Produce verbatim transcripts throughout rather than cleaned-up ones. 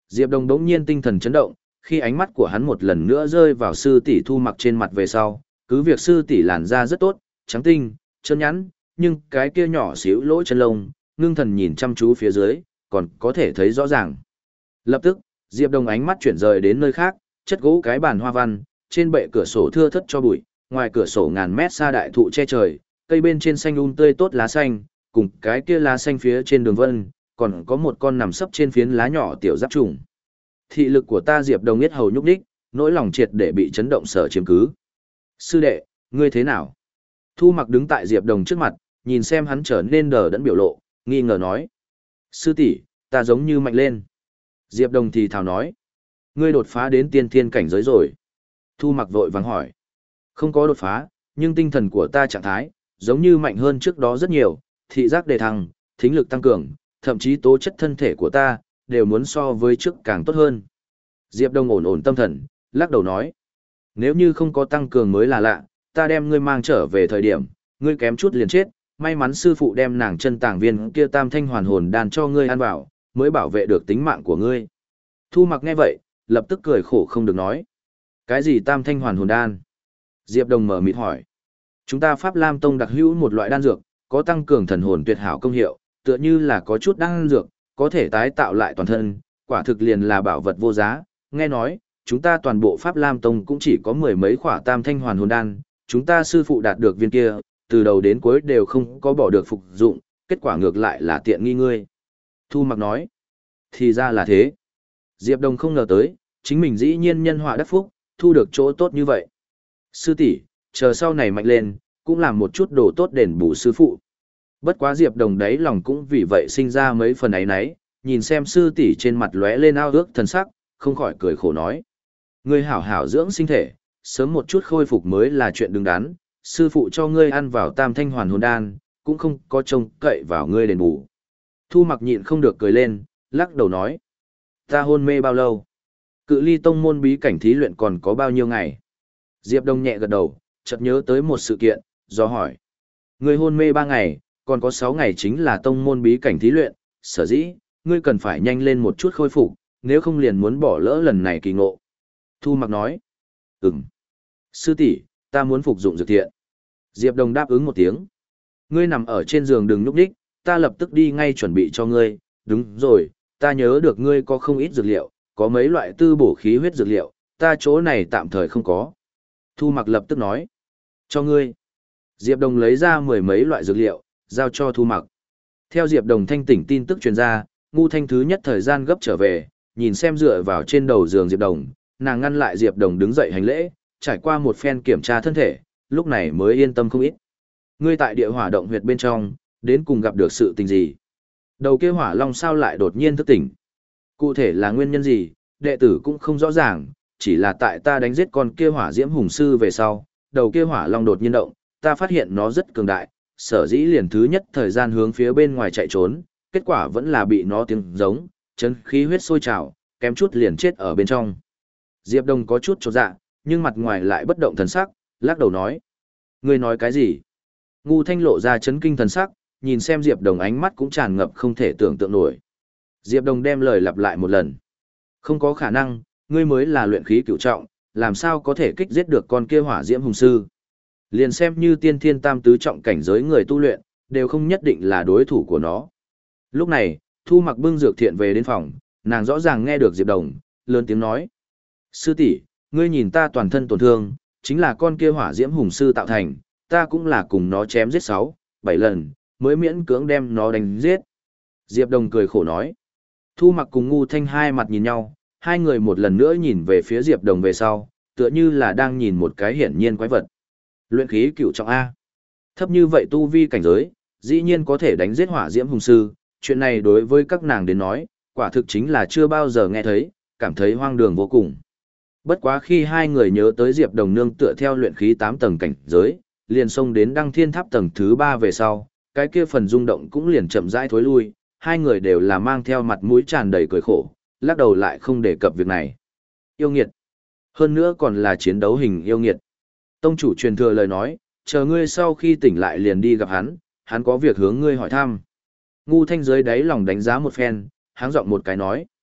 Diệp Đồng đống nhiên tinh thần chấn động, khi ánh mắt của hắn một lần nữa rơi vào sư tỷ Thu Mặc trên mặt về sau, cứ việc sư tỷ làn da rất tốt, trắng tinh, trơn nhẵn, nhưng cái kia nhỏ xíu lỗ chân lông, ngưng thần nhìn chăm chú phía dưới, còn có thể thấy rõ ràng. Lập tức, Diệp Đồng ánh mắt chuyển rời đến nơi khác, chất gỗ cái bàn hoa văn, trên bệ cửa sổ thưa thất cho bụi, ngoài cửa sổ ngàn mét xa đại thụ che trời, cây bên trên xanh um tươi tốt lá xanh, cùng cái kia lá xanh phía trên đường vân, còn có một con nằm sấp trên phiến lá nhỏ tiểu giáp trùng. Thị lực của ta Diệp Đồng biết hầu nhúc đích, nỗi lòng triệt để bị chấn động sở chiếm cứ. Sư đệ, ngươi thế nào? Thu Mặc đứng tại Diệp Đồng trước mặt, nhìn xem hắn trở nên đờ đẫn biểu lộ, nghi ngờ nói. Sư tỷ, ta giống như mạnh lên. Diệp Đồng thì thào nói. Ngươi đột phá đến tiên thiên cảnh giới rồi. Thu Mặc vội vàng hỏi. Không có đột phá, nhưng tinh thần của ta trạng thái, giống như mạnh hơn trước đó rất nhiều, thị giác đề thăng, thính lực tăng cường, thậm chí tố chất thân thể của ta, đều muốn so với trước càng tốt hơn. Diệp Đông ổn ổn tâm thần, lắc đầu nói. Nếu như không có tăng cường mới là lạ, ta đem ngươi mang trở về thời điểm, ngươi kém chút liền chết, may mắn sư phụ đem nàng chân tàng viên kia tam thanh hoàn hồn đan cho ngươi ăn vào, mới bảo vệ được tính mạng của ngươi. Thu Mặc nghe vậy, lập tức cười khổ không được nói. Cái gì tam thanh hoàn hồn đan? Diệp Đồng mở mịt hỏi. Chúng ta Pháp Lam Tông đặc hữu một loại đan dược, có tăng cường thần hồn tuyệt hảo công hiệu, tựa như là có chút đan dược, có thể tái tạo lại toàn thân, quả thực liền là bảo vật vô giá. Nghe nói, chúng ta toàn bộ Pháp Lam Tông cũng chỉ có mười mấy khỏa tam thanh hoàn hồn đan, chúng ta sư phụ đạt được viên kia, từ đầu đến cuối đều không có bỏ được phục dụng, kết quả ngược lại là tiện nghi ngươi. Thu Mặc nói, thì ra là thế. Diệp Đồng không ngờ tới, chính mình dĩ nhiên nhân họa đắc phúc, thu được chỗ tốt như vậy. Sư tỷ, chờ sau này mạnh lên, cũng làm một chút đồ tốt đền bù sư phụ. Bất quá Diệp Đồng đấy lòng cũng vì vậy sinh ra mấy phần ấy nấy, nhìn xem sư tỷ trên mặt lóe lên ao ước thần sắc, không khỏi cười khổ nói. Ngươi hảo hảo dưỡng sinh thể, sớm một chút khôi phục mới là chuyện đứng đắn, sư phụ cho ngươi ăn vào tam thanh hoàn hồn đan, cũng không có trông cậy vào ngươi đền bù. Thu Mặc nhịn không được cười lên, lắc đầu nói. Ta hôn mê bao lâu? Cự ly tông môn bí cảnh thí luyện còn có bao nhiêu ngày? Diệp Đông nhẹ gật đầu, chợt nhớ tới một sự kiện, do hỏi. Ngươi hôn mê ba ngày, còn có sáu ngày chính là tông môn bí cảnh thí luyện, sở dĩ, ngươi cần phải nhanh lên một chút khôi phục, nếu không liền muốn bỏ lỡ lần này kỳ ngộ. Thu Mặc nói. Ừm. Sư tỷ, ta muốn phục dụng dược thiện. Diệp Đồng đáp ứng một tiếng. Ngươi nằm ở trên giường đừng núp đích, ta lập tức đi ngay chuẩn bị cho ngươi. Đúng rồi, ta nhớ được ngươi có không ít dược liệu, có mấy loại tư bổ khí huyết dược liệu, ta chỗ này tạm thời không có. Thu Mặc lập tức nói. Cho ngươi. Diệp Đồng lấy ra mười mấy loại dược liệu, giao cho Thu Mặc. Theo Diệp Đồng thanh tỉnh tin tức truyền ra, Ngu Thanh thứ nhất thời gian gấp trở về, nhìn xem dựa vào trên đầu giường Diệp Đồng, nàng ngăn lại Diệp Đồng đứng dậy hành lễ, trải qua một phen kiểm tra thân thể, lúc này mới yên tâm không ít. Ngươi tại địa hỏa động huyệt bên trong, đến cùng gặp được sự tình gì? Đầu kia hỏa long sao lại đột nhiên thức tỉnh? Cụ thể là nguyên nhân gì, đệ tử cũng không rõ ràng, chỉ là tại ta đánh giết con kia hỏa diễm hùng sư về sau, đầu kia hỏa long đột nhiên động, ta phát hiện nó rất cường đại, sở dĩ liền thứ nhất thời gian hướng phía bên ngoài chạy trốn, kết quả vẫn là bị nó tiếng giống, chân khí huyết sôi trào, kém chút liền chết ở bên trong. Diệp Đông có chút chột dạ, nhưng mặt ngoài lại bất động thần sắc, lắc đầu nói. Ngươi nói cái gì? Ngu Thanh lộ ra chấn kinh thần sắc, nhìn xem Diệp Đồng ánh mắt cũng tràn ngập không thể tưởng tượng nổi. Diệp Đồng đem lời lặp lại một lần. Không có khả năng, ngươi mới là luyện khí cửu trọng, làm sao có thể kích giết được con kia hỏa diễm hùng sư? Liền xem như tiên thiên tam tứ trọng cảnh giới người tu luyện, đều không nhất định là đối thủ của nó. Lúc này, Thu Mặc bưng dược thiện về đến phòng, nàng rõ ràng nghe được Diệp Đồng, lớn tiếng nói. Sư tỷ, ngươi nhìn ta toàn thân tổn thương, chính là con kia hỏa diễm hùng sư tạo thành, ta cũng là cùng nó chém giết sáu, bảy lần, mới miễn cưỡng đem nó đánh giết. Diệp Đồng cười khổ nói. Thu Mặc cùng Ngu Thanh hai mặt nhìn nhau, hai người một lần nữa nhìn về phía Diệp Đồng về sau, tựa như là đang nhìn một cái hiển nhiên quái vật. Luyện khí cửu trọng A. Thấp như vậy tu vi cảnh giới, dĩ nhiên có thể đánh giết hỏa diễm hùng sư, chuyện này đối với các nàng đến nói, quả thực chính là chưa bao giờ nghe thấy, cảm thấy hoang đường vô cùng. Bất quá khi hai người nhớ tới Diệp Đồng nương tựa theo luyện khí tám tầng cảnh giới, liền xông đến Đăng Thiên Tháp tầng thứ ba về sau, cái kia phần rung động cũng liền chậm rãi thối lui, hai người đều là mang theo mặt mũi tràn đầy cười khổ, lắc đầu lại không đề cập việc này. Yêu nghiệt. Hơn nữa còn là chiến đấu hình yêu nghiệt. Tông chủ truyền thừa lời nói, chờ ngươi sau khi tỉnh lại liền đi gặp hắn, hắn có việc hướng ngươi hỏi thăm. Ngu Thanh dưới đáy lòng đánh giá một phen, háng giọng một cái nói.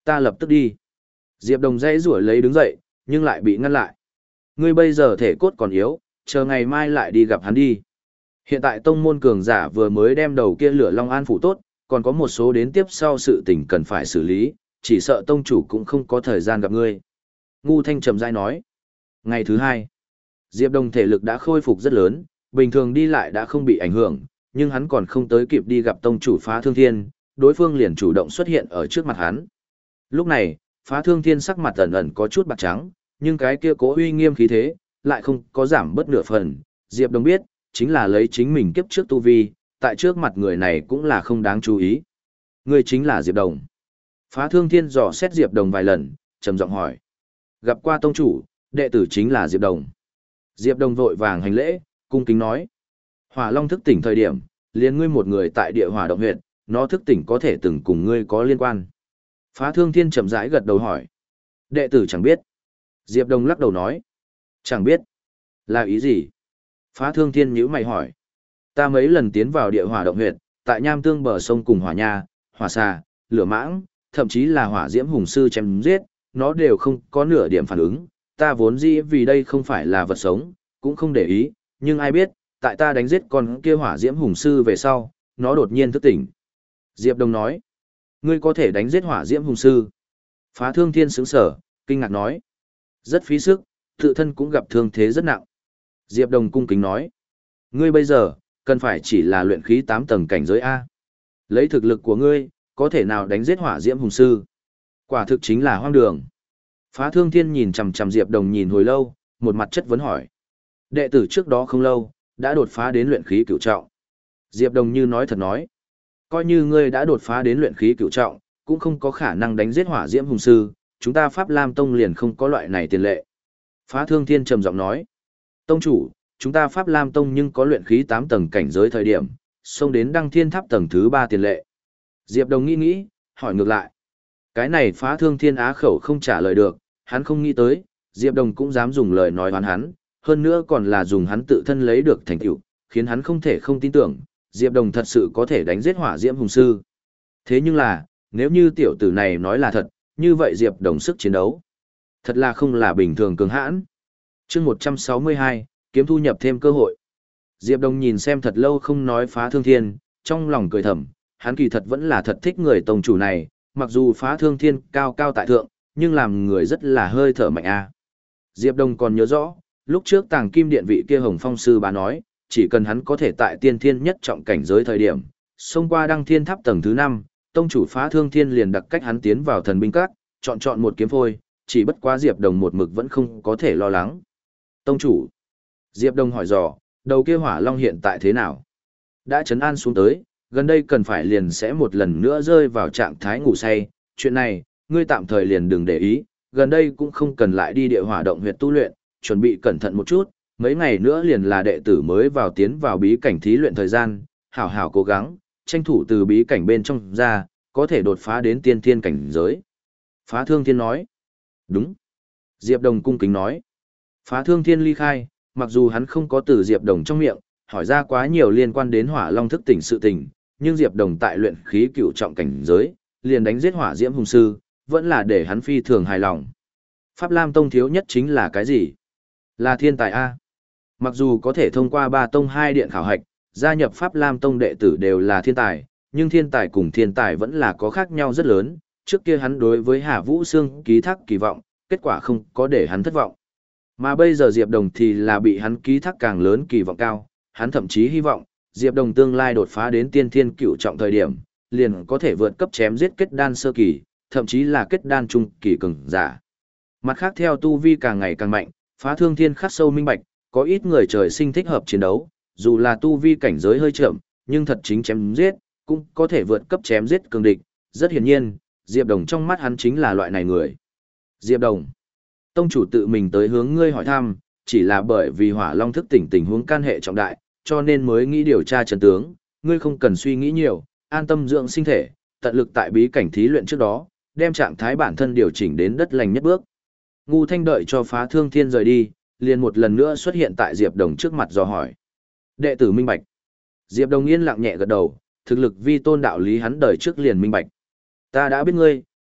Ta lập tức đi. Diệp Đồng dãy rủa lấy đứng dậy, nhưng lại bị ngăn lại. Ngươi bây giờ thể cốt còn yếu, chờ ngày mai lại đi gặp hắn đi. Hiện tại tông môn cường giả vừa mới đem đầu kia lửa Long An phủ tốt, còn có một số đến tiếp sau sự tình cần phải xử lý, chỉ sợ tông chủ cũng không có thời gian gặp ngươi. Ngu Thanh trầm rãi nói. Ngày thứ hai, Diệp Đồng thể lực đã khôi phục rất lớn, bình thường đi lại đã không bị ảnh hưởng, nhưng hắn còn không tới kịp đi gặp tông chủ Phá Thương Thiên, đối phương liền chủ động xuất hiện ở trước mặt hắn. Lúc này, Phá Thương Thiên sắc mặt ẩn ẩn có chút bạc trắng, nhưng cái kia cố uy nghiêm khí thế, lại không có giảm bất nửa phần. Diệp Đồng biết, chính là lấy chính mình kiếp trước tu vi, tại trước mặt người này cũng là không đáng chú ý. Người chính là Diệp Đồng. Phá Thương Thiên dò xét Diệp Đồng vài lần, trầm giọng hỏi. Gặp qua tông chủ, đệ tử chính là Diệp Đồng. Diệp Đồng vội vàng hành lễ, cung kính nói. Hỏa Long thức tỉnh thời điểm, liền ngươi một người tại địa hỏa động huyện, nó thức tỉnh có thể từng cùng ngươi có liên quan. Phá Thương Thiên chậm rãi gật đầu hỏi. Đệ tử chẳng biết. Diệp Đồng lắc đầu nói. Chẳng biết. Là ý gì? Phá Thương Thiên nhíu mày hỏi. Ta mấy lần tiến vào địa hỏa động huyệt, tại nham tương bờ sông cùng hỏa nha, hỏa xà, lửa mãng, thậm chí là hỏa diễm hùng sư chém giết, nó đều không có nửa điểm phản ứng. Ta vốn dĩ vì đây không phải là vật sống, cũng không để ý, nhưng ai biết, tại ta đánh giết con kia hỏa diễm hùng sư về sau, nó đột nhiên thức tỉnh. Diệp Đồng nói. Ngươi có thể đánh giết hỏa diễm hùng sư. Phá Thương Thiên sững sở, kinh ngạc nói. Rất phí sức, tự thân cũng gặp thương thế rất nặng. Diệp Đồng cung kính nói. Ngươi bây giờ, cần phải chỉ là luyện khí tám tầng cảnh giới A. Lấy thực lực của ngươi, có thể nào đánh giết hỏa diễm hùng sư? Quả thực chính là hoang đường. Phá Thương Thiên nhìn chằm chằm Diệp Đồng nhìn hồi lâu, một mặt chất vấn hỏi. Đệ tử trước đó không lâu, đã đột phá đến luyện khí cửu trọng. Diệp Đồng như nói thật nói. Coi như ngươi đã đột phá đến luyện khí cửu trọng, cũng không có khả năng đánh giết hỏa diễm hùng sư, chúng ta Pháp Lam Tông liền không có loại này tiền lệ. Phá Thương Thiên trầm giọng nói. Tông chủ, chúng ta Pháp Lam Tông nhưng có luyện khí tám tầng cảnh giới thời điểm, xông đến Đăng Thiên Tháp tầng thứ ba tiền lệ. Diệp Đồng nghĩ nghĩ, hỏi ngược lại. Cái này Phá Thương Thiên á khẩu không trả lời được, hắn không nghĩ tới, Diệp Đồng cũng dám dùng lời nói hoán hắn, hơn nữa còn là dùng hắn tự thân lấy được thành tựu, khiến hắn không thể không tin tưởng, Diệp Đồng thật sự có thể đánh giết hỏa diễm hùng sư. Thế nhưng là, nếu như tiểu tử này nói là thật, như vậy Diệp Đồng sức chiến đấu thật là không là bình thường cường hãn. Chương một trăm sáu mươi hai, kiếm thu nhập thêm cơ hội. Diệp Đồng nhìn xem thật lâu không nói Phá Thương Thiên, trong lòng cười thầm, hắn kỳ thật vẫn là thật thích người tông chủ này, mặc dù Phá Thương Thiên cao cao tại thượng, nhưng làm người rất là hơi thở mạnh a. Diệp Đồng còn nhớ rõ, lúc trước Tàng Kim Điện vị kia Hồng Phong sư bá nói, chỉ cần hắn có thể tại tiên thiên nhất trọng cảnh giới thời điểm, xông qua Đăng Thiên Tháp tầng thứ năm, tông chủ Phá Thương Thiên liền đặc cách hắn tiến vào thần binh các, chọn chọn một kiếm phôi, chỉ bất quá Diệp Đồng một mực vẫn không có thể lo lắng. Tông chủ. Diệp Đồng hỏi dò, đầu kia hỏa long hiện tại thế nào? Đã trấn an xuống tới, gần đây cần phải liền sẽ một lần nữa rơi vào trạng thái ngủ say, chuyện này, ngươi tạm thời liền đừng để ý, gần đây cũng không cần lại đi địa hỏa động huyệt tu luyện, chuẩn bị cẩn thận một chút, mấy ngày nữa liền là đệ tử mới vào tiến vào bí cảnh thí luyện thời gian, hảo hảo cố gắng, tranh thủ từ bí cảnh bên trong ra, có thể đột phá đến tiên thiên cảnh giới. Phá Thương Thiên nói. Đúng. Diệp Đồng cung kính nói. Phá Thương Thiên ly khai, mặc dù hắn không có từ Diệp Đồng trong miệng, hỏi ra quá nhiều liên quan đến hỏa long thức tỉnh sự tình, nhưng Diệp Đồng tại luyện khí cửu trọng cảnh giới, liền đánh giết hỏa diễm hùng sư, vẫn là để hắn phi thường hài lòng. Pháp Lam Tông thiếu nhất chính là cái gì? Là thiên tài A. Mặc dù có thể thông qua ba tông hai điện khảo hạch, gia nhập Pháp Lam Tông đệ tử đều là thiên tài, nhưng thiên tài cùng thiên tài vẫn là có khác nhau rất lớn. Trước kia hắn đối với Hà Vũ Sương ký thác kỳ vọng, kết quả không có để hắn thất vọng. Mà bây giờ Diệp Đồng thì là bị hắn ký thác càng lớn kỳ vọng cao, hắn thậm chí hy vọng, Diệp Đồng tương lai đột phá đến tiên thiên cửu trọng thời điểm, liền có thể vượt cấp chém giết kết đan sơ kỳ, thậm chí là kết đan trung kỳ cường giả. Mặt khác theo tu vi càng ngày càng mạnh, Phá Thương Thiên khắc sâu minh bạch, có ít người trời sinh thích hợp chiến đấu, dù là tu vi cảnh giới hơi chậm, nhưng thật chính chém giết, cũng có thể vượt cấp chém giết cường địch. Rất hiển nhiên, Diệp Đồng trong mắt hắn chính là loại này người. Diệp Đồng, tông chủ tự mình tới hướng ngươi hỏi thăm, chỉ là bởi vì Hỏa Long thức tỉnh tình huống can hệ trọng đại, cho nên mới nghĩ điều tra chân tướng, ngươi không cần suy nghĩ nhiều, an tâm dưỡng sinh thể, tận lực tại bí cảnh thí luyện trước đó, đem trạng thái bản thân điều chỉnh đến đất lành nhất bước. Ngu Thanh đợi cho Phá Thương Thiên rời đi, liền một lần nữa xuất hiện tại Diệp Đồng trước mặt dò hỏi. Đệ tử minh bạch. Diệp Đồng yên lặng nhẹ gật đầu, thực lực vi tôn đạo lý hắn đời trước liền minh bạch. Ta đã biết ngươi,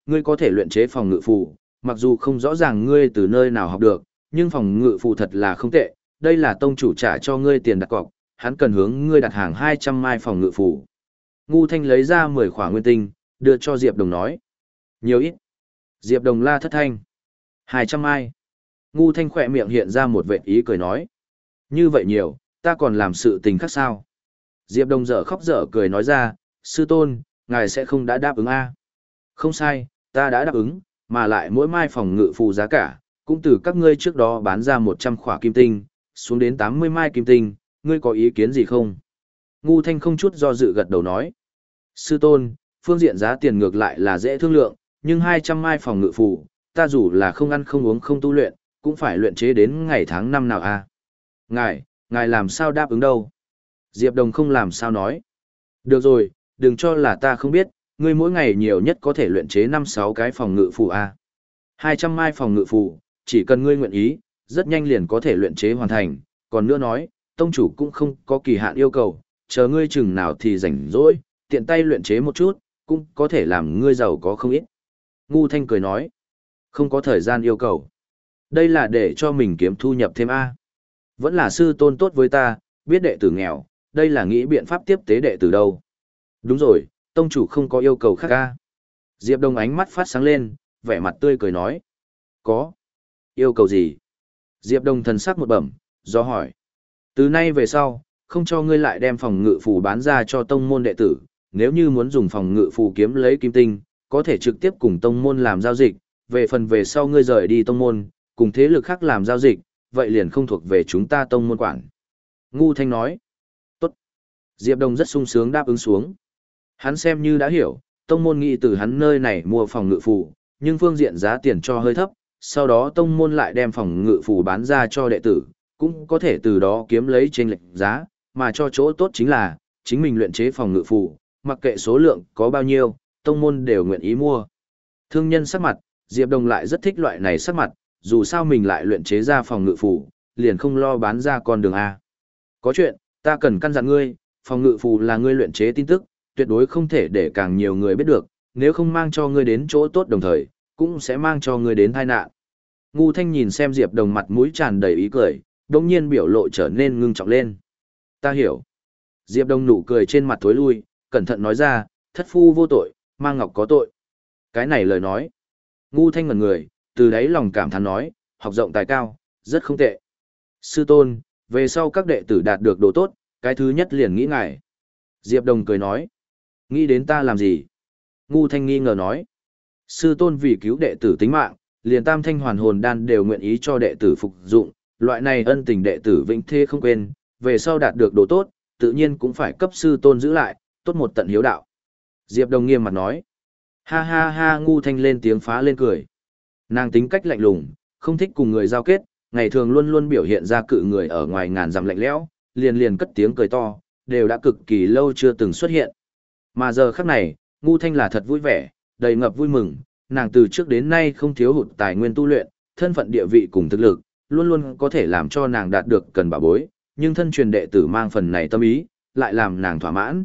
ngươi có thể luyện chế phòng ngự phù, mặc dù không rõ ràng ngươi từ nơi nào học được, nhưng phòng ngự phù thật là không tệ, đây là tông chủ trả cho ngươi tiền đặt cọc, hắn cần hướng ngươi đặt hàng hai trăm mai phòng ngự phù. Ngu Thanh lấy ra mười khỏa nguyên tinh, đưa cho Diệp Đồng nói. Nhiều ít. Diệp Đồng la thất thanh. hai trăm mai. Ngu Thanh khỏe miệng hiện ra một vệt ý cười nói. Như vậy nhiều, ta còn làm sự tình khác sao? Diệp Đồng dở khóc dở cười nói ra, sư tôn, ngài sẽ không đã đáp ứng a? Không sai, ta đã đáp ứng, mà lại mỗi mai phòng ngự phù giá cả, cũng từ các ngươi trước đó bán ra một trăm khỏa kim tinh, xuống đến tám mươi mai kim tinh, ngươi có ý kiến gì không? Ngu Thanh không chút do dự gật đầu nói. Sư tôn, phương diện giá tiền ngược lại là dễ thương lượng, nhưng hai trăm mai phòng ngự phù, ta dù là không ăn không uống không tu luyện, cũng phải luyện chế đến ngày tháng năm nào a? Ngài, ngài làm sao đáp ứng đâu? Diệp Đồng không làm sao nói. Được rồi, đừng cho là ta không biết, ngươi mỗi ngày nhiều nhất có thể luyện chế năm sáu cái phòng ngự phù a. hai trăm mai phòng ngự phù, chỉ cần ngươi nguyện ý, rất nhanh liền có thể luyện chế hoàn thành, còn nữa nói, tông chủ cũng không có kỳ hạn yêu cầu, chờ ngươi chừng nào thì rảnh rỗi, tiện tay luyện chế một chút, cũng có thể làm ngươi giàu có không ít. Ngu Thanh cười nói, không có thời gian yêu cầu. Đây là để cho mình kiếm thu nhập thêm A. Vẫn là sư tôn tốt với ta, biết đệ tử nghèo, đây là nghĩ biện pháp tiếp tế đệ tử đâu. Đúng rồi, tông chủ không có yêu cầu khác A. Diệp Đông ánh mắt phát sáng lên, vẻ mặt tươi cười nói. Có. Yêu cầu gì? Diệp Đông thần sắc một bẩm, do hỏi. Từ nay về sau, không cho ngươi lại đem phòng ngự phù bán ra cho tông môn đệ tử, nếu như muốn dùng phòng ngự phù kiếm lấy kim tinh, có thể trực tiếp cùng tông môn làm giao dịch, về phần về sau ngươi rời đi tông môn, cùng thế lực khác làm giao dịch, vậy liền không thuộc về chúng ta tông môn quản. Ngu Thanh nói. Tốt. Diệp Đông rất sung sướng đáp ứng xuống. Hắn xem như đã hiểu, tông môn nghĩ từ hắn nơi này mua phòng ngự phù, nhưng phương diện giá tiền cho hơi thấp, sau đó tông môn lại đem phòng ngự phù bán ra cho đệ tử, cũng có thể từ đó kiếm lấy trên lệch giá, mà cho chỗ tốt chính là, chính mình luyện chế phòng ngự phù, mặc kệ số lượng có bao nhiêu, tông môn đều nguyện ý mua. Thương nhân sắc mặt, Diệp Đông lại rất thích loại này sắc mặt, dù sao mình lại luyện chế ra phòng ngự phù, liền không lo bán ra con đường A. Có chuyện, ta cần căn dặn ngươi, phòng ngự phù là ngươi luyện chế tin tức, tuyệt đối không thể để càng nhiều người biết được, nếu không mang cho ngươi đến chỗ tốt đồng thời, cũng sẽ mang cho ngươi đến tai nạn. Ngu Thanh nhìn xem Diệp Đồng mặt mũi tràn đầy ý cười, đột nhiên biểu lộ trở nên ngưng trọng lên. Ta hiểu. Diệp Đồng nụ cười trên mặt thối lui, cẩn thận nói ra, thất phu vô tội, mang ngọc có tội. Cái này lời nói. Ngu Thanh ngẩn người, từ đấy lòng cảm thán nói, học rộng tài cao, rất không tệ. Sư tôn, về sau các đệ tử đạt được độ tốt, cái thứ nhất liền nghĩ ngài. Diệp Đồng cười nói, nghĩ đến ta làm gì? Ngu Thanh nghi ngờ nói, sư tôn vì cứu đệ tử tính mạng, liền tam thanh hoàn hồn đan đều nguyện ý cho đệ tử phục dụng, loại này ân tình đệ tử vĩnh thế không quên, về sau đạt được độ tốt, tự nhiên cũng phải cấp sư tôn giữ lại, tốt một tận hiếu đạo. Diệp Đồng nghiêm mặt nói, ha ha ha. Ngu Thanh lên tiếng phá lên cười. Nàng tính cách lạnh lùng, không thích cùng người giao kết, ngày thường luôn luôn biểu hiện ra cự người ở ngoài ngàn dặm lạnh lẽo, liền liền cất tiếng cười to, đều đã cực kỳ lâu chưa từng xuất hiện. Mà giờ khắc này, Ngu Thanh là thật vui vẻ, đầy ngập vui mừng, nàng từ trước đến nay không thiếu hụt tài nguyên tu luyện, thân phận địa vị cùng thực lực, luôn luôn có thể làm cho nàng đạt được cần bảo bối, nhưng thân truyền đệ tử mang phần này tâm ý, lại làm nàng thỏa mãn.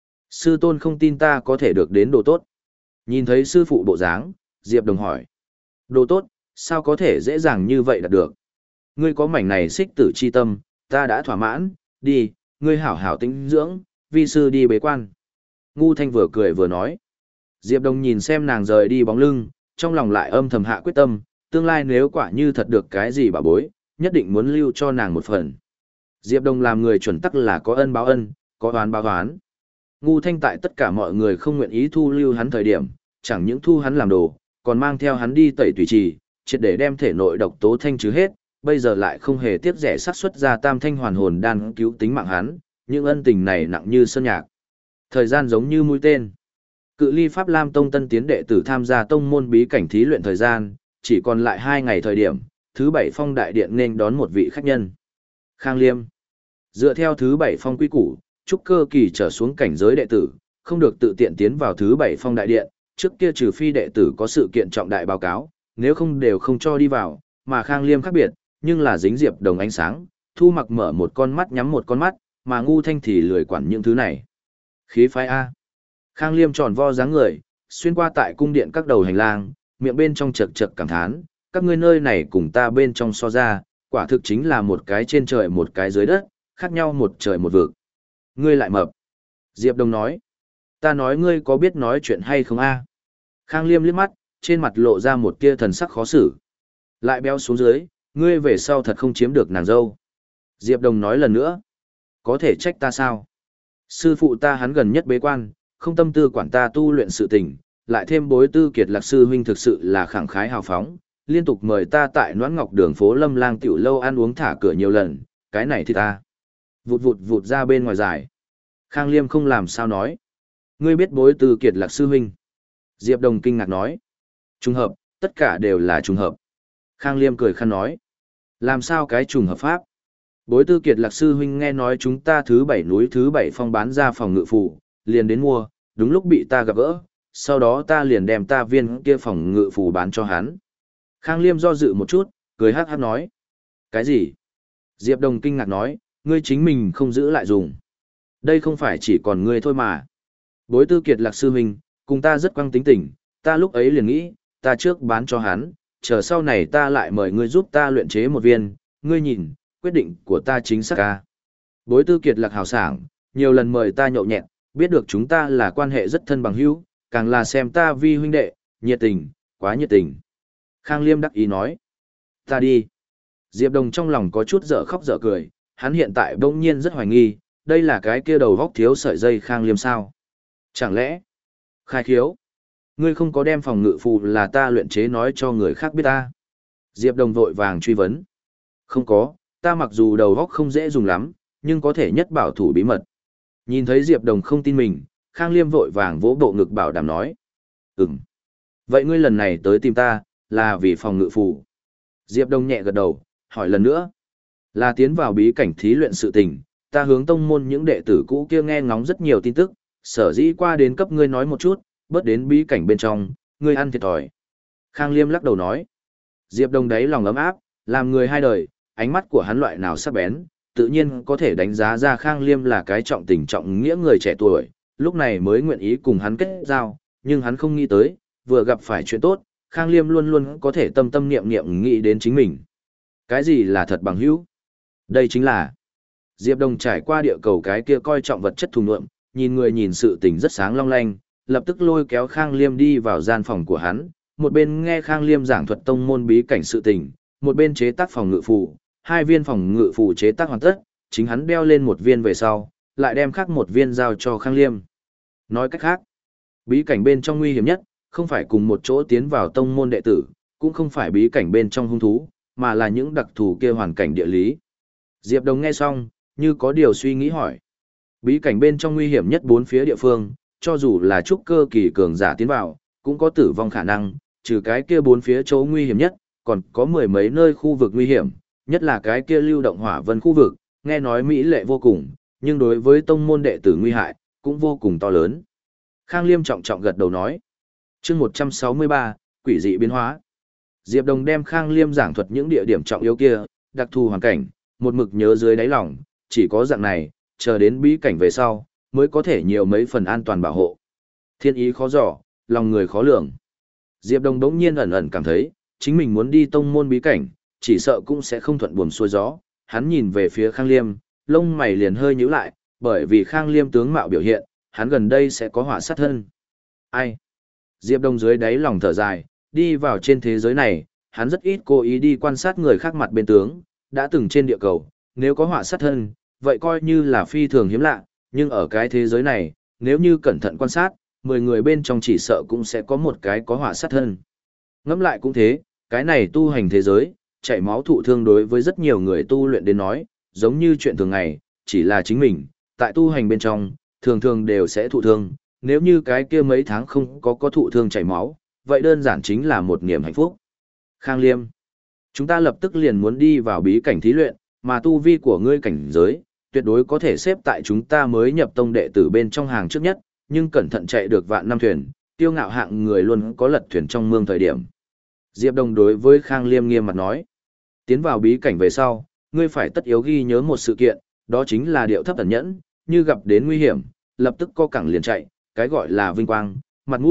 Sư tôn không tin ta có thể được đến đồ tốt. Nhìn thấy sư phụ bộ dáng, Diệp Đồng hỏi. Đồ tốt, sao có thể dễ dàng như vậy đạt được? Ngươi có mảnh này xích tử chi tâm, ta đã thỏa mãn, đi, ngươi hảo hảo tĩnh dưỡng, vi sư đi bế quan. Ngu Thanh vừa cười vừa nói. Diệp Đồng nhìn xem nàng rời đi bóng lưng, trong lòng lại âm thầm hạ quyết tâm, tương lai nếu quả như thật được cái gì bảo bối, nhất định muốn lưu cho nàng một phần. Diệp Đồng làm người chuẩn tắc là có ân báo ân, có oán báo oán. Ngu Thanh tại tất cả mọi người không nguyện ý thu lưu hắn thời điểm, chẳng những thu hắn làm đồ, còn mang theo hắn đi tẩy tùy trì, triệt để đem thể nội độc tố thanh trừ hết, bây giờ lại không hề tiếc rẻ sát xuất ra tam thanh hoàn hồn đan cứu tính mạng hắn, những ân tình này nặng như sơn nhạc. Thời gian giống như mũi tên. Cự ly Pháp Lam Tông tân tiến đệ tử tham gia tông môn bí cảnh thí luyện thời gian, chỉ còn lại hai ngày thời điểm, thứ bảy phong đại điện nên đón một vị khách nhân. Khang Liêm. Dựa theo thứ bảy phong quy củ, trúc cơ kỳ trở xuống cảnh giới đệ tử, không được tự tiện tiến vào thứ bảy phong đại điện, trước kia trừ phi đệ tử có sự kiện trọng đại báo cáo, nếu không đều không cho đi vào, mà Khang Liêm khác biệt, nhưng là dính Diệp Đồng ánh sáng, Thu Mặc mở một con mắt nhắm một con mắt, mà Ngu Thanh thì lười quản những thứ này. Khí phái A. Khang Liêm tròn vo dáng người, xuyên qua tại cung điện các đầu hành lang, miệng bên trong chật chật cảm thán, các ngươi nơi này cùng ta bên trong so ra, quả thực chính là một cái trên trời một cái dưới đất, khác nhau một trời một vực. Ngươi lại mập. Diệp Đồng nói, ta nói ngươi có biết nói chuyện hay không a? Khang Liêm liếc mắt, trên mặt lộ ra một tia thần sắc khó xử. Lại béo xuống dưới, ngươi về sau thật không chiếm được nàng dâu. Diệp Đồng nói lần nữa, có thể trách ta sao? Sư phụ ta hắn gần nhất bế quan, không tâm tư quản ta tu luyện sự tình, lại thêm Bối Tư Kiệt Lạc sư huynh thực sự là khẳng khái hào phóng, liên tục mời ta tại Noãn Ngọc đường phố Lâm Lang tiểu lâu ăn uống thả cửa nhiều lần, cái này thì ta vụt vụt vụt ra bên ngoài giải. Khang Liêm không làm sao nói. Ngươi biết Bối Tư Kiệt Lạc sư huynh? Diệp Đồng kinh ngạc nói. Trùng hợp, tất cả đều là trùng hợp. Khang Liêm cười khăn nói. Làm sao cái trùng hợp pháp? Bối Tư Kiệt Lạc sư huynh nghe nói chúng ta thứ bảy núi thứ bảy phong bán ra phòng ngự phù, liền đến mua, đúng lúc bị ta gặp gỡ, sau đó ta liền đem ta viên kia phòng ngự phù bán cho hắn. Khang Liêm do dự một chút, cười hát hát nói. Cái gì? Diệp Đồng kinh ngạc nói, ngươi chính mình không giữ lại dùng. Đây không phải chỉ còn ngươi thôi mà. Bối Tư Kiệt Lạc sư huynh, cùng ta rất quang tính tình, ta lúc ấy liền nghĩ, ta trước bán cho hắn, chờ sau này ta lại mời ngươi giúp ta luyện chế một viên, ngươi nhìn, quyết định của ta chính xác ca. Bối Tư Kiệt Lạc hào sảng, nhiều lần mời ta nhậu nhẹt, biết được chúng ta là quan hệ rất thân bằng hữu, càng là xem ta vi huynh đệ, nhiệt tình, quá nhiệt tình. Khang Liêm đắc ý nói, ta đi. Diệp Đồng trong lòng có chút dở khóc dở cười, hắn hiện tại bỗng nhiên rất hoài nghi, đây là cái kia đầu vóc thiếu sợi dây Khang Liêm sao? Chẳng lẽ, khai khiếu, ngươi không có đem phòng ngự phù là ta luyện chế nói cho người khác biết ta? Diệp Đồng vội vàng truy vấn. Không có, ta mặc dù đầu óc không dễ dùng lắm, nhưng có thể nhất bảo thủ bí mật. Nhìn thấy Diệp Đồng không tin mình, Khang Liêm vội vàng vỗ bộ ngực bảo đảm nói. Ừm. Vậy ngươi lần này tới tìm ta, là vì phòng ngự phù. Diệp Đồng nhẹ gật đầu, hỏi lần nữa. Là tiến vào bí cảnh thí luyện sự tình, ta hướng tông môn những đệ tử cũ kia nghe ngóng rất nhiều tin tức, sở dĩ qua đến cấp ngươi nói một chút, bớt đến bí cảnh bên trong, ngươi ăn thiệt thòi. Khang Liêm lắc đầu nói. Diệp Đồng đáy lòng ấm áp, làm người hai đời, ánh mắt của hắn loại nào sắc bén, tự nhiên có thể đánh giá ra Khang Liêm là cái trọng tình trọng nghĩa người trẻ tuổi, lúc này mới nguyện ý cùng hắn kết giao, nhưng hắn không nghĩ tới, vừa gặp phải chuyện tốt, Khang Liêm luôn luôn có thể tâm tâm niệm niệm nghĩ đến chính mình. Cái gì là thật bằng hữu? Đây chính là Diệp Đồng trải qua địa cầu cái kia coi trọng vật chất thùng lượng, nhìn người nhìn sự tình rất sáng long lanh, lập tức lôi kéo Khang Liêm đi vào gian phòng của hắn, một bên nghe Khang Liêm giảng thuật tông môn bí cảnh sự tình, một bên chế tác phòng ngự phù, hai viên phòng ngự phù chế tác hoàn tất, chính hắn đeo lên một viên về sau, lại đem khác một viên giao cho Khang Liêm. Nói cách khác, bí cảnh bên trong nguy hiểm nhất, không phải cùng một chỗ tiến vào tông môn đệ tử, cũng không phải bí cảnh bên trong hung thú, mà là những đặc thù kia hoàn cảnh địa lý. Diệp Đồng nghe xong, như có điều suy nghĩ hỏi. Bí cảnh bên trong nguy hiểm nhất bốn phía địa phương, cho dù là trúc cơ kỳ cường giả tiến vào, cũng có tử vong khả năng, trừ cái kia bốn phía chỗ nguy hiểm nhất, còn có mười mấy nơi khu vực nguy hiểm, nhất là cái kia lưu động hỏa vân khu vực, nghe nói mỹ lệ vô cùng, nhưng đối với tông môn đệ tử nguy hại, cũng vô cùng to lớn. Khang Liêm trọng trọng gật đầu nói. Chương một trăm sáu mươi ba, quỷ dị biến hóa. Diệp Đồng đem Khang Liêm giảng thuật những địa điểm trọng yếu kia, đặc thù hoàn cảnh, một mực nhớ dưới đáy lòng, chỉ có dạng này, chờ đến bí cảnh về sau, mới có thể nhiều mấy phần an toàn bảo hộ. Thiên ý khó dò, lòng người khó lường. Diệp Đồng đống nhiên ẩn ẩn cảm thấy, chính mình muốn đi tông môn bí cảnh, chỉ sợ cũng sẽ không thuận buồm xuôi gió. Hắn nhìn về phía Khang Liêm, lông mày liền hơi nhíu lại, bởi vì Khang Liêm tướng mạo biểu hiện, hắn gần đây sẽ có họa sát thân. Ai? Diệp Đông dưới đáy lòng thở dài, đi vào trên thế giới này, hắn rất ít cố ý đi quan sát người khác mặt bên tướng, đã từng trên địa cầu, nếu có họa sát thân, vậy coi như là phi thường hiếm lạ, nhưng ở cái thế giới này, nếu như cẩn thận quan sát, mười người bên trong chỉ sợ cũng sẽ có một cái có họa sát thân. Ngẫm lại cũng thế, cái này tu hành thế giới, chảy máu thụ thương đối với rất nhiều người tu luyện đến nói, giống như chuyện thường ngày, chỉ là chính mình, tại tu hành bên trong, thường thường đều sẽ thụ thương, nếu như cái kia mấy tháng không có có thụ thương chảy máu, vậy đơn giản chính là một niềm hạnh phúc. Khang Liêm, chúng ta lập tức liền muốn đi vào bí cảnh thí luyện, mà tu vi của ngươi cảnh giới, tuyệt đối có thể xếp tại chúng ta mới nhập tông đệ tử bên trong hàng trước nhất, nhưng cẩn thận chạy được vạn năm thuyền, tiêu ngạo hạng người luôn có lật thuyền trong mương thời điểm. Diệp Đồng đối với Khang Liêm nghiêm mặt nói, tiến vào bí cảnh về sau, ngươi phải tất yếu ghi nhớ một sự kiện, đó chính là điệu thấp ẩn nhẫn, như gặp đến nguy hiểm, lập tức co cẳng liền chạy, cái gọi là vinh quang, mặt mũi,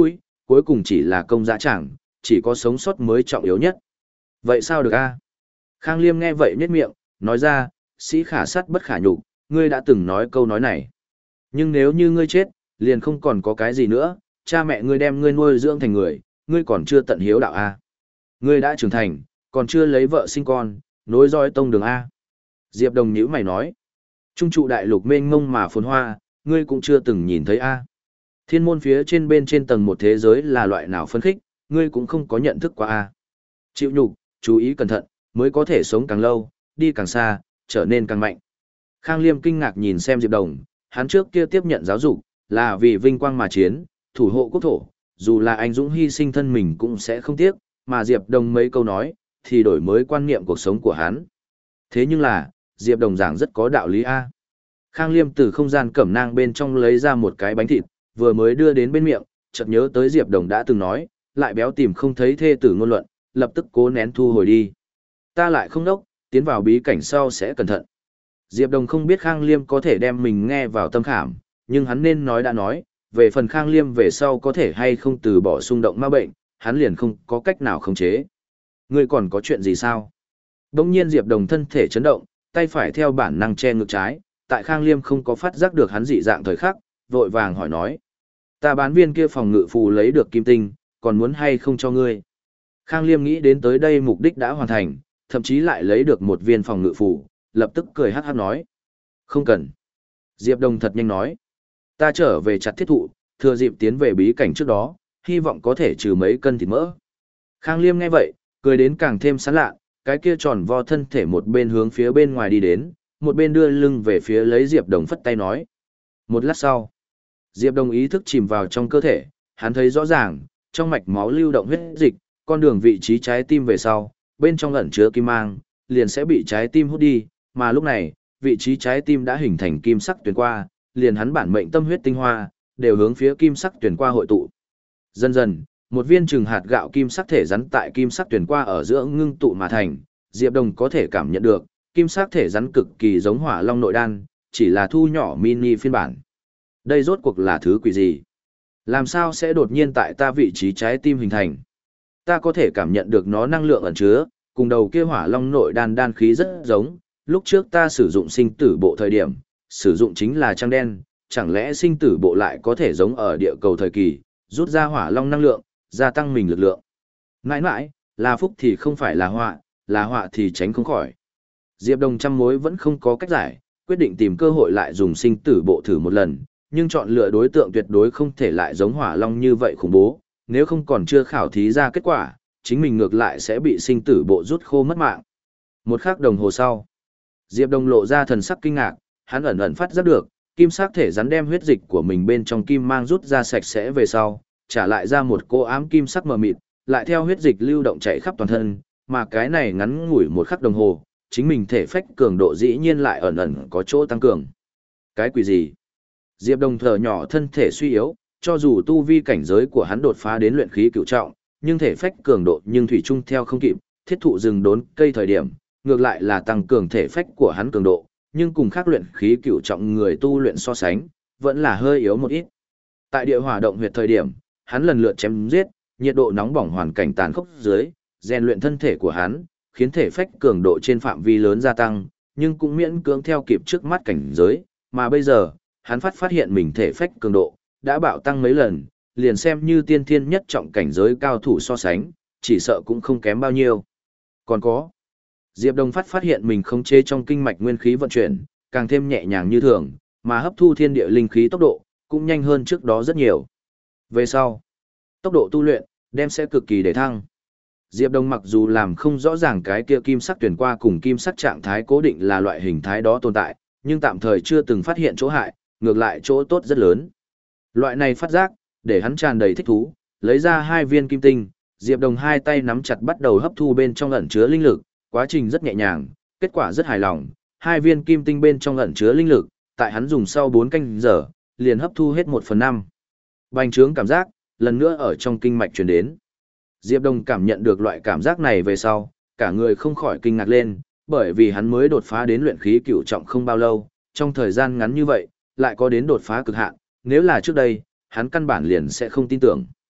cuối cùng chỉ là công dã chẳng, chỉ có sống sót mới trọng yếu nhất. Vậy sao được a? Khang Liêm nghe vậy nhếch miệng, nói ra, sĩ khả sắt bất khả nhục, ngươi đã từng nói câu nói này. Nhưng nếu như ngươi chết, liền không còn có cái gì nữa, cha mẹ ngươi đem ngươi nuôi dưỡng thành người, ngươi còn chưa tận hiếu đạo a. Ngươi đã trưởng thành, còn chưa lấy vợ sinh con, nối dõi tông đường a. Diệp Đồng nhíu mày nói, trung trụ đại lục mênh mông mà phồn hoa, ngươi cũng chưa từng nhìn thấy a. Thiên môn phía trên bên trên tầng một thế giới là loại nào phân khích, ngươi cũng không có nhận thức qua a. Chịu nhục, chú ý cẩn thận, mới có thể sống càng lâu, đi càng xa, trở nên càng mạnh. Khang Liêm kinh ngạc nhìn xem Diệp Đồng, hắn trước kia tiếp nhận giáo dục, là vì vinh quang mà chiến, thủ hộ quốc thổ, dù là anh dũng hy sinh thân mình cũng sẽ không tiếc, mà Diệp Đồng mấy câu nói, thì đổi mới quan niệm cuộc sống của hắn. Thế nhưng là, Diệp Đồng giảng rất có đạo lý a. Khang Liêm từ không gian cẩm nang bên trong lấy ra một cái bánh thịt, vừa mới đưa đến bên miệng, chợt nhớ tới Diệp Đồng đã từng nói, lại béo tìm không thấy thê tử ngôn luận, lập tức cố nén thu hồi đi. Ta lại không đốc, tiến vào bí cảnh sau sẽ cẩn thận. Diệp Đồng không biết Khang Liêm có thể đem mình nghe vào tâm khảm, nhưng hắn nên nói đã nói, về phần Khang Liêm về sau có thể hay không từ bỏ xung động ma bệnh, hắn liền không có cách nào khống chế. Ngươi còn có chuyện gì sao? Đông nhiên Diệp Đồng thân thể chấn động, tay phải theo bản năng che ngực trái, tại Khang Liêm không có phát giác được hắn dị dạng thời khắc, vội vàng hỏi nói. Ta bán viên kia phòng ngự phù lấy được kim tinh, còn muốn hay không cho ngươi? Khang Liêm nghĩ đến tới đây mục đích đã hoàn thành, thậm chí lại lấy được một viên phòng ngự phù, lập tức cười hát hát nói. Không cần. Diệp Đồng thật nhanh nói. Ta trở về chặt thiết thụ, thừa dịp tiến về bí cảnh trước đó, hy vọng có thể trừ mấy cân thịt mỡ. Khang Liêm nghe vậy, cười đến càng thêm sán lạ, cái kia tròn vo thân thể một bên hướng phía bên ngoài đi đến, một bên đưa lưng về phía lấy Diệp Đồng phất tay nói. Một lát sau, Diệp Đồng ý thức chìm vào trong cơ thể, hắn thấy rõ ràng, trong mạch máu lưu động huyết dịch, con đường vị trí trái tim về sau, bên trong ẩn chứa kim mang, liền sẽ bị trái tim hút đi, mà lúc này, vị trí trái tim đã hình thành kim sắc tuyển qua, liền hắn bản mệnh tâm huyết tinh hoa, đều hướng phía kim sắc tuyển qua hội tụ. Dần dần, một viên chừng hạt gạo kim sắc thể rắn tại kim sắc tuyển qua ở giữa ngưng tụ mà thành, Diệp Đồng có thể cảm nhận được, kim sắc thể rắn cực kỳ giống hỏa long nội đan, chỉ là thu nhỏ mini phiên bản. Đây rốt cuộc là thứ quỷ gì? Làm sao sẽ đột nhiên tại ta vị trí trái tim hình thành? Ta có thể cảm nhận được nó năng lượng ẩn chứa, cùng đầu kia hỏa long nội đan đan khí rất giống, lúc trước ta sử dụng sinh tử bộ thời điểm, sử dụng chính là trăng đen, chẳng lẽ sinh tử bộ lại có thể giống ở địa cầu thời kỳ, rút ra hỏa long năng lượng, gia tăng mình lực lượng. Mãi mãi, là phúc thì không phải là họa, là họa thì tránh không khỏi. Diệp Đồng trăm mối vẫn không có cách giải, quyết định tìm cơ hội lại dùng sinh tử bộ thử một lần, nhưng chọn lựa đối tượng tuyệt đối không thể lại giống hỏa long như vậy khủng bố, nếu không còn chưa khảo thí ra kết quả, chính mình ngược lại sẽ bị sinh tử bộ rút khô mất mạng. Một khắc đồng hồ sau, Diệp Đồng lộ ra thần sắc kinh ngạc, hắn ẩn ẩn phát giác được, kim sắc thể rắn đem huyết dịch của mình bên trong kim mang rút ra sạch sẽ về sau, trả lại ra một cô ám kim sắc mờ mịt, lại theo huyết dịch lưu động chảy khắp toàn thân, mà cái này ngắn ngủi một khắc đồng hồ, chính mình thể phách cường độ dĩ nhiên lại ẩn ẩn có chỗ tăng cường. Cái quỷ gì? Diệp Đồng thở nhỏ thân thể suy yếu, cho dù tu vi cảnh giới của hắn đột phá đến luyện khí cửu trọng, nhưng thể phách cường độ nhưng thủy chung theo không kịp, thiết thụ rừng đốn cây thời điểm, ngược lại là tăng cường thể phách của hắn cường độ, nhưng cùng khác luyện khí cửu trọng người tu luyện so sánh, vẫn là hơi yếu một ít. Tại địa hỏa động huyệt thời điểm, hắn lần lượt chém giết, nhiệt độ nóng bỏng hoàn cảnh tàn khốc dưới, rèn luyện thân thể của hắn, khiến thể phách cường độ trên phạm vi lớn gia tăng, nhưng cũng miễn cưỡng theo kịp trước mắt cảnh giới, mà bây giờ, hắn phát phát hiện mình thể phách cường độ đã bạo tăng mấy lần, liền xem như tiên thiên nhất trọng cảnh giới cao thủ so sánh, chỉ sợ cũng không kém bao nhiêu. Còn có, Diệp Đồng phát phát hiện mình khống chế trong kinh mạch nguyên khí vận chuyển, càng thêm nhẹ nhàng như thường, mà hấp thu thiên địa linh khí tốc độ cũng nhanh hơn trước đó rất nhiều. Về sau, tốc độ tu luyện đem sẽ cực kỳ để thăng. Diệp Đồng mặc dù làm không rõ ràng cái kia kim sắc tuyển qua cùng kim sắc trạng thái cố định là loại hình thái đó tồn tại, nhưng tạm thời chưa từng phát hiện chỗ hại, ngược lại chỗ tốt rất lớn. Loại này phát giác, để hắn tràn đầy thích thú, lấy ra hai viên kim tinh, Diệp Đồng hai tay nắm chặt bắt đầu hấp thu bên trong ẩn chứa linh lực, quá trình rất nhẹ nhàng, kết quả rất hài lòng, hai viên kim tinh bên trong ẩn chứa linh lực, tại hắn dùng sau bốn canh giờ, liền hấp thu hết một phần năm. Bành trướng cảm giác, lần nữa ở trong kinh mạch truyền đến. Diệp Đồng cảm nhận được loại cảm giác này về sau, cả người không khỏi kinh ngạc lên, bởi vì hắn mới đột phá đến luyện khí cửu trọng không bao lâu, trong thời gian ngắn như vậy, lại có đến đột phá cực hạn, nếu là trước đây, hắn căn bản liền sẽ không tin tưởng.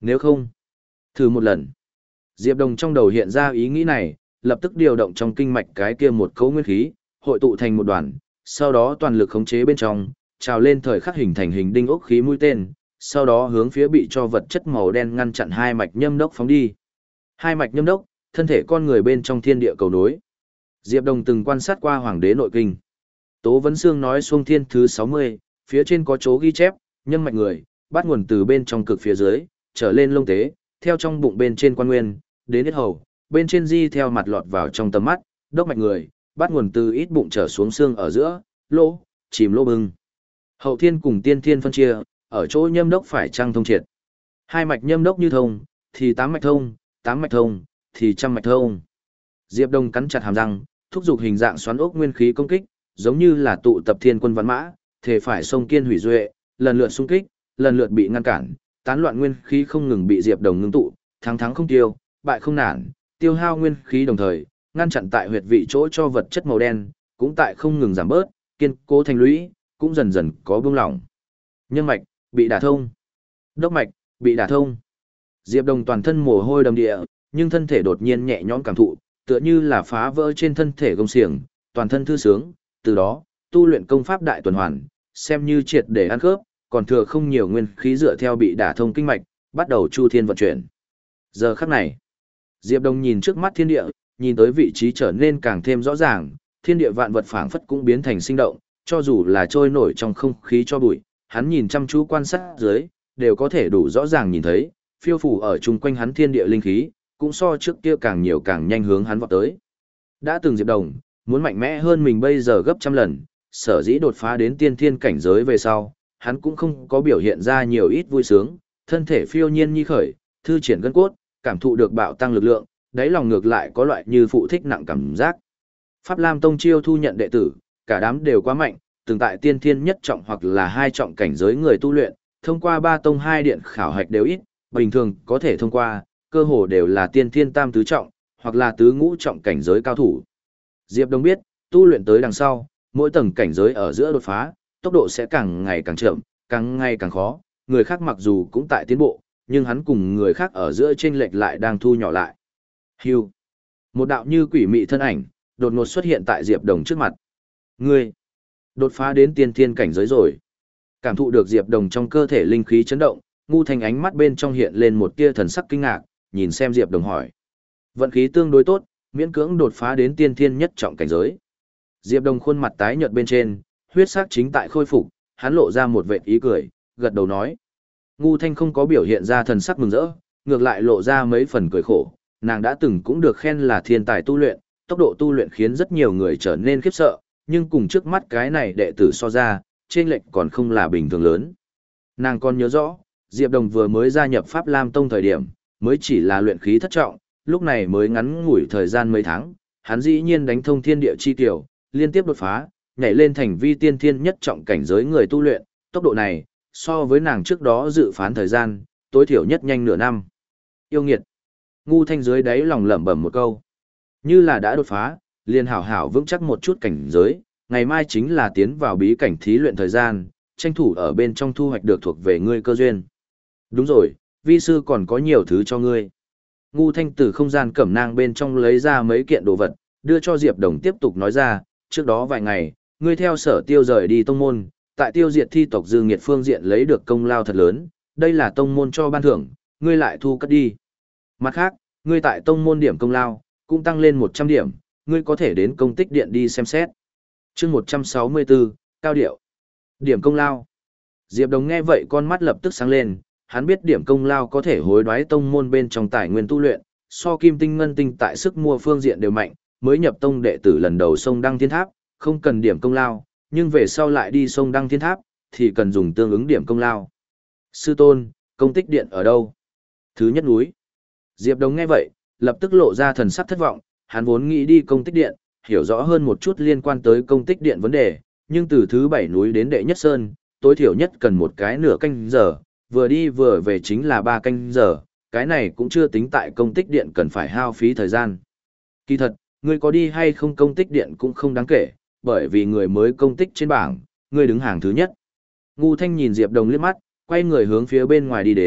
Nếu không, thử một lần. Diệp Đồng trong đầu hiện ra ý nghĩ này, lập tức điều động trong kinh mạch cái kia một cấu nguyên khí, hội tụ thành một đoàn, sau đó toàn lực khống chế bên trong, trào lên thời khắc hình thành hình đinh ốc khí mũi tên, sau đó hướng phía bị cho vật chất màu đen ngăn chặn hai mạch nhâm đốc phóng đi. Hai mạch nhâm đốc, thân thể con người bên trong thiên địa cầu nối. Diệp Đồng từng quan sát qua Hoàng đế nội kinh. Tố Vấn Xương nói xuông thiên thứ sáu mươi, phía trên có chỗ ghi chép, nhâm mạch người, bắt nguồn từ bên trong cực phía dưới, trở lên lông tế, theo trong bụng bên trên quan nguyên, đến hết hầu, bên trên di theo mặt lọt vào trong tầm mắt, đốc mạch người, bắt nguồn từ ít bụng trở xuống xương ở giữa, lỗ, chìm lỗ bưng. Hậu thiên cùng tiên thiên phân chia, ở chỗ nhâm đốc phải trăng thông triệt. Hai mạch nhâm đốc như thông, thì tám mạch thông, tám mạch thông, thì trăm mạch thông. Diệp Đông cắn chặt hàm răng, thúc giục hình dạng xoắn ốc nguyên khí công kích, giống như là tụ tập thiên quân văn mã, thể phải sông kiên hủy duệ, lần lượt xung kích, lần lượt bị ngăn cản, tán loạn nguyên khí không ngừng bị Diệp Đồng ngưng tụ, thắng thắng không tiêu, bại không nản, tiêu hao nguyên khí đồng thời, ngăn chặn tại huyệt vị chỗ cho vật chất màu đen, cũng tại không ngừng giảm bớt, kiên cố thành lũy, cũng dần dần có buông lỏng. Nhân mạch bị đả thông, đốc mạch bị đả thông. Diệp Đồng toàn thân mồ hôi đầm địa, nhưng thân thể đột nhiên nhẹ nhõm cảm thụ, tựa như là phá vỡ trên thân thể gông xiềng, toàn thân thư sướng, từ đó, tu luyện công pháp đại tuần hoàn, xem như triệt để ăn khớp, còn thừa không nhiều nguyên khí dựa theo bị đả thông kinh mạch, bắt đầu chu thiên vận chuyển. Giờ khắc này, Diệp Đồng nhìn trước mắt thiên địa, nhìn tới vị trí trở nên càng thêm rõ ràng, thiên địa vạn vật phảng phất cũng biến thành sinh động, cho dù là trôi nổi trong không khí cho bụi, hắn nhìn chăm chú quan sát dưới, đều có thể đủ rõ ràng nhìn thấy, phiêu phù ở chung quanh hắn thiên địa linh khí, cũng so trước kia càng nhiều càng nhanh hướng hắn vọt tới. Đã từng Diệp Đồng, muốn mạnh mẽ hơn mình bây giờ gấp trăm lần, sở dĩ đột phá đến tiên thiên cảnh giới về sau, hắn cũng không có biểu hiện ra nhiều ít vui sướng, thân thể phiêu nhiên như khởi, thư triển gân cốt, cảm thụ được bạo tăng lực lượng, đáy lòng ngược lại có loại như phụ thích nặng cảm giác. Pháp Lam Tông chiêu thu nhận đệ tử, cả đám đều quá mạnh, từng tại tiên thiên nhất trọng hoặc là hai trọng cảnh giới người tu luyện, thông qua ba tông hai điện khảo hạch đều ít, bình thường có thể thông qua, cơ hồ đều là tiên thiên tam tứ trọng, hoặc là tứ ngũ trọng cảnh giới cao thủ. Diệp Đông biết, tu luyện tới đằng sau, mỗi tầng cảnh giới ở giữa đột phá, tốc độ sẽ càng ngày càng chậm, càng ngày càng khó, người khác mặc dù cũng tại tiến bộ, nhưng hắn cùng người khác ở giữa chênh lệch lại đang thu nhỏ lại. Hưu. Một đạo như quỷ mị thân ảnh, đột ngột xuất hiện tại Diệp Đồng trước mặt. Ngươi, đột phá đến tiên thiên cảnh giới rồi. Cảm thụ được Diệp Đồng trong cơ thể linh khí chấn động, Ngu Thanh ánh mắt bên trong hiện lên một tia thần sắc kinh ngạc, nhìn xem Diệp Đồng hỏi. Vận khí tương đối tốt, miễn cưỡng đột phá đến tiên thiên nhất trọng cảnh giới. Diệp Đồng khuôn mặt tái nhợt bên trên, huyết sắc chính tại khôi phục, hắn lộ ra một vệt ý cười, gật đầu nói. Ngu Thanh không có biểu hiện ra thần sắc mừng rỡ, ngược lại lộ ra mấy phần cười khổ, nàng đã từng cũng được khen là thiên tài tu luyện, tốc độ tu luyện khiến rất nhiều người trở nên khiếp sợ, nhưng cùng trước mắt cái này đệ tử so ra, chênh lệch còn không là bình thường lớn. Nàng còn nhớ rõ, Diệp Đồng vừa mới gia nhập Pháp Lam Tông thời điểm, mới chỉ là luyện khí thất trọng, lúc này mới ngắn ngủi thời gian mấy tháng, hắn dĩ nhiên đánh thông thiên địa chi tiểu, liên tiếp đột phá, nhảy lên thành vi tiên thiên nhất trọng cảnh giới người tu luyện, tốc độ này, so với nàng trước đó dự phán thời gian, tối thiểu nhất nhanh nửa năm. Yêu nghiệt. Ngu Thanh dưới đáy lòng lẩm bẩm một câu. Như là đã đột phá, liền hảo hảo vững chắc một chút cảnh giới, ngày mai chính là tiến vào bí cảnh thí luyện thời gian, tranh thủ ở bên trong thu hoạch được thuộc về ngươi cơ duyên. Đúng rồi, vi sư còn có nhiều thứ cho ngươi. Ngu Thanh từ không gian cẩm nang bên trong lấy ra mấy kiện đồ vật, đưa cho Diệp Đồng tiếp tục nói ra, trước đó vài ngày, ngươi theo Sở Tiêu rời đi tông môn, tại tiêu diệt thi tộc dư nghiệt phương diện lấy được công lao thật lớn, đây là tông môn cho ban thưởng, ngươi lại thu cất đi. Mặt khác, ngươi tại tông môn điểm công lao, cũng tăng lên một trăm điểm, ngươi có thể đến công tích điện đi xem xét. Chương một trăm sáu mươi bốn, Cao Điệu. Điểm công lao. Diệp Đồng nghe vậy con mắt lập tức sáng lên, hắn biết điểm công lao có thể hối đoái tông môn bên trong tài nguyên tu luyện, so kim tinh ngân tinh tại sức mua phương diện đều mạnh, mới nhập tông đệ tử lần đầu sông Đăng Thiên Tháp, không cần điểm công lao, nhưng về sau lại đi sông Đăng Thiên Tháp, thì cần dùng tương ứng điểm công lao. Sư tôn, công tích điện ở đâu? Thứ nhất núi. Diệp Đồng nghe vậy, lập tức lộ ra thần sắc thất vọng, hắn vốn nghĩ đi công tích điện, hiểu rõ hơn một chút liên quan tới công tích điện vấn đề, nhưng từ thứ bảy núi đến đệ nhất sơn, tối thiểu nhất cần một cái nửa canh giờ, vừa đi vừa về chính là ba canh giờ, cái này cũng chưa tính tại công tích điện cần phải hao phí thời gian. Kỳ thật, ngươi có đi hay không công tích điện cũng không đáng kể, bởi vì người mới công tích trên bảng, ngươi đứng hàng thứ nhất. Ngu Thanh nhìn Diệp Đồng liếc mắt, quay người hướng phía bên ngoài đi đến,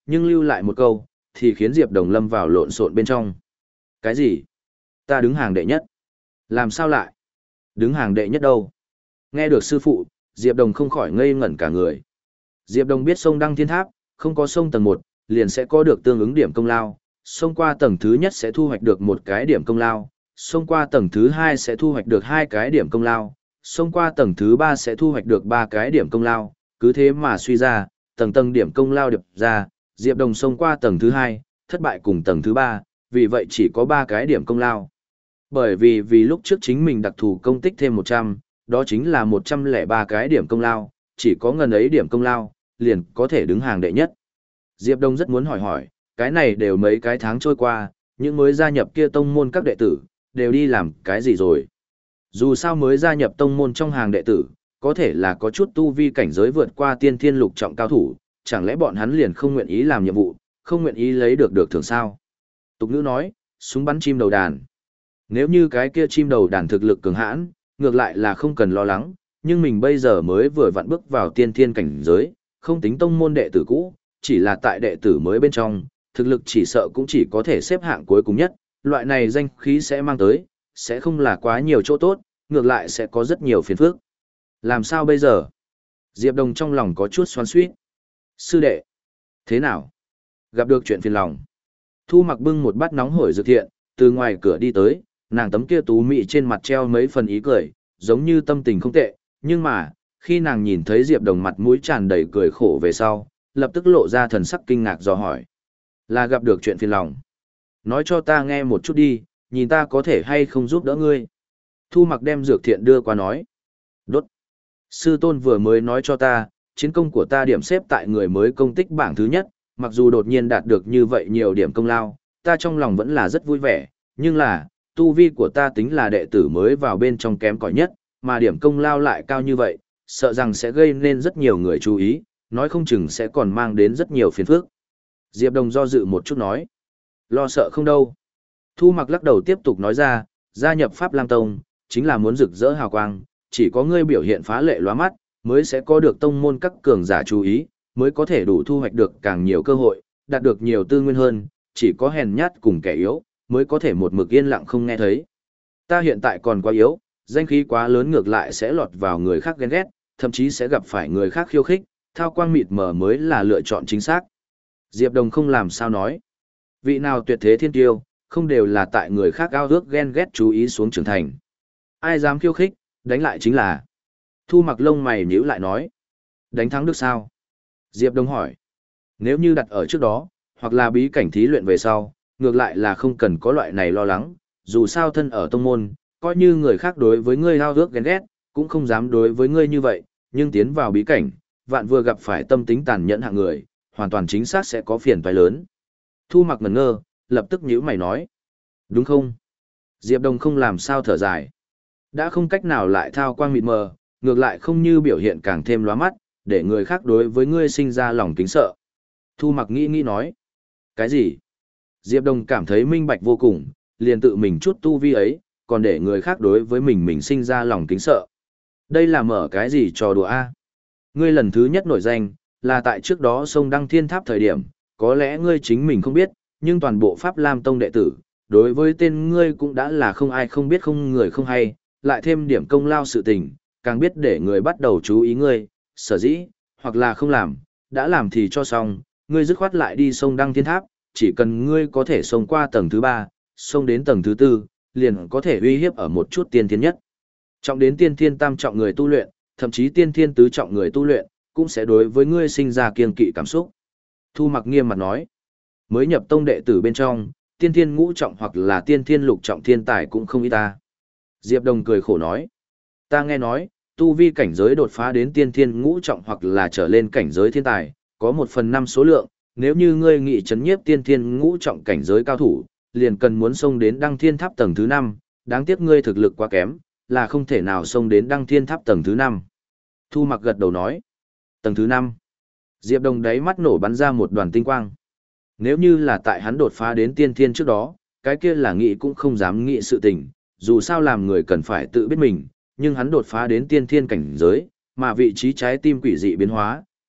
nhưng lưu lại một câu, thì khiến Diệp Đồng lâm vào lộn xộn bên trong. Cái gì? Ta đứng hàng đệ nhất. Làm sao lại? Đứng hàng đệ nhất đâu? Nghe được sư phụ, Diệp Đồng không khỏi ngây ngẩn cả người. Diệp Đồng biết sông Đăng Thiên Tháp, không có sông tầng một, liền sẽ có được tương ứng điểm công lao, sông qua tầng thứ nhất sẽ thu hoạch được một cái điểm công lao, sông qua tầng thứ hai sẽ thu hoạch được hai cái điểm công lao, sông qua tầng thứ ba sẽ thu hoạch được ba cái điểm công lao, cứ thế mà suy ra, tầng tầng điểm công lao điệp ra, Diệp Đồng sông qua tầng thứ hai, thất bại cùng tầng thứ ba, vì vậy chỉ có ba cái điểm công lao. Bởi vì vì lúc trước chính mình đặc thù công tích thêm một trăm, đó chính là một trăm lẻ ba cái điểm công lao, chỉ có ngần ấy điểm công lao, liền có thể đứng hàng đệ nhất. Diệp Đông rất muốn hỏi hỏi, cái này đều mấy cái tháng trôi qua, những mới gia nhập kia tông môn các đệ tử, đều đi làm cái gì rồi? Dù sao mới gia nhập tông môn trong hàng đệ tử, có thể là có chút tu vi cảnh giới vượt qua tiên thiên lục trọng cao thủ, chẳng lẽ bọn hắn liền không nguyện ý làm nhiệm vụ, không nguyện ý lấy được được thưởng sao? Tục ngữ nói, súng bắn chim đầu đàn. Nếu như cái kia chim đầu đàn thực lực cường hãn, ngược lại là không cần lo lắng, nhưng mình bây giờ mới vừa vặn bước vào tiên thiên cảnh giới, không tính tông môn đệ tử cũ, chỉ là tại đệ tử mới bên trong, thực lực chỉ sợ cũng chỉ có thể xếp hạng cuối cùng nhất, loại này danh khí sẽ mang tới, sẽ không là quá nhiều chỗ tốt, ngược lại sẽ có rất nhiều phiền phức. Làm sao bây giờ? Diệp Đồng trong lòng có chút xoắn xuýt. Sư đệ, thế nào? Gặp được chuyện phiền lòng. Thu Mặc bưng một bát nóng hổi dược thiện, từ ngoài cửa đi tới, nàng tấm kia tú mị trên mặt treo mấy phần ý cười, giống như tâm tình không tệ, nhưng mà, khi nàng nhìn thấy Diệp Đồng mặt mũi tràn đầy cười khổ về sau, lập tức lộ ra thần sắc kinh ngạc dò hỏi. Là gặp được chuyện phiền lòng. Nói cho ta nghe một chút đi, nhìn ta có thể hay không giúp đỡ ngươi. Thu Mặc đem dược thiện đưa qua nói. Đốt. Sư tôn vừa mới nói cho ta, chiến công của ta điểm xếp tại người mới công tích bảng thứ nhất, mặc dù đột nhiên đạt được như vậy nhiều điểm công lao, ta trong lòng vẫn là rất vui vẻ, nhưng là, tu vi của ta tính là đệ tử mới vào bên trong kém cỏi nhất, mà điểm công lao lại cao như vậy, sợ rằng sẽ gây nên rất nhiều người chú ý, nói không chừng sẽ còn mang đến rất nhiều phiền phức. Diệp Đồng do dự một chút nói, lo sợ không đâu. Thu Mặc lắc đầu tiếp tục nói ra, gia nhập Pháp Lam Tông, chính là muốn rực rỡ hào quang, chỉ có ngươi biểu hiện phá lệ lóa mắt, mới sẽ có được tông môn các cường giả chú ý, mới có thể đủ thu hoạch được càng nhiều cơ hội, đạt được nhiều tư nguyên hơn, chỉ có hèn nhát cùng kẻ yếu, mới có thể một mực yên lặng không nghe thấy. Ta hiện tại còn quá yếu, danh khí quá lớn ngược lại sẽ lọt vào người khác ghen ghét, thậm chí sẽ gặp phải người khác khiêu khích, thao quang mịt mờ mới là lựa chọn chính xác. Diệp Đồng không làm sao nói. Vị nào tuyệt thế thiên tiêu, không đều là tại người khác ao ước ghen ghét chú ý xuống trưởng thành. Ai dám khiêu khích, đánh lại chính là. Thu Mặc lông mày nhíu lại nói. Đánh thắng được sao? Diệp Đồng hỏi. Nếu như đặt ở trước đó, hoặc là bí cảnh thí luyện về sau, ngược lại là không cần có loại này lo lắng, dù sao thân ở tông môn, coi như người khác đối với ngươi ao ước ghen ghét, cũng không dám đối với ngươi như vậy, nhưng tiến vào bí cảnh, vạn vừa gặp phải tâm tính tàn nhẫn hạng người, hoàn toàn chính xác sẽ có phiền toái lớn. Thu Mặc ngẩn ngơ, lập tức nhíu mày nói. Đúng không? Diệp Đồng không làm sao thở dài. Đã không cách nào lại thao quang mịt mờ, ngược lại không như biểu hiện càng thêm lóa mắt, để người khác đối với ngươi sinh ra lòng kính sợ. Thu Mặc nghĩ nghĩ nói. Cái gì? Diệp Đồng cảm thấy minh bạch vô cùng, liền tự mình chút tu vi ấy, còn để người khác đối với mình mình sinh ra lòng kính sợ. Đây là mở cái gì trò đùa a? Ngươi lần thứ nhất nổi danh, là tại trước đó sông Đăng Thiên Tháp thời điểm, có lẽ ngươi chính mình không biết, nhưng toàn bộ Pháp Lam Tông đệ tử, đối với tên ngươi cũng đã là không ai không biết không người không hay, lại thêm điểm công lao sự tình, càng biết để người bắt đầu chú ý ngươi, sở dĩ, hoặc là không làm, đã làm thì cho xong, ngươi dứt khoát lại đi sông Đăng Thiên Tháp, chỉ cần ngươi có thể xông qua tầng thứ ba, xông đến tầng thứ tư, liền có thể uy hiếp ở một chút tiên thiên nhất. Trọng đến tiên thiên tam trọng người tu luyện, thậm chí tiên thiên tứ trọng người tu luyện, cũng sẽ đối với ngươi sinh ra kiên kỵ cảm xúc. Thu Mặc nghiêm mặt nói, mới nhập tông đệ tử bên trong, tiên thiên ngũ trọng hoặc là tiên thiên lục trọng thiên tài cũng không ít ta. Diệp Đồng cười khổ nói, ta nghe nói, tu vi cảnh giới đột phá đến tiên thiên ngũ trọng hoặc là trở lên cảnh giới thiên tài, có một phần năm số lượng, nếu như ngươi nghị chấn nhiếp tiên thiên ngũ trọng cảnh giới cao thủ, liền cần muốn xông đến Đăng Thiên Tháp tầng thứ năm, đáng tiếc ngươi thực lực quá kém, là không thể nào xông đến Đăng Thiên Tháp tầng thứ năm. Thu Mặc gật đầu nói, tầng thứ năm. Diệp Đồng đáy mắt nổ bắn ra một đoàn tinh quang. Nếu như là tại hắn đột phá đến tiên thiên trước đó, cái kia là nghĩ cũng không dám nghĩ sự tình, dù sao làm người cần phải tự biết mình, nhưng hắn đột phá đến tiên thiên cảnh giới, mà vị trí trái tim quỷ dị biến hóa,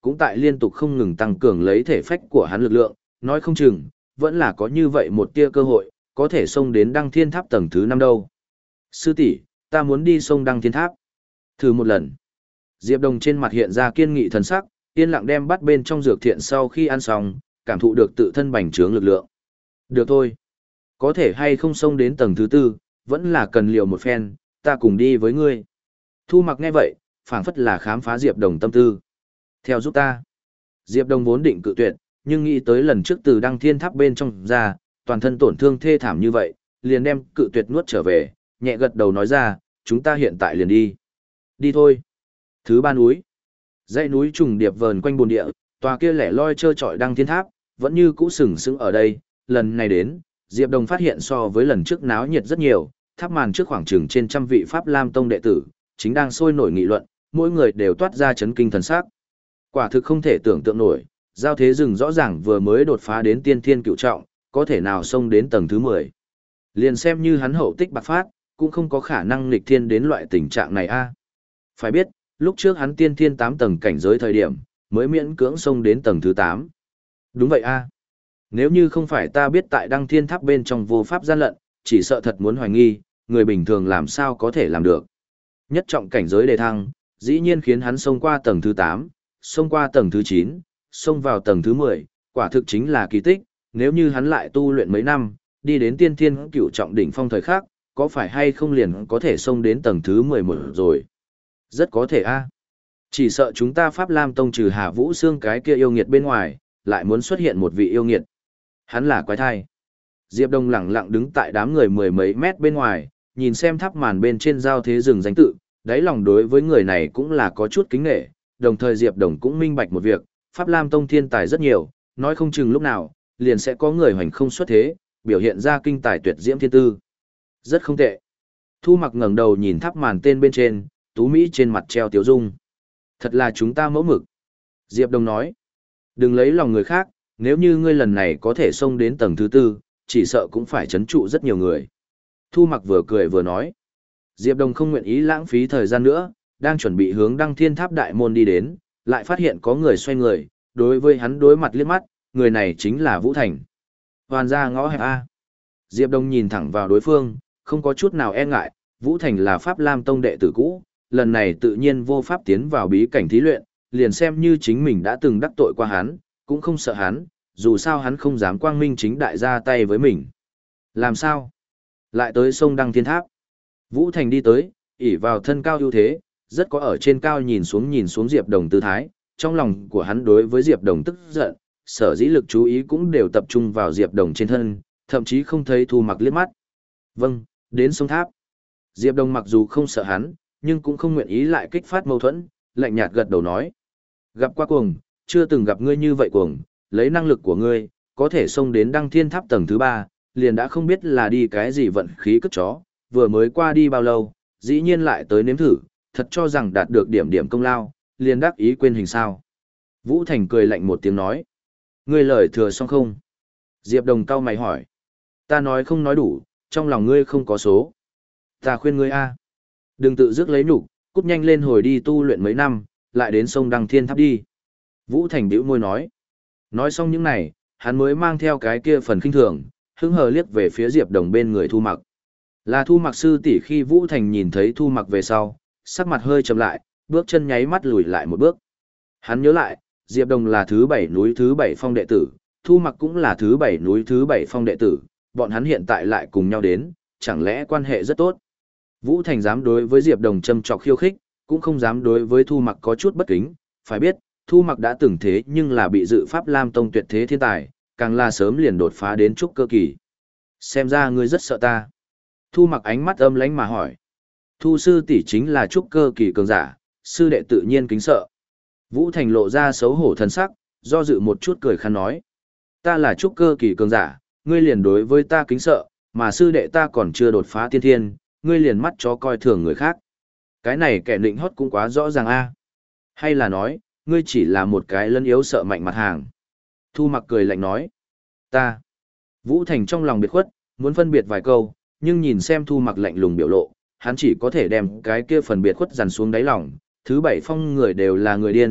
cũng tại liên tục không ngừng tăng cường lấy thể phách của hắn lực lượng, nói không chừng, vẫn là có như vậy một tia cơ hội, có thể xông đến đăng thiên tháp tầng thứ năm đâu. Sư tỷ, ta muốn đi sông đăng thiên tháp. Thử một lần. Diệp Đồng trên mặt hiện ra kiên nghị thần sắc, yên lặng đem bắt bên trong dược thiện sau khi ăn xong, cảm thụ được tự thân bành trướng lực lượng. Được thôi. Có thể hay không xông đến tầng thứ tư, vẫn là cần liều một phen, ta cùng đi với ngươi. Thu Mặc nghe vậy, phảng phất là khám phá Diệp Đồng tâm tư. Theo giúp ta. Diệp Đồng vốn định cự tuyệt, nhưng nghĩ tới lần trước từ đăng thiên tháp bên trong ra, toàn thân tổn thương thê thảm như vậy, liền đem cự tuyệt nuốt trở về, nhẹ gật đầu nói ra, chúng ta hiện tại liền đi. Đi thôi. Thứ ba núi. Dãy núi trùng điệp vờn quanh bồn địa, tòa kia lẻ loi trơ trọi đăng thiên tháp, vẫn như cũ sừng sững ở đây. Lần này đến, Diệp Đồng phát hiện so với lần trước náo nhiệt rất nhiều, tháp màn trước khoảng chừng trên trăm vị Pháp Lam Tông đệ tử, chính đang sôi nổi nghị luận, mỗi người đều toát ra chấn kinh thần sắc. Quả thực không thể tưởng tượng nổi, Giao Thế Rừng rõ ràng vừa mới đột phá đến tiên thiên cựu trọng, có thể nào xông đến tầng thứ mười. Liền xem như hắn hậu tích bạc phát, cũng không có khả năng nghịch thiên đến loại tình trạng này a. Phải biết, lúc trước hắn tiên thiên tám tầng cảnh giới thời điểm, mới miễn cưỡng xông đến tầng thứ tám. Đúng vậy a. Nếu như không phải ta biết tại đăng thiên tháp bên trong vô pháp gian lận, chỉ sợ thật muốn hoài nghi, người bình thường làm sao có thể làm được. Nhất trọng cảnh giới đề thăng, dĩ nhiên khiến hắn xông qua tầng thứ tám, xông qua tầng thứ chín, xông vào tầng thứ mười, quả thực chính là kỳ tích, nếu như hắn lại tu luyện mấy năm, đi đến tiên thiên cửu trọng đỉnh phong thời khắc, có phải hay không liền có thể xông đến tầng thứ mười một rồi. Rất có thể a. Chỉ sợ chúng ta Pháp Lam Tông trừ Hà Vũ Xương cái kia yêu nghiệt bên ngoài, lại muốn xuất hiện một vị yêu nghiệt. Hắn là quái thai. Diệp Đông lẳng lặng đứng tại đám người mười mấy mét bên ngoài, nhìn xem tháp màn bên trên Giao Thế Rừng danh tự, đáy lòng đối với người này cũng là có chút kính nể, đồng thời Diệp Đồng cũng minh bạch một việc, Pháp Lam Tông thiên tài rất nhiều, nói không chừng lúc nào, liền sẽ có người hoành không xuất thế, biểu hiện ra kinh tài tuyệt diễm thiên tư. Rất không tệ. Thu Mặc ngẩng đầu nhìn tháp màn tên bên trên, Tú Mỹ trên mặt treo tiếu dung. Thật là chúng ta mẫu mực. Diệp Đồng nói, đừng lấy lòng người khác, nếu như ngươi lần này có thể xông đến tầng thứ tư, chỉ sợ cũng phải chấn trụ rất nhiều người. Thu Mặc vừa cười vừa nói. Diệp Đồng không nguyện ý lãng phí thời gian nữa, đang chuẩn bị hướng đăng thiên tháp đại môn đi đến, lại phát hiện có người xoay người, đối với hắn đối mặt liếc mắt, người này chính là Vũ Thành. Hoàn ra ngõ hẹp A. Diệp Đồng nhìn thẳng vào đối phương, không có chút nào e ngại, Vũ Thành là Pháp Lam Tông đệ tử cũ, lần này tự nhiên vô pháp tiến vào bí cảnh thí luyện, liền xem như chính mình đã từng đắc tội qua hắn, cũng không sợ hắn, dù sao hắn không dám quang minh chính đại ra tay với mình. Làm sao? Lại tới sông Đăng Thiên Tháp. Vũ Thành đi tới, ỷ vào thân cao ưu thế, rất có ở trên cao nhìn xuống nhìn xuống Diệp Đồng tư thái, trong lòng của hắn đối với Diệp Đồng tức giận, sở dĩ lực chú ý cũng đều tập trung vào Diệp Đồng trên thân, thậm chí không thấy Thu Mặc liếc mắt. Vâng, đến sông tháp. Diệp Đồng mặc dù không sợ hắn, nhưng cũng không nguyện ý lại kích phát mâu thuẫn, lạnh nhạt gật đầu nói. Gặp qua cuồng, chưa từng gặp ngươi như vậy cuồng, lấy năng lực của ngươi, có thể xông đến đăng thiên tháp tầng thứ ba, liền đã không biết là đi cái gì vận khí cất chó, vừa mới qua đi bao lâu, dĩ nhiên lại tới nếm thử, thật cho rằng đạt được điểm điểm công lao, liền đắc ý quên hình sao. Vũ Thành cười lạnh một tiếng nói. Ngươi lời thừa xong không? Diệp Đồng cau mày hỏi. Ta nói không nói đủ, trong lòng ngươi không có số. Ta khuyên ngươi a, đừng tự dứt lấy nhục, cút nhanh lên hồi đi tu luyện mấy năm, lại đến sông Đăng Thiên Tháp đi. Vũ Thành bĩu môi nói. Nói xong những này, hắn mới mang theo cái kia phần khinh thường, hứng hờ liếc về phía Diệp Đồng bên người Thu Mặc. Là Thu Mặc sư tỷ. Khi Vũ Thành nhìn thấy Thu Mặc về sau, sắc mặt hơi chậm lại, bước chân nháy mắt lùi lại một bước. Hắn nhớ lại, Diệp Đồng là thứ bảy núi thứ bảy phong đệ tử, Thu Mặc cũng là thứ bảy núi thứ bảy phong đệ tử, bọn hắn hiện tại lại cùng nhau đến, chẳng lẽ quan hệ rất tốt. Vũ Thành dám đối với Diệp Đồng châm chọc khiêu khích, cũng không dám đối với Thu Mặc có chút bất kính, phải biết, Thu Mặc đã từng thế nhưng là bị dự Pháp Lam Tông tuyệt thế thiên tài, càng là sớm liền đột phá đến trúc cơ kỳ. Xem ra ngươi rất sợ ta. Thu Mặc ánh mắt âm lãnh mà hỏi. Thu sư tỷ chính là trúc cơ kỳ cường giả, sư đệ tự nhiên kính sợ. Vũ Thành lộ ra xấu hổ thần sắc, do dự một chút cười khăn nói. Ta là trúc cơ kỳ cường giả, ngươi liền đối với ta kính sợ, mà sư đệ ta còn chưa đột phá tiên thiên, ngươi liền mắt chó coi thường người khác. Cái này kẻ định hót cũng quá rõ ràng a. Hay là nói, ngươi chỉ là một cái lân yếu sợ mạnh mặt hàng. Thu Mặc cười lạnh nói. Ta. Vũ Thành trong lòng biệt khuất, muốn phân biệt vài câu, nhưng nhìn xem Thu Mặc lạnh lùng biểu lộ, hắn chỉ có thể đem cái kia phần biệt khuất dằn xuống đáy lòng. Thứ bảy phong người đều là người điên,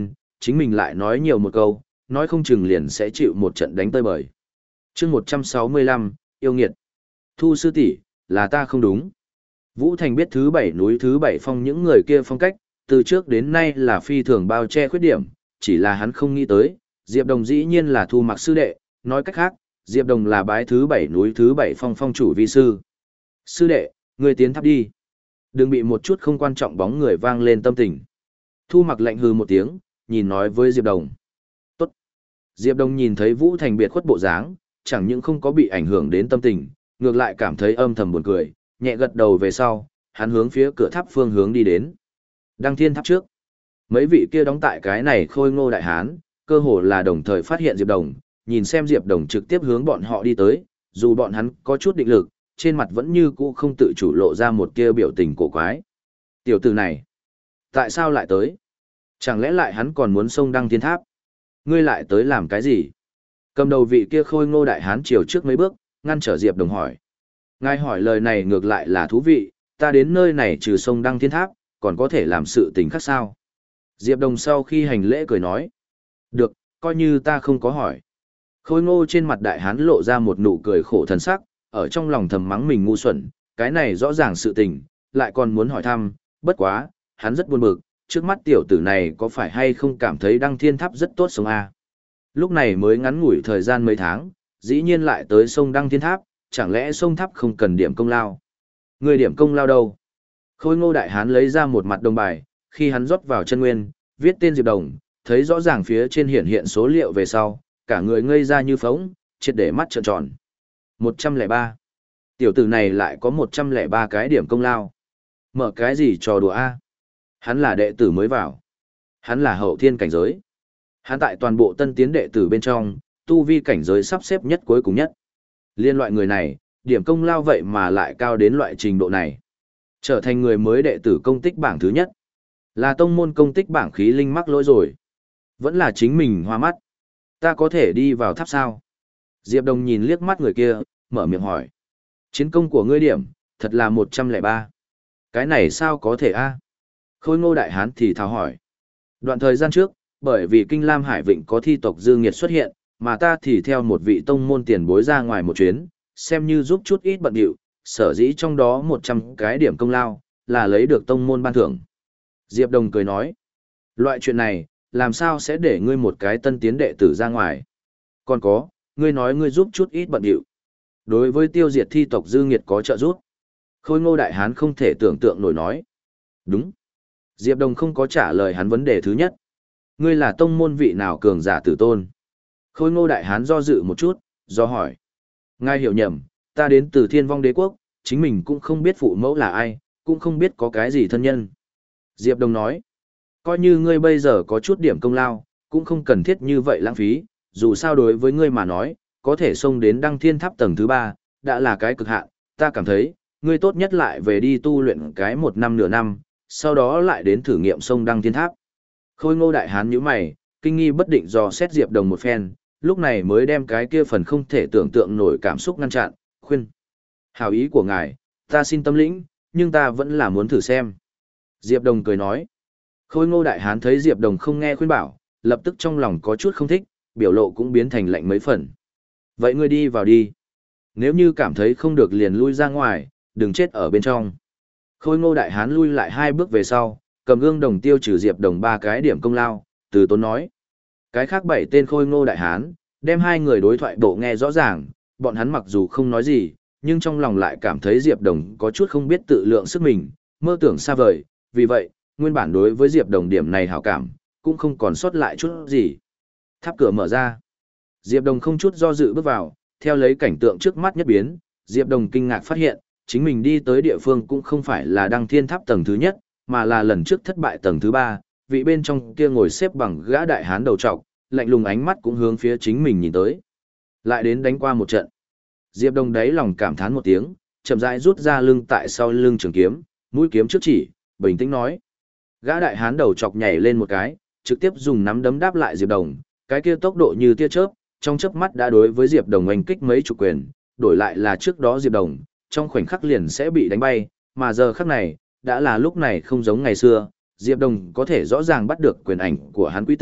chính mình lại nói nhiều một câu, nói không chừng liền sẽ chịu một trận đánh tơi bời. chương một trăm sáu mươi lăm, yêu nghiệt. Thu sư tỷ, là ta không đúng. Vũ Thành biết thứ bảy núi thứ bảy phong những người kia phong cách, từ trước đến nay là phi thường bao che khuyết điểm, chỉ là hắn không nghĩ tới, Diệp Đồng dĩ nhiên là Thu Mặc sư đệ, nói cách khác, Diệp Đồng là bái thứ bảy núi thứ bảy phong phong chủ vi sư. Sư đệ, ngươi tiến tháp đi. Đừng bị một chút không quan trọng bóng người vang lên tâm tình. Thu Mặc lạnh hừ một tiếng, nhìn nói với Diệp Đồng. Tốt. Diệp Đồng nhìn thấy Vũ Thành biệt khuất bộ dáng, chẳng những không có bị ảnh hưởng đến tâm tình, ngược lại cảm thấy âm thầm buồn cười, nhẹ gật đầu về sau, hắn hướng phía cửa tháp phương hướng đi đến. Đăng thiên tháp trước. Mấy vị kia đóng tại cái này khôi ngô đại hán, cơ hồ là đồng thời phát hiện Diệp Đồng, nhìn xem Diệp Đồng trực tiếp hướng bọn họ đi tới, dù bọn hắn có chút định lực, trên mặt vẫn như cũ không tự chủ lộ ra một kia biểu tình cổ quái. Tiểu tử này, tại sao lại tới? Chẳng lẽ lại hắn còn muốn xông đăng thiên tháp? Ngươi lại tới làm cái gì? Cầm đầu vị kia khôi ngô đại hán chiều trước mấy bước, ngăn trở Diệp Đồng hỏi. Ngài hỏi lời này ngược lại là thú vị, ta đến nơi này trừ sông đăng thiên tháp, còn có thể làm sự tình khác sao? Diệp Đồng sau khi hành lễ cười nói. Được, coi như ta không có hỏi. Khôi ngô trên mặt đại hán lộ ra một nụ cười khổ thần sắc, ở trong lòng thầm mắng mình ngu xuẩn, cái này rõ ràng sự tình, lại còn muốn hỏi thăm, bất quá, hắn rất buồn bực, trước mắt tiểu tử này có phải hay không cảm thấy đăng thiên tháp rất tốt sống a? Lúc này mới ngắn ngủi thời gian mấy tháng, dĩ nhiên lại tới sông đăng thiên tháp, chẳng lẽ sông tháp không cần điểm công lao? Người điểm công lao đâu? Khôi ngô đại hán lấy ra một mặt đồng bài, khi hắn rót vào chân nguyên, viết tên Diệp Đồng, thấy rõ ràng phía trên hiện hiện số liệu về sau, cả người ngây ra như phóng, triệt để mắt trợn tròn. một trăm lẻ ba. Tiểu tử này lại có một trăm lẻ ba cái điểm công lao. Mở cái gì trò đùa a? Hắn là đệ tử mới vào. Hắn là hậu thiên cảnh giới. Hắn tại toàn bộ tân tiến đệ tử bên trong, tu vi cảnh giới sắp xếp nhất cuối cùng nhất. Liên loại người này, điểm công lao vậy mà lại cao đến loại trình độ này. Trở thành người mới đệ tử công tích bảng thứ nhất. Là tông môn công tích bảng khí linh mắc lỗi rồi. Vẫn là chính mình hoa mắt. Ta có thể đi vào tháp sao? Diệp Đồng nhìn liếc mắt người kia, mở miệng hỏi. Chiến công của ngươi điểm, thật là một trăm lẻ ba. Cái này sao có thể a? Khôi ngô đại hán thì thào hỏi. Đoạn thời gian trước, bởi vì Kinh Lam Hải Vịnh có thi tộc dư nghiệt xuất hiện, mà ta thì theo một vị tông môn tiền bối ra ngoài một chuyến, xem như giúp chút ít bận điệu, sở dĩ trong đó một trăm cái điểm công lao, là lấy được tông môn ban thưởng. Diệp Đồng cười nói, loại chuyện này, làm sao sẽ để ngươi một cái tân tiến đệ tử ra ngoài? Còn có, ngươi nói ngươi giúp chút ít bận điệu. Đối với tiêu diệt thi tộc dư nghiệt có trợ giúp. Khôi ngô đại hán không thể tưởng tượng nổi nói. Đúng. Diệp Đồng không có trả lời hắn vấn đề thứ nhất. Ngươi là tông môn vị nào cường giả tử tôn? Khôi ngô đại hán do dự một chút, do hỏi. Ngài hiểu nhầm, ta đến từ thiên vong đế quốc, chính mình cũng không biết phụ mẫu là ai, cũng không biết có cái gì thân nhân. Diệp Đồng nói. Coi như ngươi bây giờ có chút điểm công lao, cũng không cần thiết như vậy lãng phí, dù sao đối với ngươi mà nói, có thể xông đến đăng thiên tháp tầng thứ ba, đã là cái cực hạn, ta cảm thấy, ngươi tốt nhất lại về đi tu luyện cái một năm nửa năm, sau đó lại đến thử nghiệm xông đăng thiên tháp. Khôi ngô đại hán nhíu mày, kinh nghi bất định dò xét Diệp Đồng một phen, lúc này mới đem cái kia phần không thể tưởng tượng nổi cảm xúc ngăn chặn, khuyên. Hảo ý của ngài, ta xin tâm lĩnh, nhưng ta vẫn là muốn thử xem. Diệp Đồng cười nói. Khôi ngô đại hán thấy Diệp Đồng không nghe khuyên bảo, lập tức trong lòng có chút không thích, biểu lộ cũng biến thành lạnh mấy phần. Vậy ngươi đi vào đi. Nếu như cảm thấy không được liền lui ra ngoài, đừng chết ở bên trong. Khôi ngô đại hán lui lại hai bước về sau, cầm gương đồng tiêu trừ Diệp Đồng ba cái điểm công lao, từ tốn nói. Cái khác bảy tên khôi ngô đại hán, đem hai người đối thoại bộ nghe rõ ràng, bọn hắn mặc dù không nói gì, nhưng trong lòng lại cảm thấy Diệp Đồng có chút không biết tự lượng sức mình, mơ tưởng xa vời, vì vậy, nguyên bản đối với Diệp Đồng điểm này hảo cảm, cũng không còn sót lại chút gì. Tháp cửa mở ra. Diệp Đồng không chút do dự bước vào, theo lấy cảnh tượng trước mắt nhất biến, Diệp Đồng kinh ngạc phát hiện, chính mình đi tới địa phương cũng không phải là đăng thiên tháp tầng thứ nhất, mà là lần trước thất bại tầng thứ ba, vị bên trong kia ngồi xếp bằng gã đại hán đầu trọc, lạnh lùng ánh mắt cũng hướng phía chính mình nhìn tới. Lại đến đánh qua một trận. Diệp Đồng đáy lòng cảm thán một tiếng, chậm rãi rút ra lưng tại sau lưng trường kiếm, mũi kiếm trước chỉ, bình tĩnh nói. Gã đại hán đầu chọc nhảy lên một cái, trực tiếp dùng nắm đấm đáp lại Diệp Đồng, cái kia tốc độ như tia chớp, trong chớp mắt đã đối với Diệp Đồng oanh kích mấy chục quyền, đổi lại là trước đó Diệp Đồng, trong khoảnh khắc liền sẽ bị đánh bay, mà giờ khắc này, đã là lúc này không giống ngày xưa, Diệp Đồng có thể rõ ràng bắt được quyền ảnh của hắn quy tích,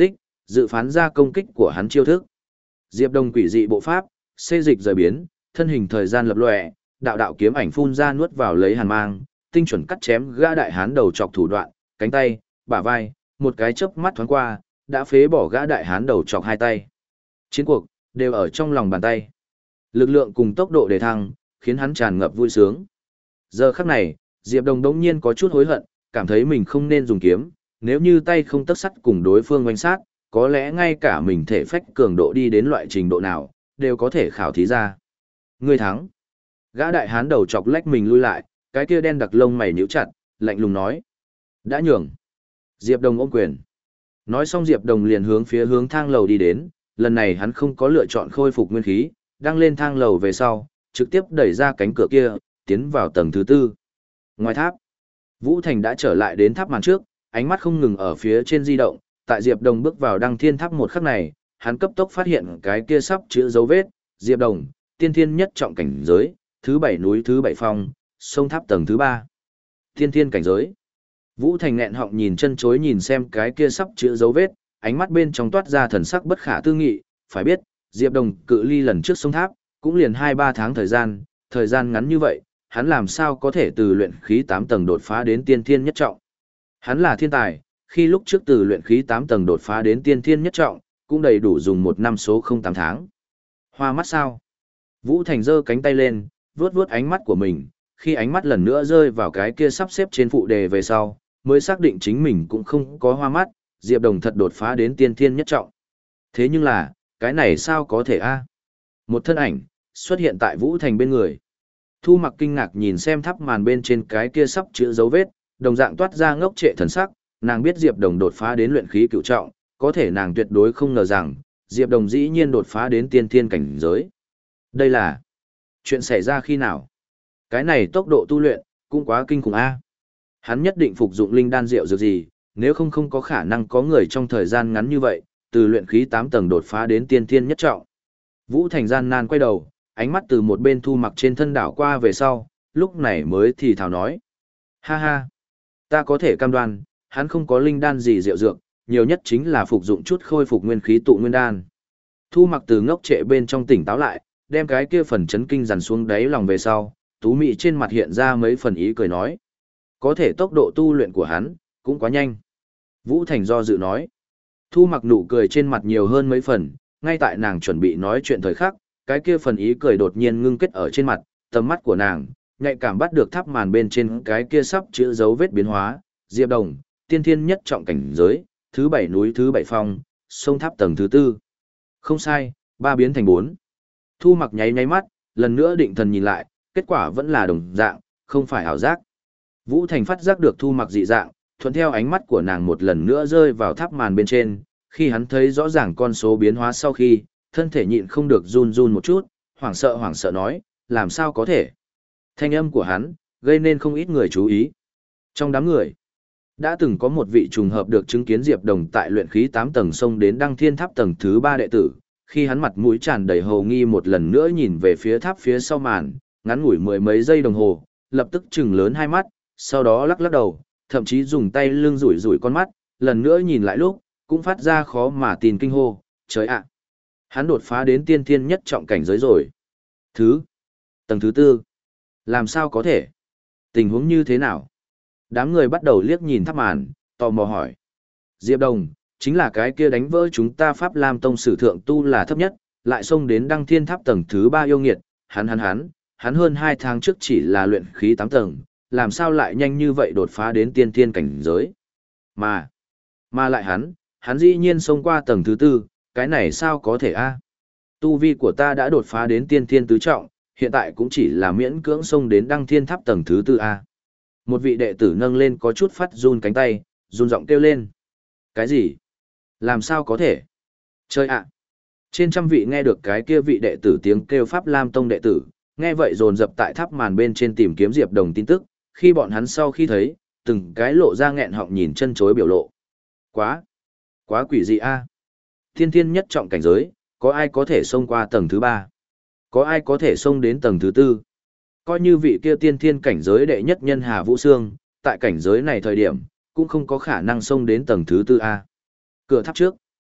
dự phán ra công kích của hắn chiêu thức. Diệp Đồng quỷ dị bộ pháp, xê dịch rời biến, thân hình thời gian lập lòe, đạo đạo kiếm ảnh phun ra nuốt vào lấy hàn mang, tinh chuẩn cắt chém gã đại hán đầu chọc thủ đoạn, cánh tay, bả vai, một cái chớp mắt thoáng qua, đã phế bỏ gã đại hán đầu chọc hai tay. Chiến cuộc đều ở trong lòng bàn tay. Lực lượng cùng tốc độ đề thăng, khiến hắn tràn ngập vui sướng. Giờ khắc này, Diệp Đồng đống nhiên có chút hối hận, cảm thấy mình không nên dùng kiếm, nếu như tay không tấc sắt cùng đối phương oanh sát, có lẽ ngay cả mình thể phách cường độ đi đến loại trình độ nào, đều có thể khảo thí ra. Ngươi thắng. Gã đại hán đầu chọc lách mình lui lại, cái kia đen đặc lông mày nhíu chặt, lạnh lùng nói. Đã nhường. Diệp Đồng ôm quyền. Nói xong Diệp Đồng liền hướng phía hướng thang lầu đi đến, lần này hắn không có lựa chọn khôi phục nguyên khí, đang lên thang lầu về sau, trực tiếp đẩy ra cánh cửa kia, tiến vào tầng thứ tư. Ngoài tháp, Vũ Thành đã trở lại đến tháp màn trước, ánh mắt không ngừng ở phía trên di động, tại Diệp Đồng bước vào đăng thiên tháp một khắc này, hắn cấp tốc phát hiện cái kia sắp chữa dấu vết, Diệp Đồng, tiên thiên nhất trọng cảnh giới, thứ bảy núi thứ bảy phong, sông tháp tầng thứ ba. Tiên thiên cảnh giới. Vũ Thành nghẹn họng nhìn chân chối nhìn xem cái kia sắp chữa dấu vết, ánh mắt bên trong toát ra thần sắc bất khả tư nghị, phải biết, Diệp Đồng cự ly lần trước sông tháp, cũng liền hai ba tháng thời gian, thời gian ngắn như vậy, hắn làm sao có thể từ luyện khí tám tầng đột phá đến tiên thiên nhất trọng. Hắn là thiên tài, khi lúc trước từ luyện khí tám tầng đột phá đến tiên thiên nhất trọng, cũng đầy đủ dùng một năm số không tám tháng. Hoa mắt sao? Vũ Thành giơ cánh tay lên, vuốt vuốt ánh mắt của mình, khi ánh mắt lần nữa rơi vào cái kia sắp xếp trên phụ đề về sau, mới xác định chính mình cũng không có hoa mắt, Diệp Đồng thật đột phá đến tiên thiên nhất trọng. Thế nhưng là, cái này sao có thể a? Một thân ảnh, xuất hiện tại Vũ Thành bên người. Thu Mặc kinh ngạc nhìn xem tháp màn bên trên cái kia sắp chữa dấu vết, đồng dạng toát ra ngốc trệ thần sắc, nàng biết Diệp Đồng đột phá đến luyện khí cửu trọng, có thể nàng tuyệt đối không ngờ rằng, Diệp Đồng dĩ nhiên đột phá đến tiên thiên cảnh giới. Đây là chuyện xảy ra khi nào? Cái này tốc độ tu luyện, cũng quá kinh khủng a. Hắn nhất định phục dụng linh đan rượu dược gì, nếu không không có khả năng có người trong thời gian ngắn như vậy, từ luyện khí tám tầng đột phá đến tiên thiên nhất trọng. Vũ Thành gian nan quay đầu, ánh mắt từ một bên Thu Mặc trên thân đảo qua về sau, lúc này mới thì thào nói. Ha ha, ta có thể cam đoan, hắn không có linh đan gì rượu dược, nhiều nhất chính là phục dụng chút khôi phục nguyên khí tụ nguyên đan. Thu Mặc từ ngốc trệ bên trong tỉnh táo lại, đem cái kia phần chấn kinh dằn xuống đáy lòng về sau, tú mị trên mặt hiện ra mấy phần ý cười nói. Có thể tốc độ tu luyện của hắn, cũng quá nhanh. Vũ Thành do dự nói. Thu Mặc nụ cười trên mặt nhiều hơn mấy phần, ngay tại nàng chuẩn bị nói chuyện thời khắc, cái kia phần ý cười đột nhiên ngưng kết ở trên mặt, tầm mắt của nàng, nhạy cảm bắt được tháp màn bên trên cái kia sắp chữa dấu vết biến hóa, Diệp Đồng, tiên thiên nhất trọng cảnh giới, thứ bảy núi thứ bảy phong, sông tháp tầng thứ tư. Không sai, ba biến thành bốn. Thu Mặc nháy nháy mắt, lần nữa định thần nhìn lại, kết quả vẫn là đồng dạng, không phải ảo giác. Vũ Thành phát giác được Thu Mặc dị dạng, thuận theo ánh mắt của nàng một lần nữa rơi vào tháp màn bên trên, khi hắn thấy rõ ràng con số biến hóa sau khi, thân thể nhịn không được run run một chút, hoảng sợ hoảng sợ nói, làm sao có thể. Thanh âm của hắn, gây nên không ít người chú ý. Trong đám người, đã từng có một vị trùng hợp được chứng kiến Diệp Đồng tại luyện khí tám tầng sông đến đăng thiên tháp tầng thứ ba đệ tử, khi hắn mặt mũi tràn đầy hầu nghi một lần nữa nhìn về phía tháp phía sau màn, ngắn ngủi mười mấy giây đồng hồ, lập tức trừng lớn hai mắt, sau đó lắc lắc đầu, thậm chí dùng tay lưng rủi rủi con mắt, lần nữa nhìn lại lúc, cũng phát ra khó mà tin kinh hô, trời ạ! Hắn đột phá đến tiên thiên nhất trọng cảnh giới rồi. Thứ, tầng thứ tư, làm sao có thể? Tình huống như thế nào? Đám người bắt đầu liếc nhìn tháp màn, tò mò hỏi. Diệp Đồng, chính là cái kia đánh vỡ chúng ta Pháp Lam Tông sử thượng tu là thấp nhất, lại xông đến đăng thiên tháp tầng thứ ba yêu nghiệt, hắn hắn hắn, hắn hơn hai tháng trước chỉ là luyện khí tám tầng, làm sao lại nhanh như vậy đột phá đến tiên thiên cảnh giới? Mà, mà lại hắn, hắn dĩ nhiên xông qua tầng thứ tư, cái này sao có thể a? Tu vi của ta đã đột phá đến tiên thiên tứ trọng, hiện tại cũng chỉ là miễn cưỡng xông đến đăng thiên tháp tầng thứ tư a. Một vị đệ tử nâng lên có chút phát run cánh tay, run giọng kêu lên. Cái gì? Làm sao có thể? Chơi ạ! Trên trăm vị nghe được cái kia vị đệ tử tiếng kêu Pháp Lam Tông đệ tử, nghe vậy dồn dập tại tháp màn bên trên tìm kiếm Diệp Đồng tin tức, khi bọn hắn sau khi thấy, từng cái lộ ra nghẹn họng nhìn chân chối biểu lộ. Quá! Quá quỷ dị a! Thiên thiên nhất trọng cảnh giới, có ai có thể xông qua tầng thứ ba? Có ai có thể xông đến tầng thứ tư? Coi như vị kia tiên thiên cảnh giới đệ nhất nhân Hà Vũ Sương, tại cảnh giới này thời điểm, cũng không có khả năng xông đến tầng thứ tư a. Cửa tháp trước,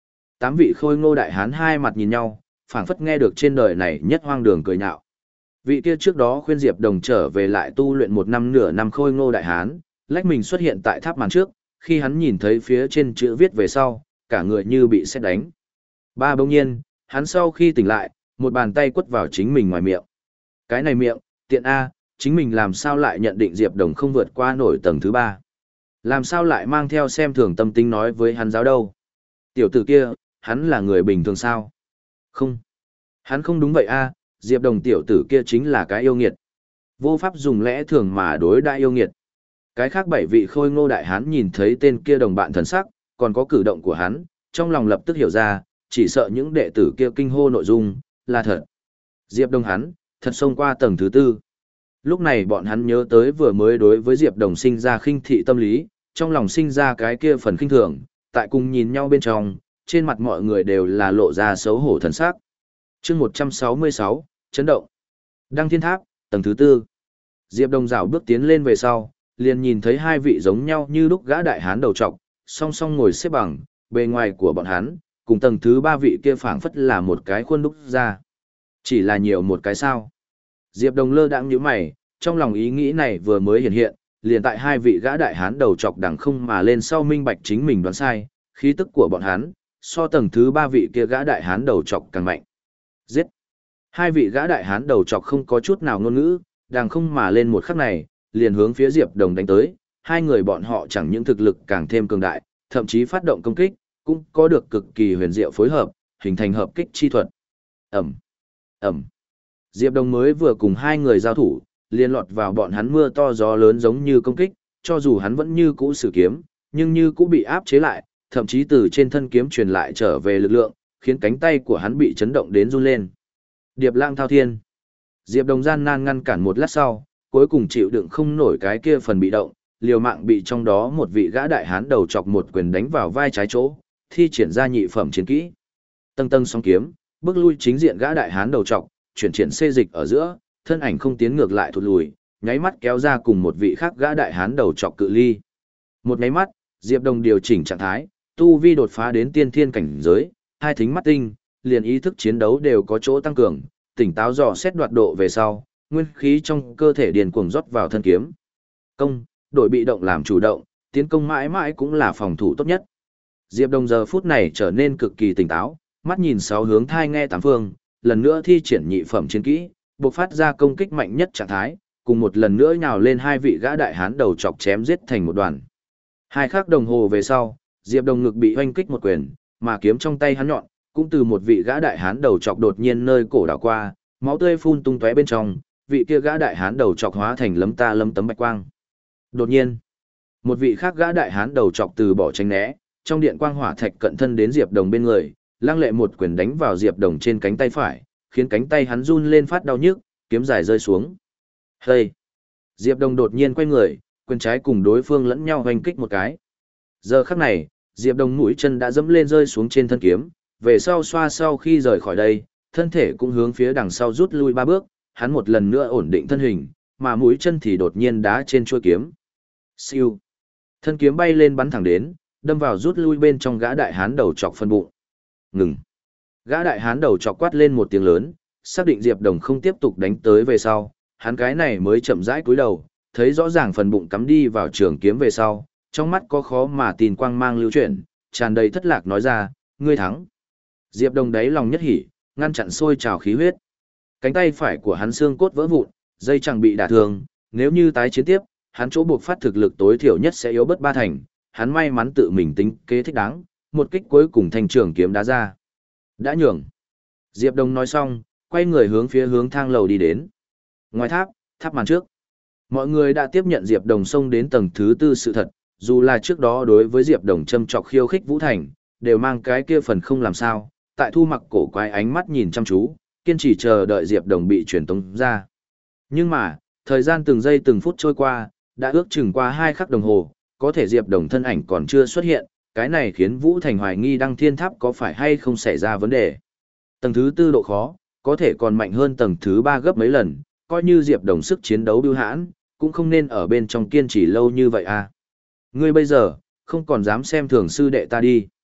tám vị khôi ngô đại hán hai mặt nhìn nhau, phảng phất nghe được trên đời này nhất hoang đường cười nhạo. Vị kia trước đó khuyên Diệp Đồng trở về lại tu luyện một năm nửa năm khôi ngô đại hán, lách mình xuất hiện tại tháp màn trước, khi hắn nhìn thấy phía trên chữ viết về sau, cả người như bị sét đánh. Ba bỗng nhiên, hắn sau khi tỉnh lại, một bàn tay quất vào chính mình ngoài miệng. Cái này miệng, tiện A, chính mình làm sao lại nhận định Diệp Đồng không vượt qua nổi tầng thứ ba. Làm sao lại mang theo xem thường tâm tính nói với hắn giáo đâu. Tiểu tử kia, hắn là người bình thường sao? Không. Hắn không đúng vậy A, Diệp Đồng tiểu tử kia chính là cái yêu nghiệt. Vô pháp dùng lẽ thường mà đối đại yêu nghiệt. Cái khác bảy vị khôi ngô đại hán nhìn thấy tên kia đồng bạn thần sắc, còn có cử động của hắn, trong lòng lập tức hiểu ra, chỉ sợ những đệ tử kia kinh hô nội dung, là thật. Diệp Đồng hắn, thật xông qua tầng thứ tư. Lúc này bọn hắn nhớ tới vừa mới đối với Diệp Đồng sinh ra khinh thị tâm lý, trong lòng sinh ra cái kia phần khinh thường, tại cùng nhìn nhau bên trong, trên mặt mọi người đều là lộ ra xấu hổ thần sắc. Chương một trăm sáu mươi sáu, chấn động. Đăng Thiên Tháp, tầng thứ tư. Diệp Đồng rảo bước tiến lên về sau, liền nhìn thấy hai vị giống nhau như lúc gã đại hán đầu trọc, song song ngồi xếp bằng, bề ngoài của bọn hắn, cùng tầng thứ ba vị kia phảng phất là một cái khuôn đúc ra. Chỉ là nhiều một cái sao. Diệp Đồng lơ đãng nhíu mày, trong lòng ý nghĩ này vừa mới hiện hiện, liền tại hai vị gã đại hán đầu trọc đằng không mà lên sau minh bạch chính mình đoán sai, khí tức của bọn hắn, so tầng thứ ba vị kia gã đại hán đầu trọc càng mạnh. Giết! Hai vị gã đại hán đầu trọc không có chút nào ngôn ngữ, đằng không mà lên một khắc này, liền hướng phía Diệp Đồng đánh tới, hai người bọn họ chẳng những thực lực càng thêm cường đại, thậm chí phát động công kích, cũng có được cực kỳ huyền diệu phối hợp, hình thành hợp kích chi thuật. Ẩm! Ẩm! Diệp Đồng mới vừa cùng hai người giao thủ, liền lọt vào bọn hắn mưa to gió lớn giống như công kích, cho dù hắn vẫn như cũ sử kiếm, nhưng như cũ bị áp chế lại, thậm chí từ trên thân kiếm truyền lại trở về lực lượng, khiến cánh tay của hắn bị chấn động đến run lên. Điệp Lang Thao Thiên. Diệp Đồng gian nan ngăn cản một lát sau, cuối cùng chịu đựng không nổi cái kia phần bị động, liều mạng bị trong đó một vị gã đại hán đầu chọc một quyền đánh vào vai trái chỗ, thi triển ra nhị phẩm chiến kỹ. Tầng tầng sóng kiếm, bước lui chính diện gã đại hán đầu chọc, chuyển triển xê dịch ở giữa, thân ảnh không tiến ngược lại thụt lùi, nháy mắt kéo ra cùng một vị khác gã đại hán đầu chọc cự ly. Một nháy mắt, Diệp Đồng điều chỉnh trạng thái, tu vi đột phá đến tiên thiên cảnh giới, hai thính mắt tinh, liền ý thức chiến đấu đều có chỗ tăng cường, tỉnh táo dò xét đoạt độ về sau, nguyên khí trong cơ thể điền cuồng rót vào thân kiếm. Công, đổi bị động làm chủ động, tiến công mãi mãi cũng là phòng thủ tốt nhất. Diệp Đồng giờ phút này trở nên cực kỳ tỉnh táo, mắt nhìn sáu hướng thai nghe tám phương, lần nữa thi triển nhị phẩm chiến kỹ, bộc phát ra công kích mạnh nhất trạng thái, cùng một lần nữa nhào lên hai vị gã đại hán đầu chọc chém giết thành một đoàn. Hai khắc đồng hồ về sau, Diệp Đồng ngực bị hoanh kích một quyền, mà kiếm trong tay hắn nhọn, cũng từ một vị gã đại hán đầu chọc đột nhiên nơi cổ đảo qua, máu tươi phun tung tóe bên trong, vị kia gã đại hán đầu chọc hóa thành lấm ta lấm tấm bạch quang. Đột nhiên, một vị khác gã đại hán đầu chọc từ bỏ tránh né, trong điện quang hỏa thạch cận thân đến Diệp Đồng bên người, lăng lệ một quyền đánh vào Diệp Đồng trên cánh tay phải, khiến cánh tay hắn run lên phát đau nhức, kiếm dài rơi xuống. Hây! Diệp Đồng đột nhiên quay người, quyền trái cùng đối phương lẫn nhau hoành kích một cái. Giờ khắc này, Diệp Đồng mũi chân đã dẫm lên rơi xuống trên thân kiếm, về sau xoa sau khi rời khỏi đây, thân thể cũng hướng phía đằng sau rút lui ba bước, hắn một lần nữa ổn định thân hình, mà mũi chân thì đột nhiên đá trên chuôi kiếm. Siêu! Thân kiếm bay lên bắn thẳng đến, đâm vào rút lui bên trong gã đại hán đầu chọc phân bụng. Ngừng! Gã đại hán đầu chọc quát lên một tiếng lớn, xác định Diệp Đồng không tiếp tục đánh tới về sau, hắn cái này mới chậm rãi cúi đầu, thấy rõ ràng phần bụng cắm đi vào trường kiếm về sau, trong mắt có khó mà tin quang mang lưu chuyển, tràn đầy thất lạc nói ra, ngươi thắng. Diệp Đồng đáy lòng nhất hỉ, ngăn chặn sôi trào khí huyết. Cánh tay phải của hắn xương cốt vỡ vụn, dây chẳng bị đả thương, nếu như tái chiến tiếp, hắn chỗ buộc phát thực lực tối thiểu nhất sẽ yếu bớt ba thành, hắn may mắn tự mình tính kế thích đáng, một kích cuối cùng thành trường kiếm đá ra. Đã nhường. Diệp Đồng nói xong, quay người hướng phía hướng thang lầu đi đến. Ngoài tháp, tháp màn trước. Mọi người đã tiếp nhận Diệp Đồng xông đến tầng thứ tư sự thật, dù là trước đó đối với Diệp Đồng châm chọc khiêu khích Vũ Thành, đều mang cái kia phần không làm sao, tại Thu Mặc cổ quái ánh mắt nhìn chăm chú, kiên trì chờ đợi Diệp Đồng bị truyền tống ra. Nhưng mà, thời gian từng giây từng phút trôi qua, đã ước chừng qua hai khắc đồng hồ, có thể Diệp Đồng thân ảnh còn chưa xuất hiện, cái này khiến Vũ Thành hoài nghi Đăng Thiên Tháp có phải hay không xảy ra vấn đề. Tầng thứ tư độ khó, có thể còn mạnh hơn tầng thứ ba gấp mấy lần, coi như Diệp Đồng sức chiến đấu bưu hãn, cũng không nên ở bên trong kiên trì lâu như vậy à. Ngươi bây giờ, không còn dám xem thường sư đệ ta đi.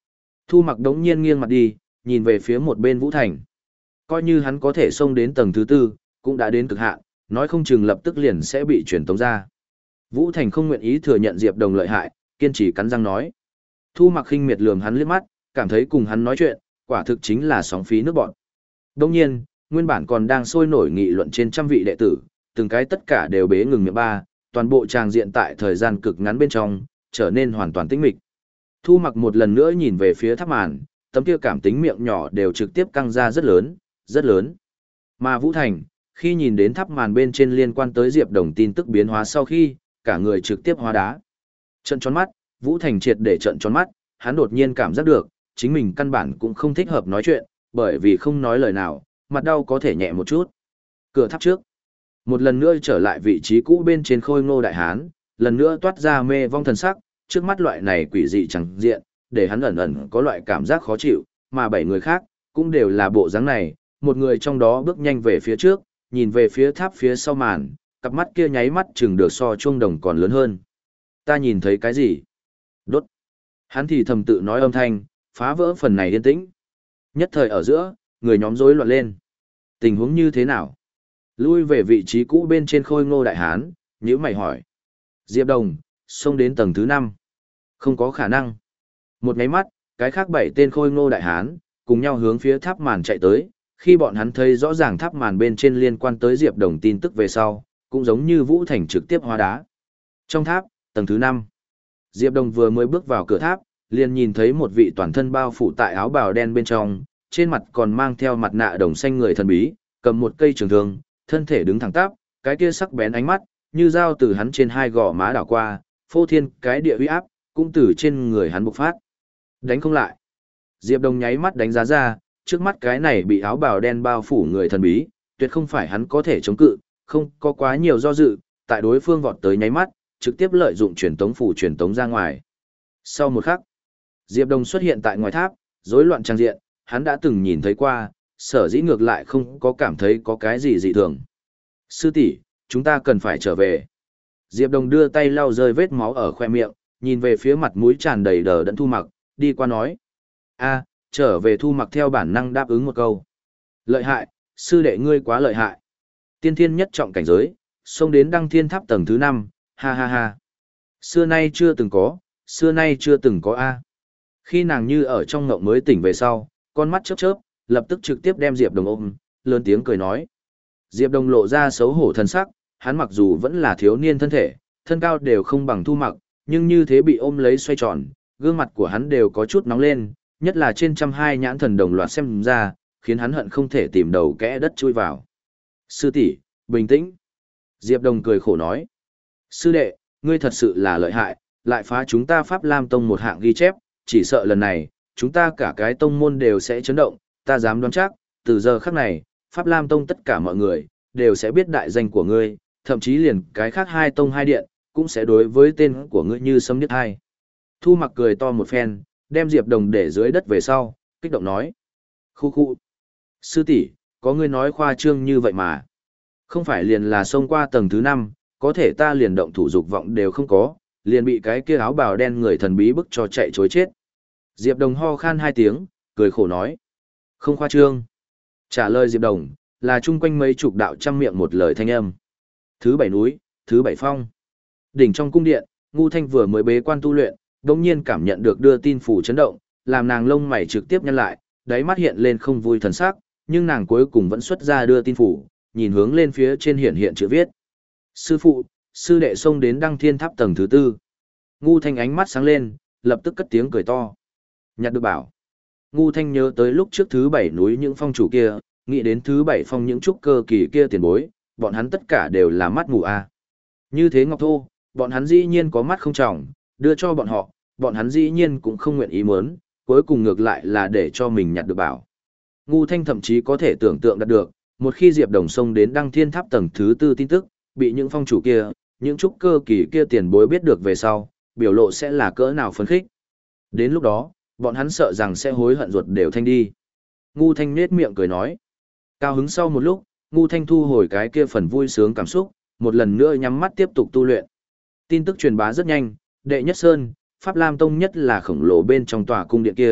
Thu Mặc đống nhiên nghiêng mặt đi, nhìn về phía một bên Vũ Thành. Coi như hắn có thể xông đến tầng thứ tư, cũng đã đến cực hạn, nói không chừng lập tức liền sẽ bị truyền tống ra. Vũ Thành không nguyện ý thừa nhận Diệp Đồng lợi hại, kiên trì cắn răng nói. Thu Mặc khinh miệt lườm hắn liếc mắt, cảm thấy cùng hắn nói chuyện, quả thực chính là sóng phí nước bọn. Đương nhiên, nguyên bản còn đang sôi nổi nghị luận trên trăm vị đệ tử, từng cái tất cả đều bế ngừng miệng ba, toàn bộ tràng diện tại thời gian cực ngắn bên trong, trở nên hoàn toàn tĩnh mịch. Thu Mặc một lần nữa nhìn về phía tháp màn, tấm kia cảm tính miệng nhỏ đều trực tiếp căng ra rất lớn, rất lớn. Mà Vũ Thành, khi nhìn đến tháp màn bên trên liên quan tới Diệp Đồng tin tức biến hóa sau khi, cả người trực tiếp hóa đá. Trợn tròn mắt, Vũ Thành triệt để trợn tròn mắt, hắn đột nhiên cảm giác được, chính mình căn bản cũng không thích hợp nói chuyện, bởi vì không nói lời nào, mặt đau có thể nhẹ một chút. Cửa tháp trước, một lần nữa trở lại vị trí cũ bên trên khôi ngô đại hán, lần nữa toát ra mê vong thần sắc, trước mắt loại này quỷ dị chẳng diện, để hắn ẩn ẩn có loại cảm giác khó chịu, mà bảy người khác, cũng đều là bộ dáng này, một người trong đó bước nhanh về phía trước, nhìn về phía tháp phía sau màn, cặp mắt kia nháy mắt chừng được so chuông đồng còn lớn hơn. Ta nhìn thấy cái gì? Đốt. Hắn thì thầm tự nói âm thanh, phá vỡ phần này yên tĩnh. Nhất thời ở giữa, người nhóm rối loạn lên. Tình huống như thế nào? Lui về vị trí cũ bên trên khôi ngô đại hán, nhíu mày hỏi. Diệp Đồng, xông đến tầng thứ năm. Không có khả năng. Một nháy mắt, cái khác bảy tên khôi ngô đại hán, cùng nhau hướng phía tháp màn chạy tới. Khi bọn hắn thấy rõ ràng tháp màn bên trên liên quan tới Diệp Đồng tin tức về sau, cũng giống như Vũ Thành trực tiếp hóa đá. Trong tháp, tầng thứ năm, Diệp Đồng vừa mới bước vào cửa tháp, liền nhìn thấy một vị toàn thân bao phủ tại áo bào đen bên trong, trên mặt còn mang theo mặt nạ đồng xanh người thần bí, cầm một cây trường thương, thân thể đứng thẳng tắp, cái kia sắc bén ánh mắt, như dao từ hắn trên hai gò má đảo qua, phô thiên cái địa uy áp, cũng từ trên người hắn bộc phát. Đánh không lại. Diệp Đồng nháy mắt đánh giá ra, trước mắt cái này bị áo bào đen bao phủ người thần bí, tuyệt không phải hắn có thể chống cự, không có quá nhiều do dự, tại đối phương vọt tới nháy mắt, trực tiếp lợi dụng truyền tống phủ truyền tống ra ngoài. Sau một khắc, Diệp Đồng xuất hiện tại ngoài tháp, rối loạn trang diện, hắn đã từng nhìn thấy qua, sở dĩ ngược lại không có cảm thấy có cái gì dị thường. Sư tỷ, chúng ta cần phải trở về. Diệp Đồng đưa tay lau rơi vết máu ở khoe miệng, nhìn về phía mặt mũi tràn đầy đờ đẫn Thu Mặc, đi qua nói. A, trở về. Thu Mặc theo bản năng đáp ứng một câu. Lợi hại, sư đệ ngươi quá lợi hại. Tiên thiên nhất trọng cảnh giới, xông đến đăng thiên tháp tầng thứ năm, ha ha ha. Xưa nay chưa từng có, xưa nay chưa từng có A. Khi nàng như ở trong ngộng mới tỉnh về sau, con mắt chớp chớp, lập tức trực tiếp đem Diệp Đồng ôm, lớn tiếng cười nói. Diệp Đồng lộ ra xấu hổ thân sắc, hắn mặc dù vẫn là thiếu niên thân thể, thân cao đều không bằng Thu Mặc, nhưng như thế bị ôm lấy xoay tròn, gương mặt của hắn đều có chút nóng lên, nhất là trên trăm hai nhãn thần đồng loạt xem ra, khiến hắn hận không thể tìm đầu kẽ đất chui vào. Sư tỷ, bình tĩnh. Diệp Đồng cười khổ nói. Sư đệ, ngươi thật sự là lợi hại, lại phá chúng ta Pháp Lam Tông một hạng ghi chép, chỉ sợ lần này, chúng ta cả cái tông môn đều sẽ chấn động, ta dám đoán chắc, từ giờ khắc này, Pháp Lam Tông tất cả mọi người, đều sẽ biết đại danh của ngươi, thậm chí liền cái khác hai tông hai điện, cũng sẽ đối với tên của ngươi như sấm nhất hai. Thu Mặc cười to một phen, đem Diệp Đồng để dưới đất về sau, kích động nói. Khu khu. Sư tỷ, có ngươi nói khoa trương như vậy mà. Không phải liền là xông qua tầng thứ năm, có thể ta liền động thủ dục vọng đều không có, liền bị cái kia áo bào đen người thần bí bức cho chạy chối chết. Diệp Đồng ho khan hai tiếng, cười khổ nói. Không khoa trương. Trả lời Diệp Đồng, là chung quanh mấy chục đạo trăm miệng một lời thanh âm. Thứ bảy núi, thứ bảy phong. Đỉnh trong cung điện, Ngu Thanh vừa mới bế quan tu luyện, đồng nhiên cảm nhận được đưa tin phủ chấn động, làm nàng lông mày trực tiếp nhăn lại, đáy mắt hiện lên không vui thần sắc, nhưng nàng cuối cùng vẫn xuất ra đưa tin phủ, nhìn hướng lên phía trên hiện hiện chữ viết. Sư phụ, sư đệ xông đến đăng thiên tháp tầng thứ tư. Ngu Thanh ánh mắt sáng lên, lập tức cất tiếng cười to. Nhặt được bảo. Ngu Thanh nhớ tới lúc trước thứ bảy núi những phong chủ kia, nghĩ đến thứ bảy phong những trúc cơ kỳ kia tiền bối, bọn hắn tất cả đều là mắt mù a. Như thế Ngọc Thô, bọn hắn dĩ nhiên có mắt không tròng, đưa cho bọn họ, bọn hắn dĩ nhiên cũng không nguyện ý muốn, cuối cùng ngược lại là để cho mình nhặt được bảo. Ngu Thanh thậm chí có thể tưởng tượng đạt được, một khi Diệp Đồng xông đến đăng thiên tháp tầng thứ tư tin tức, bị những phong chủ kia, những trúc cơ kỳ kia tiền bối biết được về sau, biểu lộ sẽ là cỡ nào phấn khích. Đến lúc đó, bọn hắn sợ rằng sẽ hối hận ruột đều thanh đi. Ngu Thanh nết miệng cười nói. Cao hứng sau một lúc, Ngu Thanh thu hồi cái kia phần vui sướng cảm xúc, một lần nữa nhắm mắt tiếp tục tu luyện. Tin tức truyền bá rất nhanh, đệ nhất sơn, Pháp Lam Tông nhất là khổng lồ bên trong tòa cung điện kia,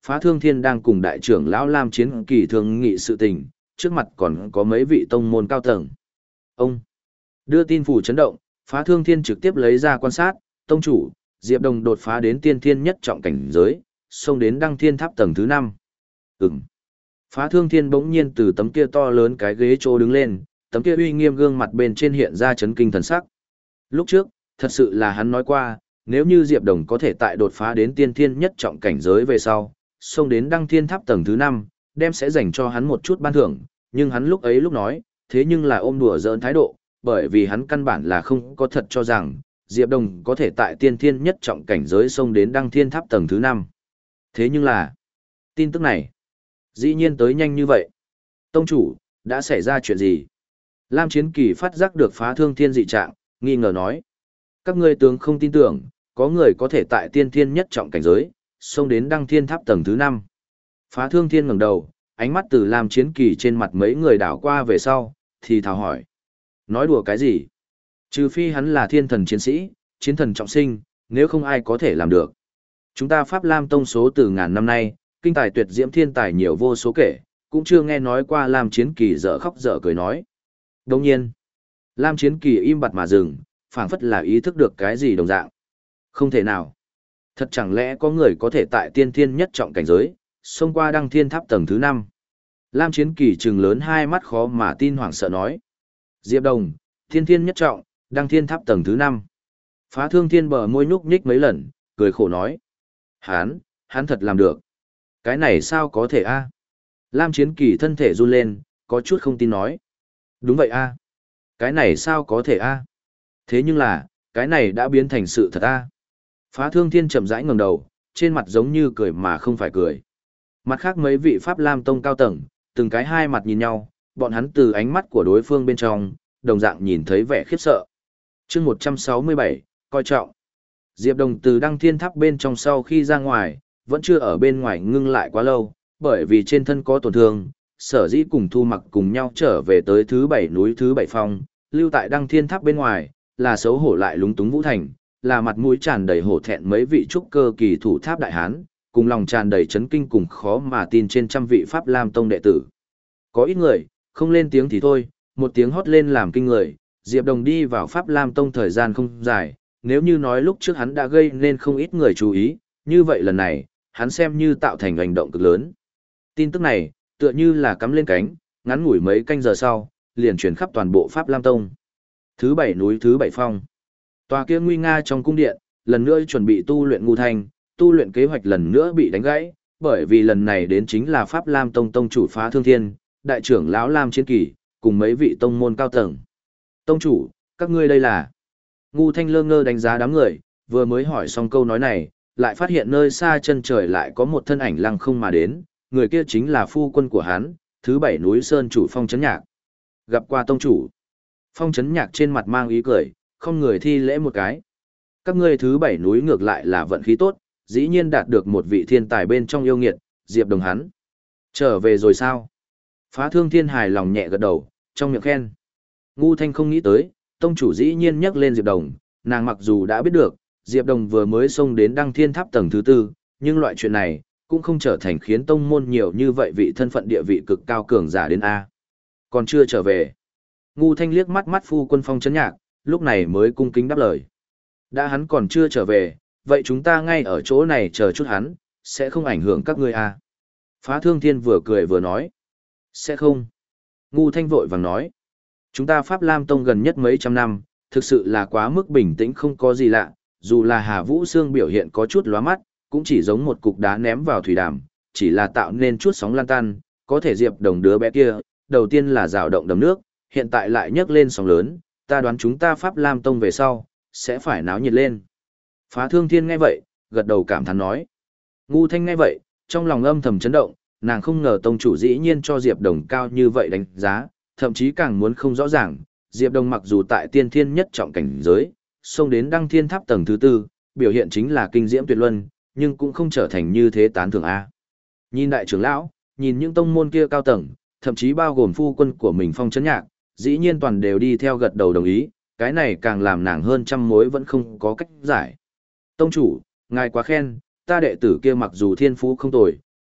Phá Thương Thiên đang cùng đại trưởng lão Lam Chiến Kỳ thương nghị sự tình, trước mặt còn có mấy vị tông môn cao tầng. Ông đưa tin phủ chấn động, Phá Thương Thiên trực tiếp lấy ra quan sát, tông chủ, Diệp Đồng đột phá đến tiên thiên nhất trọng cảnh giới, xông đến đăng thiên tháp tầng thứ năm. Ừm. Phá Thương Thiên bỗng nhiên từ tấm kia to lớn cái ghế chỗ đứng lên, tấm kia uy nghiêm gương mặt bên trên hiện ra chấn kinh thần sắc. Lúc trước, thật sự là hắn nói qua, nếu như Diệp Đồng có thể tại đột phá đến tiên thiên nhất trọng cảnh giới về sau, xông đến đăng thiên tháp tầng thứ năm, đem sẽ dành cho hắn một chút ban thưởng, nhưng hắn lúc ấy lúc nói, thế nhưng là ôm đùa giỡn thái độ, bởi vì hắn căn bản là không có thật cho rằng, Diệp Đồng có thể tại tiên thiên nhất trọng cảnh giới xông đến đăng thiên tháp tầng thứ năm. Thế nhưng là, tin tức này, dĩ nhiên tới nhanh như vậy. Tông chủ, đã xảy ra chuyện gì? Lam Chiến Kỳ phát giác được Phá Thương Thiên dị trạng, nghi ngờ nói. Các ngươi tướng không tin tưởng, có người có thể tại tiên thiên nhất trọng cảnh giới, xông đến đăng thiên tháp tầng thứ năm. Phá Thương Thiên ngẩng đầu, ánh mắt từ Lam Chiến Kỳ trên mặt mấy người đảo qua về sau, thì thào hỏi. Nói đùa cái gì? Trừ phi hắn là thiên thần chiến sĩ, chiến thần trọng sinh, nếu không ai có thể làm được. Chúng ta Pháp Lam Tông số từ ngàn năm nay, kinh tài tuyệt diễm thiên tài nhiều vô số kể, cũng chưa nghe nói qua Lam Chiến Kỳ dở khóc dở cười nói. Đồng nhiên, Lam Chiến Kỳ im bặt mà dừng, phảng phất là ý thức được cái gì đồng dạng. Không thể nào. Thật chẳng lẽ có người có thể tại tiên thiên nhất trọng cảnh giới, xông qua đăng thiên tháp tầng thứ năm. Lam Chiến Kỳ trừng lớn hai mắt khó mà tin hoảng sợ nói. Diệp Đồng, tiên thiên nhất trọng, đăng thiên tháp tầng thứ năm. Phá Thương Thiên bờ môi nhúc nhích mấy lần, cười khổ nói. Hán, hắn thật làm được. Cái này sao có thể a? Lam Chiến Kỳ thân thể run lên, có chút không tin nói. Đúng vậy a. Cái này sao có thể a? Thế nhưng là, cái này đã biến thành sự thật a. Phá Thương Thiên chậm rãi ngẩng đầu, trên mặt giống như cười mà không phải cười. Mặt khác mấy vị Pháp Lam Tông cao tầng, từng cái hai mặt nhìn nhau, bọn hắn từ ánh mắt của đối phương bên trong, đồng dạng nhìn thấy vẻ khiếp sợ. Chương một trăm sáu mươi bảy, coi trọng. Diệp Đồng từ đăng thiên tháp bên trong sau khi ra ngoài, vẫn chưa ở bên ngoài ngưng lại quá lâu, bởi vì trên thân có tổn thương, sở dĩ cùng Thu Mặc cùng nhau trở về tới thứ bảy núi thứ bảy phong, lưu tại đăng thiên tháp bên ngoài, là xấu hổ lại lúng túng Vũ Thành, là mặt mũi tràn đầy hổ thẹn mấy vị trúc cơ kỳ thủ tháp đại hán, cùng lòng tràn đầy chấn kinh cùng khó mà tin trên trăm vị Pháp Lam Tông đệ tử. Có ít người, không lên tiếng thì thôi, một tiếng hót lên làm kinh người, Diệp Đồng đi vào Pháp Lam Tông thời gian không dài, nếu như nói lúc trước hắn đã gây nên không ít người chú ý, như vậy lần này, hắn xem như tạo thành hành động cực lớn. Tin tức này, tựa như là cắm lên cánh, ngắn ngủi mấy canh giờ sau, liền truyền khắp toàn bộ Pháp Lam Tông. Thứ bảy núi thứ bảy phong. Tòa kia nguy nga trong cung điện, lần nữa chuẩn bị tu luyện ngu thanh, tu luyện kế hoạch lần nữa bị đánh gãy, bởi vì lần này đến chính là Pháp Lam Tông tông chủ Phá Thương Thiên, đại trưởng lão Lam Chiến Kỳ, cùng mấy vị tông môn cao tầng. Tông chủ, các ngươi đây là? Ngu thanh lơ ngơ đánh giá đám người, vừa mới hỏi xong câu nói này, lại phát hiện nơi xa chân trời lại có một thân ảnh lăng không mà đến, người kia chính là phu quân của hắn, thứ bảy núi sơn chủ Phong Chấn Nhạc. Gặp qua tông chủ. Phong Chấn Nhạc trên mặt mang ý cười, không người thi lễ một cái. Các ngươi thứ bảy núi ngược lại là vận khí tốt, dĩ nhiên đạt được một vị thiên tài bên trong yêu nghiệt, Diệp Đồng hắn. Trở về rồi sao? Phá Thương Thiên hài lòng nhẹ gật đầu, trong miệng khen. Ngu Thanh không nghĩ tới, tông chủ dĩ nhiên nhắc lên Diệp Đồng, nàng mặc dù đã biết được, Diệp Đồng vừa mới xông đến đăng thiên tháp tầng thứ tư, nhưng loại chuyện này, cũng không trở thành khiến tông môn nhiều như vậy vị thân phận địa vị cực cao cường giả đến A. Còn chưa trở về. Ngu Thanh liếc mắt mắt phu quân Phong Chấn Nhạc, lúc này mới cung kính đáp lời. Đã hắn còn chưa trở về, vậy chúng ta ngay ở chỗ này chờ chút hắn, sẽ không ảnh hưởng các ngươi A. Phá Thương Thiên vừa cười vừa nói. Sẽ không. Ngu Thanh vội vàng nói. Chúng ta Pháp Lam Tông gần nhất mấy trăm năm, thực sự là quá mức bình tĩnh không có gì lạ, dù là Hà Vũ Sương biểu hiện có chút lóa mắt, cũng chỉ giống một cục đá ném vào thủy đàm, chỉ là tạo nên chút sóng lan tan, có thể Diệp Đồng đứa bé kia, đầu tiên là rào động đầm nước, hiện tại lại nhấc lên sóng lớn, ta đoán chúng ta Pháp Lam Tông về sau, sẽ phải náo nhiệt lên. Phá Thương Thiên nghe vậy, gật đầu cảm thán nói. Ngu Thanh nghe vậy, trong lòng âm thầm chấn động, nàng không ngờ tông chủ dĩ nhiên cho Diệp Đồng cao như vậy đánh giá, thậm chí càng muốn không rõ ràng, Diệp Đồng mặc dù tại tiên thiên nhất trọng cảnh giới, xông đến đăng thiên tháp tầng thứ tư, biểu hiện chính là kinh diễm tuyệt luân, nhưng cũng không trở thành như thế tán thưởng A. Nhìn đại trưởng lão, nhìn những tông môn kia cao tầng, thậm chí bao gồm phu quân của mình Phong Chấn Nhạc, dĩ nhiên toàn đều đi theo gật đầu đồng ý, cái này càng làm nàng hơn trăm mối vẫn không có cách giải. Tông chủ, ngài quá khen, ta đệ tử kia mặc dù thiên phú không tồi,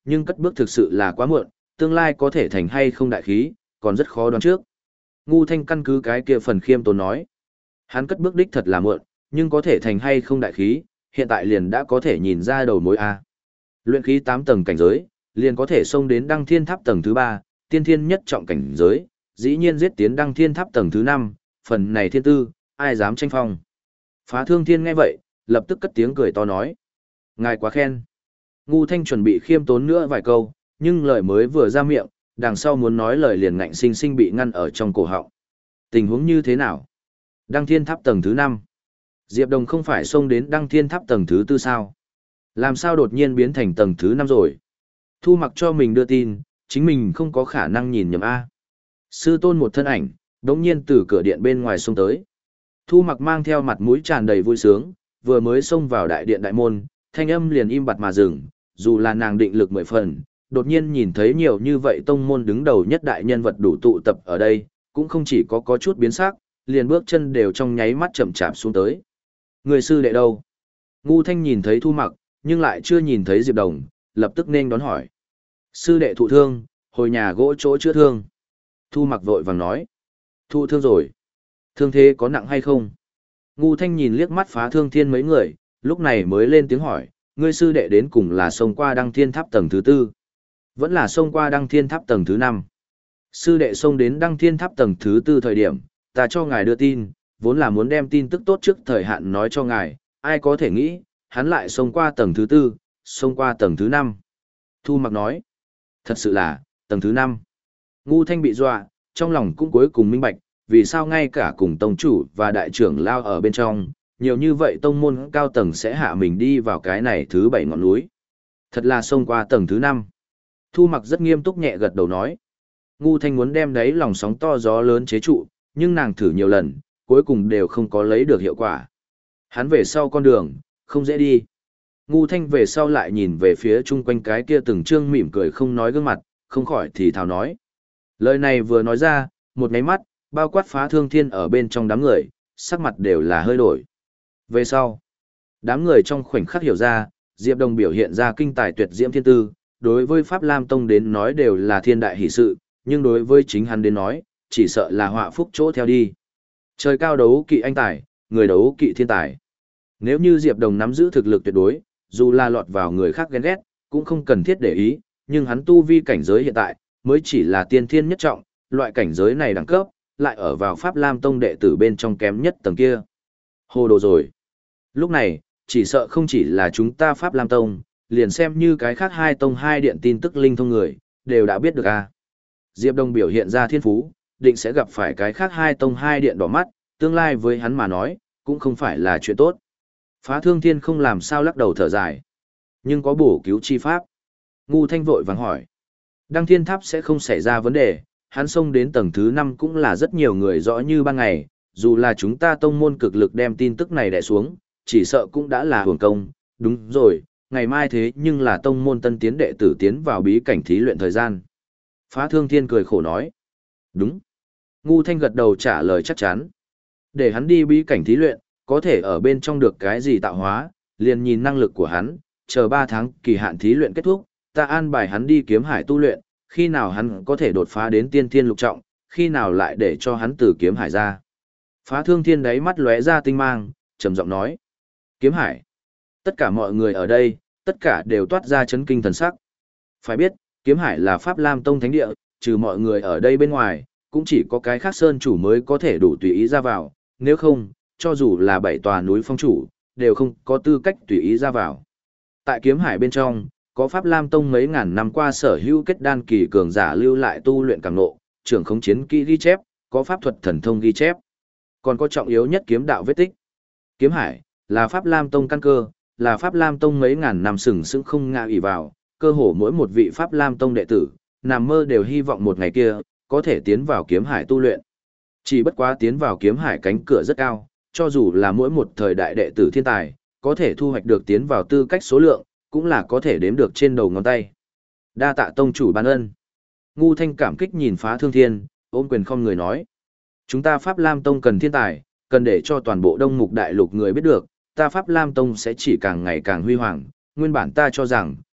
nhưng cất bước thực sự là quá muộn, tương lai có thể thành hay không đại khí, còn rất khó đoán trước. Ngu Thanh căn cứ cái kia phần khiêm tốn nói. Hắn cất bước đích thật là muộn, nhưng có thể thành hay không đại khí, hiện tại liền đã có thể nhìn ra đầu mối A. Luyện khí tám tầng cảnh giới, liền có thể xông đến đăng thiên tháp tầng thứ ba, tiên thiên nhất trọng cảnh giới, dĩ nhiên giết tiến đăng thiên tháp tầng thứ năm, phần này thiên tư, ai dám tranh phong. Phá Thương Thiên nghe vậy, lập tức cất tiếng cười to nói. Ngài quá khen. Ngu Thanh chuẩn bị khiêm tốn nữa vài câu, nhưng lời mới vừa ra miệng, đằng sau muốn nói lời liền ngạnh sinh sinh bị ngăn ở trong cổ họng. Tình huống như thế nào? Đăng thiên tháp tầng thứ năm. Diệp Đồng không phải xông đến đăng thiên tháp tầng thứ tư sao? Làm sao đột nhiên biến thành tầng thứ năm rồi? Thu Mặc cho mình đưa tin, chính mình không có khả năng nhìn nhầm A. Sư tôn một thân ảnh, đống nhiên từ cửa điện bên ngoài xông tới. Thu Mặc mang theo mặt mũi tràn đầy vui sướng, vừa mới xông vào đại điện đại môn, thanh âm liền im bặt mà dừng, dù là nàng định lực mười phần, đột nhiên nhìn thấy nhiều như vậy tông môn đứng đầu nhất đại nhân vật đủ tụ tập ở đây, cũng không chỉ có có chút biến sắc, liền bước chân đều trong nháy mắt chậm chạp xuống tới. Người sư đệ đâu? Ngu Thanh nhìn thấy Thu Mặc, nhưng lại chưa nhìn thấy Diệp Đồng, lập tức nên đón hỏi. Sư đệ thụ thương, hồi nhà gỗ chỗ chữa thương. Thu Mặc vội vàng nói. Thụ thương rồi. Thương thế có nặng hay không? Ngu Thanh nhìn liếc mắt Phá Thương Thiên mấy người, lúc này mới lên tiếng hỏi, ngươi sư đệ đến cùng là xông qua đăng thiên tháp tầng thứ tư, vẫn là xông qua đăng thiên tháp tầng thứ năm. Sư đệ xông đến đăng thiên tháp tầng thứ tư thời điểm, ta cho ngài đưa tin, vốn là muốn đem tin tức tốt trước thời hạn nói cho ngài, ai có thể nghĩ, hắn lại xông qua tầng thứ tư, xông qua tầng thứ năm. Thu Mặc nói, thật sự là, tầng thứ năm. Ngu Thanh bị dọa, trong lòng cũng cuối cùng minh bạch, vì sao ngay cả cùng tông chủ và đại trưởng lao ở bên trong, nhiều như vậy tông môn cao tầng sẽ hạ mình đi vào cái này thứ bảy ngọn núi. Thật là xông qua tầng thứ năm. Thu Mặc rất nghiêm túc nhẹ gật đầu nói. Ngu Thanh muốn đem đấy lòng sóng to gió lớn chế trụ, nhưng nàng thử nhiều lần, cuối cùng đều không có lấy được hiệu quả. Hắn về sau con đường, không dễ đi. Ngu Thanh về sau lại nhìn về phía chung quanh cái kia từng trương mỉm cười không nói gương mặt, không khỏi thì thào nói. Lời này vừa nói ra, một nháy mắt, bao quát Phá Thương Thiên ở bên trong đám người, sắc mặt đều là hơi đổi. Về sau, đám người trong khoảnh khắc hiểu ra, Diệp Đồng biểu hiện ra kinh tài tuyệt diễm thiên tư, đối với Pháp Lam Tông đến nói đều là thiên đại hỷ sự, nhưng đối với chính hắn đến nói, chỉ sợ là họa phúc chỗ theo đi. Trời cao đấu kỵ anh tài, người đấu kỵ thiên tài. Nếu như Diệp Đồng nắm giữ thực lực tuyệt đối, dù là lọt vào người khác ghen ghét, cũng không cần thiết để ý, nhưng hắn tu vi cảnh giới hiện tại, mới chỉ là tiên thiên nhất trọng, loại cảnh giới này đẳng cấp, lại ở vào Pháp Lam Tông đệ tử bên trong kém nhất tầng kia. Hồ đồ rồi. Lúc này, chỉ sợ không chỉ là chúng ta Pháp Lam Tông, liền xem như cái khác hai tông hai điện tin tức linh thông người, đều đã biết được à. Diệp Đông biểu hiện ra thiên phú, định sẽ gặp phải cái khác hai tông hai điện đỏ mắt, tương lai với hắn mà nói, cũng không phải là chuyện tốt. Phá Thương Thiên không làm sao lắc đầu thở dài. Nhưng có bổ cứu chi pháp. Ngu Thanh vội vàng hỏi. Đăng Thiên Tháp sẽ không xảy ra vấn đề, hắn xông đến tầng thứ năm cũng là rất nhiều người rõ như ban ngày, dù là chúng ta tông môn cực lực đem tin tức này đè xuống, chỉ sợ cũng đã là hưởng công. Đúng rồi, ngày mai thế nhưng là tông môn tân tiến đệ tử tiến vào bí cảnh thí luyện thời gian. Phá Thương Thiên cười khổ nói. Đúng. Ngu Thanh gật đầu trả lời chắc chắn. Để hắn đi bí cảnh thí luyện, có thể ở bên trong được cái gì tạo hóa, liền nhìn năng lực của hắn, chờ ba tháng kỳ hạn thí luyện kết thúc, ta an bài hắn đi kiếm hải tu luyện, khi nào hắn có thể đột phá đến tiên thiên lục trọng, khi nào lại để cho hắn từ kiếm hải ra. Phá Thương Thiên đáy mắt lóe ra tinh mang, trầm giọng nói. Kiếm hải. Tất cả mọi người ở đây, tất cả đều toát ra chấn kinh thần sắc. Phải biết, kiếm hải là Pháp Lam Tông thánh địa, trừ mọi người ở đây bên ngoài, cũng chỉ có cái khác sơn chủ mới có thể đủ tùy ý ra vào, nếu không, cho dù là bảy tòa núi phong chủ, đều không có tư cách tùy ý ra vào. Tại kiếm hải bên trong, có Pháp Lam Tông mấy ngàn năm qua sở hữu kết đan kỳ cường giả lưu lại tu luyện càng nộ, trưởng khống chiến kỹ ghi chép, có pháp thuật thần thông ghi chép. Còn có trọng yếu nhất kiếm đạo vết tích. Kiếm hải là Pháp Lam Tông căn cơ, là Pháp Lam Tông mấy ngàn năm sừng sững không ngã ỷ vào, cơ hồ mỗi một vị Pháp Lam Tông đệ tử, nằm mơ đều hy vọng một ngày kia có thể tiến vào kiếm hải tu luyện. Chỉ bất quá tiến vào kiếm hải cánh cửa rất cao, cho dù là mỗi một thời đại đệ tử thiên tài, có thể thu hoạch được tiến vào tư cách số lượng, cũng là có thể đếm được trên đầu ngón tay. Đa tạ tông chủ ban ân. Ngu Thanh cảm kích nhìn Phá Thương Thiên, ôm quyền không người nói. Chúng ta Pháp Lam Tông cần thiên tài, cần để cho toàn bộ Đông Mục Đại Lục người biết được, ta Pháp Lam Tông sẽ chỉ càng ngày càng huy hoàng. Nguyên bản ta cho rằng,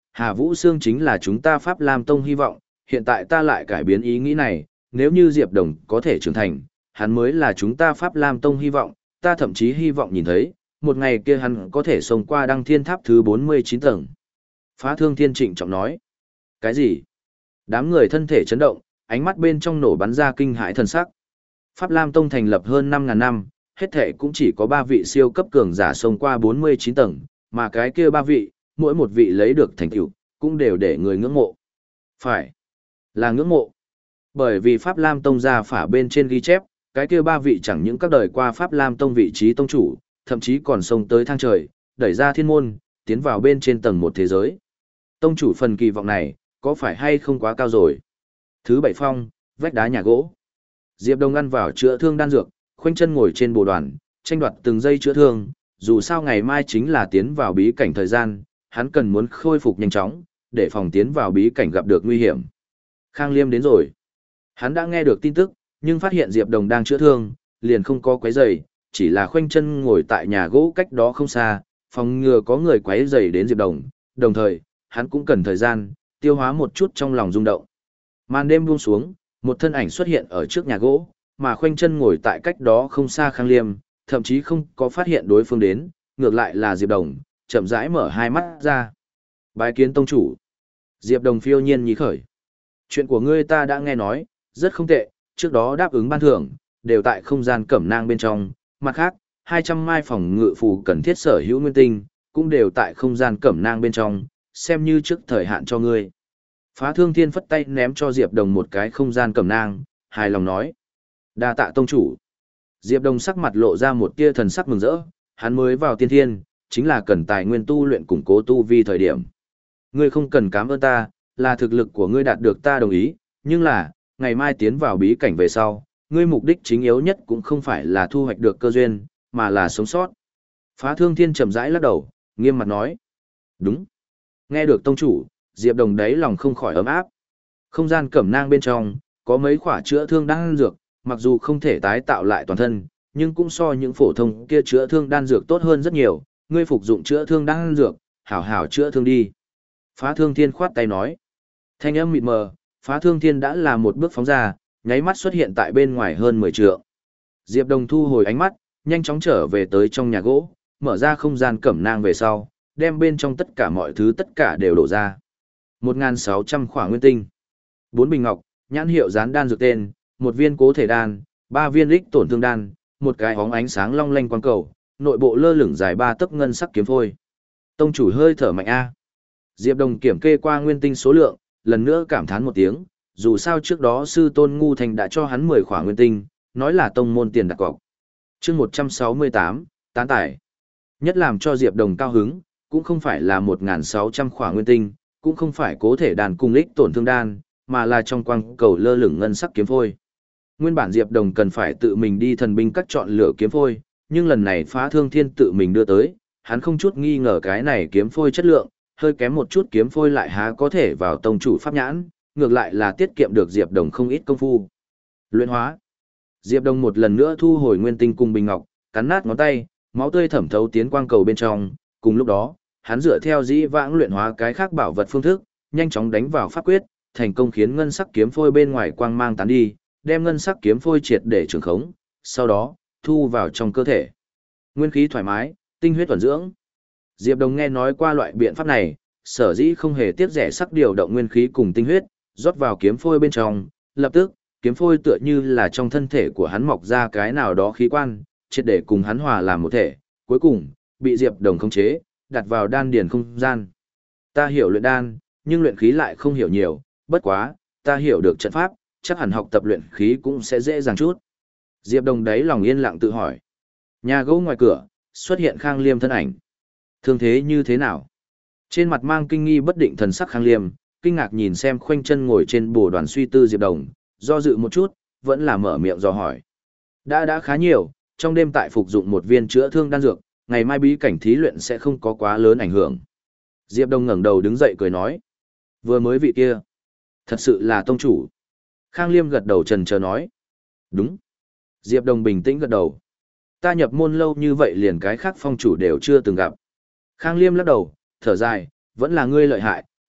Hà Vũ Sương chính là chúng ta Pháp Lam Tông hy vọng, hiện tại ta lại cải biến ý nghĩ này, nếu như Diệp Đồng có thể trưởng thành, hắn mới là chúng ta Pháp Lam Tông hy vọng, ta thậm chí hy vọng nhìn thấy, một ngày kia hắn có thể xông qua đăng thiên tháp thứ bốn mươi chín tầng. Phá Thương Thiên trịnh trọng nói. Cái gì? Đám người thân thể chấn động, ánh mắt bên trong nổ bắn ra kinh hãi thần sắc. Pháp Lam Tông thành lập hơn năm ngàn năm, hết thể cũng chỉ có ba vị siêu cấp cường giả xông qua bốn mươi chín tầng, mà cái kia ba vị, mỗi một vị lấy được thành tựu, cũng đều để người ngưỡng mộ. Phải, là ngưỡng mộ. Bởi vì Pháp Lam Tông ra phả bên trên ghi chép, cái kia ba vị chẳng những các đời qua Pháp Lam Tông vị trí tông chủ, thậm chí còn xông tới thang trời, đẩy ra thiên môn, tiến vào bên trên tầng một thế giới. Tông chủ phần kỳ vọng này, có phải hay không quá cao rồi? Thứ bảy phong, vách đá nhà gỗ. Diệp Đông ăn vào chữa thương đan dược, khoanh chân ngồi trên bồ đoàn, tranh đoạt từng giây chữa thương, dù sao ngày mai chính là tiến vào bí cảnh thời gian, hắn cần muốn khôi phục nhanh chóng, để phòng tiến vào bí cảnh gặp được nguy hiểm. Khang Liêm đến rồi. Hắn đã nghe được tin tức, nhưng phát hiện Diệp Đồng đang chữa thương, liền không có quấy rầy, chỉ là khoanh chân ngồi tại nhà gỗ cách đó không xa, phòng ngừa có người quấy rầy đến Diệp Đồng, đồng thời, hắn cũng cần thời gian, tiêu hóa một chút trong lòng rung động. Màn đêm buông xuống, một thân ảnh xuất hiện ở trước nhà gỗ, mà khoanh chân ngồi tại cách đó không xa Khang Liêm, thậm chí không có phát hiện đối phương đến, ngược lại là Diệp Đồng, chậm rãi mở hai mắt ra. Bái kiến tông chủ. Diệp Đồng phiêu nhiên nhí khởi. Chuyện của ngươi ta đã nghe nói, rất không tệ, trước đó đáp ứng ban thưởng, đều tại không gian cẩm nang bên trong, mặt khác, hai trăm mai phòng ngự phù cần thiết sở hữu nguyên tinh, cũng đều tại không gian cẩm nang bên trong, xem như trước thời hạn cho ngươi. Phá Thương Thiên phất tay ném cho Diệp Đồng một cái không gian cẩm nang, hài lòng nói. Đa tạ tông chủ. Diệp Đồng sắc mặt lộ ra một tia thần sắc mừng rỡ, hắn mới vào tiên thiên, chính là cần tài nguyên tu luyện củng cố tu vi thời điểm. Ngươi không cần cảm ơn ta, là thực lực của ngươi đạt được ta đồng ý, nhưng là, ngày mai tiến vào bí cảnh về sau, ngươi mục đích chính yếu nhất cũng không phải là thu hoạch được cơ duyên, mà là sống sót. Phá Thương Thiên chậm rãi lắc đầu, nghiêm mặt nói. Đúng. Nghe được tông chủ, Diệp Đồng đáy lòng không khỏi ấm áp. Không gian cẩm nang bên trong, có mấy khỏa chữa thương đan dược, mặc dù không thể tái tạo lại toàn thân, nhưng cũng so những phổ thông kia chữa thương đan dược tốt hơn rất nhiều, ngươi phục dụng chữa thương đan dược, hảo hảo chữa thương đi. Phá Thương Thiên khoát tay nói. Thanh âm mịt mờ, Phá Thương Thiên đã là một bước phóng ra, nháy mắt xuất hiện tại bên ngoài hơn mười trượng. Diệp Đồng thu hồi ánh mắt, nhanh chóng trở về tới trong nhà gỗ, mở ra không gian cẩm nang về sau, đem bên trong tất cả mọi thứ tất cả đều đổ ra. một nghìn sáu trăm khỏa nguyên tinh, bốn bình ngọc, nhãn hiệu dán đan dược tên, một viên cố thể đan, ba viên lích tổn thương đan, một cái óng ánh sáng long lanh quang cầu, nội bộ lơ lửng dài ba tấc ngân sắc kiếm phôi. Tông chủ hơi thở mạnh a. Diệp Đồng kiểm kê qua nguyên tinh số lượng, lần nữa cảm thán một tiếng, dù sao trước đó sư tôn Ngu Thành đã cho hắn mười khỏa nguyên tinh, nói là tông môn tiền đặt cọc. Chương một trăm sáu mươi tám, tán tải. Nhất làm cho Diệp Đồng cao hứng, cũng không phải là một nghìn sáu trăm khỏa nguyên tinh, cũng không phải cố thể đàn cung lích tổn thương đan, mà là trong quang cầu lơ lửng ngân sắc kiếm phôi. Nguyên bản Diệp Đồng cần phải tự mình đi thần binh các chọn lựa kiếm phôi, nhưng lần này Phá Thương Thiên tự mình đưa tới, hắn không chút nghi ngờ cái này kiếm phôi chất lượng, hơi kém một chút kiếm phôi lại há có thể vào tông chủ pháp nhãn, ngược lại là tiết kiệm được Diệp Đồng không ít công phu. Luyện hóa. Diệp Đồng một lần nữa thu hồi nguyên tinh cùng bình ngọc, cắn nát ngón tay, máu tươi thẩm thấu tiến quang cầu bên trong, cùng lúc đó, hắn dựa theo dĩ vãng luyện hóa cái khác bảo vật phương thức, nhanh chóng đánh vào pháp quyết, thành công khiến ngân sắc kiếm phôi bên ngoài quang mang tán đi, đem ngân sắc kiếm phôi triệt để trường khống, sau đó, thu vào trong cơ thể. Nguyên khí thoải mái, tinh huyết thuần dưỡng. Diệp Đồng nghe nói qua loại biện pháp này, sở dĩ không hề tiếc rẻ sắc điều động nguyên khí cùng tinh huyết, rót vào kiếm phôi bên trong, lập tức, kiếm phôi tựa như là trong thân thể của hắn mọc ra cái nào đó khí quan, triệt để cùng hắn hòa làm một thể, cuối cùng, bị Diệp Đồng khống chế, đặt vào đan điền không gian. Ta hiểu luyện đan, nhưng luyện khí lại không hiểu nhiều, bất quá, ta hiểu được trận pháp, chắc hẳn học tập luyện khí cũng sẽ dễ dàng chút. Diệp Đồng đấy lòng yên lặng tự hỏi. Nhà gỗ ngoài cửa, xuất hiện Khang Liêm thân ảnh. Thương thế như thế nào? Trên mặt mang kinh nghi bất định thần sắc Khang Liêm, kinh ngạc nhìn xem khoanh chân ngồi trên bồ đoàn suy tư Diệp Đồng, do dự một chút, vẫn là mở miệng dò hỏi. Đã đã khá nhiều, trong đêm tại phục dụng một viên chữa thương đan dược, ngày mai bí cảnh thí luyện sẽ không có quá lớn ảnh hưởng. Diệp Đồng ngẩng đầu đứng dậy cười nói. Vừa mới vị kia. Thật sự là tông chủ. Khang Liêm gật đầu trần chờ nói. Đúng. Diệp Đồng bình tĩnh gật đầu. Ta nhập môn lâu như vậy liền cái khác phong chủ đều chưa từng gặp. Khang Liêm lắc đầu, thở dài, vẫn là ngươi lợi hại,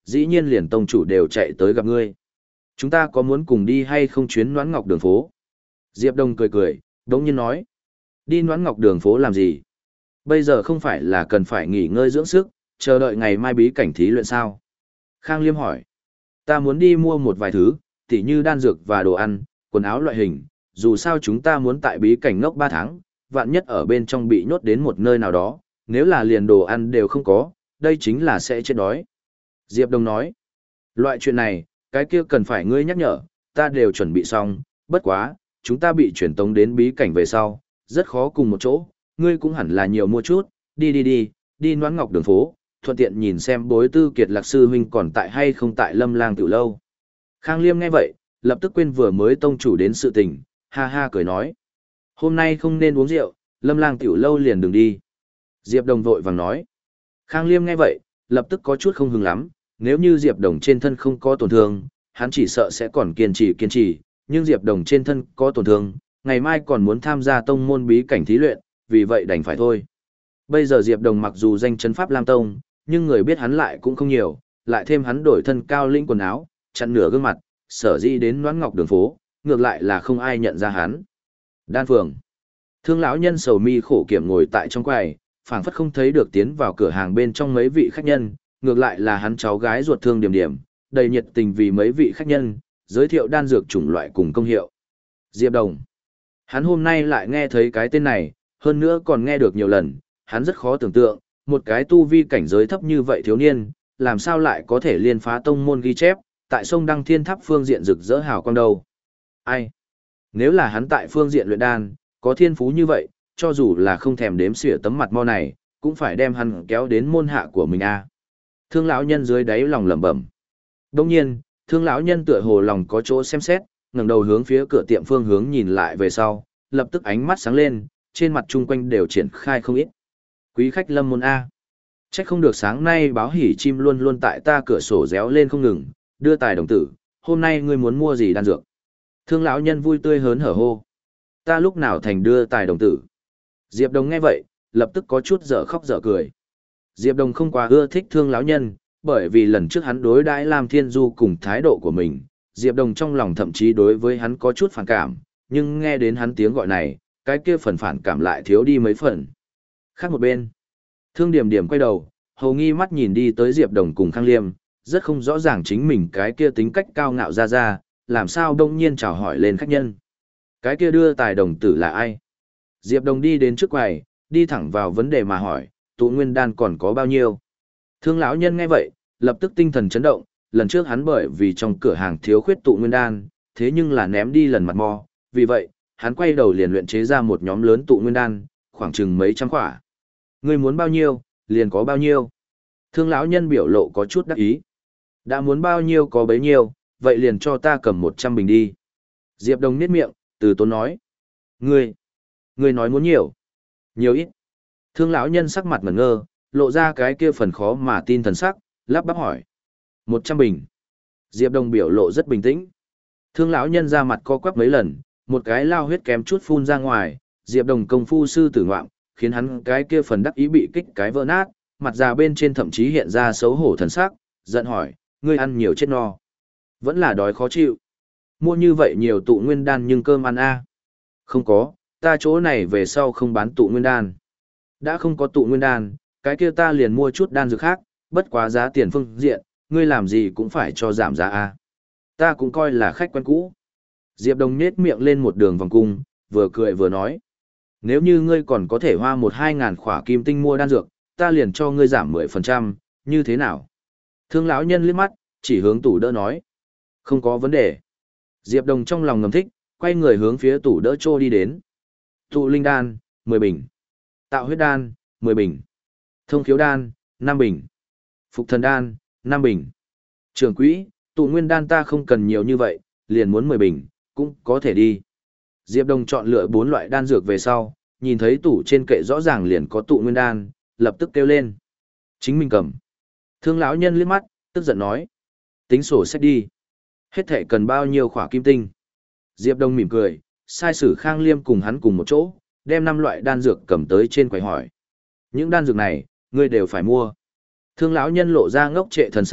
dĩ nhiên liền tông chủ đều chạy tới gặp ngươi. Chúng ta có muốn cùng đi hay không chuyến Noãn Ngọc đường phố? Diệp Đông cười cười, đống nhiên nói. Đi Noãn Ngọc đường phố làm gì? Bây giờ không phải là cần phải nghỉ ngơi dưỡng sức, chờ đợi ngày mai bí cảnh thí luyện sao? Khang Liêm hỏi. Ta muốn đi mua một vài thứ, tỉ như đan dược và đồ ăn, quần áo loại hình, dù sao chúng ta muốn tại bí cảnh ngốc ba tháng, vạn nhất ở bên trong bị nhốt đến một nơi nào đó, nếu là liền đồ ăn đều không có, đây chính là sẽ chết đói. Diệp Đông nói. Loại chuyện này, cái kia cần phải ngươi nhắc nhở, ta đều chuẩn bị xong, bất quá, chúng ta bị chuyển tống đến bí cảnh về sau, rất khó cùng một chỗ, ngươi cũng hẳn là nhiều mua chút, đi đi đi, đi Noãn Ngọc đường phố, thuận tiện nhìn xem Bối Tư Kiệt Lạc sư huynh còn tại hay không tại Lâm Lang tiểu lâu. Khang Liêm nghe vậy, lập tức quên vừa mới tông chủ đến sự tình, ha ha cười nói. Hôm nay không nên uống rượu, Lâm Lang tiểu lâu liền đừng đi. Diệp Đồng vội vàng nói. Khang Liêm nghe vậy, lập tức có chút không hứng lắm, nếu như Diệp Đồng trên thân không có tổn thương, hắn chỉ sợ sẽ còn kiên trì kiên trì, nhưng Diệp Đồng trên thân có tổn thương, ngày mai còn muốn tham gia tông môn bí cảnh thí luyện, vì vậy đành phải thôi. Bây giờ Diệp Đồng mặc dù danh chấn Pháp Lam Tông, nhưng người biết hắn lại cũng không nhiều, lại thêm hắn đổi thân cao lĩnh quần áo, chặn nửa gương mặt, sở dĩ đến Noãn Ngọc đường phố, ngược lại là không ai nhận ra hắn. Đan phường. Thương lão nhân sầu mi khổ kiểm ngồi tại trong quầy, phảng phất không thấy được tiến vào cửa hàng bên trong mấy vị khách nhân, ngược lại là hắn cháu gái ruột Thương Điểm Điểm, đầy nhiệt tình vì mấy vị khách nhân giới thiệu đan dược chủng loại cùng công hiệu. Diệp Đồng. Hắn hôm nay lại nghe thấy cái tên này, hơn nữa còn nghe được nhiều lần, hắn rất khó tưởng tượng, một cái tu vi cảnh giới thấp như vậy thiếu niên, làm sao lại có thể liên phá tông môn ghi chép, tại sông Đăng Thiên Tháp phương diện rực rỡ hào quang đâu. Ai? Nếu là hắn tại phương diện luyện đan, có thiên phú như vậy, cho dù là không thèm đếm xỉa tấm mặt mo này, cũng phải đem hắn kéo đến môn hạ của mình a. Thương lão nhân dưới đáy lòng lẩm bẩm. Đương nhiên, Thương lão nhân tựa hồ lòng có chỗ xem xét, ngẩng đầu hướng phía cửa tiệm phương hướng nhìn lại về sau, lập tức ánh mắt sáng lên, trên mặt chung quanh đều triển khai không ít. Quý khách lâm môn a. Trách không được sáng nay báo hỉ chim luôn luôn tại ta cửa sổ réo lên không ngừng, đưa tài đồng tử, hôm nay ngươi muốn mua gì đan dược? Thương lão nhân vui tươi hớn hở hô. Ta lúc nào thành đưa tài đồng tử? Diệp Đồng nghe vậy, lập tức có chút dở khóc dở cười. Diệp Đồng không quá ưa thích Thương lão nhân, bởi vì lần trước hắn đối đãi Lam Thiên Du cùng thái độ của mình, Diệp Đồng trong lòng thậm chí đối với hắn có chút phản cảm, nhưng nghe đến hắn tiếng gọi này, cái kia phần phản cảm lại thiếu đi mấy phần. Khác một bên, Thương Điểm Điểm quay đầu, hầu nghi mắt nhìn đi tới Diệp Đồng cùng Khang Liêm, rất không rõ ràng chính mình cái kia tính cách cao ngạo ra ra, làm sao đông nhiên chào hỏi lên khách nhân. Cái kia đưa tài đồng tử là ai? Diệp Đồng đi đến trước quầy, đi thẳng vào vấn đề mà hỏi, tụ nguyên đan còn có bao nhiêu? Thương lão nhân nghe vậy, lập tức tinh thần chấn động, lần trước hắn bởi vì trong cửa hàng thiếu khuyết tụ nguyên đan, thế nhưng là ném đi lần mặt mò, vì vậy, hắn quay đầu liền luyện chế ra một nhóm lớn tụ nguyên đan, khoảng chừng mấy trăm quả. Ngươi muốn bao nhiêu, liền có bao nhiêu. Thương lão nhân biểu lộ có chút đắc ý. Đã muốn bao nhiêu có bấy nhiêu, vậy liền cho ta cầm một trăm bình đi. Diệp Đồng niết miệng, từ tốn nói. Ngươi, ngươi nói muốn nhiều. Nhiều ít. Thương lão nhân sắc mặt ngẩn ngơ, lộ ra cái kia phần khó mà tin thần sắc, lắp bắp hỏi. Một trăm bình. Diệp Đồng biểu lộ rất bình tĩnh. Thương lão nhân ra mặt co quắp mấy lần, một cái lao huyết kém chút phun ra ngoài, Diệp Đồng công phu sư tử ngoạm, khiến hắn cái kia phần đắc ý bị kích cái vỡ nát, mặt già bên trên thậm chí hiện ra xấu hổ thần sắc, giận hỏi, ngươi ăn nhiều chết no. Vẫn là đói khó chịu. Mua như vậy nhiều tụ nguyên đan nhưng cơm ăn a? Không có, ta chỗ này về sau không bán tụ nguyên đan. Đã không có tụ nguyên đan, cái kia ta liền mua chút đan dược khác, bất quá giá tiền phương diện, ngươi làm gì cũng phải cho giảm giá a. Ta cũng coi là khách quen cũ. Diệp Đồng nhếch miệng lên một đường vòng cung, vừa cười vừa nói. Nếu như ngươi còn có thể hoa một hai ngàn khỏa kim tinh mua đan dược, ta liền cho ngươi giảm mười phần trăm, như thế nào? Thương lão nhân liếc mắt, chỉ hướng tủ đỡ nói. Không có vấn đề. Diệp Đồng trong lòng ngầm thích, quay người hướng phía tủ đỡ trô đi đến. Tụ linh đan, mười bình. Tạo huyết đan, mười bình. Thông khiếu đan, năm bình. Phục thần đan, năm bình. Trưởng quỹ, tụ nguyên đan ta không cần nhiều như vậy, liền muốn mười bình, cũng có thể đi. Diệp Đồng chọn lựa bốn loại đan dược về sau, nhìn thấy tủ trên kệ rõ ràng liền có tụ nguyên đan, lập tức kêu lên. Chính mình cầm. Thương lão nhân liếc mắt, tức giận nói. Tính sổ sách đi. Hết thệ cần bao nhiêu khỏa kim tinh. Diệp Đông mỉm cười, sai sử Khang Liêm cùng hắn cùng một chỗ, đem năm loại đan dược cầm tới trên quầy hỏi. Những đan dược này, ngươi đều phải mua. Thương lão nhân lộ ra ngốc trệ thần sắc,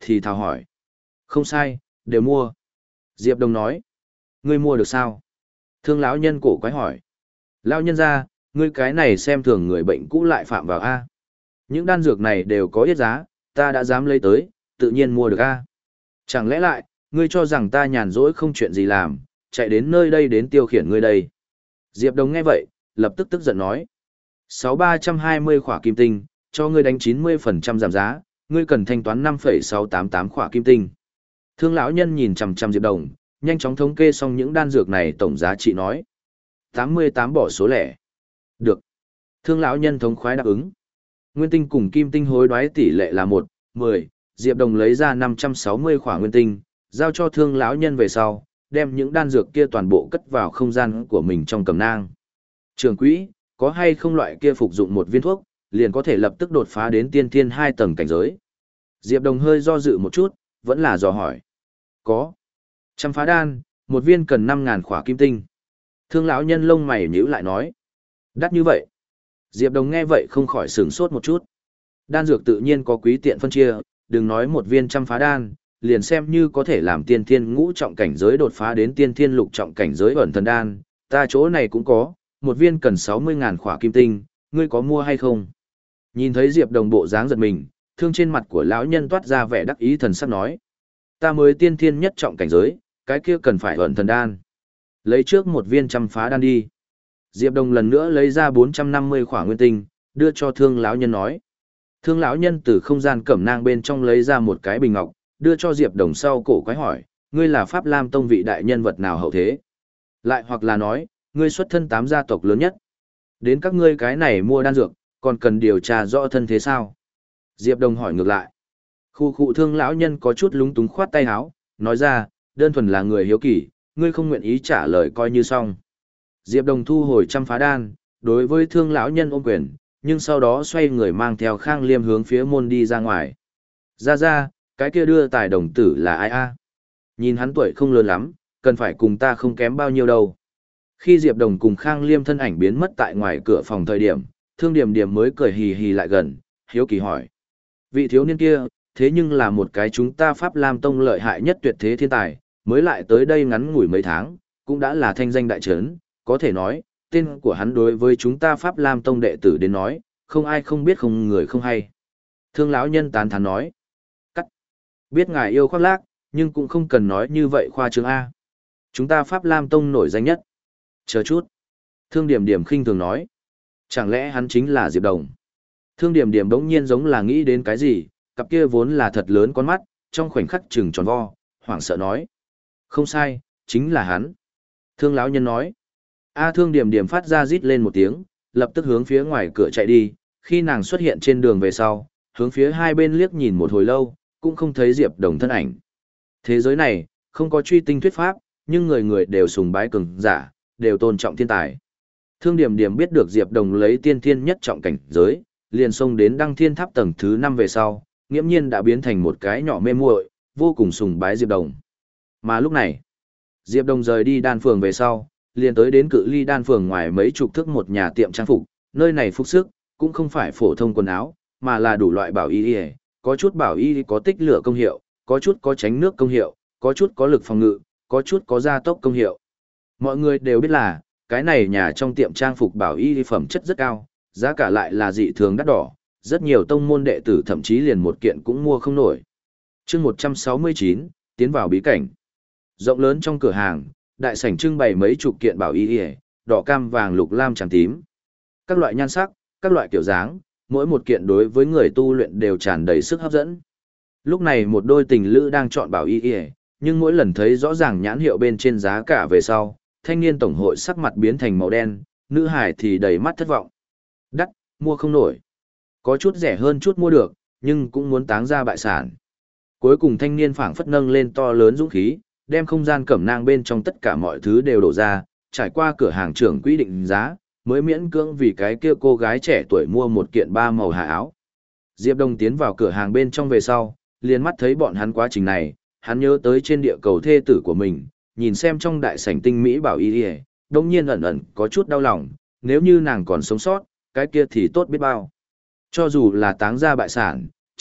thì thào hỏi. Không sai, đều mua. Diệp Đồng nói. Ngươi mua được sao? Thương lão nhân cổ quái hỏi. Lão nhân ra, ngươi cái này xem thường người bệnh cũ lại phạm vào A. Những đan dược này đều có yết giá, ta đã dám lấy tới, tự nhiên mua được A. Chẳng lẽ lại, ngươi cho rằng ta nhàn rỗi không chuyện gì làm, chạy đến nơi đây đến tiêu khiển ngươi đây. Diệp Đồng nghe vậy, lập tức tức giận nói. sáu ba trăm hai mươi khỏa kim tinh, cho ngươi đánh chín mươi phần trăm giảm giá, ngươi cần thanh toán năm phẩy sáu tám tám khỏa kim tinh. Thương lão nhân nhìn chằm chằm Diệp Đồng, nhanh chóng thống kê xong những đan dược này tổng giá trị nói. tám mươi tám bỏ số lẻ. Được. Thương lão nhân thống khoái đáp ứng. Nguyên tinh cùng kim tinh hối đoái tỷ lệ là một, mười, Diệp Đồng lấy ra năm trăm sáu mươi khỏa nguyên tinh, giao cho thương lão nhân về sau, đem những đan dược kia toàn bộ cất vào không gian của mình trong cẩm nang. Trường quỹ, có hay không loại kia phục dụng một viên thuốc, liền có thể lập tức đột phá đến tiên thiên hai tầng cảnh giới. Diệp Đồng hơi do dự một chút, vẫn là dò hỏi. Có. Trăm phá đan, một viên cần năm ngàn khỏa kim tinh. Thương lão nhân lông mày nhíu lại nói. Đắt như vậy. Diệp Đồng nghe vậy không khỏi sửng sốt một chút. Đan dược tự nhiên có quý tiện phân chia, đừng nói một viên trăm phá đan, liền xem như có thể làm tiên thiên ngũ trọng cảnh giới đột phá đến tiên thiên lục trọng cảnh giới ẩn thần đan, ta chỗ này cũng có, một viên cần sáu mươi ngàn khỏa kim tinh, ngươi có mua hay không? Nhìn thấy Diệp Đồng bộ dáng giật mình, thương trên mặt của lão nhân toát ra vẻ đắc ý thần sắc nói. Ta mới tiên thiên nhất trọng cảnh giới, cái kia cần phải ẩn thần đan. Lấy trước một viên trăm phá đan đi. Diệp Đồng lần nữa lấy ra bốn trăm năm mươi khỏa nguyên tinh, đưa cho thương lão nhân nói. Thương lão nhân từ không gian cẩm nang bên trong lấy ra một cái bình ngọc, đưa cho Diệp Đồng sau cổ quái hỏi, ngươi là Pháp Lam Tông vị đại nhân vật nào hậu thế? Lại hoặc là nói, ngươi xuất thân tám gia tộc lớn nhất. Đến các ngươi cái này mua đan dược, còn cần điều tra rõ thân thế sao? Diệp Đồng hỏi ngược lại. Khu khu thương lão nhân có chút lúng túng khoát tay áo, nói ra, đơn thuần là người hiếu kỳ, ngươi không nguyện ý trả lời coi như xong. Diệp Đồng thu hồi trăm phá đan, đối với thương lão nhân ôm quyền, nhưng sau đó xoay người mang theo Khang Liêm hướng phía môn đi ra ngoài. Ra ra, cái kia đưa tài đồng tử là ai a? Nhìn hắn tuổi không lớn lắm, cần phải cùng ta không kém bao nhiêu đâu. Khi Diệp Đồng cùng Khang Liêm thân ảnh biến mất tại ngoài cửa phòng thời điểm, Thương Điểm Điểm mới cười hì hì lại gần, hiếu kỳ hỏi. Vị thiếu niên kia, thế nhưng là một cái chúng ta Pháp Lam Tông lợi hại nhất tuyệt thế thiên tài, mới lại tới đây ngắn ngủi mấy tháng, cũng đã là thanh danh đại trấn, có thể nói, tên của hắn đối với chúng ta Pháp Lam Tông đệ tử đến nói, không ai không biết không người không hay. Thương lão nhân tán thán nói. Cắt. Biết ngài yêu khoác lác, nhưng cũng không cần nói như vậy khoa trương A. Chúng ta Pháp Lam Tông nổi danh nhất. Chờ chút. Thương Điểm Điểm khinh thường nói. Chẳng lẽ hắn chính là Diệp Đồng? Thương Điểm Điểm đống nhiên giống là nghĩ đến cái gì, cặp kia vốn là thật lớn con mắt, trong khoảnh khắc trừng tròn vo, hoảng sợ nói. Không sai, chính là hắn. Thương lão nhân nói. A Thương Điểm Điểm phát ra rít lên một tiếng, lập tức hướng phía ngoài cửa chạy đi, khi nàng xuất hiện trên đường về sau, hướng phía hai bên liếc nhìn một hồi lâu, cũng không thấy Diệp Đồng thân ảnh. Thế giới này, không có truy tinh thuyết pháp, nhưng người người đều sùng bái cường giả, đều tôn trọng thiên tài. Thương Điểm Điểm biết được Diệp Đồng lấy tiên thiên nhất trọng cảnh giới, liền xông đến Đăng Thiên Tháp tầng thứ năm về sau, nghiễm nhiên đã biến thành một cái nhỏ mê muội, vô cùng sùng bái Diệp Đồng. Mà lúc này, Diệp Đồng rời đi đan phường về sau, liền tới đến cự ly đan phường ngoài mấy chục thước một nhà tiệm trang phục, nơi này phục sức cũng không phải phổ thông quần áo, mà là đủ loại bảo y, có chút bảo y có tích lửa công hiệu, có chút có tránh nước công hiệu, có chút có lực phòng ngự, có chút có gia tốc công hiệu. Mọi người đều biết là, cái này nhà trong tiệm trang phục bảo y phẩm chất rất cao, giá cả lại là dị thường đắt đỏ, rất nhiều tông môn đệ tử thậm chí liền một kiện cũng mua không nổi. Chương một trăm sáu mươi chín, tiến vào bí cảnh. Rộng lớn trong cửa hàng, đại sảnh trưng bày mấy chục kiện bảo y, đỏ cam vàng lục lam trắng tím. Các loại nhan sắc, các loại kiểu dáng, mỗi một kiện đối với người tu luyện đều tràn đầy sức hấp dẫn. Lúc này một đôi tình lữ đang chọn bảo y, nhưng mỗi lần thấy rõ ràng nhãn hiệu bên trên giá cả về sau, thanh niên tổng hội sắc mặt biến thành màu đen, nữ hải thì đầy mắt thất vọng. Đắt, mua không nổi. Có chút rẻ hơn chút mua được, nhưng cũng muốn táng ra bại sản. Cuối cùng thanh niên phảng phất nâng lên to lớn dũng khí, đem không gian cẩm nang bên trong tất cả mọi thứ đều đổ ra, trải qua cửa hàng trưởng quỹ định giá, mới miễn cưỡng vì cái kia cô gái trẻ tuổi mua một kiện ba màu hạ áo. Diệp Đông tiến vào cửa hàng bên trong về sau, liền mắt thấy bọn hắn quá trình này, hắn nhớ tới trên địa cầu thê tử của mình, nhìn xem trong đại sảnh tinh mỹ bảo y, đông nhiên ẩn ẩn có chút đau lòng, nếu như nàng còn sống sót, cái kia thì tốt biết bao. Cho dù là táng ra bại sản,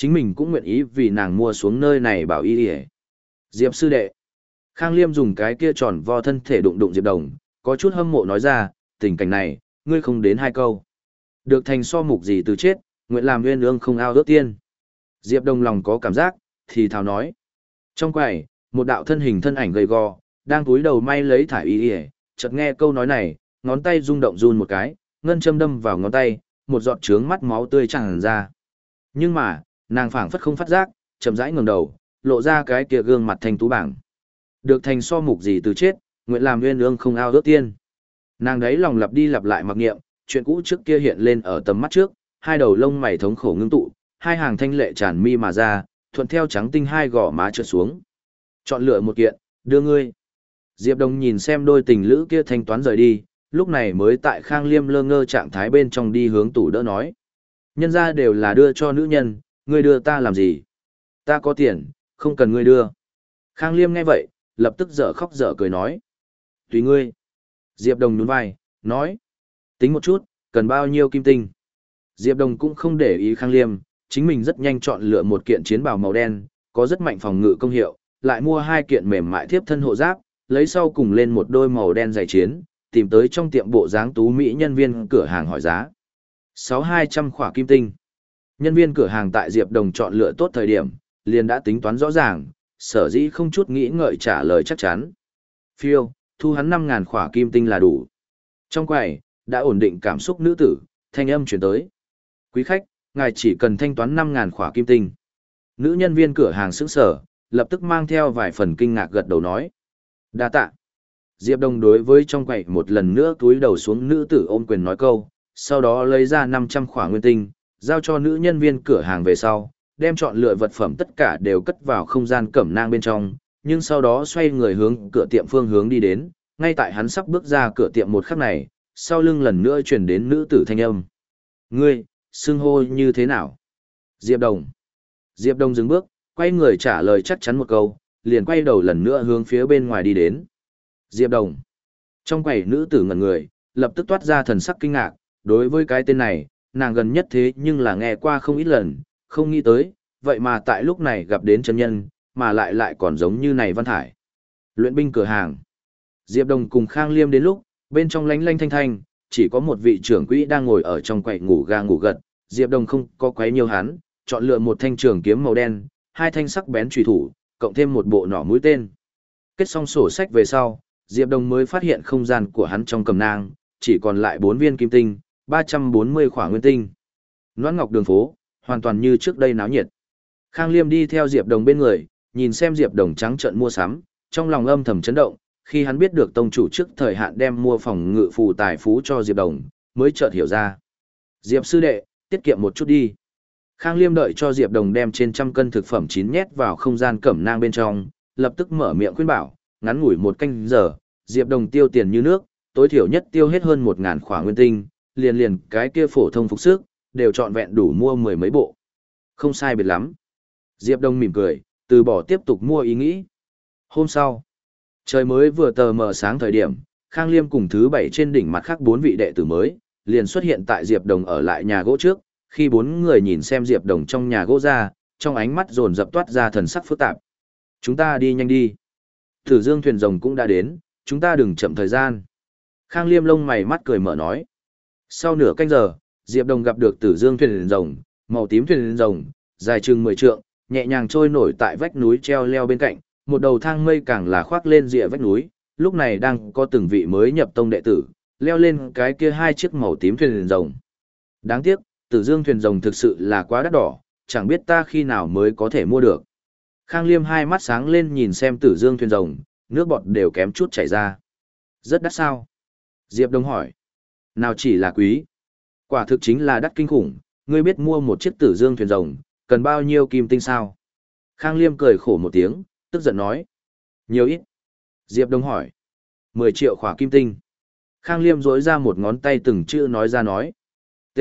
chính mình cũng nguyện ý vì nàng mua xuống nơi này bảo y y. Diệp sư đệ. Khang Liêm dùng cái kia tròn vo thân thể đụng đụng Diệp Đồng, có chút hâm mộ nói ra, tình cảnh này, ngươi không đến hai câu. Được thành so mục gì từ chết, nguyện làm nguyên ương không ao ước tiên. Diệp Đồng lòng có cảm giác, thì thào nói. Trong quầy, một đạo thân hình thân ảnh gầy gò, đang cúi đầu may lấy thải y y, chợt nghe câu nói này, ngón tay rung động run một cái, ngân châm đâm vào ngón tay, một giọt trướng mắt máu tươi tràn ra. Nhưng mà, nàng phảng phất không phát giác, chậm rãi ngẩng đầu, lộ ra cái kia gương mặt thanh tú bảng. Được thành so mục gì từ chết, nguyện làm nguyên ương không ao ước tiên. Nàng đấy lòng lặp đi lặp lại mặc niệm, chuyện cũ trước kia hiện lên ở tầm mắt trước, hai đầu lông mày thống khổ ngưng tụ, hai hàng thanh lệ tràn mi mà ra, thuận theo trắng tinh hai gò má trượt xuống. Chọn lựa một kiện, đưa ngươi. Diệp Đồng nhìn xem đôi tình lữ kia thanh toán rời đi, lúc này mới tại Khang Liêm lơ ngơ trạng thái bên trong đi hướng tủ đỡ nói. Nhân ra đều là đưa cho nữ nhân, ngươi đưa ta làm gì? Ta có tiền, không cần ngươi đưa. Khang Liêm nghe vậy, lập tức dở khóc dở cười nói. Tùy ngươi. Diệp Đồng nhún vai, nói. Tính một chút, cần bao nhiêu kim tinh? Diệp Đồng cũng không để ý Khang Liêm, chính mình rất nhanh chọn lựa một kiện chiến bào màu đen, có rất mạnh phòng ngự công hiệu, lại mua hai kiện mềm mại thiếp thân hộ giáp, lấy sau cùng lên một đôi màu đen giày chiến, tìm tới trong tiệm bộ dáng tú mỹ nhân viên cửa hàng hỏi giá. sáu hai trăm khỏa kim tinh. Nhân viên cửa hàng tại Diệp Đồng chọn lựa tốt thời điểm, liền đã tính toán rõ ràng, sở dĩ không chút nghĩ ngợi trả lời chắc chắn. Phiêu, thu hắn năm ngàn khỏa kim tinh là đủ. Trong quầy, đã ổn định cảm xúc nữ tử, thanh âm chuyển tới. Quý khách, ngài chỉ cần thanh toán năm ngàn khỏa kim tinh. Nữ nhân viên cửa hàng sững sở, lập tức mang theo vài phần kinh ngạc gật đầu nói. Đa tạ. Diệp Đồng đối với trong quầy một lần nữa túi đầu xuống nữ tử ôm quyền nói câu, sau đó lấy ra năm trăm khỏa nguyên tinh, giao cho nữ nhân viên cửa hàng về sau, đem chọn lựa vật phẩm tất cả đều cất vào không gian cẩm nang bên trong, nhưng sau đó xoay người hướng cửa tiệm phương hướng đi đến, ngay tại hắn sắp bước ra cửa tiệm một khắc này, sau lưng lần nữa truyền đến nữ tử thanh âm. Ngươi, xưng hô như thế nào? Diệp Đồng. Diệp Đồng dừng bước, quay người trả lời chắc chắn một câu, liền quay đầu lần nữa hướng phía bên ngoài đi đến. Diệp Đồng. Trong quầy nữ tử ngẩn người, lập tức toát ra thần sắc kinh ngạc, đối với cái tên này, nàng gần nhất thế nhưng là nghe qua không ít lần, không nghĩ tới, vậy mà tại lúc này gặp đến chân nhân, mà lại lại còn giống như này Văn Thải. Luyện binh cửa hàng. Diệp Đồng cùng Khang Liêm đến lúc, bên trong lánh lánh thanh thanh, chỉ có một vị trưởng quỹ đang ngồi ở trong quầy ngủ ga ngủ gật, Diệp Đồng không có quấy nhiều hắn, chọn lựa một thanh trường kiếm màu đen, hai thanh sắc bén chùy thủ, cộng thêm một bộ nỏ mũi tên. Kết xong sổ sách về sau, Diệp Đồng mới phát hiện không gian của hắn trong cầm nang, chỉ còn lại bốn viên kim tinh, ba trăm bốn mươi khỏa nguyên tinh. Noãn Ngọc đường phố, hoàn toàn như trước đây náo nhiệt. Khang Liêm đi theo Diệp Đồng bên người, nhìn xem Diệp Đồng trắng trợn mua sắm, trong lòng âm thầm chấn động, khi hắn biết được tông chủ trước thời hạn đem mua phòng ngự phù tài phú cho Diệp Đồng, mới chợt hiểu ra. Diệp sư đệ, tiết kiệm một chút đi. Khang Liêm đợi cho Diệp Đồng đem trên trăm cân thực phẩm chín nhét vào không gian cẩm nang bên trong, lập tức mở miệng khuyên bảo, ngắn ngủi một canh giờ, Diệp Đồng tiêu tiền như nước, tối thiểu nhất tiêu hết hơn một ngàn khỏa nguyên tinh, liền liền cái kia phổ thông phục sức, đều trọn vẹn đủ mua mười mấy bộ. Không sai biệt lắm. Diệp Đồng mỉm cười, từ bỏ tiếp tục mua ý nghĩ. Hôm sau, trời mới vừa tờ mờ sáng thời điểm, Khang Liêm cùng thứ bảy trên đỉnh mặt khác bốn vị đệ tử mới, liền xuất hiện tại Diệp Đồng ở lại nhà gỗ trước, khi bốn người nhìn xem Diệp Đồng trong nhà gỗ ra, trong ánh mắt dồn dập toát ra thần sắc phức tạp. Chúng ta đi nhanh đi. Tử Dương thuyền rồng cũng đã đến, chúng ta đừng chậm thời gian. Khang Liêm lông mày mắt cười mở nói. Sau nửa canh giờ, Diệp Đồng gặp được Tử Dương thuyền rồng, màu tím thuyền rồng, dài chừng mười trượng, nhẹ nhàng trôi nổi tại vách núi treo leo bên cạnh, một đầu thang mây càng là khoác lên rìa vách núi, lúc này đang có từng vị mới nhập tông đệ tử, leo lên cái kia hai chiếc màu tím thuyền rồng. Đáng tiếc, Tử Dương thuyền rồng thực sự là quá đắt đỏ, chẳng biết ta khi nào mới có thể mua được. Khang Liêm hai mắt sáng lên nhìn xem Tử Dương thuyền rồng, nước bọt đều kém chút chảy ra. Rất đắt sao? Diệp Đông hỏi. Nào chỉ là quý. Quả thực chính là đắt kinh khủng, ngươi biết mua một chiếc Tử Dương thuyền rồng, cần bao nhiêu kim tinh sao? Khang Liêm cười khổ một tiếng, tức giận nói. Nhiều ít. Diệp Đông hỏi. Mười triệu khỏa kim tinh. Khang Liêm rỗi ra một ngón tay từng chữ nói ra nói. T.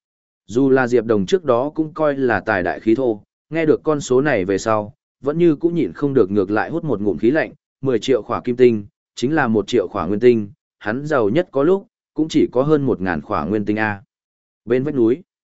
Dù là Diệp Đồng trước đó cũng coi là tài đại khí thô, nghe được con số này về sau, vẫn như cũng nhịn không được ngược lại hút một ngụm khí lạnh, mười triệu khỏa kim tinh, chính là một triệu khỏa nguyên tinh, hắn giàu nhất có lúc, cũng chỉ có hơn một ngàn khỏa nguyên tinh A. Bên vách núi,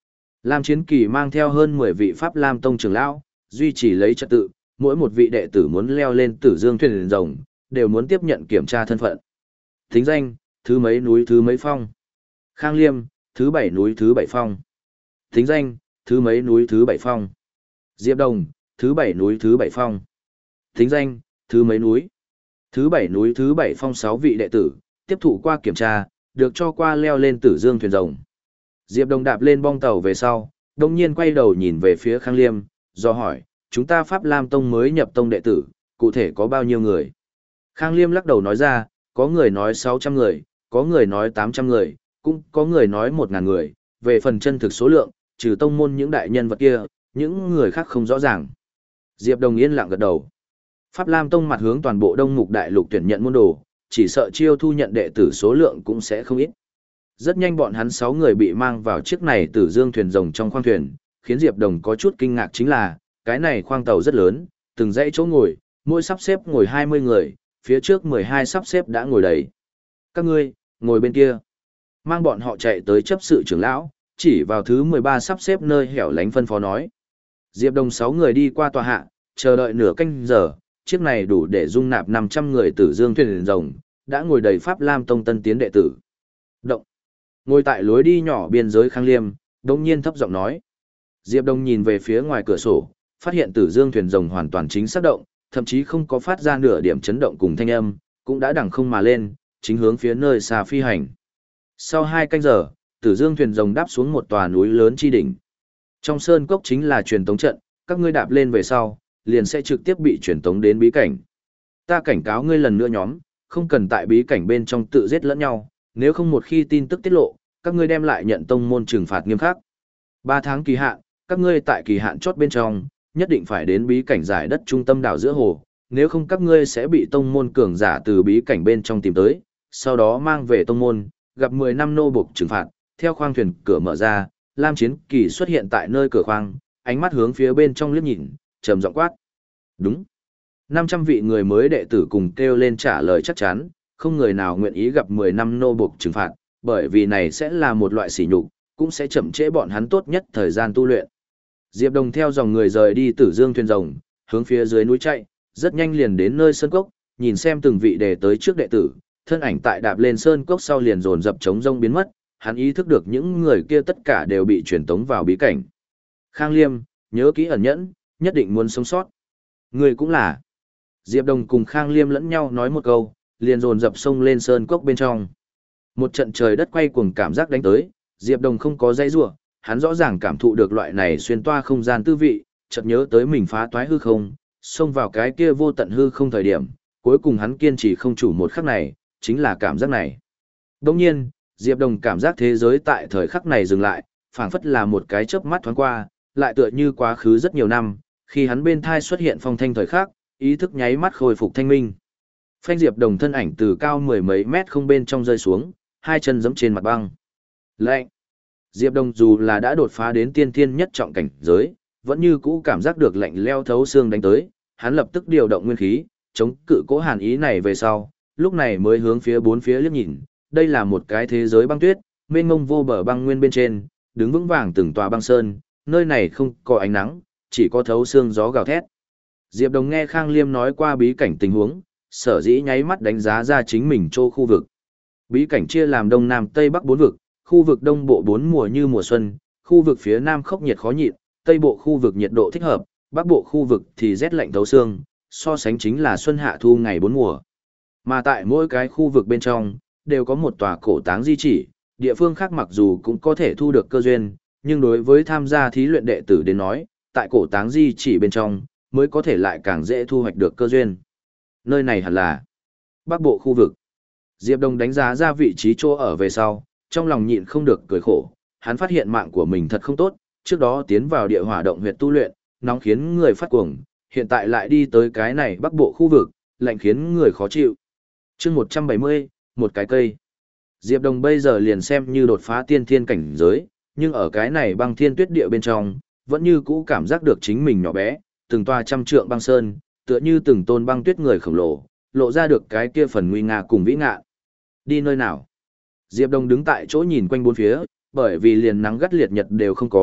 Lam Chiến Kỳ mang theo hơn mười vị Pháp Lam Tông trưởng lão, duy trì lấy trật tự, mỗi một vị đệ tử muốn leo lên Tử Dương thuyền rồng, đều muốn tiếp nhận kiểm tra thân phận. Thính danh, thứ mấy núi thứ mấy phong. Khang Liêm, thứ bảy núi thứ bảy phong. Thính danh, thứ mấy núi thứ bảy phong. Diệp Đồng, thứ bảy núi thứ bảy phong. Thính danh, thứ mấy núi. Thứ bảy núi thứ bảy phong sáu vị đệ tử, tiếp thụ qua kiểm tra, được cho qua leo lên Tử Dương thuyền rồng. Diệp Đồng đạp lên bong tàu về sau, đồng nhiên quay đầu nhìn về phía Khang Liêm, do hỏi, chúng ta Pháp Lam Tông mới nhập tông đệ tử, cụ thể có bao nhiêu người? Khang Liêm lắc đầu nói ra, có người nói sáu trăm người, có người nói tám trăm người, cũng có người nói một nghìn người, về phần chân thực số lượng, trừ tông môn những đại nhân vật kia, những người khác không rõ ràng. Diệp Đồng yên lặng gật đầu. Pháp Lam Tông mặt hướng toàn bộ Đông Mục Đại Lục tuyển nhận môn đồ, chỉ sợ chiêu thu nhận đệ tử số lượng cũng sẽ không ít. Rất nhanh bọn hắn sáu người bị mang vào chiếc này Tử Dương thuyền rồng trong khoang thuyền, khiến Diệp Đồng có chút kinh ngạc chính là, cái này khoang tàu rất lớn, từng dãy chỗ ngồi, mỗi sắp xếp ngồi hai mươi người, phía trước mười hai sắp xếp đã ngồi đầy. Các ngươi, ngồi bên kia. Mang bọn họ chạy tới chấp sự trưởng lão, chỉ vào thứ mười ba sắp xếp nơi hẻo lánh phân phó nói. Diệp Đồng sáu người đi qua tòa hạ, chờ đợi nửa canh giờ, chiếc này đủ để dung nạp năm trăm người Tử Dương thuyền rồng, đã ngồi đầy Pháp Lam Tông tân tiến đệ tử. Động. Ngồi tại lối đi nhỏ biên giới Khang Liêm, đột nhiên thấp giọng nói. Diệp Đồng nhìn về phía ngoài cửa sổ, phát hiện Tử Dương thuyền rồng hoàn toàn chính xác động, thậm chí không có phát ra nửa điểm chấn động cùng thanh âm, cũng đã đằng không mà lên, chính hướng phía nơi xa phi hành. Sau hai canh giờ, Tử Dương thuyền rồng đáp xuống một tòa núi lớn chi đỉnh. Trong sơn cốc chính là truyền tống trận, các ngươi đạp lên về sau, liền sẽ trực tiếp bị truyền tống đến bí cảnh. Ta cảnh cáo ngươi lần nữa nhóm, không cần tại bí cảnh bên trong tự giết lẫn nhau, nếu không một khi tin tức tiết lộ, các ngươi đem lại nhận tông môn trừng phạt nghiêm khắc. Ba tháng kỳ hạn, các ngươi tại kỳ hạn chót bên trong, nhất định phải đến bí cảnh giải đất trung tâm đảo giữa hồ, nếu không các ngươi sẽ bị tông môn cường giả từ bí cảnh bên trong tìm tới, sau đó mang về tông môn, gặp mười năm nô buộc trừng phạt. Theo khoang thuyền cửa mở ra, Lam Chiến Kỳ xuất hiện tại nơi cửa khoang, ánh mắt hướng phía bên trong liếc nhìn, trầm giọng quát. Đúng. năm trăm vị người mới đệ tử cùng kêu lên trả lời chắc chắn, không người nào nguyện ý gặp mười năm nô buộc trừng phạt, bởi vì này sẽ là một loại sỉ nhục, cũng sẽ chậm trễ bọn hắn tốt nhất thời gian tu luyện. Diệp Đồng theo dòng người rời đi Tử Dương thuyền rồng, hướng phía dưới núi chạy, rất nhanh liền đến nơi sơn cốc, nhìn xem từng vị đề tới trước đệ tử, thân ảnh tại đạp lên sơn cốc sau liền dồn dập chống rông biến mất, hắn ý thức được những người kia tất cả đều bị truyền tống vào bí cảnh. Khang Liêm, nhớ kỹ ẩn nhẫn, nhất định muốn sống sót. Người cũng là. Diệp Đồng cùng Khang Liêm lẫn nhau nói một câu, liền dồn dập xông lên sơn cốc bên trong. Một trận trời đất quay cuồng cảm giác đánh tới, Diệp Đồng không có dây rủa, hắn rõ ràng cảm thụ được loại này xuyên toa không gian tư vị, chợt nhớ tới mình phá toái hư không, xông vào cái kia vô tận hư không thời điểm, cuối cùng hắn kiên trì không chủ một khắc này, chính là cảm giác này. Đồng nhiên, Diệp Đồng cảm giác thế giới tại thời khắc này dừng lại, phảng phất là một cái chớp mắt thoáng qua, lại tựa như quá khứ rất nhiều năm, khi hắn bên thai xuất hiện phong thanh thời khắc, ý thức nháy mắt khôi phục thanh minh. Phanh Diệp Đồng thân ảnh từ cao mười mấy mét không bên trong rơi xuống, hai chân giẫm trên mặt băng. Lạnh. Diệp Đồng dù là đã đột phá đến tiên thiên nhất trọng cảnh giới, vẫn như cũ cảm giác được lạnh leo thấu xương đánh tới, hắn lập tức điều động nguyên khí, chống cự cố hàn ý này về sau, lúc này mới hướng phía bốn phía liếc nhìn, đây là một cái thế giới băng tuyết, mênh mông vô bờ băng nguyên bên trên, đứng vững vàng từng tòa băng sơn, nơi này không có ánh nắng, chỉ có thấu xương gió gào thét. Diệp Đồng nghe Khang Liêm nói qua bí cảnh tình huống, sở dĩ nháy mắt đánh giá ra chính mình chỗ khu vực. Bí cảnh chia làm đông nam tây bắc bốn vực, khu vực đông bộ bốn mùa như mùa xuân, khu vực phía nam khốc nhiệt khó nhịn, tây bộ khu vực nhiệt độ thích hợp, bắc bộ khu vực thì rét lạnh thấu xương, so sánh chính là xuân hạ thu ngày bốn mùa. Mà tại mỗi cái khu vực bên trong, đều có một tòa cổ táng di chỉ, địa phương khác mặc dù cũng có thể thu được cơ duyên, nhưng đối với tham gia thí luyện đệ tử đến nói, tại cổ táng di chỉ bên trong, mới có thể lại càng dễ thu hoạch được cơ duyên. Nơi này hẳn là bắc bộ khu vực. Diệp Đồng đánh giá ra vị trí chỗ ở về sau, trong lòng nhịn không được cười khổ, hắn phát hiện mạng của mình thật không tốt, trước đó tiến vào địa hỏa động huyệt tu luyện, nóng khiến người phát cuồng, hiện tại lại đi tới cái này bắc bộ khu vực, lạnh khiến người khó chịu. Chương một trăm bảy mươi, một cái cây. Diệp Đồng bây giờ liền xem như đột phá tiên thiên cảnh giới, nhưng ở cái này băng thiên tuyết địa bên trong, vẫn như cũ cảm giác được chính mình nhỏ bé, từng tòa trăm trượng băng sơn, tựa như từng tôn băng tuyết người khổng lồ, lộ ra được cái kia phần nguy nga cùng vĩ ngạn. Đi nơi nào? Diệp Đồng đứng tại chỗ nhìn quanh bốn phía, bởi vì liền nắng gắt liệt nhật đều không có,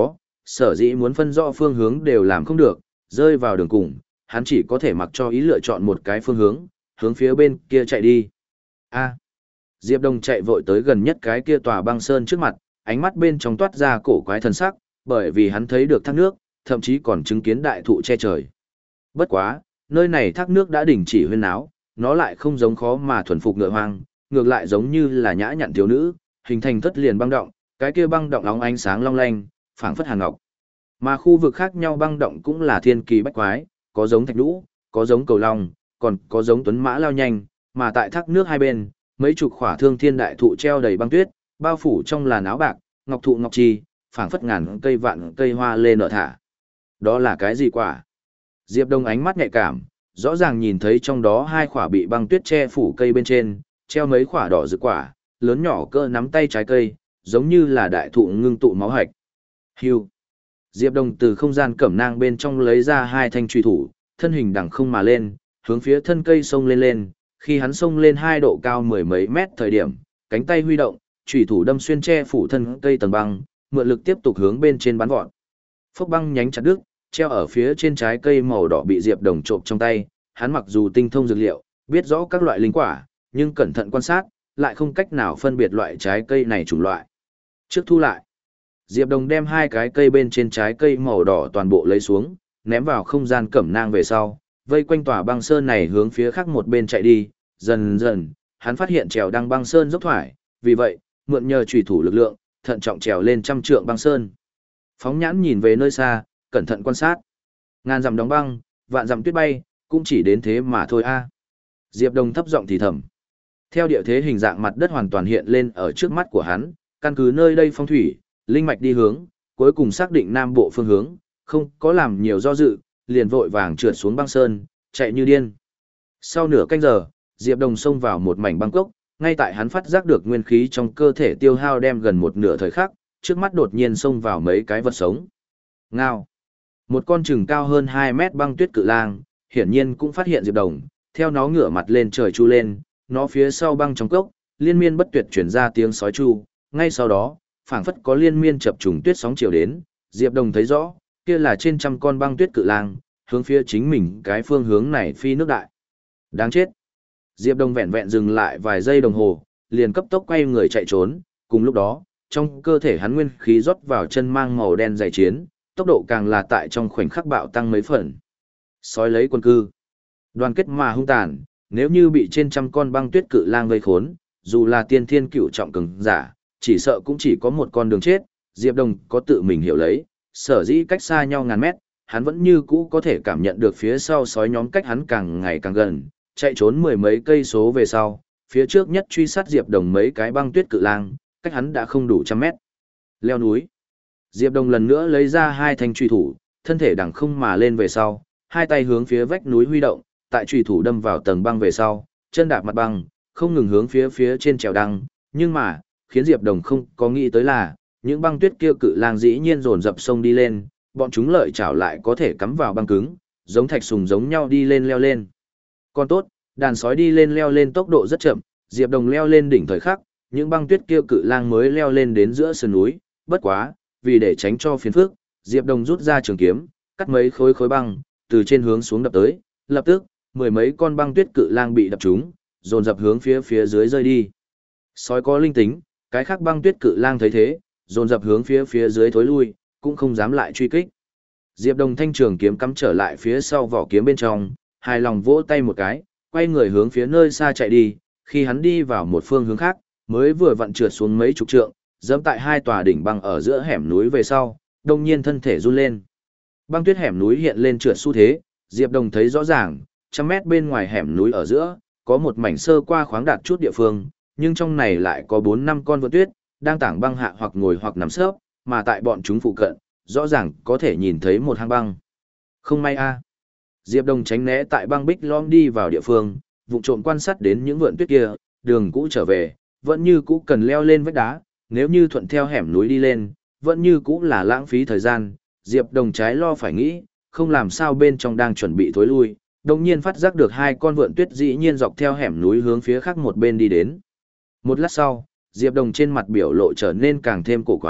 sở dĩ muốn phân rõ phương hướng đều làm không được, rơi vào đường cùng, hắn chỉ có thể mặc cho ý lựa chọn một cái phương hướng, hướng phía bên kia chạy đi. A. Diệp Đông chạy vội tới gần nhất cái kia tòa băng sơn trước mặt, ánh mắt bên trong toát ra cổ quái thần sắc, bởi vì hắn thấy được thác nước, thậm chí còn chứng kiến đại thụ che trời. Bất quá, nơi này thác nước đã đình chỉ huyên náo, nó lại không giống khó mà thuần phục ngựa hoang, ngược lại giống như là nhã nhặn thiếu nữ, hình thành thất liền băng động, cái kia băng động óng ánh sáng long lanh, phảng phất hàn ngọc. Mà khu vực khác nhau băng động cũng là thiên kỳ bách quái, có giống thạch lũ, có giống cầu long, còn có giống tuấn mã lao nhanh, mà tại thác nước hai bên, mấy chục khỏa thương thiên đại thụ treo đầy băng tuyết, bao phủ trong làn áo bạc, ngọc thụ ngọc trì, phảng phất ngàn cây vạn cây hoa lên nở thả. Đó là cái gì quả? Diệp Đông ánh mắt nhạy cảm, rõ ràng nhìn thấy trong đó hai khỏa bị băng tuyết che phủ cây bên trên, treo mấy khỏa đỏ rực quả, lớn nhỏ cỡ nắm tay trái cây, giống như là đại thụ ngưng tụ máu hạch. Hưu. Diệp Đông từ không gian cẩm nang bên trong lấy ra hai thanh truy thủ, thân hình đằng không mà lên, hướng phía thân cây xông lên lên, khi hắn xông lên hai độ cao mười mấy mét thời điểm, cánh tay huy động, truy thủ đâm xuyên che phủ thân cây tầng băng, mượn lực tiếp tục hướng bên trên bắn vọt. Phốc băng nhánh chặt đứt, treo ở phía trên trái cây màu đỏ bị Diệp Đồng trộm trong tay, hắn mặc dù tinh thông dược liệu, biết rõ các loại linh quả, nhưng cẩn thận quan sát, lại không cách nào phân biệt loại trái cây này chủng loại. Trước thu lại, Diệp Đồng đem hai cái cây bên trên trái cây màu đỏ toàn bộ lấy xuống, ném vào không gian cẩm nang về sau, vây quanh tòa băng sơn này hướng phía khác một bên chạy đi, dần dần, hắn phát hiện trèo đăng băng sơn dốc thoải, vì vậy, mượn nhờ chủy thủ lực lượng, thận trọng trèo lên trăm trượng băng sơn. Phóng nhãn nhìn về nơi xa, cẩn thận quan sát. Ngàn dặm đóng băng, vạn dặm tuyết bay, cũng chỉ đến thế mà thôi a. Diệp Đông thấp giọng thì thầm. Theo địa thế hình dạng mặt đất hoàn toàn hiện lên ở trước mắt của hắn, căn cứ nơi đây phong thủy, linh mạch đi hướng, cuối cùng xác định nam bộ phương hướng, không có làm nhiều do dự, liền vội vàng trượt xuống băng sơn, chạy như điên. Sau nửa canh giờ, Diệp Đông xông vào một mảnh băng cốc, ngay tại hắn phát giác được nguyên khí trong cơ thể tiêu hao đem gần một nửa thời khắc, trước mắt đột nhiên xông vào mấy cái vật sống. Ngao. Một con chừng cao hơn hai mét băng tuyết cự lang, hiển nhiên cũng phát hiện Diệp Đồng, theo nó ngửa mặt lên trời chu lên, nó phía sau băng trong cốc, liên miên bất tuyệt chuyển ra tiếng sói chu, ngay sau đó, phảng phất có liên miên chập trùng tuyết sóng chiều đến, Diệp Đồng thấy rõ, kia là trên trăm con băng tuyết cự lang, hướng phía chính mình cái phương hướng này phi nước đại. Đáng chết. Diệp Đồng vẹn vẹn dừng lại vài giây đồng hồ, liền cấp tốc quay người chạy trốn, cùng lúc đó, trong cơ thể hắn nguyên khí rót vào chân mang màu đen dày chiến, tốc độ càng là tại trong khoảnh khắc bạo tăng mấy phần. Sói lấy quân cư. Đoàn kết mà hung tàn, nếu như bị trên trăm con băng tuyết cự lang vây khốn, dù là tiên thiên cửu trọng cường giả, chỉ sợ cũng chỉ có một con đường chết, Diệp Đồng có tự mình hiểu lấy, sở dĩ cách xa nhau ngàn mét, hắn vẫn như cũ có thể cảm nhận được phía sau sói nhóm cách hắn càng ngày càng gần, chạy trốn mười mấy cây số về sau, phía trước nhất truy sát Diệp Đồng mấy cái băng tuyết cự lang, cách hắn đã không đủ trăm mét. Leo núi. Diệp Đồng lần nữa lấy ra hai thanh truy thủ, thân thể đằng không mà lên về sau, hai tay hướng phía vách núi huy động, tại truy thủ đâm vào tầng băng về sau, chân đạp mặt băng, không ngừng hướng phía phía trên trèo đăng, nhưng mà, khiến Diệp Đồng không có nghĩ tới là, những băng tuyết kia cự lang dĩ nhiên dồn dập sông đi lên, bọn chúng lợi chảo lại có thể cắm vào băng cứng, giống thạch sùng giống nhau đi lên leo lên. Còn tốt, đàn sói đi lên leo lên tốc độ rất chậm, Diệp Đồng leo lên đỉnh thời khắc, những băng tuyết kia cự lang mới leo lên đến giữa sườn núi, bất quá, vì để tránh cho phiền phức, Diệp Đồng rút ra trường kiếm, cắt mấy khối khối băng, từ trên hướng xuống đập tới, lập tức, mười mấy con băng tuyết cự lang bị đập trúng, dồn dập hướng phía phía dưới rơi đi. Sói có linh tính, cái khác băng tuyết cự lang thấy thế, dồn dập hướng phía phía dưới thối lui, cũng không dám lại truy kích. Diệp Đồng thanh trường kiếm cắm trở lại phía sau vỏ kiếm bên trong, hài lòng vỗ tay một cái, quay người hướng phía nơi xa chạy đi, khi hắn đi vào một phương hướng khác, mới vừa vặn trượt xuống mấy chục trượng, dẫm tại hai tòa đỉnh băng ở giữa hẻm núi về sau, đột nhiên thân thể run lên. Băng tuyết hẻm núi hiện lên trượt xu thế, Diệp Đồng thấy rõ ràng, trăm mét bên ngoài hẻm núi ở giữa, có một mảnh sơ qua khoáng đạt chút địa phương, nhưng trong này lại có bốn năm con vượn tuyết, đang tảng băng hạ hoặc ngồi hoặc nằm sấp, mà tại bọn chúng phụ cận, rõ ràng có thể nhìn thấy một hang băng. Không may a. Diệp Đồng tránh né tại băng bích lõm đi vào địa phương, vụng trộm quan sát đến những vượn tuyết kia, đường cũ trở về, vẫn như cũ cần leo lên vách đá, nếu như thuận theo hẻm núi đi lên, vẫn như cũ là lãng phí thời gian. Diệp Đồng trái lo phải nghĩ, không làm sao bên trong đang chuẩn bị thối lui, đồng nhiên phát giác được hai con vượn tuyết dĩ nhiên dọc theo hẻm núi hướng phía khác một bên đi đến. Một lát sau, Diệp Đồng trên mặt biểu lộ trở nên càng thêm cổ quái,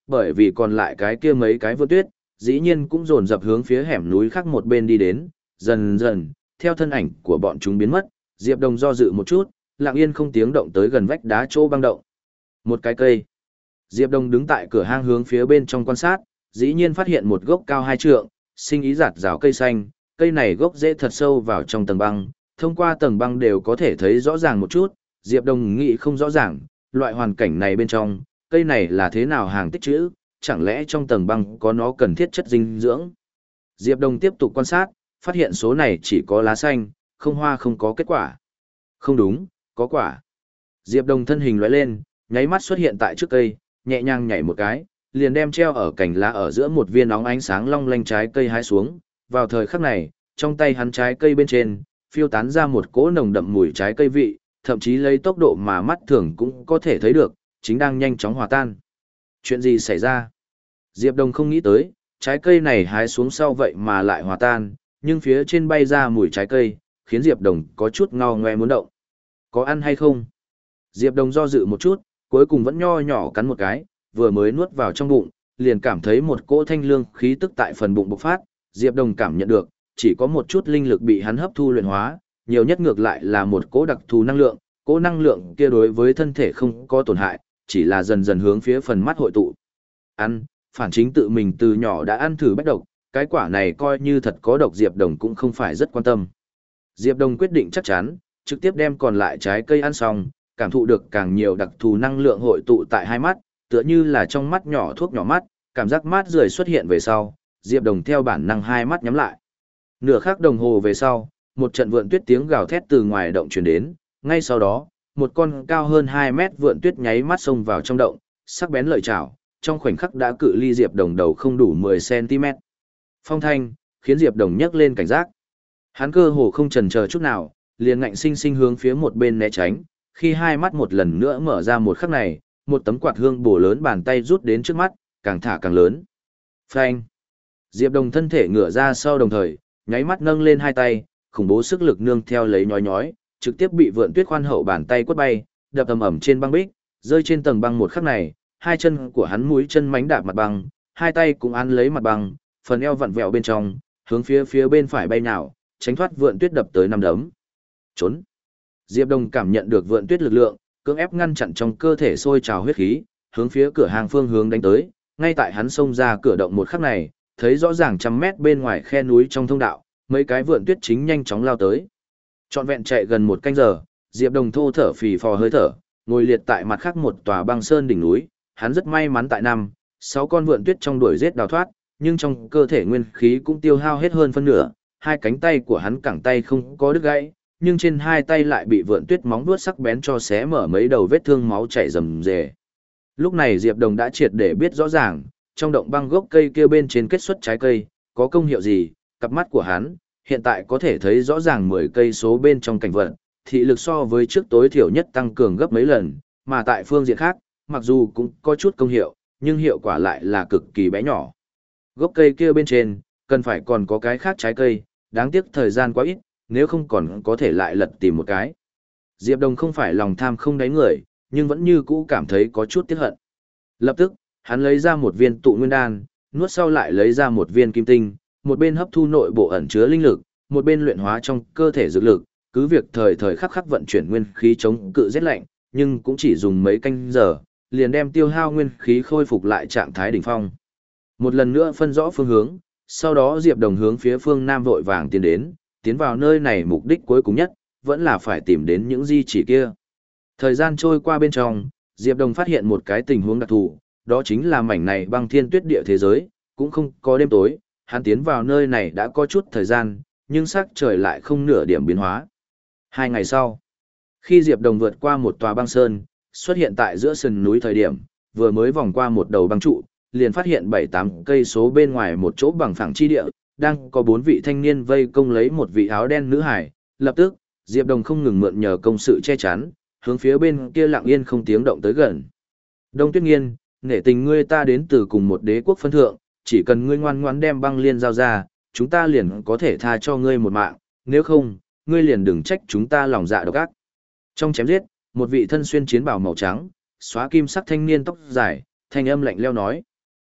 bởi vì còn lại cái kia mấy cái vượn tuyết, dĩ nhiên cũng dồn dập hướng phía hẻm núi khác một bên đi đến, dần dần, theo thân ảnh của bọn chúng biến mất, Diệp Đồng do dự một chút, lặng yên không tiếng động tới gần vách đá chỗ băng động. Một cái cây. Diệp Đồng đứng tại cửa hang hướng phía bên trong quan sát, dĩ nhiên phát hiện một gốc cao hai trượng, sinh ý giạt rào cây xanh, cây này gốc rễ thật sâu vào trong tầng băng, thông qua tầng băng đều có thể thấy rõ ràng một chút, Diệp Đồng nghĩ không rõ ràng, loại hoàn cảnh này bên trong, cây này là thế nào hàng tích trữ, chẳng lẽ trong tầng băng có nó cần thiết chất dinh dưỡng. Diệp Đồng tiếp tục quan sát, phát hiện số này chỉ có lá xanh, không hoa không có kết quả. Không đúng, có quả. Diệp Đồng thân hình lóe lên, nháy mắt xuất hiện tại trước cây, nhẹ nhàng nhảy một cái, liền đem treo ở cành lá ở giữa một viên óng ánh sáng long lanh trái cây hái xuống. Vào thời khắc này, trong tay hắn trái cây bên trên, phiêu tán ra một cỗ nồng đậm mùi trái cây vị, thậm chí lấy tốc độ mà mắt thường cũng có thể thấy được, chính đang nhanh chóng hòa tan. Chuyện gì xảy ra? Diệp Đồng không nghĩ tới, trái cây này hái xuống sau vậy mà lại hòa tan, nhưng phía trên bay ra mùi trái cây, khiến Diệp Đồng có chút ngao ngoe muốn động. Có ăn hay không? Diệp Đồng do dự một chút, cuối cùng vẫn nho nhỏ cắn một cái, vừa mới nuốt vào trong bụng, liền cảm thấy một cỗ thanh lương khí tức tại phần bụng bộc phát, Diệp Đồng cảm nhận được, chỉ có một chút linh lực bị hắn hấp thu luyện hóa, nhiều nhất ngược lại là một cỗ đặc thù năng lượng, cỗ năng lượng kia đối với thân thể không có tổn hại, chỉ là dần dần hướng phía phần mắt hội tụ. Ăn, phản chính tự mình từ nhỏ đã ăn thử bách độc, cái quả này coi như thật có độc Diệp Đồng cũng không phải rất quan tâm. Diệp Đồng quyết định chắc chắn, trực tiếp đem còn lại trái cây ăn xong, cảm thụ được càng nhiều đặc thù năng lượng hội tụ tại hai mắt, tựa như là trong mắt nhỏ thuốc nhỏ mắt, cảm giác mát rượi xuất hiện về sau, Diệp Đồng theo bản năng hai mắt nhắm lại. Nửa khắc đồng hồ về sau, một trận vượn tuyết tiếng gào thét từ ngoài động truyền đến, ngay sau đó, một con cao hơn hai mét vượn tuyết nháy mắt xông vào trong động, sắc bén lợi chảo, trong khoảnh khắc đã cự ly Diệp Đồng đầu không đủ mười xăng-ti-mét. Phong thanh, khiến Diệp Đồng nhấc lên cảnh giác. Hắn cơ hồ không chần chờ chút nào, liền ngạnh sinh sinh hướng phía một bên né tránh, khi hai mắt một lần nữa mở ra một khắc này, một tấm quạt hương bổ lớn bàn tay rút đến trước mắt, càng thả càng lớn. Phanh. Diệp Đồng thân thể ngửa ra sau đồng thời, nháy mắt nâng lên hai tay, khủng bố sức lực nương theo lấy nhói nhói, trực tiếp bị vượn tuyết khoan hậu bàn tay quất bay, đập ầm ầm trên băng bích, rơi trên tầng băng một khắc này, hai chân của hắn mũi chân mánh đạp mặt băng, hai tay cũng án lấy mặt băng, phần eo vặn vẹo bên trong, hướng phía phía bên phải bay nào, tránh thoát vượn tuyết đập tới năm đấm. Trốn. Diệp Đồng cảm nhận được vượn tuyết lực lượng, cưỡng ép ngăn chặn trong cơ thể sôi trào huyết khí, hướng phía cửa hàng phương hướng đánh tới, ngay tại hắn xông ra cửa động một khắc này, thấy rõ ràng trăm mét bên ngoài khe núi trong thông đạo, mấy cái vượn tuyết chính nhanh chóng lao tới. Trọn vẹn chạy gần một canh giờ, Diệp Đồng thô thở phì phò hơi thở, ngồi liệt tại mặt khác một tòa băng sơn đỉnh núi, hắn rất may mắn tại năm, sáu con vượn tuyết trong đuổi giết đào thoát, nhưng trong cơ thể nguyên khí cũng tiêu hao hết hơn phân nửa, hai cánh tay của hắn cẳng tay không có đứt gãy, nhưng trên hai tay lại bị vượn tuyết móng vuốt sắc bén cho xé mở mấy đầu vết thương máu chảy rầm rề. Lúc này Diệp Đồng đã triệt để biết rõ ràng, trong động băng gốc cây kia bên trên kết xuất trái cây, có công hiệu gì, cặp mắt của hắn, hiện tại có thể thấy rõ ràng mười cây số bên trong cảnh vật, thị lực so với trước tối thiểu nhất tăng cường gấp mấy lần, mà tại phương diện khác, mặc dù cũng có chút công hiệu, nhưng hiệu quả lại là cực kỳ bé nhỏ. Gốc cây kia bên trên, cần phải còn có cái khác trái cây, đáng tiếc thời gian quá ít, nếu không còn có thể lại lật tìm một cái. Diệp Đồng không phải lòng tham không đáy người, nhưng vẫn như cũ cảm thấy có chút tiếc hận. Lập tức, hắn lấy ra một viên tụ nguyên đan, nuốt sau lại lấy ra một viên kim tinh, một bên hấp thu nội bộ ẩn chứa linh lực, một bên luyện hóa trong cơ thể dược lực, cứ việc thời thời khắc khắc vận chuyển nguyên khí chống cự rét lạnh, nhưng cũng chỉ dùng mấy canh giờ, liền đem tiêu hao nguyên khí khôi phục lại trạng thái đỉnh phong. Một lần nữa phân rõ phương hướng, sau đó Diệp Đồng hướng phía phương nam vội vàng tiến đến, tiến vào nơi này mục đích cuối cùng nhất, vẫn là phải tìm đến những di chỉ kia. Thời gian trôi qua bên trong, Diệp Đồng phát hiện một cái tình huống đặc thù, đó chính là mảnh này băng thiên tuyết địa thế giới, cũng không có đêm tối, hắn tiến vào nơi này đã có chút thời gian, nhưng sắc trời lại không nửa điểm biến hóa. Hai ngày sau, khi Diệp Đồng vượt qua một tòa băng sơn, xuất hiện tại giữa sườn núi thời điểm, vừa mới vòng qua một đầu băng trụ, liền phát hiện bảy tám cây số bên ngoài một chỗ bằng phẳng chi địa, đang có bốn vị thanh niên vây công lấy một vị áo đen nữ hải. Lập tức, Diệp Đồng không ngừng mượn nhờ công sự che chắn, hướng phía bên kia lặng yên không tiếng động tới gần. Đông Tuyết Nghiên, nể tình ngươi ta đến từ cùng một đế quốc phân thượng, chỉ cần ngươi ngoan ngoãn đem băng liên giao ra, chúng ta liền có thể tha cho ngươi một mạng, nếu không, ngươi liền đừng trách chúng ta lòng dạ độc ác. Trong chém giết, một vị thân xuyên chiến bào màu trắng, xóa kim sắc thanh niên tóc dài, thanh âm lạnh lẽo nói.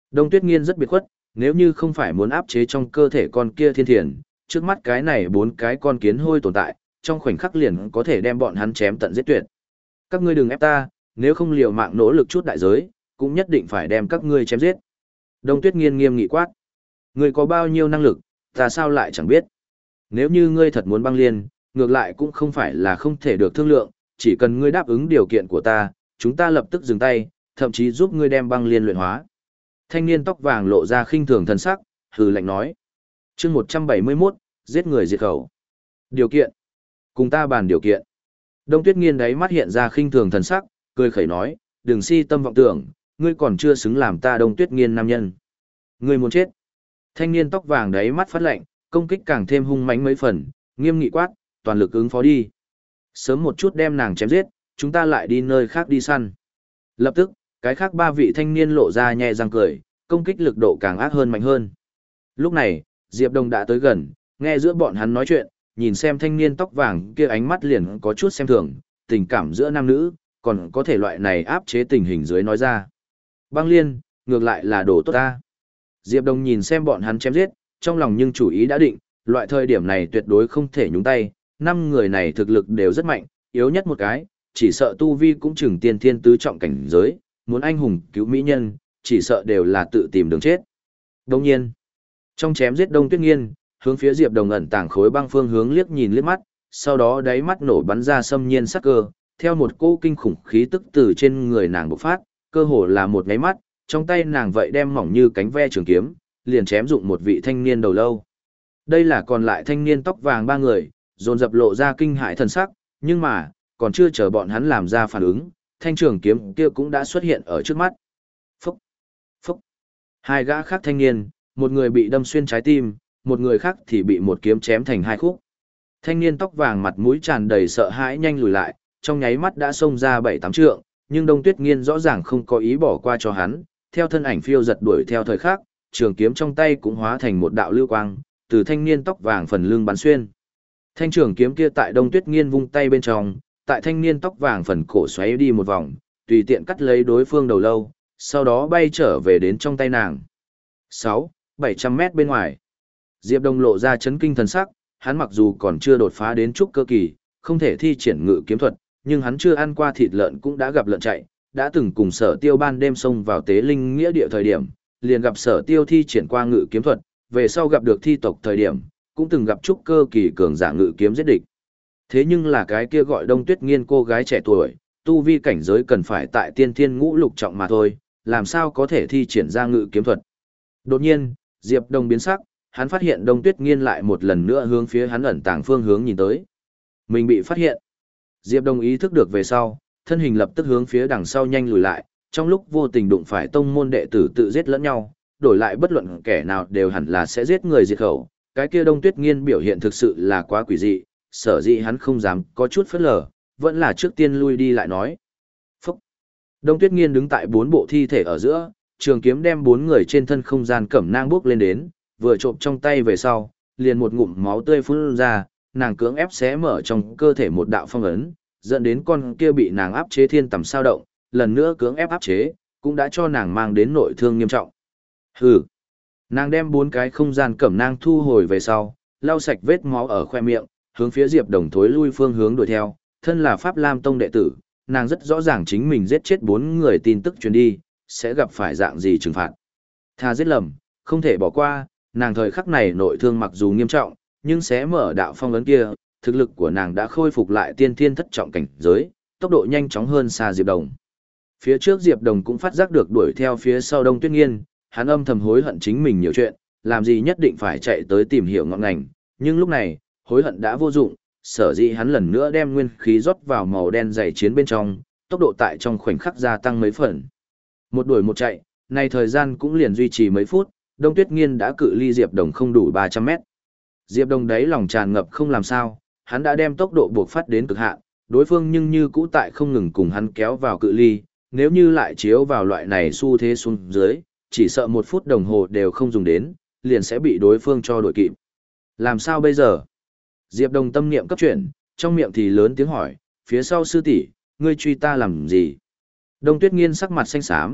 Đông Tuyết Nghiên rất biệt khuất, nếu như không phải muốn áp chế trong cơ thể con kia thiên thiền, trước mắt cái này bốn cái con kiến hôi tồn tại, trong khoảnh khắc liền có thể đem bọn hắn chém tận giết tuyệt. Các ngươi đừng ép ta, nếu không liều mạng nỗ lực chút đại giới, cũng nhất định phải đem các ngươi chém giết. Đông Tuyết Nghiên nghiêm nghị quát. Ngươi có bao nhiêu năng lực, ta sao lại chẳng biết. Nếu như ngươi thật muốn băng liên, ngược lại cũng không phải là không thể được thương lượng, chỉ cần ngươi đáp ứng điều kiện của ta, chúng ta lập tức dừng tay, thậm chí giúp ngươi đem băng liên luyện hóa. Thanh niên tóc vàng lộ ra khinh thường thần sắc, hừ lạnh nói. Chương một trăm bảy mươi mốt, giết người diệt khẩu. Điều kiện. Cùng ta bàn điều kiện. Đông Tuyết Nghiên đáy mắt hiện ra khinh thường thần sắc, cười khẩy nói, đừng si tâm vọng tưởng, ngươi còn chưa xứng làm ta Đông Tuyết Nghiên nam nhân. Ngươi muốn chết. Thanh niên tóc vàng đáy mắt phát lạnh, công kích càng thêm hung mãnh mấy phần, nghiêm nghị quát, toàn lực ứng phó đi. Sớm một chút đem nàng chém giết, chúng ta lại đi nơi khác đi săn. Lập tức, cái khác ba vị thanh niên lộ ra nhẹ răng cười, công kích lực độ càng ác hơn mạnh hơn. Lúc này, Diệp Đông đã tới gần, nghe giữa bọn hắn nói chuyện, nhìn xem thanh niên tóc vàng kia ánh mắt liền có chút xem thường, tình cảm giữa nam nữ, còn có thể loại này áp chế tình hình dưới nói ra. Băng liên, ngược lại là đồ tốt ta. Diệp Đông nhìn xem bọn hắn chém giết, trong lòng nhưng chủ ý đã định, loại thời điểm này tuyệt đối không thể nhúng tay, năm người này thực lực đều rất mạnh, yếu nhất một cái, chỉ sợ tu vi cũng chừng tiên thiên tứ trọng cảnh giới, muốn anh hùng cứu mỹ nhân, chỉ sợ đều là tự tìm đường chết. Đồng nhiên, trong chém giết Đông Tuyết Nghiên, hướng phía Diệp Đồng ẩn tàng khối băng phương hướng liếc nhìn liếc mắt, sau đó đáy mắt nổ bắn ra xâm nhiên sắc cơ, theo một cỗ kinh khủng khí tức từ trên người nàng bộc phát, cơ hồ là một nháy mắt, trong tay nàng vậy đem mỏng như cánh ve trường kiếm, liền chém dụng một vị thanh niên đầu lâu. Đây là còn lại thanh niên tóc vàng ba người, dồn dập lộ ra kinh hãi thần sắc, nhưng mà, còn chưa chờ bọn hắn làm ra phản ứng, thanh trường kiếm kia cũng đã xuất hiện ở trước mắt. Phúc! Phúc! Hai gã khác thanh niên, một người bị đâm xuyên trái tim, một người khác thì bị một kiếm chém thành hai khúc. Thanh niên tóc vàng mặt mũi tràn đầy sợ hãi nhanh lùi lại, trong nháy mắt đã xông ra bảy tám trượng, nhưng Đông Tuyết Nghiên rõ ràng không có ý bỏ qua cho hắn, theo thân ảnh phiêu giật đuổi theo thời khắc, trường kiếm trong tay cũng hóa thành một đạo lưu quang, từ thanh niên tóc vàng phần lưng bắn xuyên. Thanh trường kiếm kia tại Đông Tuyết Nghiên vung tay bên trong, tại thanh niên tóc vàng phần cổ xoáy đi một vòng, tùy tiện cắt lấy đối phương đầu lâu, sau đó bay trở về đến trong tay nàng. sáu, bảy trăm mét bên ngoài. Diệp Đông lộ ra chấn kinh thần sắc, hắn mặc dù còn chưa đột phá đến trúc cơ kỳ, không thể thi triển ngự kiếm thuật, nhưng hắn chưa ăn qua thịt lợn cũng đã gặp lợn chạy, đã từng cùng Sở Tiêu ban đêm xông vào tế linh nghĩa địa thời điểm, liền gặp Sở Tiêu thi triển qua ngự kiếm thuật, về sau gặp được thi tộc thời điểm, cũng từng gặp trúc cơ kỳ cường giả ngự kiếm giết địch. Thế nhưng là cái kia gọi Đông Tuyết Nghiên cô gái trẻ tuổi, tu vi cảnh giới cần phải tại tiên thiên ngũ lục trọng mà thôi, làm sao có thể thi triển ra ngự kiếm thuật. Đột nhiên, Diệp Đông biến sắc, hắn phát hiện Đông Tuyết Nghiên lại một lần nữa hướng phía hắn ẩn tàng phương hướng nhìn tới. Mình bị phát hiện. Diệp Đông ý thức được về sau, thân hình lập tức hướng phía đằng sau nhanh lùi lại, trong lúc vô tình đụng phải tông môn đệ tử tự giết lẫn nhau, đổi lại bất luận kẻ nào đều hẳn là sẽ giết người diệt khẩu. Cái kia Đông Tuyết Nghiên biểu hiện thực sự là quá quỷ dị, sở dĩ hắn không dám có chút phớt lờ, vẫn là trước tiên lui đi lại nói. Phúc! Đông Tuyết Nghiên đứng tại bốn bộ thi thể ở giữa, trường kiếm đem bốn người trên thân không gian cẩm nang bước lên đến, vừa trộm trong tay về sau, liền một ngụm máu tươi phun ra, nàng cưỡng ép xé mở trong cơ thể một đạo phong ấn, dẫn đến con kia bị nàng áp chế thiên tầm sao động, lần nữa cưỡng ép áp chế, cũng đã cho nàng mang đến nội thương nghiêm trọng. Hừ! Nàng đem bốn cái không gian cẩm nang thu hồi về sau, lau sạch vết máu ở khoe miệng, hướng phía Diệp Đồng thối lui phương hướng đuổi theo, thân là Pháp Lam Tông đệ tử, nàng rất rõ ràng chính mình giết chết bốn người tin tức truyền đi, sẽ gặp phải dạng gì trừng phạt. Tha giết lầm, không thể bỏ qua, nàng thời khắc này nội thương mặc dù nghiêm trọng, nhưng sẽ mở đạo phong ấn kia, thực lực của nàng đã khôi phục lại tiên thiên thất trọng cảnh giới, tốc độ nhanh chóng hơn xa Diệp Đồng. Phía trước Diệp Đồng cũng phát giác được đuổi theo phía sau Đông Tuyết Nghiên, hắn âm thầm hối hận chính mình nhiều chuyện, làm gì nhất định phải chạy tới tìm hiểu ngọn ngành, nhưng lúc này, hối hận đã vô dụng, sở dĩ hắn lần nữa đem nguyên khí rót vào màu đen dày chiến bên trong, tốc độ tại trong khoảnh khắc gia tăng mấy phần. Một đuổi một chạy, này thời gian cũng liền duy trì mấy phút, Đông Tuyết Nghiên đã cự ly Diệp Đồng không đủ ba trăm mét. Diệp Đồng đấy lòng tràn ngập không làm sao, hắn đã đem tốc độ buộc phát đến cực hạn, đối phương nhưng như cũ tại không ngừng cùng hắn kéo vào cự ly, nếu như lại chiếu vào loại này xu thế xuống dưới, chỉ sợ một phút đồng hồ đều không dùng đến, liền sẽ bị đối phương cho đuổi kịp. Làm sao bây giờ? Diệp Đồng tâm niệm cấp chuyển, trong miệng thì lớn tiếng hỏi, phía sau sư tỷ, ngươi truy ta làm gì? Đông Tuyết Nghiên sắc mặt xanh xám,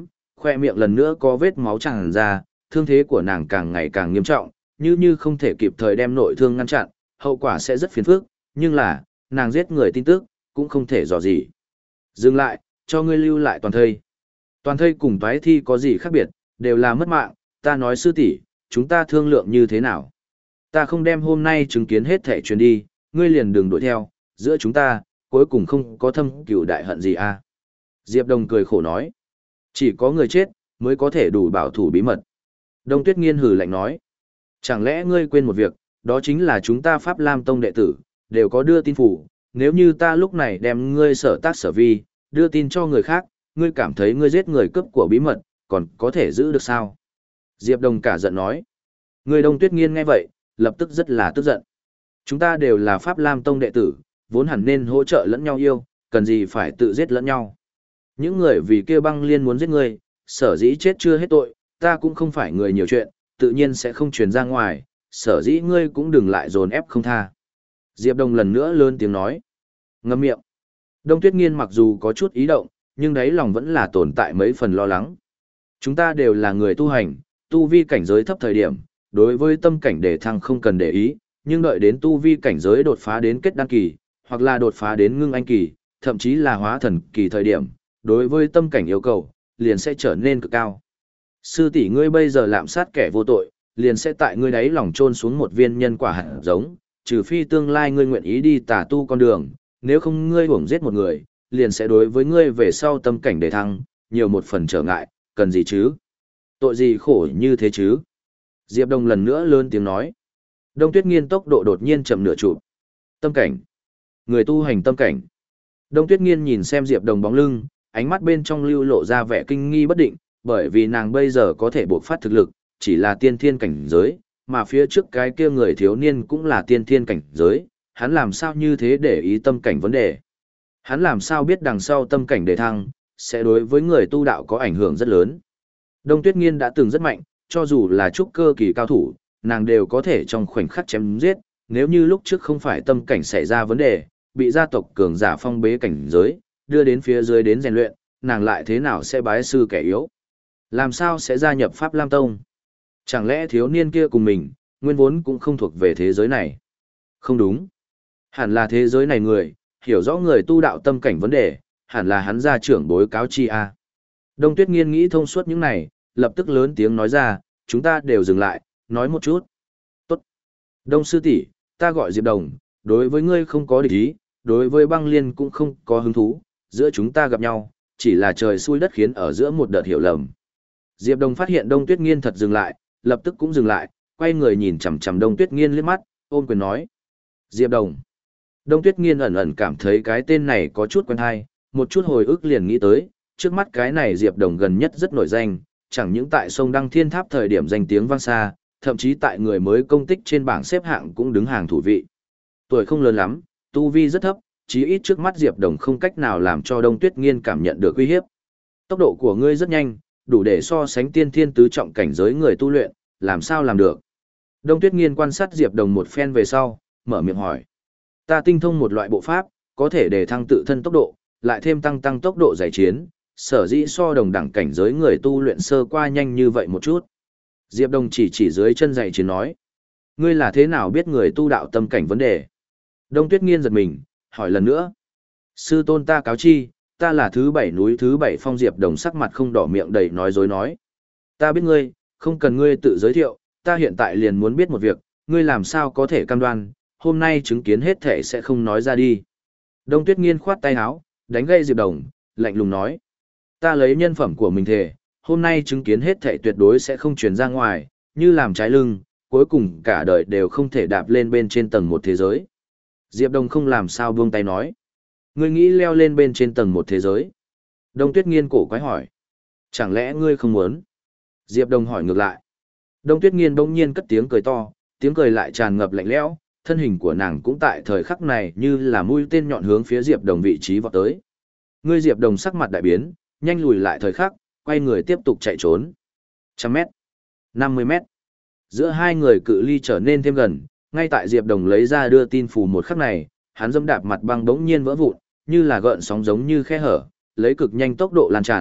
khoe miệng lần nữa có vết máu tràn ra, thương thế của nàng càng ngày càng nghiêm trọng, như như không thể kịp thời đem nội thương ngăn chặn, hậu quả sẽ rất phiền phức, nhưng là, nàng giết người tin tức, cũng không thể dò gì. Dừng lại, cho ngươi lưu lại toàn thây. Toàn thây cùng toái thi có gì khác biệt, đều là mất mạng, ta nói sư tỷ, chúng ta thương lượng như thế nào? Ta không đem hôm nay chứng kiến hết thể truyền đi, ngươi liền đừng đuổi theo, giữa chúng ta, cuối cùng không có thâm cửu đại hận gì à? Diệp Đồng cười khổ nói, chỉ có người chết, mới có thể đủ bảo thủ bí mật. Đông Tuyết Nghiên hừ lạnh nói, chẳng lẽ ngươi quên một việc, đó chính là chúng ta Pháp Lam Tông đệ tử, đều có đưa tin phủ, nếu như ta lúc này đem ngươi sở tác sở vi, đưa tin cho người khác, ngươi cảm thấy ngươi giết người cướp của bí mật, còn có thể giữ được sao? Diệp Đồng cả giận nói, người Đông Tuyết Nghiên nghe vậy, lập tức rất là tức giận. Chúng ta đều là Pháp Lam Tông đệ tử, vốn hẳn nên hỗ trợ lẫn nhau yêu, cần gì phải tự giết lẫn nhau. Những người vì kia băng liên muốn giết ngươi, sở dĩ chết chưa hết tội, ta cũng không phải người nhiều chuyện, tự nhiên sẽ không truyền ra ngoài, sở dĩ ngươi cũng đừng lại dồn ép không tha. Diệp Đồng lần nữa lớn tiếng nói. Ngậm miệng. Đông Tuyết Nghiên mặc dù có chút ý động, nhưng đáy lòng vẫn là tồn tại mấy phần lo lắng. Chúng ta đều là người tu hành, tu vi cảnh giới thấp thời điểm, đối với tâm cảnh đề thăng không cần để ý, nhưng đợi đến tu vi cảnh giới đột phá đến kết đăng kỳ, hoặc là đột phá đến ngưng anh kỳ, thậm chí là hóa thần kỳ thời điểm, đối với tâm cảnh yêu cầu, liền sẽ trở nên cực cao. Sư tỷ ngươi bây giờ lạm sát kẻ vô tội, liền sẽ tại ngươi đáy lòng chôn xuống một viên nhân quả hạt giống, trừ phi tương lai ngươi nguyện ý đi tà tu con đường, nếu không ngươi uổng giết một người, liền sẽ đối với ngươi về sau tâm cảnh đề thăng, nhiều một phần trở ngại, cần gì chứ? Tội gì khổ như thế chứ? Diệp Đồng lần nữa lớn tiếng nói. Đông Tuyết Nghiên tốc độ đột nhiên chậm nửa chụp. Tâm cảnh. Người tu hành tâm cảnh. Đông Tuyết Nghiên nhìn xem Diệp Đồng bóng lưng, ánh mắt bên trong lưu lộ ra vẻ kinh nghi bất định, bởi vì nàng bây giờ có thể buộc phát thực lực, chỉ là tiên thiên cảnh giới, mà phía trước cái kia người thiếu niên cũng là tiên thiên cảnh giới, hắn làm sao như thế để ý tâm cảnh vấn đề. Hắn làm sao biết đằng sau tâm cảnh đề thăng, sẽ đối với người tu đạo có ảnh hưởng rất lớn. Đông Tuyết Nghiên đã từng rất mạnh, cho dù là trúc cơ kỳ cao thủ, nàng đều có thể trong khoảnh khắc chém giết, nếu như lúc trước không phải tâm cảnh xảy ra vấn đề, bị gia tộc cường giả phong bế cảnh giới, đưa đến phía dưới đến rèn luyện, nàng lại thế nào sẽ bái sư kẻ yếu? Làm sao sẽ gia nhập Pháp Lam Tông? Chẳng lẽ thiếu niên kia cùng mình, nguyên vốn cũng không thuộc về thế giới này? Không đúng. Hẳn là thế giới này người, hiểu rõ người tu đạo tâm cảnh vấn đề, hẳn là hắn gia trưởng bối cáo chi a. Đông Tuyết Nghiên nghĩ thông suốt những này, lập tức lớn tiếng nói ra, chúng ta đều dừng lại, nói một chút. Tốt. Đông sư tỷ, ta gọi Diệp Đồng, đối với ngươi không có địch ý, đối với băng liên cũng không có hứng thú, giữa chúng ta gặp nhau, chỉ là trời xui đất khiến ở giữa một đợt hiểu lầm. Diệp Đồng phát hiện Đông Tuyết Nghiên thật dừng lại, lập tức cũng dừng lại, quay người nhìn chằm chằm Đông Tuyết Nghiên liếc mắt, ôm quyền nói. Diệp Đồng. Đông Tuyết Nghiên ẩn ẩn cảm thấy cái tên này có chút quen hay, một chút hồi ức liền nghĩ tới, trước mắt cái này Diệp Đồng gần nhất rất nổi danh, chẳng những tại sông Đăng Thiên Tháp thời điểm danh tiếng vang xa, thậm chí tại người mới công tích trên bảng xếp hạng cũng đứng hàng thủ vị. Tuổi không lớn lắm, tu vi rất thấp, chí ít trước mắt Diệp Đồng không cách nào làm cho Đông Tuyết Nghiên cảm nhận được uy hiếp. Tốc độ của ngươi rất nhanh, đủ để so sánh tiên thiên tứ trọng cảnh giới người tu luyện, làm sao làm được? Đông Tuyết Nghiên quan sát Diệp Đồng một phen về sau, mở miệng hỏi. Ta tinh thông một loại bộ pháp, có thể để thăng tự thân tốc độ, lại thêm tăng tăng tốc độ giải chiến, sở dĩ so đồng đẳng cảnh giới người tu luyện sơ qua nhanh như vậy một chút. Diệp Đồng chỉ chỉ dưới chân giải chiến nói. Ngươi là thế nào biết người tu đạo tâm cảnh vấn đề? Đông Tuyết Nghiên giật mình, hỏi lần nữa. Sư tôn ta cáo chi, ta là thứ bảy núi thứ bảy phong. Diệp Đồng sắc mặt không đỏ miệng đầy nói dối nói. Ta biết ngươi, không cần ngươi tự giới thiệu, ta hiện tại liền muốn biết một việc, ngươi làm sao có thể cam đoan, hôm nay chứng kiến hết thể sẽ không nói ra đi. Đông Tuyết Nghiên khoát tay áo, đánh gây Diệp Đồng, lạnh lùng nói. Ta lấy nhân phẩm của mình thề, hôm nay chứng kiến hết thể tuyệt đối sẽ không truyền ra ngoài, như làm trái lưng, cuối cùng cả đời đều không thể đạp lên bên trên tầng một thế giới. Diệp Đồng không làm sao buông tay nói. Ngươi nghĩ leo lên bên trên tầng một thế giới? Đông Tuyết Nghiên cổ quái hỏi. Chẳng lẽ ngươi không muốn? Diệp Đồng hỏi ngược lại. Đông Tuyết Nghiên bỗng nhiên cất tiếng cười to, tiếng cười lại tràn ngập lạnh lẽo, thân hình của nàng cũng tại thời khắc này như là mũi tên nhọn hướng phía Diệp Đồng vị trí vọt tới. Ngươi Diệp Đồng sắc mặt đại biến, nhanh lùi lại thời khắc, quay người tiếp tục chạy trốn. Trăm mét, năm mươi mét. Giữa hai người cự ly trở nên thêm gần, ngay tại Diệp Đồng lấy ra đưa tin phù một khắc này, hắn dẫm đạp mặt băng bỗng nhiên vỡ vụn, như là gợn sóng giống như khe hở, lấy cực nhanh tốc độ lan tràn,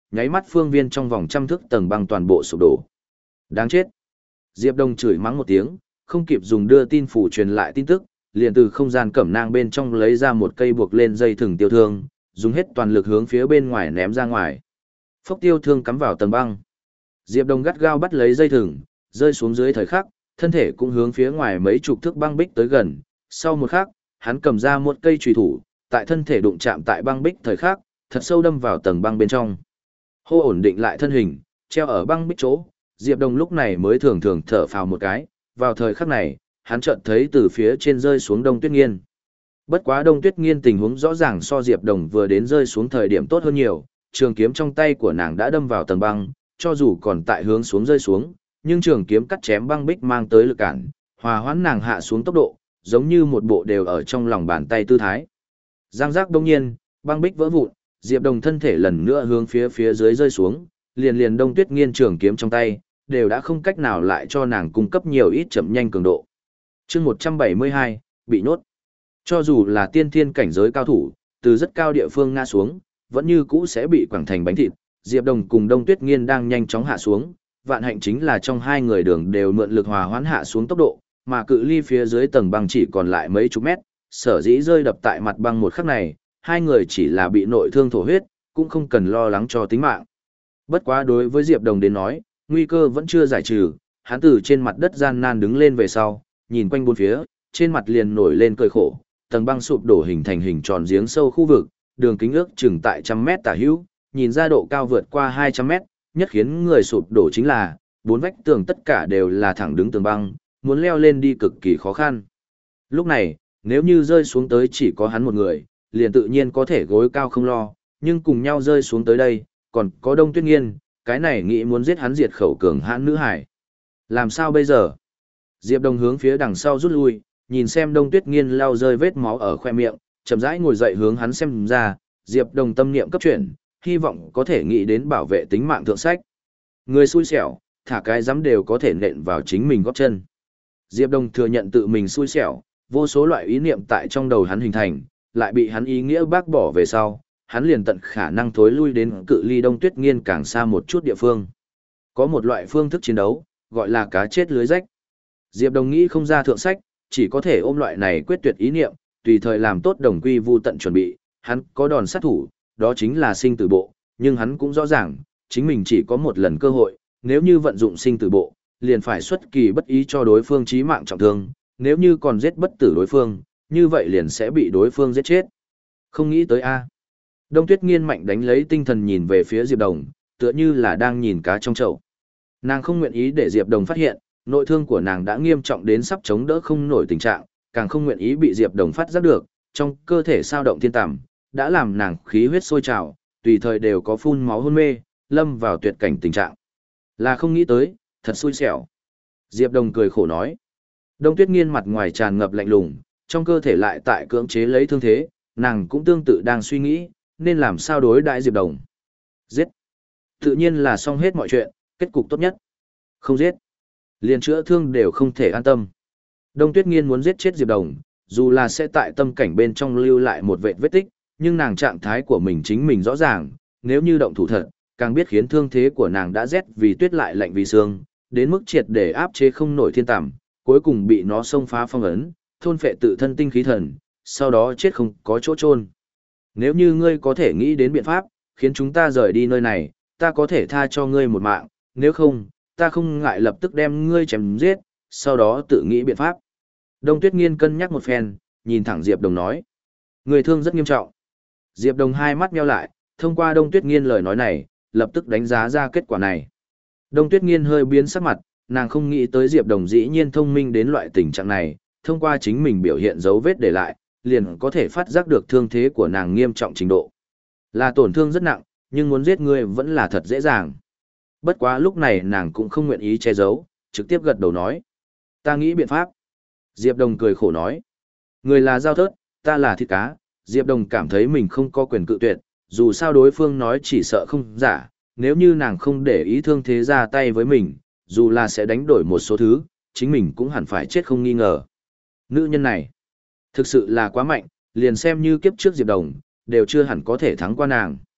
nháy mắt phương viên trong vòng trăm thước tầng băng toàn bộ sụp đổ. Đáng chết. Diệp Đông chửi mắng một tiếng, không kịp dùng đưa tin phủ truyền lại tin tức, liền từ không gian cẩm nang bên trong lấy ra một cây buộc lên dây thừng tiêu thương, dùng hết toàn lực hướng phía bên ngoài ném ra ngoài. Phốc tiêu thương cắm vào tầng băng. Diệp Đông gắt gao bắt lấy dây thừng, rơi xuống dưới thời khắc, thân thể cũng hướng phía ngoài mấy chục thước băng bích tới gần. Sau một khắc, hắn cầm ra một cây chùy thủ, tại thân thể đụng chạm tại băng bích thời khắc, thật sâu đâm vào tầng băng bên trong. Hô ổn định lại thân hình, treo ở băng bích chỗ, Diệp Đông lúc này mới thường thường thở phào một cái, vào thời khắc này, hắn chợt thấy từ phía trên rơi xuống Đông Tuyết Nghiên. Bất quá Đông Tuyết Nghiên tình huống rõ ràng so Diệp Đông vừa đến rơi xuống thời điểm tốt hơn nhiều, trường kiếm trong tay của nàng đã đâm vào tầng băng, cho dù còn tại hướng xuống rơi xuống, nhưng trường kiếm cắt chém băng bích mang tới lực cản, hòa hoãn nàng hạ xuống tốc độ, giống như một bộ đều ở trong lòng bàn tay tư thái. Giang giác đông nhiên, băng bích vỡ vụn, Diệp Đông thân thể lần nữa hướng phía phía dưới rơi xuống, liền liền Đông Tuyết Nghiên trường kiếm trong tay, đều đã không cách nào lại cho nàng cung cấp nhiều ít chậm nhanh cường độ. Chương một trăm bảy mươi hai, bị nhốt. Cho dù là tiên thiên cảnh giới cao thủ, từ rất cao địa phương ngã xuống, vẫn như cũ sẽ bị quẳng thành bánh thịt. Diệp Đông cùng Đông Tuyết Nghiên đang nhanh chóng hạ xuống, vạn hạnh chính là trong hai người đường đều mượn lực hòa hoãn hạ xuống tốc độ, mà cự ly phía dưới tầng băng chỉ còn lại mấy chục mét, sở dĩ rơi đập tại mặt băng một khắc này, hai người chỉ là bị nội thương thổ huyết, cũng không cần lo lắng cho tính mạng. Bất quá đối với Diệp Đông đến nói, nguy cơ vẫn chưa giải trừ, hắn từ trên mặt đất gian nan đứng lên về sau, nhìn quanh bốn phía, trên mặt liền nổi lên cười khổ, tầng băng sụp đổ hình thành hình tròn giếng sâu khu vực, đường kính ước chừng tại trăm mét tả hữu, nhìn ra độ cao vượt qua hai trăm mét, nhất khiến người sụp đổ chính là, bốn vách tường tất cả đều là thẳng đứng tường băng, muốn leo lên đi cực kỳ khó khăn. Lúc này, nếu như rơi xuống tới chỉ có hắn một người, liền tự nhiên có thể gối cao không lo, nhưng cùng nhau rơi xuống tới đây, còn có Đông Tuyết Nghiên, cái này nghĩ muốn giết hắn diệt khẩu cường hãn nữ hải. Làm sao bây giờ? Diệp Đông hướng phía đằng sau rút lui, nhìn xem Đông Tuyết Nghiên lau rơi vết máu ở khoe miệng, chậm rãi ngồi dậy hướng hắn xem ra, Diệp Đông tâm niệm cấp chuyển, hy vọng có thể nghĩ đến bảo vệ tính mạng thượng sách. Người xui xẻo, thả cái dám đều có thể nện vào chính mình gót chân. Diệp Đông thừa nhận tự mình xui xẻo, vô số loại ý niệm tại trong đầu hắn hình thành, lại bị hắn ý nghĩa bác bỏ về sau, hắn liền tận khả năng thối lui đến cự ly Đông Tuyết Nghiên càng xa một chút địa phương. Có một loại phương thức chiến đấu, gọi là cá chết lưới rách. Diệp Đông nghĩ không ra thượng sách, chỉ có thể ôm loại này quyết tuyệt ý niệm, tùy thời làm tốt đồng quy vu tận chuẩn bị, hắn có đòn sát thủ, đó chính là sinh tử bộ, nhưng hắn cũng rõ ràng, chính mình chỉ có một lần cơ hội, nếu như vận dụng sinh tử bộ, liền phải xuất kỳ bất ý cho đối phương chí mạng trọng thương, nếu như còn giết bất tử đối phương, như vậy liền sẽ bị đối phương giết chết. Không nghĩ tới a. Đông Tuyết Nghiên mạnh đánh lấy tinh thần nhìn về phía Diệp Đông, tựa như là đang nhìn cá trong chậu. Nàng không nguyện ý để Diệp Đông phát hiện, nội thương của nàng đã nghiêm trọng đến sắp chống đỡ không nổi tình trạng, càng không nguyện ý bị Diệp Đông phát giác được, trong cơ thể sao động thiên tằm, đã làm nàng khí huyết sôi trào, tùy thời đều có phun máu hôn mê, lâm vào tuyệt cảnh tình trạng. Là không nghĩ tới, thật xui xẻo. Diệp Đông cười khổ nói. Đông Tuyết Nghiên mặt ngoài tràn ngập lạnh lùng, trong cơ thể lại tại cưỡng chế lấy thương thế, nàng cũng tương tự đang suy nghĩ, nên làm sao đối đãi Diệp Đông. Giết. Tự nhiên là xong hết mọi chuyện, kết cục tốt nhất. Không giết. Liền chữa thương đều không thể an tâm. Đông Tuyết Nghiên muốn giết chết Diệp Đông, dù là sẽ tại tâm cảnh bên trong lưu lại một vệt vết tích, nhưng nàng trạng thái của mình chính mình rõ ràng, nếu như động thủ thật, càng biết khiến thương thế của nàng đã rét vì tuyết lại lạnh vì xương, đến mức triệt để áp chế không nổi thiên tằm, cuối cùng bị nó xông phá phong ấn, thôn phệ tự thân tinh khí thần, sau đó chết không có chỗ chôn. Nếu như ngươi có thể nghĩ đến biện pháp, khiến chúng ta rời đi nơi này, ta có thể tha cho ngươi một mạng, nếu không, ta không ngại lập tức đem ngươi chém giết, sau đó tự nghĩ biện pháp. Đông Tuyết Nghiên cân nhắc một phen, nhìn thẳng Diệp Đông nói. Người thương rất nghiêm trọng. Diệp Đông hai mắt nheo lại, thông qua Đông Tuyết Nghiên lời nói này, lập tức đánh giá ra kết quả này. Đông Tuyết Nghiên hơi biến sắc mặt, nàng không nghĩ tới Diệp Đông dĩ nhiên thông minh đến loại tình trạng này, thông qua chính mình biểu hiện dấu vết để lại, liền có thể phát giác được thương thế của nàng nghiêm trọng trình độ. Là tổn thương rất nặng, nhưng muốn giết ngươi vẫn là thật dễ dàng. Bất quá lúc này nàng cũng không nguyện ý che giấu, trực tiếp gật đầu nói. Ta nghĩ biện pháp. Diệp Đông cười khổ nói. Người là dao thớt, ta là thịt cá. Diệp Đông cảm thấy mình không có quyền cự tuyệt, dù sao đối phương nói chỉ sợ không giả, nếu như nàng không để ý thương thế ra tay với mình, dù là sẽ đánh đổi một số thứ, chính mình cũng hẳn phải chết không nghi ngờ. Nữ nhân này, thực sự là quá mạnh, liền xem như kiếp trước Diệp Đông, đều chưa hẳn có thể thắng qua nàng.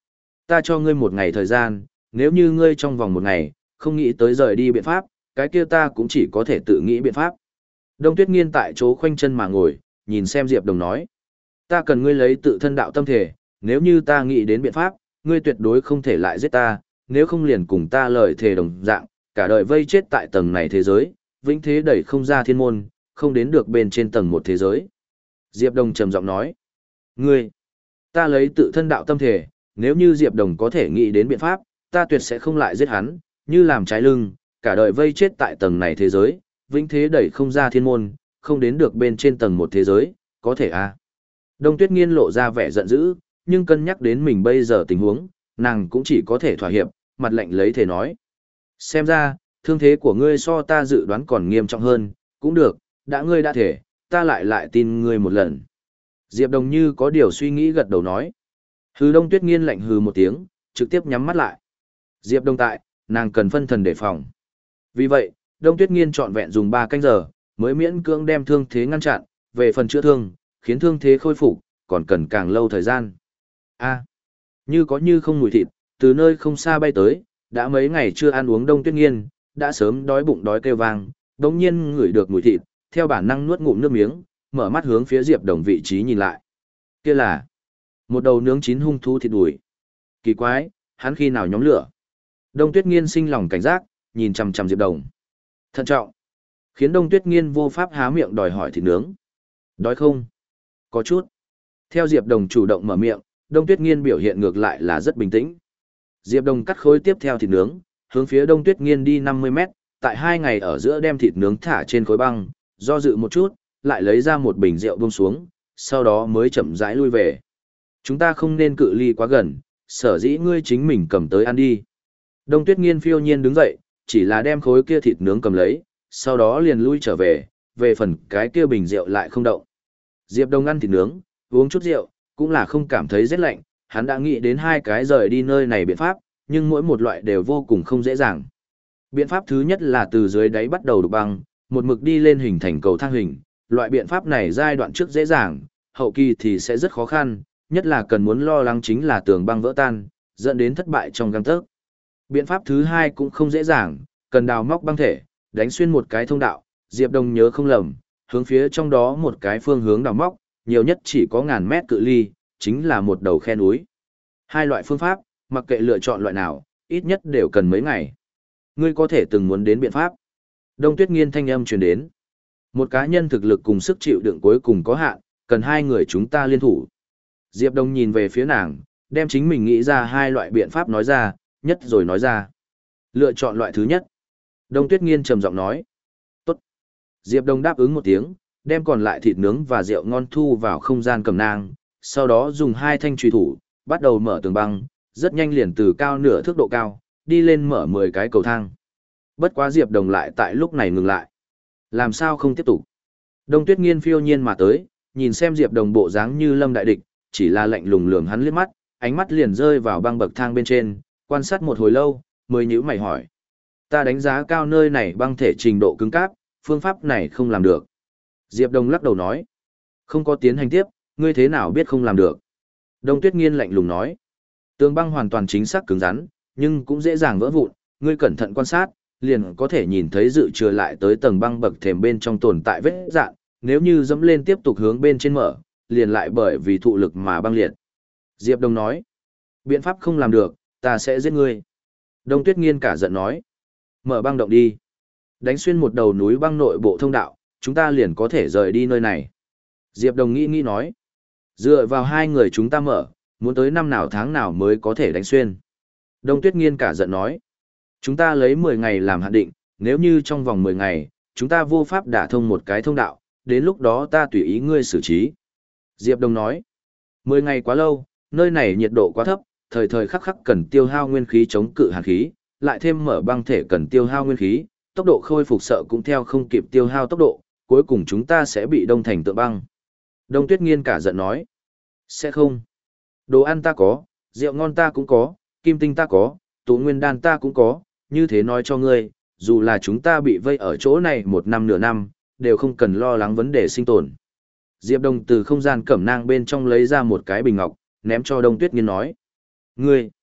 ta cho ngươi một ngày thời gian, nếu như ngươi trong vòng một ngày, không nghĩ tới rời đi biện pháp, cái kia ta cũng chỉ có thể tự nghĩ biện pháp. Đông Tuyết Nghiên tại chỗ khoanh chân mà ngồi, nhìn xem Diệp Đồng nói. Ta cần ngươi lấy tự thân đạo tâm thể, nếu như ta nghĩ đến biện pháp, ngươi tuyệt đối không thể lại giết ta, nếu không liền cùng ta lời thề đồng dạng, cả đời vây chết tại tầng này thế giới, vĩnh thế đẩy không ra thiên môn, không đến được bên trên tầng một thế giới. Diệp Đồng trầm giọng nói. Ngươi, ta lấy tự thân đạo tâm thể, nếu như Diệp Đồng có thể nghĩ đến biện pháp, ta tuyệt sẽ không lại giết hắn, như làm trái lưng, cả đời vây chết tại tầng này thế giới, vĩnh thế đẩy không ra thiên môn, không đến được bên trên tầng một thế giới, có thể à. Đông Tuyết Nghiên lộ ra vẻ giận dữ, nhưng cân nhắc đến mình bây giờ tình huống, nàng cũng chỉ có thể thỏa hiệp, mặt lạnh lấy thể nói. Xem ra, thương thế của ngươi so ta dự đoán còn nghiêm trọng hơn, cũng được, đã ngươi đã thể, ta lại lại tin ngươi một lần. Diệp Đồng như có điều suy nghĩ gật đầu nói. Hừ. Đông Tuyết Nghiên lạnh hừ một tiếng, trực tiếp nhắm mắt lại. Diệp Đồng tại, nàng cần phân thần đề phòng. Vì vậy, Đông Tuyết Nghiên trọn vẹn dùng ba canh giờ, mới miễn cưỡng đem thương thế ngăn chặn, về phần chữa thương, khiến thương thế khôi phục, còn cần càng lâu thời gian. A, như có như không mùi thịt, từ nơi không xa bay tới, đã mấy ngày chưa ăn uống Đông Tuyết Nghiên, đã sớm đói bụng đói kêu vang, đống nhiên ngửi được mùi thịt, theo bản năng nuốt ngụm nước miếng, mở mắt hướng phía Diệp Đồng vị trí nhìn lại. Kia là một đầu nướng chín hung thú thịt đùi. Kỳ quái, hắn khi nào nhóm lửa? Đông Tuyết Nghiên sinh lòng cảnh giác, nhìn chằm chằm Diệp Đồng. Thận trọng, khiến Đông Tuyết Nghiên vô pháp há miệng đòi hỏi thịt nướng. Đói không? Có chút. Theo Diệp Đồng chủ động mở miệng, Đông Tuyết Nghiên biểu hiện ngược lại là rất bình tĩnh. Diệp Đồng cắt khối tiếp theo thịt nướng, hướng phía Đông Tuyết Nghiên đi năm mươi mét, tại hai ngày ở giữa đem thịt nướng thả trên khối băng, do dự một chút, lại lấy ra một bình rượu buông xuống, sau đó mới chậm rãi lui về. Chúng ta không nên cự ly quá gần, sở dĩ ngươi chính mình cầm tới ăn đi. Đông Tuyết Nghiên phiêu nhiên đứng dậy, chỉ là đem khối kia thịt nướng cầm lấy, sau đó liền lui trở về, về phần cái kia bình rượu lại không động. Diệp Đông ăn thịt nướng, uống chút rượu, cũng là không cảm thấy rét lạnh, hắn đã nghĩ đến hai cái rời đi nơi này biện pháp, nhưng mỗi một loại đều vô cùng không dễ dàng. Biện pháp thứ nhất là từ dưới đáy bắt đầu đục băng, một mực đi lên hình thành cầu thang hình, loại biện pháp này giai đoạn trước dễ dàng, hậu kỳ thì sẽ rất khó khăn, nhất là cần muốn lo lắng chính là tường băng vỡ tan, dẫn đến thất bại trong gang tấc. Biện pháp thứ hai cũng không dễ dàng, cần đào móc băng thể, đánh xuyên một cái thông đạo, Diệp Đông nhớ không lầm, hướng phía trong đó một cái phương hướng đào móc, nhiều nhất chỉ có ngàn mét cự ly, chính là một đầu khe núi. Hai loại phương pháp, mặc kệ lựa chọn loại nào, ít nhất đều cần mấy ngày. Ngươi có thể từng muốn đến biện pháp. Đông Tuyết Nghiên thanh âm truyền đến. Một cá nhân thực lực cùng sức chịu đựng cuối cùng có hạn, cần hai người chúng ta liên thủ. Diệp Đông nhìn về phía nàng, đem chính mình nghĩ ra hai loại biện pháp nói ra, nhất rồi nói ra. Lựa chọn loại thứ nhất. Đông Tuyết Nghiên trầm giọng nói. Tốt. Diệp Đông đáp ứng một tiếng, đem còn lại thịt nướng và rượu ngon thu vào không gian cầm nang, sau đó dùng hai thanh chùy thủ, bắt đầu mở tường băng, rất nhanh liền từ cao nửa thước độ cao, đi lên mở mười cái cầu thang. Bất quá Diệp Đồng lại tại lúc này ngừng lại. Làm sao không tiếp tục? Đông Tuyết Nghiên phiêu nhiên mà tới, nhìn xem Diệp Đồng bộ dáng như lâm đại địch, chỉ là lạnh lùng lườm hắn liếc mắt, ánh mắt liền rơi vào băng bậc thang bên trên, quan sát một hồi lâu, mới nhíu mày hỏi. Ta đánh giá cao nơi này băng thể trình độ cứng cáp, phương pháp này không làm được. Diệp Đồng lắc đầu nói. Không có tiến hành tiếp, ngươi thế nào biết không làm được? Đông Tuyết Nghiên lạnh lùng nói. Tường băng hoàn toàn chính xác cứng rắn, nhưng cũng dễ dàng vỡ vụn, ngươi cẩn thận quan sát, liền có thể nhìn thấy dự trừ lại tới tầng băng bậc thềm bên trong tồn tại vết dạn, nếu như dẫm lên tiếp tục hướng bên trên mở, liền lại bởi vì thụ lực mà băng liệt. Diệp Đông nói. Biện pháp không làm được, ta sẽ giết ngươi. Đông Tuyết Nghiên cả giận nói. Mở băng động đi. Đánh xuyên một đầu núi băng nội bộ thông đạo, chúng ta liền có thể rời đi nơi này. Diệp Đồng nghĩ nghĩ nói. Dựa vào hai người chúng ta mở, muốn tới năm nào tháng nào mới có thể đánh xuyên. Đông Tuyết Nghiên cả giận nói. Chúng ta lấy mười ngày làm hạn định, nếu như trong vòng mười ngày, chúng ta vô pháp đả thông một cái thông đạo, đến lúc đó ta tùy ý ngươi xử trí. Diệp Đồng nói. mười ngày quá lâu, nơi này nhiệt độ quá thấp, thời thời khắc khắc cần tiêu hao nguyên khí chống cự hàn khí, lại thêm mở băng thể cần tiêu hao nguyên khí, tốc độ khôi phục sợ cũng theo không kịp tiêu hao tốc độ, cuối cùng chúng ta sẽ bị đông thành tượng băng. Đông Tuyết Nghiên cả giận nói. Sẽ không. Đồ ăn ta có, rượu ngon ta cũng có, kim tinh ta có, tụ nguyên đan ta cũng có, như thế nói cho ngươi, dù là chúng ta bị vây ở chỗ này một năm nửa năm, đều không cần lo lắng vấn đề sinh tồn. Diệp Đông từ không gian cẩm nang bên trong lấy ra một cái bình ngọc, ném cho Đông Tuyết Nghiên nói. Ngươi,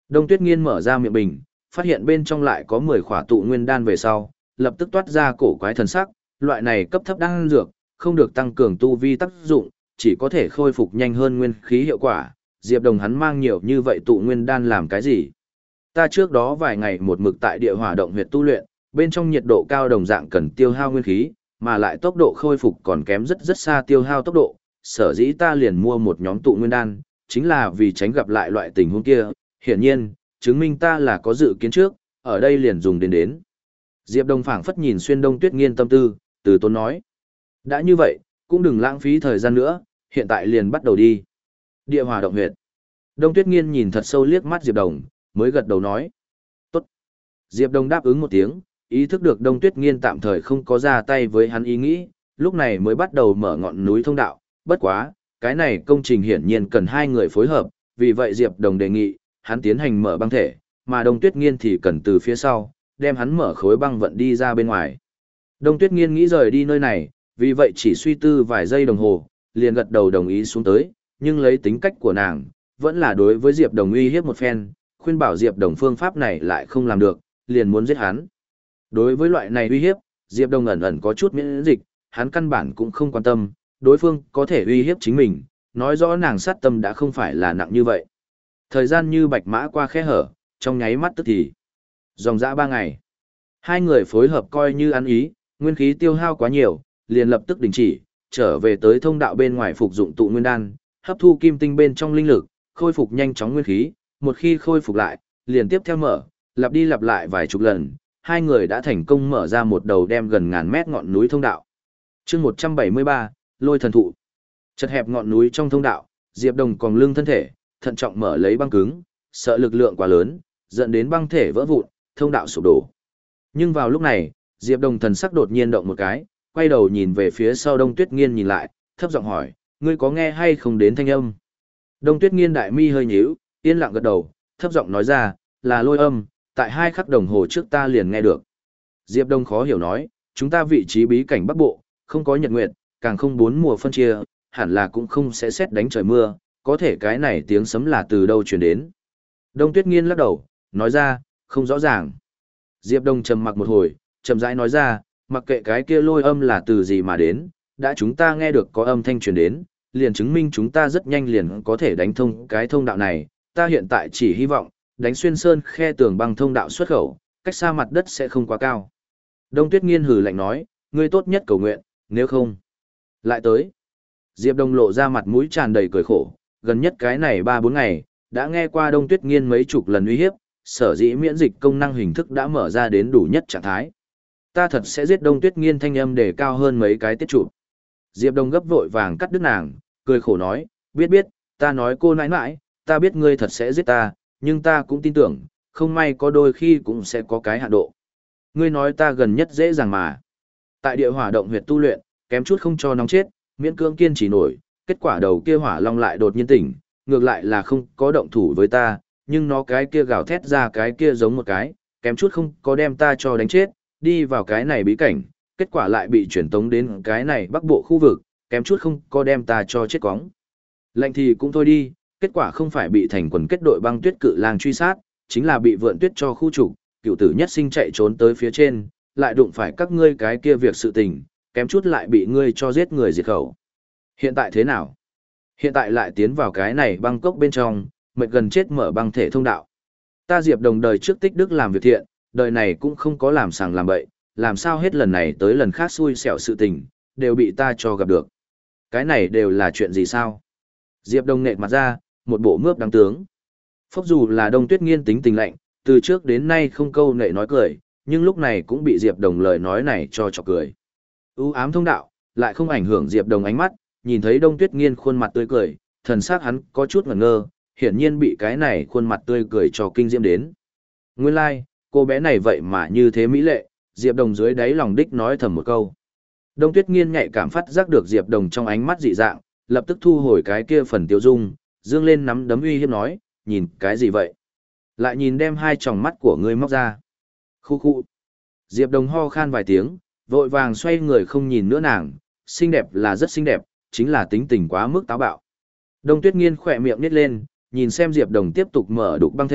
Đông Tuyết Nghiên mở ra miệng bình, phát hiện bên trong lại có mười khỏa tụ nguyên đan về sau, lập tức toát ra cổ quái thần sắc, loại này cấp thấp đan dược, không được tăng cường tu vi tác dụng, chỉ có thể khôi phục nhanh hơn nguyên khí hiệu quả. Diệp Đồng hắn mang nhiều như vậy tụ nguyên đan làm cái gì? Ta trước đó vài ngày một mực tại địa hỏa động huyệt tu luyện, bên trong nhiệt độ cao đồng dạng cần tiêu hao nguyên khí, mà lại tốc độ khôi phục còn kém rất rất xa tiêu hao tốc độ, sở dĩ ta liền mua một nhóm tụ nguyên đan, chính là vì tránh gặp lại loại tình huống kia, hiển nhiên, chứng minh ta là có dự kiến trước, ở đây liền dùng đến đến. Diệp Đông phảng phất nhìn xuyên Đông Tuyết Nghiên tâm tư, từ tốn nói. Đã như vậy, cũng đừng lãng phí thời gian nữa, hiện tại liền bắt đầu đi. Địa hỏa động huyệt. Đông Tuyết Nghiên nhìn thật sâu liếc mắt Diệp Đồng, mới gật đầu nói. Tốt. Diệp Đông đáp ứng một tiếng, ý thức được Đông Tuyết Nghiên tạm thời không có ra tay với hắn ý nghĩ, lúc này mới bắt đầu mở ngọn núi thông đạo. Bất quá, cái này công trình hiển nhiên cần hai người phối hợp, vì vậy Diệp Đồng đề nghị, hắn tiến hành mở băng thể, mà Đông Tuyết Nghiên thì cần từ phía sau, đem hắn mở khối băng vận đi ra bên ngoài. Đông Tuyết Nghiên nghĩ rời đi nơi này, vì vậy chỉ suy tư vài giây đồng hồ, liền gật đầu đồng ý xuống tới, nhưng lấy tính cách của nàng, vẫn là đối với Diệp Đồng uy hiếp một phen, khuyên bảo Diệp Đồng phương pháp này lại không làm được, liền muốn giết hắn. Đối với loại này uy hiếp, Diệp Đồng ẩn ẩn có chút miễn dịch, hắn căn bản cũng không quan tâm, đối phương có thể uy hiếp chính mình, nói rõ nàng sát tâm đã không phải là nặng như vậy. Thời gian như bạch mã qua khe hở, trong nháy mắt tức thì. Dòng dã ba ngày. Hai người phối hợp coi như ăn ý, nguyên khí tiêu hao quá nhiều, liền lập tức đình chỉ, trở về tới thông đạo bên ngoài phục dụng tụ nguyên đan, hấp thu kim tinh bên trong linh lực, khôi phục nhanh chóng nguyên khí, một khi khôi phục lại, liền tiếp theo mở, lặp đi lặp lại vài chục lần, hai người đã thành công mở ra một đầu đem gần ngàn mét ngọn núi thông đạo. Chương một trăm bảy mươi ba, Lôi thần thụ. Chật hẹp ngọn núi trong thông đạo, Diệp Đồng còn lưng thân thể, thận trọng mở lấy băng cứng, sợ lực lượng quá lớn, dẫn đến băng thể vỡ vụn, thông đạo sụp đổ. Nhưng vào lúc này, Diệp Đồng thần sắc đột nhiên động một cái, quay đầu nhìn về phía sau Đông Tuyết Nghiên nhìn lại, thấp giọng hỏi, ngươi có nghe hay không đến thanh âm? Đông Tuyết Nghiên đại mi hơi nhíu, yên lặng gật đầu, thấp giọng nói ra, là lôi âm, tại hai khắc đồng hồ trước ta liền nghe được. Diệp Đông khó hiểu nói, chúng ta vị trí bí cảnh Bắc Bộ, không có nhật nguyệt, càng không bốn mùa phân chia, hẳn là cũng không sẽ sét đánh trời mưa, có thể cái này tiếng sấm là từ đâu truyền đến. Đông Tuyết Nghiên lắc đầu, nói ra, không rõ ràng. Diệp Đông trầm mặc một hồi, chậm rãi nói ra, mặc kệ cái kia lôi âm là từ gì mà đến, đã chúng ta nghe được có âm thanh truyền đến, liền chứng minh chúng ta rất nhanh liền có thể đánh thông cái thông đạo này, ta hiện tại chỉ hy vọng, đánh xuyên sơn khe tường băng thông đạo xuất khẩu, cách xa mặt đất sẽ không quá cao. Đông Tuyết Nghiên hừ lạnh nói, ngươi tốt nhất cầu nguyện, nếu không, lại tới. Diệp Đông lộ ra mặt mũi tràn đầy cười khổ, gần nhất cái này ba bốn ngày, đã nghe qua Đông Tuyết Nghiên mấy chục lần uy hiếp, sở dĩ miễn dịch công năng hình thức đã mở ra đến đủ nhất trạng thái. Ta thật sẽ giết Đông Tuyết Nghiên thanh âm để cao hơn mấy cái tiết trụ. Diệp Đông gấp vội vàng cắt đứt nàng, cười khổ nói, biết biết, ta nói cô nãi nãi, ta biết ngươi thật sẽ giết ta, nhưng ta cũng tin tưởng, không may có đôi khi cũng sẽ có cái hạn độ. Ngươi nói ta gần nhất dễ dàng mà. Tại địa hỏa động huyệt tu luyện, kém chút không cho nóng chết, miễn cưỡng kiên trì nổi, kết quả đầu kia hỏa long lại đột nhiên tỉnh, ngược lại là không có động thủ với ta, nhưng nó cái kia gào thét ra cái kia giống một cái, kém chút không có đem ta cho đánh chết, đi vào cái này bí cảnh, kết quả lại bị chuyển tống đến cái này bắc bộ khu vực, kém chút không có đem ta cho chết cóng. Lạnh thì cũng thôi đi, kết quả không phải bị thành quần kết đội băng tuyết cự lang truy sát, chính là bị vượn tuyết cho khu trục, cựu tử nhất sinh chạy trốn tới phía trên, lại đụng phải các ngươi cái kia việc sự tình, kém chút lại bị ngươi cho giết người diệt khẩu. Hiện tại thế nào? Hiện tại lại tiến vào cái này băng cốc bên trong, mệt gần chết mở băng thể thông đạo. Ta Diệp Đồng đời trước tích đức làm việc thiện, đời này cũng không có làm sàng làm bậy, làm sao hết lần này tới lần khác xui xẻo sự tình, đều bị ta cho gặp được. Cái này đều là chuyện gì sao? Diệp Đồng nện mặt ra, một bộ mướp đáng tướng. Phốc dù là Đông Tuyết Nghiên tính tình lạnh, từ trước đến nay không câu nệ nói cười, nhưng lúc này cũng bị Diệp Đồng lời nói này cho chọc cười. U ám thông đạo, lại không ảnh hưởng Diệp Đồng ánh mắt, nhìn thấy Đông Tuyết Nghiên khuôn mặt tươi cười, thần sắc hắn có chút ngẩn ngơ, hiển nhiên bị cái này khuôn mặt tươi cười cho kinh diễm đến. Nguyên lai, like, cô bé này vậy mà như thế mỹ lệ, Diệp Đồng dưới đáy lòng đích nói thầm một câu. Đông Tuyết Nghiên nhạy cảm phát giác được Diệp Đồng trong ánh mắt dị dạng, lập tức thu hồi cái kia phần tiêu dung, dương lên nắm đấm uy hiếp nói, nhìn cái gì vậy? Lại nhìn đem hai tròng mắt của ngươi móc ra. Khu khu. Diệp Đồng ho khan vài tiếng, vội vàng xoay người không nhìn nữa nàng, xinh đẹp là rất xinh đẹp, chính là tính tình quá mức táo bạo. Đông Tuyết Nghiên khỏe miệng nít lên, nhìn xem Diệp Đồng tiếp tục mở đục băng thể,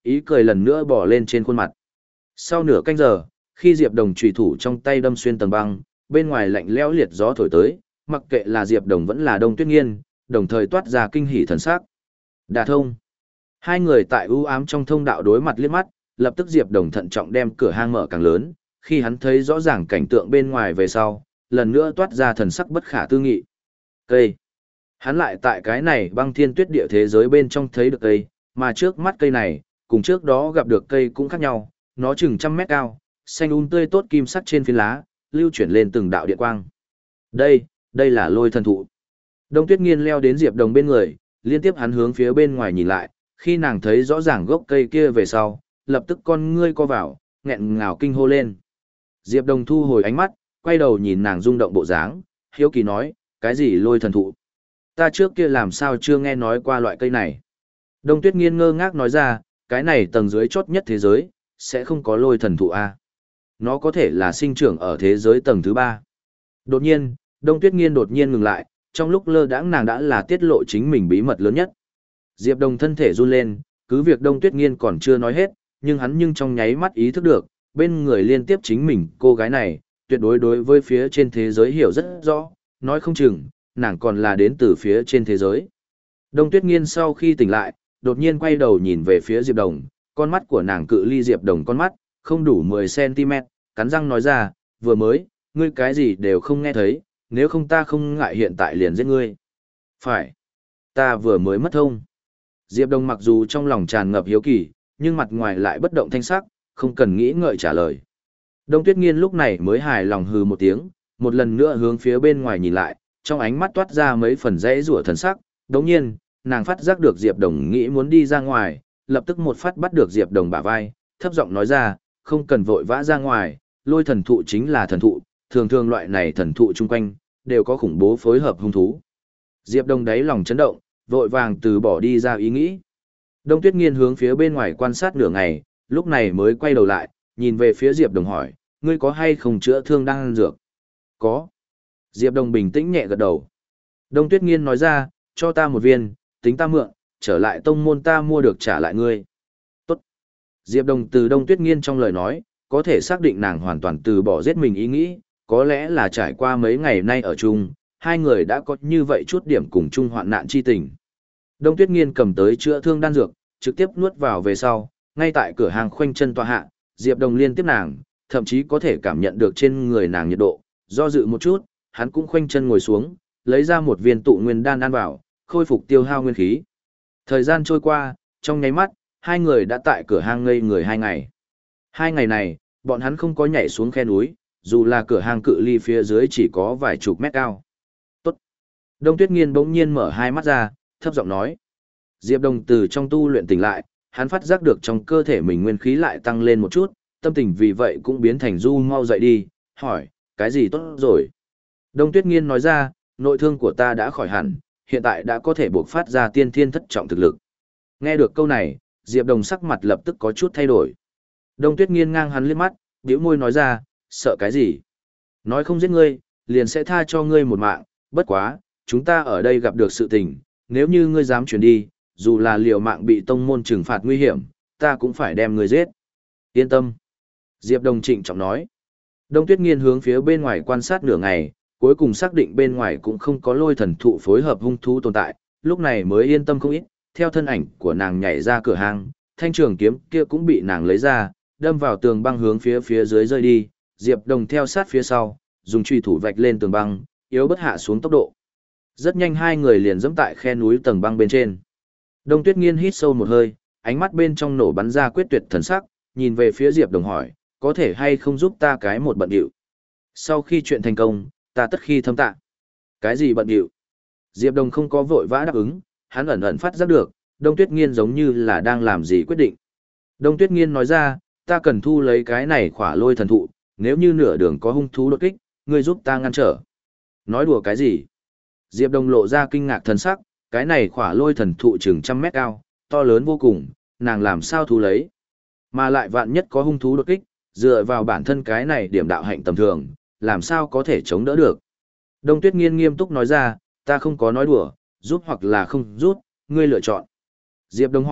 ý cười lần nữa bỏ lên trên khuôn mặt. Sau nửa canh giờ, khi Diệp Đồng chủy thủ trong tay đâm xuyên tầng băng, bên ngoài lạnh lẽo liệt gió thổi tới, mặc kệ là Diệp Đồng vẫn là Đông Tuyết Nghiên, đồng thời toát ra kinh hỉ thần sắc. Đả thông. Hai người tại u ám trong thông đạo đối mặt liếc mắt, lập tức Diệp Đồng thận trọng đem cửa hang mở càng lớn, khi hắn thấy rõ ràng cảnh tượng bên ngoài về sau, lần nữa toát ra thần sắc bất khả tư nghị. Cây. Hắn lại tại cái này băng thiên tuyết địa thế giới bên trong thấy được cây, mà trước mắt cây này, cùng trước đó gặp được cây cũng khác nhau, nó chừng trăm mét cao, xanh um tươi tốt kim sắc trên phiến lá, lưu chuyển lên từng đạo điện quang. Đây, đây là lôi thần thụ. Đông Tuyết Nghiên leo đến Diệp Đồng bên người, liên tiếp hắn hướng phía bên ngoài nhìn lại, khi nàng thấy rõ ràng gốc cây kia về sau, lập tức con ngươi co vào, nghẹn ngào kinh hô lên. Diệp Đồng thu hồi ánh mắt, quay đầu nhìn nàng rung động bộ dáng, hiếu kỳ nói, cái gì lôi thần thụ? Ta trước kia làm sao chưa nghe nói qua loại cây này? Đông Tuyết Nghiên ngơ ngác nói ra, cái này tầng dưới chót nhất thế giới, sẽ không có lôi thần thụ a. Nó có thể là sinh trưởng ở thế giới tầng thứ ba. Đột nhiên, Đông Tuyết Nghiên đột nhiên ngừng lại, trong lúc lơ đãng nàng đã là tiết lộ chính mình bí mật lớn nhất. Diệp Đồng thân thể run lên, cứ việc Đông Tuyết Nghiên còn chưa nói hết, nhưng hắn nhưng trong nháy mắt ý thức được, bên người liên tiếp chính mình cô gái này, tuyệt đối đối với phía trên thế giới hiểu rất rõ, nói không chừng, nàng còn là đến từ phía trên thế giới. Đông Tuyết Nghiên sau khi tỉnh lại, đột nhiên quay đầu nhìn về phía Diệp Đồng, con mắt của nàng cự ly Diệp Đồng con mắt, không đủ mười xăng ti mét, cắn răng nói ra, vừa mới, ngươi cái gì đều không nghe thấy, nếu không ta không ngại hiện tại liền giết ngươi. Phải, ta vừa mới mất thông. Diệp Đồng mặc dù trong lòng tràn ngập hiếu kỳ, nhưng mặt ngoài lại bất động thanh sắc, không cần nghĩ ngợi trả lời. Đông Tuyết Nghiên lúc này mới hài lòng hừ một tiếng, một lần nữa hướng phía bên ngoài nhìn lại, trong ánh mắt toát ra mấy phần dãy rủa thần sắc, đồng nhiên, nàng phát giác được Diệp Đồng nghĩ muốn đi ra ngoài, lập tức một phát bắt được Diệp Đồng bả vai, thấp giọng nói ra, không cần vội vã ra ngoài, lôi thần thụ chính là thần thụ, thường thường loại này thần thụ chung quanh, đều có khủng bố phối hợp hung thú. Diệp Đồng đáy lòng chấn động, vội vàng từ bỏ đi ra ý nghĩ. Đông Tuyết Nghiên hướng phía bên ngoài quan sát nửa ngày, lúc này mới quay đầu lại, nhìn về phía Diệp Đồng hỏi, ngươi có hay không chữa thương đang ăn dược? Có. Diệp Đồng bình tĩnh nhẹ gật đầu. Đông Tuyết Nghiên nói ra, cho ta một viên, tính ta mượn, trở lại tông môn ta mua được trả lại ngươi. Tốt. Diệp Đồng từ Đông Tuyết Nghiên trong lời nói, có thể xác định nàng hoàn toàn từ bỏ giết mình ý nghĩ, có lẽ là trải qua mấy ngày nay ở chung, hai người đã có như vậy chút điểm cùng chung hoạn nạn chi tình. Đông Tuyết Nghiên cầm tới chữa thương đan dược, trực tiếp nuốt vào về sau, ngay tại cửa hàng khoanh chân tọa hạ, Diệp Đồng liên tiếp nàng, thậm chí có thể cảm nhận được trên người nàng nhiệt độ, do dự một chút, hắn cũng khoanh chân ngồi xuống, lấy ra một viên tụ nguyên đan ăn vào, khôi phục tiêu hao nguyên khí. Thời gian trôi qua, trong nháy mắt, hai người đã tại cửa hang ngây người hai ngày. Hai ngày này, bọn hắn không có nhảy xuống khe núi, dù là cửa hang cự ly phía dưới chỉ có vài chục mét cao. Tốt. Đông Tuyết Nghiên bỗng nhiên mở hai mắt ra, thấp giọng nói. Diệp Đồng từ trong tu luyện tỉnh lại, hắn phát giác được trong cơ thể mình nguyên khí lại tăng lên một chút, tâm tình vì vậy cũng biến thành du mau dậy đi, hỏi, cái gì tốt rồi? Đông Tuyết Nghiên nói ra, nội thương của ta đã khỏi hẳn, hiện tại đã có thể buộc phát ra tiên thiên thất trọng thực lực. Nghe được câu này, Diệp Đồng sắc mặt lập tức có chút thay đổi. Đông Tuyết Nghiên ngang hắn liếc mắt, bĩu môi nói ra, sợ cái gì? Nói không giết ngươi, liền sẽ tha cho ngươi một mạng, bất quá, chúng ta ở đây gặp được sự tình, nếu như ngươi dám chuyển đi, dù là liều mạng bị tông môn trừng phạt nguy hiểm, ta cũng phải đem ngươi giết. Yên tâm. Diệp Đồng trịnh trọng nói. Đông Tuyết Nghiên hướng phía bên ngoài quan sát nửa ngày, cuối cùng xác định bên ngoài cũng không có lôi thần thụ phối hợp hung thú tồn tại, lúc này mới yên tâm không ít, theo thân ảnh của nàng nhảy ra cửa hàng, thanh trường kiếm kia cũng bị nàng lấy ra, đâm vào tường băng hướng phía phía dưới rơi đi, Diệp Đồng theo sát phía sau, dùng chùy thủ vạch lên tường băng, yếu bất hạ xuống tốc độ. Rất nhanh hai người liền dẫm tại khe núi tầng băng bên trên. Đông Tuyết Nghiên hít sâu một hơi, ánh mắt bên trong nổ bắn ra quyết tuyệt thần sắc, nhìn về phía Diệp Đồng hỏi, có thể hay không giúp ta cái một bận điệu. Sau khi chuyện thành công, ta tất khi thâm tạ. Cái gì bận điệu? Diệp Đồng không có vội vã đáp ứng, hắn ẩn ẩn phát giác được, Đông Tuyết Nghiên giống như là đang làm gì quyết định. Đông Tuyết Nghiên nói ra, ta cần thu lấy cái này khỏa lôi thần thụ, nếu như nửa đường có hung thú đột kích, ngươi giúp ta ngăn trở. Nói đùa cái gì? Diệp Đồng lộ ra kinh ngạc thần sắc, cái này khỏa lôi thần thụ chừng trăm mét cao, to lớn vô cùng, nàng làm sao thu lấy. Mà lại vạn nhất có hung thú đột kích, dựa vào bản thân cái này điểm đạo hạnh tầm thường, làm sao có thể chống đỡ được. Đông Tuyết Nghiên nghiêm túc nói ra, ta không có nói đùa, giúp hoặc là không giúp, ngươi lựa chọn. Diệp Đông hỏi,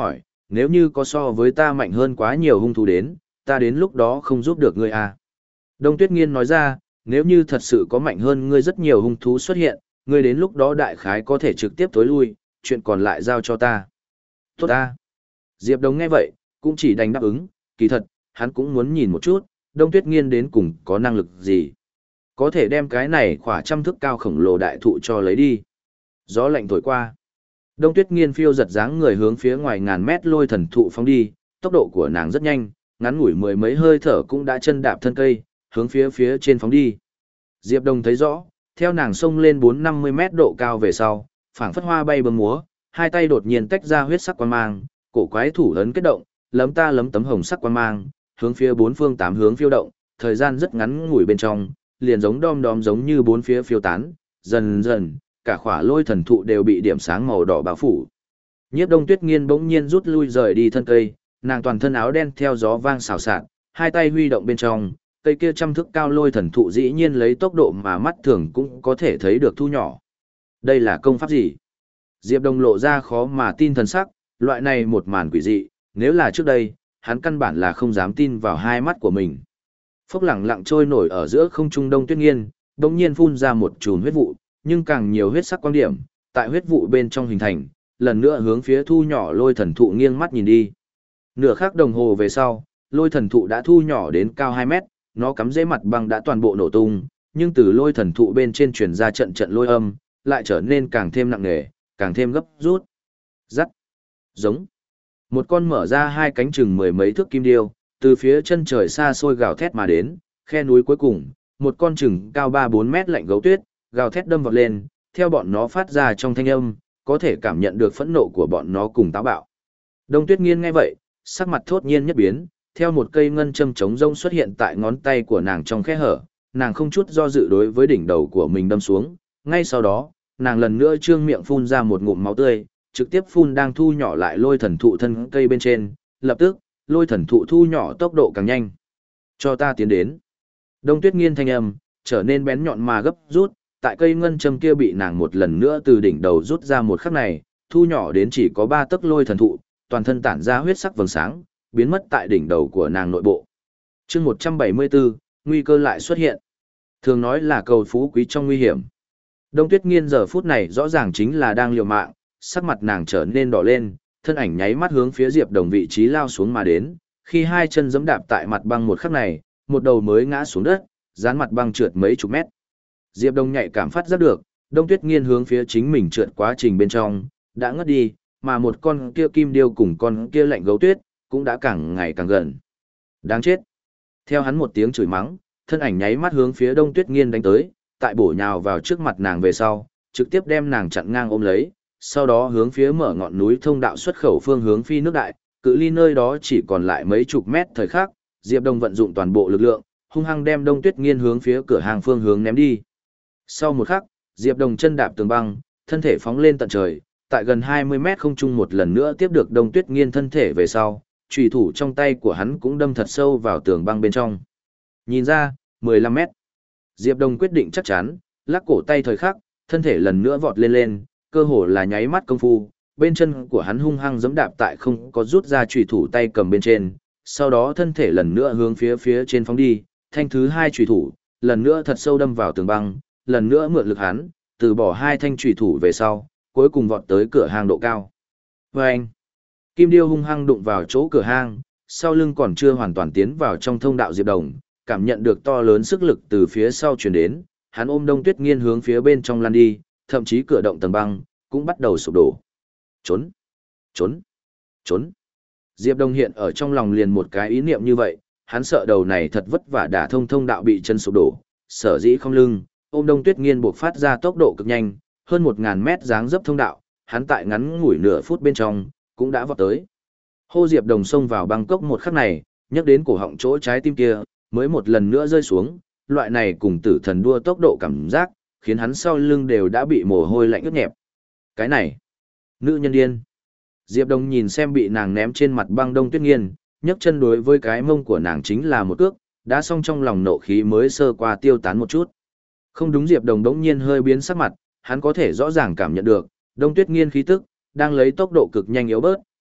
nếu như có so với ta mạnh hơn quá nhiều hung thú đến, ta đến lúc đó không giúp được ngươi à. Đông Tuyết Nghiên nói ra, nếu như thật sự có mạnh hơn ngươi rất nhiều hung thú xuất hiện, ngươi đến lúc đó đại khái có thể trực tiếp tối lui, chuyện còn lại giao cho ta. Tốt ta. Diệp Đồng nghe vậy, cũng chỉ đành đáp ứng, kỳ thật, hắn cũng muốn nhìn một chút, Đông Tuyết Nghiên đến cùng có năng lực gì. Có thể đem cái này khỏa trăm thước cao khổng lồ đại thụ cho lấy đi. Gió lạnh thổi qua. Đông Tuyết Nghiên phiêu giật dáng người hướng phía ngoài ngàn mét lôi thần thụ phóng đi, tốc độ của nàng rất nhanh, ngắn ngủi mười mấy hơi thở cũng đã chân đạp thân cây, hướng phía phía trên phóng đi. Diệp Đồng thấy rõ, theo nàng xông lên bốn năm mươi mét độ cao về sau, phảng phất hoa bay bướm múa, hai tay đột nhiên tách ra huyết sắc quang mang, cổ quái thủ ấn kết động, lấm ta lấm tấm hồng sắc quang mang, hướng phía bốn phương tám hướng phiêu động, thời gian rất ngắn ngủi bên trong, liền giống đom đóm giống như bốn phía phiêu tán, dần dần, cả khỏa lôi thần thụ đều bị điểm sáng màu đỏ bao phủ. Nhiếp Đông Tuyết Nghiên bỗng nhiên rút lui rời đi thân cây, nàng toàn thân áo đen theo gió vang xào xạc, hai tay huy động bên trong, cây kia trăm thước cao lôi thần thụ dĩ nhiên lấy tốc độ mà mắt thường cũng có thể thấy được thu nhỏ. Đây là công pháp gì? Diệp Đông lộ ra khó mà tin thần sắc, loại này một màn quỷ dị, nếu là trước đây, hắn căn bản là không dám tin vào hai mắt của mình. Phốc lẳng lặng trôi nổi ở giữa không trung Đông Tuyết Nghiên, bỗng nhiên phun ra một chùm huyết vụ, nhưng càng nhiều huyết sắc quang điểm, tại huyết vụ bên trong hình thành, lần nữa hướng phía thu nhỏ lôi thần thụ nghiêng mắt nhìn đi. Nửa khắc đồng hồ về sau, lôi thần thụ đã thu nhỏ đến cao hai mét, nó cắm rễ mặt băng đã toàn bộ nổ tung, nhưng từ lôi thần thụ bên trên truyền ra trận trận lôi âm, lại trở nên càng thêm nặng nề, càng thêm gấp rút. Rắc, giống. Một con mở ra hai cánh chừng mười mấy thước kim điêu, từ phía chân trời xa xôi gào thét mà đến, khe núi cuối cùng, một con chừng cao ba bốn mét lạnh gấu tuyết, gào thét đâm vọt lên, theo bọn nó phát ra trong thanh âm, có thể cảm nhận được phẫn nộ của bọn nó cùng táo bạo. Đông Tuyết Nghiên nghe vậy, sắc mặt thốt nhiên nhất biến, theo một cây ngân châm chống rông xuất hiện tại ngón tay của nàng trong khe hở, nàng không chút do dự đối với đỉnh đầu của mình đâm xuống, ngay sau đó, nàng lần nữa trương miệng phun ra một ngụm máu tươi, trực tiếp phun đang thu nhỏ lại lôi thần thụ thân cây bên trên, lập tức, lôi thần thụ thu nhỏ tốc độ càng nhanh. Cho ta tiến đến. Đông Tuyết Nghiên thanh âm trở nên bén nhọn mà gấp rút, tại cây ngân châm kia bị nàng một lần nữa từ đỉnh đầu rút ra một khắc này, thu nhỏ đến chỉ có ba tấc lôi thần thụ, toàn thân tản ra huyết sắc vầng sáng, biến mất tại đỉnh đầu của nàng nội bộ. Chương một trăm bảy mươi bốn, nguy cơ lại xuất hiện. Thường nói là cầu phú quý trong nguy hiểm. Đông Tuyết Nghiên giờ phút này rõ ràng chính là đang liều mạng, sắc mặt nàng trở nên đỏ lên, thân ảnh nháy mắt hướng phía Diệp Đồng vị trí lao xuống mà đến, khi hai chân giẫm đạp tại mặt băng một khắc này, một đầu mới ngã xuống đất, dán mặt băng trượt mấy chục mét. Diệp Đông nhạy cảm phát giác được, Đông Tuyết Nghiên hướng phía chính mình trượt quá trình bên trong, đã ngất đi, mà một con kia kim điêu cùng con kia lạnh gấu tuyết, cũng đã càng ngày càng gần. Đáng chết. Theo hắn một tiếng chửi mắng, thân ảnh nháy mắt hướng phía Đông Tuyết Nghiên đánh tới, tại bổ nhào vào trước mặt nàng về sau, trực tiếp đem nàng chặn ngang ôm lấy, sau đó hướng phía mở ngọn núi thông đạo xuất khẩu phương hướng phi nước đại, cự ly nơi đó chỉ còn lại mấy chục mét thời khắc, Diệp Đông vận dụng toàn bộ lực lượng, hung hăng đem Đông Tuyết Nghiên hướng phía cửa hàng phương hướng ném đi. Sau một khắc, Diệp Đông chân đạp tường băng, thân thể phóng lên tận trời, tại gần hai mươi mét không trung một lần nữa tiếp được Đông Tuyết Nghiên thân thể về sau, chùy thủ trong tay của hắn cũng đâm thật sâu vào tường băng bên trong. Nhìn ra, mười lăm mét. Diệp Đông quyết định chắc chắn, lắc cổ tay thời khắc, thân thể lần nữa vọt lên lên, cơ hồ là nháy mắt công phu, bên chân của hắn hung hăng giẫm đạp tại không có rút ra chùy thủ tay cầm bên trên, sau đó thân thể lần nữa hướng phía phía trên phóng đi, thanh thứ hai chùy thủ, lần nữa thật sâu đâm vào tường băng, lần nữa mượn lực hắn, từ bỏ hai thanh chùy thủ về sau, cuối cùng vọt tới cửa hang độ cao. Vâng! Kim điêu hung hăng đụng vào chỗ cửa hang, sau lưng còn chưa hoàn toàn tiến vào trong thông đạo Diệp Đồng, cảm nhận được to lớn sức lực từ phía sau truyền đến, hắn ôm Đông Tuyết Nghiên hướng phía bên trong lăn đi, thậm chí cửa động tầng băng cũng bắt đầu sụp đổ. Trốn! Trốn! Trốn! Diệp Đồng hiện ở trong lòng liền một cái ý niệm như vậy, hắn sợ đầu này thật vất vả đả thông thông đạo bị chân sụp đổ, sở dĩ không lưng, ôm Đông Tuyết Nghiên buộc phát ra tốc độ cực nhanh, hơn một ngàn mét dáng dấp thông đạo, hắn tại ngắn ngủi nửa phút bên trong, cũng đã vọt tới. Hô Diệp Đồng xông vào băng cốc một khắc này, nhắc đến cổ họng chỗ trái tim kia, mới một lần nữa rơi xuống, loại này cùng tử thần đua tốc độ cảm giác, khiến hắn sau lưng đều đã bị mồ hôi lạnh ướt nhẹp. Cái này, nữ nhân điên. Diệp Đồng nhìn xem bị nàng ném trên mặt băng Đông Tuyết Nghiên, nhấc chân đối với cái mông của nàng chính là một cước, đã xong trong lòng nộ khí mới sơ qua tiêu tán một chút. Không đúng, Diệp Đồng đống nhiên hơi biến sắc mặt, hắn có thể rõ ràng cảm nhận được, Đông Tuyết Nghiên khí tức đang lấy tốc độ cực nhanh yếu bớt,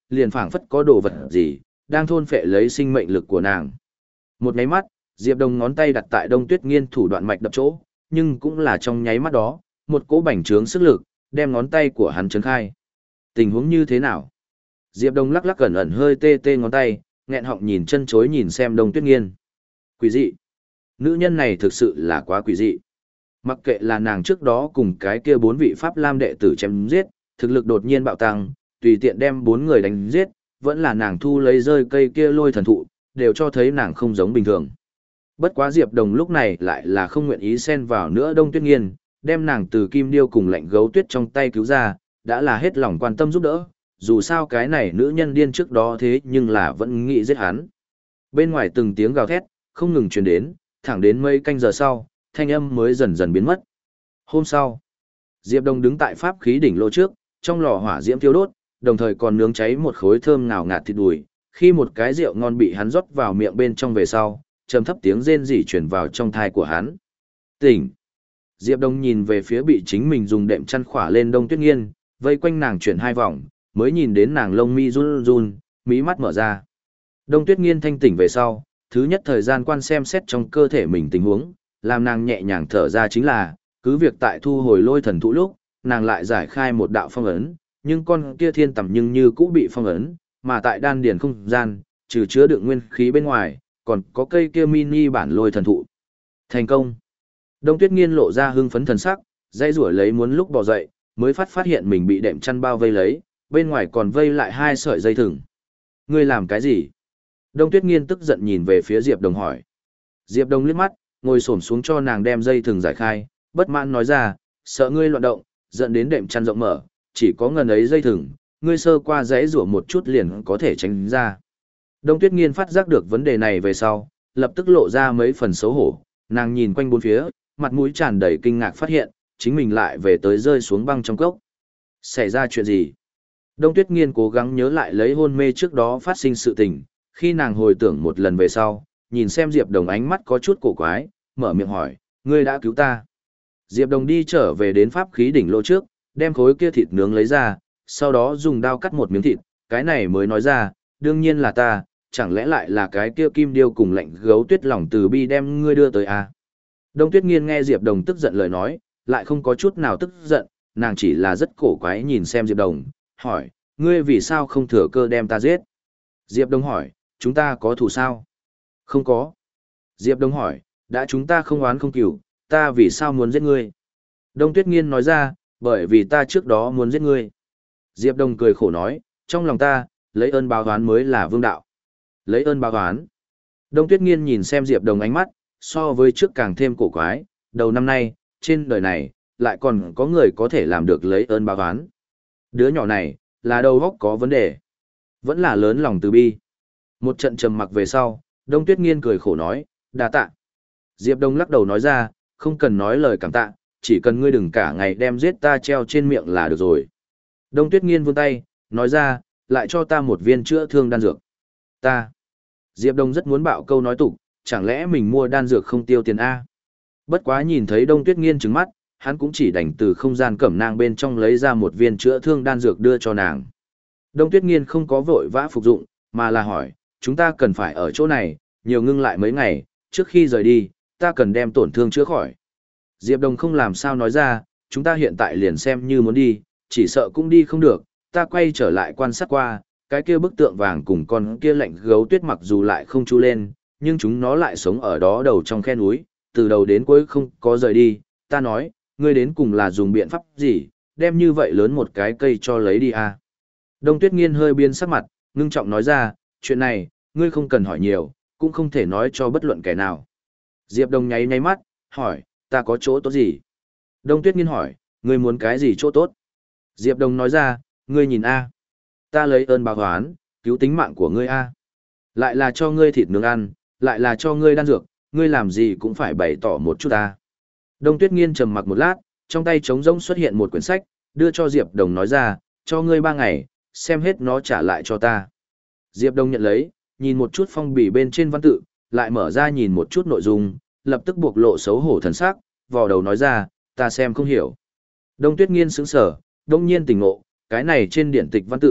liền phảng phất có đồ vật gì, đang thôn phệ lấy sinh mệnh lực của nàng. Một nháy mắt, Diệp Đồng ngón tay đặt tại Đông Tuyết Nghiên thủ đoạn mạch đập chỗ, nhưng cũng là trong nháy mắt đó, một cỗ bành trướng sức lực, đem ngón tay của hắn chấn khai. Tình huống như thế nào? Diệp Đông lắc lắc cẩn ẩn hơi tê tê ngón tay, nghẹn họng nhìn chân chối nhìn xem Đông Tuyết Nghiên. Quỷ dị. Nữ nhân này thực sự là quá quỷ dị. Mặc kệ là nàng trước đó cùng cái kia bốn vị Pháp Lam đệ tử chém giết, thực lực đột nhiên bạo tăng, tùy tiện đem bốn người đánh giết, vẫn là nàng thu lấy rơi cây kia lôi thần thụ, đều cho thấy nàng không giống bình thường. Bất quá Diệp Đồng lúc này lại là không nguyện ý xen vào nữa Đông Tuyết Nghiên, đem nàng từ kim điêu cùng lạnh gấu tuyết trong tay cứu ra, đã là hết lòng quan tâm giúp đỡ, dù sao cái này nữ nhân điên trước đó thế nhưng là vẫn nghĩ giết hắn. Bên ngoài từng tiếng gào thét, không ngừng truyền đến, thẳng đến mấy canh giờ sau, thanh âm mới dần dần biến mất. Hôm sau, Diệp Đông đứng tại pháp khí đỉnh lô trước, trong lò hỏa diễm thiêu đốt, đồng thời còn nướng cháy một khối thơm ngào ngạt thịt đùi, khi một cái rượu ngon bị hắn rót vào miệng bên trong về sau, trầm thấp tiếng rên rỉ truyền vào trong thai của hắn. Tỉnh. Diệp Đông nhìn về phía bị chính mình dùng đệm chăn khỏa lên Đông Tuyết Nghiên, vây quanh nàng chuyển hai vòng, mới nhìn đến nàng lông mi run run, mí mắt mở ra. Đông Tuyết Nghiên thanh tỉnh về sau, thứ nhất thời gian quan xem xét trong cơ thể mình tình huống, làm nàng nhẹ nhàng thở ra chính là, cứ việc tại thu hồi lôi thần thụ lúc, nàng lại giải khai một đạo phong ấn, nhưng con kia thiên tầm nhưng như cũ bị phong ấn, mà tại đan điền không gian, trừ chứa đựng nguyên khí bên ngoài, còn có cây kia mini bản lôi thần thụ. Thành công. Đông Tuyết Nghiên lộ ra hưng phấn thần sắc, dây rủa lấy muốn lúc bò dậy, mới phát phát hiện mình bị đệm chăn bao vây lấy, bên ngoài còn vây lại hai sợi dây thừng. Ngươi làm cái gì? Đông Tuyết Nghiên tức giận nhìn về phía Diệp Đồng hỏi. Diệp Đồng liếc mắt, ngồi xổm xuống cho nàng đem dây thừng giải khai, bất mãn nói ra, sợ ngươi loạn động, dẫn đến đệm chăn rộng mở, chỉ có ngần ấy dây thừng, ngươi sơ qua dãy rủa một chút liền có thể tránh ra. Đông Tuyết Nghiên phát giác được vấn đề này về sau, lập tức lộ ra mấy phần xấu hổ, nàng nhìn quanh bốn phía, mặt mũi tràn đầy kinh ngạc phát hiện, chính mình lại về tới rơi xuống băng trong cốc. Xảy ra chuyện gì? Đông Tuyết Nghiên cố gắng nhớ lại lấy hôn mê trước đó phát sinh sự tình, khi nàng hồi tưởng một lần về sau, nhìn xem Diệp Đồng ánh mắt có chút cổ quái, mở miệng hỏi, ngươi đã cứu ta. Diệp Đồng đi trở về đến pháp khí đỉnh lô trước, đem khối kia thịt nướng lấy ra, sau đó dùng dao cắt một miếng thịt, cái này mới nói ra, đương nhiên là ta, chẳng lẽ lại là cái kia kim điêu cùng lạnh gấu tuyết lòng từ bi đem ngươi đưa tới à? Đông Tuyết Nghiên nghe Diệp Đồng tức giận lời nói, lại không có chút nào tức giận, nàng chỉ là rất cổ quái nhìn xem Diệp Đồng, hỏi, ngươi vì sao không thừa cơ đem ta giết? Diệp Đồng hỏi, chúng ta có thù sao? Không có. Diệp Đồng hỏi, đã chúng ta không oán không cừu, ta vì sao muốn giết ngươi? Đông Tuyết Nghiên nói ra, bởi vì ta trước đó muốn giết ngươi. Diệp Đồng cười khổ nói, trong lòng ta, lấy ơn báo oán mới là vương đạo. Lấy ơn báo oán. Đông Tuyết Nghiên nhìn xem Diệp Đồng ánh mắt, so với trước càng thêm cổ quái, đầu năm nay, trên đời này, lại còn có người có thể làm được lấy ơn báo oán. Đứa nhỏ này, là đầu óc có vấn đề. Vẫn là lớn lòng từ bi. Một trận trầm mặc về sau, Đông Tuyết Nghiên cười khổ nói, đa tạ. Diệp Đông lắc đầu nói ra, không cần nói lời cảm tạ, chỉ cần ngươi đừng cả ngày đem giết ta treo trên miệng là được rồi. Đông Tuyết Nghiên vươn tay, nói ra, lại cho ta một viên chữa thương đan dược. Ta. Diệp Đông rất muốn bạo câu nói tục, chẳng lẽ mình mua đan dược không tiêu tiền A. Bất quá nhìn thấy Đông Tuyết Nghiên trừng mắt, hắn cũng chỉ đành từ không gian cẩm nang bên trong lấy ra một viên chữa thương đan dược đưa cho nàng. Đông Tuyết Nghiên không có vội vã phục dụng, mà là hỏi, chúng ta cần phải ở chỗ này, nhiều ngưng lại mấy ngày, trước khi rời đi, ta cần đem tổn thương chữa khỏi. Diệp Đông không làm sao nói ra, chúng ta hiện tại liền xem như muốn đi, chỉ sợ cũng đi không được, ta quay trở lại quan sát qua, cái kia bức tượng vàng cùng con kia lạnh gấu tuyết mặc dù lại không chu lên, nhưng chúng nó lại sống ở đó đầu trong khe núi, từ đầu đến cuối không có rời đi, ta nói, ngươi đến cùng là dùng biện pháp gì, đem như vậy lớn một cái cây cho lấy đi à. Đông Tuyết Nghiên hơi biến sắc mặt, ngưng trọng nói ra, chuyện này, ngươi không cần hỏi nhiều, cũng không thể nói cho bất luận kẻ nào. Diệp Đông nháy nháy mắt, hỏi, ta có chỗ tốt gì? Đông Tuyết Nghiên hỏi, ngươi muốn cái gì chỗ tốt? Diệp Đông nói ra, ngươi nhìn a, ta lấy ơn báo oán, cứu tính mạng của ngươi a, lại là cho ngươi thịt nướng ăn, lại là cho ngươi đan dược, ngươi làm gì cũng phải bày tỏ một chút a. Đông Tuyết Nghiên trầm mặc một lát, trong tay trống rỗng xuất hiện một quyển sách, đưa cho Diệp Đông nói ra, cho ngươi ba ngày, xem hết nó trả lại cho ta. Diệp Đông nhận lấy, nhìn một chút phong bì bên trên văn tự, lại mở ra nhìn một chút nội dung, lập tức buộc lộ xấu hổ thần sắc, vò đầu nói ra, ta xem không hiểu. Đông Tuyết Nghiên sững sờ, đông nhiên tỉnh ngộ, cái này trên điển tịch văn tự,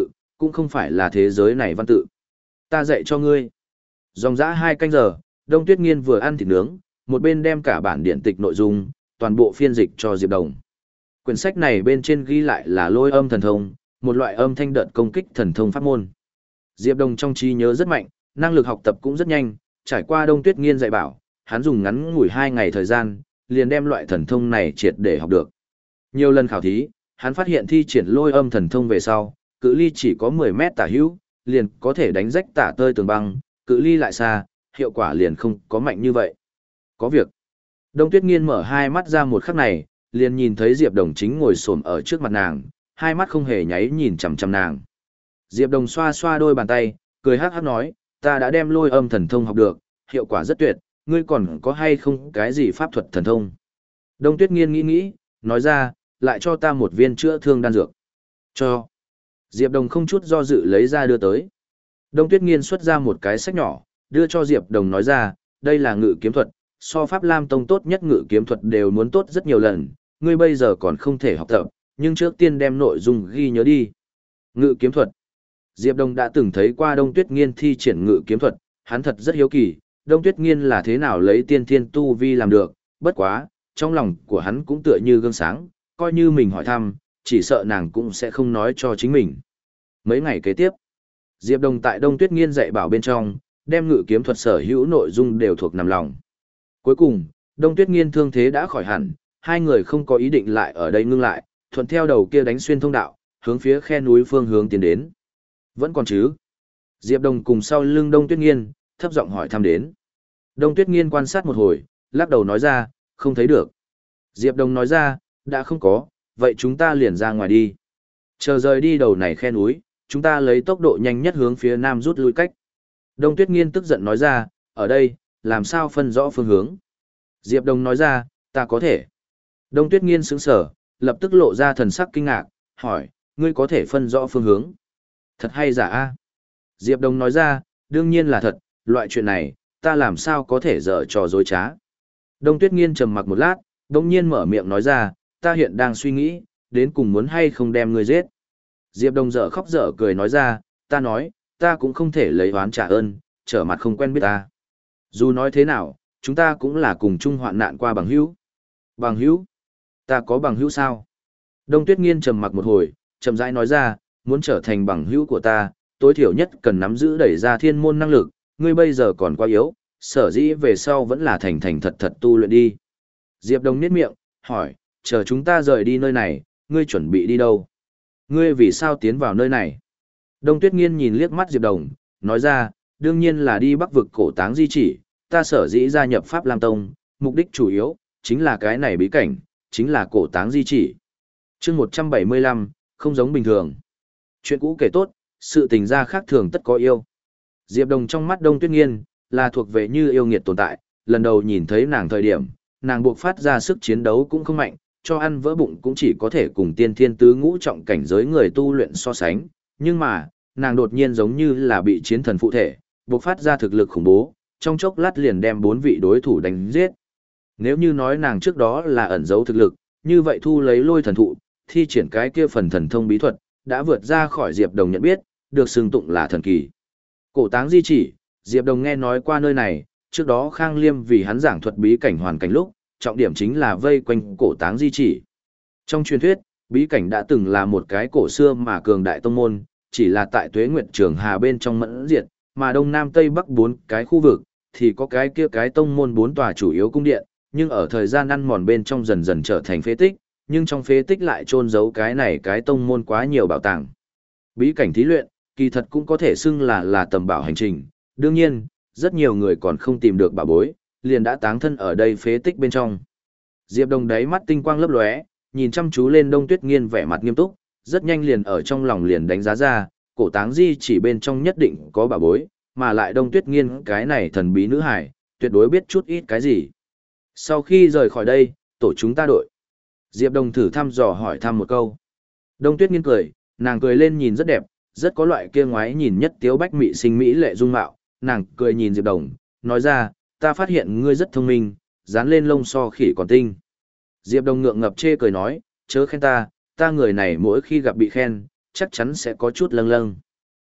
cũng không phải là thế giới này văn tự. Ta dạy cho ngươi. Dòng dã hai canh giờ, Đông Tuyết Nghiên vừa ăn thịt nướng, một bên đem cả bản điển tịch nội dung, toàn bộ phiên dịch cho Diệp Đồng. Quyển sách này bên trên ghi lại là lôi âm thần thông, một loại âm thanh đợt công kích thần thông pháp môn. Diệp Đồng trong trí nhớ rất mạnh, năng lực học tập cũng rất nhanh, trải qua Đông Tuyết Nghiên dạy bảo, hắn dùng ngắn ngủi hai ngày thời gian, liền đem loại thần thông này triệt để học được. Nhiều lần khảo thí, hắn phát hiện thi triển lôi âm thần thông về sau, cự ly chỉ có mười mét tả hữu, liền có thể đánh rách tả tơi tường băng, cự ly lại xa, hiệu quả liền không có mạnh như vậy. Có việc. Đông Tuyết Nghiên mở hai mắt ra một khắc này, liền nhìn thấy Diệp Đồng chính ngồi xổm ở trước mặt nàng, hai mắt không hề nháy nhìn chằm chằm nàng. Diệp Đồng xoa xoa đôi bàn tay, cười hắc hắc nói, ta đã đem lôi âm thần thông học được, hiệu quả rất tuyệt, ngươi còn có hay không cái gì pháp thuật thần thông? Đông Tuyết Nghiên nghĩ nghĩ, nói ra, lại cho ta một viên chữa thương đan dược. Cho. Diệp Đồng không chút do dự lấy ra đưa tới. Đông Tuyết Nghiên xuất ra một cái sách nhỏ, đưa cho Diệp Đồng nói ra, đây là ngự kiếm thuật, so Pháp Lam Tông tốt nhất ngự kiếm thuật đều muốn tốt rất nhiều lần, ngươi bây giờ còn không thể học tập, nhưng trước tiên đem nội dung ghi nhớ đi. Ngự kiếm thuật. Diệp Đồng đã từng thấy qua Đông Tuyết Nghiên thi triển ngự kiếm thuật, hắn thật rất hiếu kỳ, Đông Tuyết Nghiên là thế nào lấy tiên thiên tu vi làm được, bất quá, trong lòng của hắn cũng tựa như gương sáng, coi như mình hỏi thăm, chỉ sợ nàng cũng sẽ không nói cho chính mình. Mấy ngày kế tiếp, Diệp Đồng tại Đông Tuyết Nghiên dạy bảo bên trong, đem ngự kiếm thuật sở hữu nội dung đều thuộc nằm lòng. Cuối cùng, Đông Tuyết Nghiên thương thế đã khỏi hẳn, hai người không có ý định lại ở đây ngưng lại, thuận theo đầu kia đánh xuyên thông đạo, hướng phía khe núi phương hướng tiến đến. Vẫn còn chứ? Diệp Đồng cùng sau lưng Đông Tuyết Nghiên, thấp giọng hỏi thăm đến. Đông Tuyết Nghiên quan sát một hồi, lắc đầu nói ra, không thấy được. Diệp Đồng nói ra, đã không có, vậy chúng ta liền ra ngoài đi. Chờ rời đi đầu này khe núi, chúng ta lấy tốc độ nhanh nhất hướng phía nam rút lui cách. Đông Tuyết Nghiên tức giận nói ra, ở đây, làm sao phân rõ phương hướng. Diệp Đồng nói ra, ta có thể. Đông Tuyết Nghiên sững sờ, lập tức lộ ra thần sắc kinh ngạc, hỏi, ngươi có thể phân rõ phương hướng. Thật hay giả a? Diệp Đồng nói ra, đương nhiên là thật, loại chuyện này, ta làm sao có thể dở trò dối trá. Đông Tuyết Nghiên trầm mặc một lát, đông nhiên mở miệng nói ra, ta hiện đang suy nghĩ, đến cùng muốn hay không đem ngươi giết. Diệp Đồng dở khóc dở cười nói ra, ta nói, ta cũng không thể lấy oán trả ơn, trở mặt không quen biết ta. Dù nói thế nào, chúng ta cũng là cùng chung hoạn nạn qua bằng hữu. Bằng hữu? Ta có bằng hữu sao? Đông Tuyết Nghiên trầm mặc một hồi, chậm rãi nói ra, muốn trở thành bằng hữu của ta, tối thiểu nhất cần nắm giữ đẩy ra thiên môn năng lực, ngươi bây giờ còn quá yếu, sở dĩ về sau vẫn là thành thành thật thật tu luyện đi. Diệp Đồng nhếch miệng, hỏi, chờ chúng ta rời đi nơi này, ngươi chuẩn bị đi đâu? Ngươi vì sao tiến vào nơi này? Đông Tuyết Nghiên nhìn liếc mắt Diệp Đồng, nói ra, đương nhiên là đi bắc vực cổ táng di chỉ, ta sở dĩ gia nhập Pháp Lam Tông, mục đích chủ yếu, chính là cái này bí cảnh, chính là cổ táng di chỉ. Chương một trăm bảy mươi lăm, không giống bình thường. Chuyện cũ kể tốt, sự tình gia khác thường tất có yêu. Diệp Đồng trong mắt Đông Tuyết Nghiên, là thuộc về như yêu nghiệt tồn tại, lần đầu nhìn thấy nàng thời điểm, nàng buộc phát ra sức chiến đấu cũng không mạnh, cho ăn vỡ bụng cũng chỉ có thể cùng tiên thiên tứ ngũ trọng cảnh giới người tu luyện so sánh, nhưng mà, nàng đột nhiên giống như là bị chiến thần phụ thể, buộc phát ra thực lực khủng bố, trong chốc lát liền đem bốn vị đối thủ đánh giết. Nếu như nói nàng trước đó là ẩn giấu thực lực, như vậy thu lấy lôi thần thụ, thi triển cái kia phần thần thông bí thuật, đã vượt ra khỏi Diệp Đồng nhận biết, được xưng tụng là thần kỳ. Cổ táng di chỉ, Diệp Đồng nghe nói qua nơi này, trước đó Khang Liêm vì hắn giảng thuật bí cảnh hoàn cảnh lúc, trọng điểm chính là vây quanh cổ táng di chỉ. Trong truyền thuyết, bí cảnh đã từng là một cái cổ xưa mà cường đại tông môn, chỉ là tại Tuế Nguyệt Trường Hà bên trong mẫn diệt, mà Đông Nam Tây Bắc bốn cái khu vực, thì có cái kia cái tông môn bốn tòa chủ yếu cung điện, nhưng ở thời gian ăn mòn bên trong dần dần trở thành phế tích, nhưng trong phế tích lại chôn giấu cái này cái tông môn quá nhiều bảo tàng. Bí cảnh thí luyện, kỳ thật cũng có thể xưng là là tầm bảo hành trình, đương nhiên, rất nhiều người còn không tìm được bảo bối, liền đã táng thân ở đây phế tích bên trong. Diệp Đồng đáy mắt tinh quang lấp lóe, nhìn chăm chú lên Đông Tuyết Nghiên vẻ mặt nghiêm túc, rất nhanh liền ở trong lòng liền đánh giá ra, cổ táng di chỉ bên trong nhất định có bảo bối, mà lại Đông Tuyết Nghiên cái này thần bí nữ hải, tuyệt đối biết chút ít cái gì. Sau khi rời khỏi đây, tổ chúng ta đội. Diệp Đồng thử thăm dò hỏi thăm một câu. Đông Tuyết Nghiên cười, nàng cười lên nhìn rất đẹp, rất có loại kia ngoái nhìn nhất tiếu bách mị sinh mỹ lệ dung mạo, nàng cười nhìn Diệp Đồng, nói ra, ta phát hiện ngươi rất thông minh, dán lên lông so khỉ còn tinh. Diệp Đồng ngượng ngập chê cười nói, chớ khen ta, ta người này mỗi khi gặp bị khen, chắc chắn sẽ có chút lâng lâng.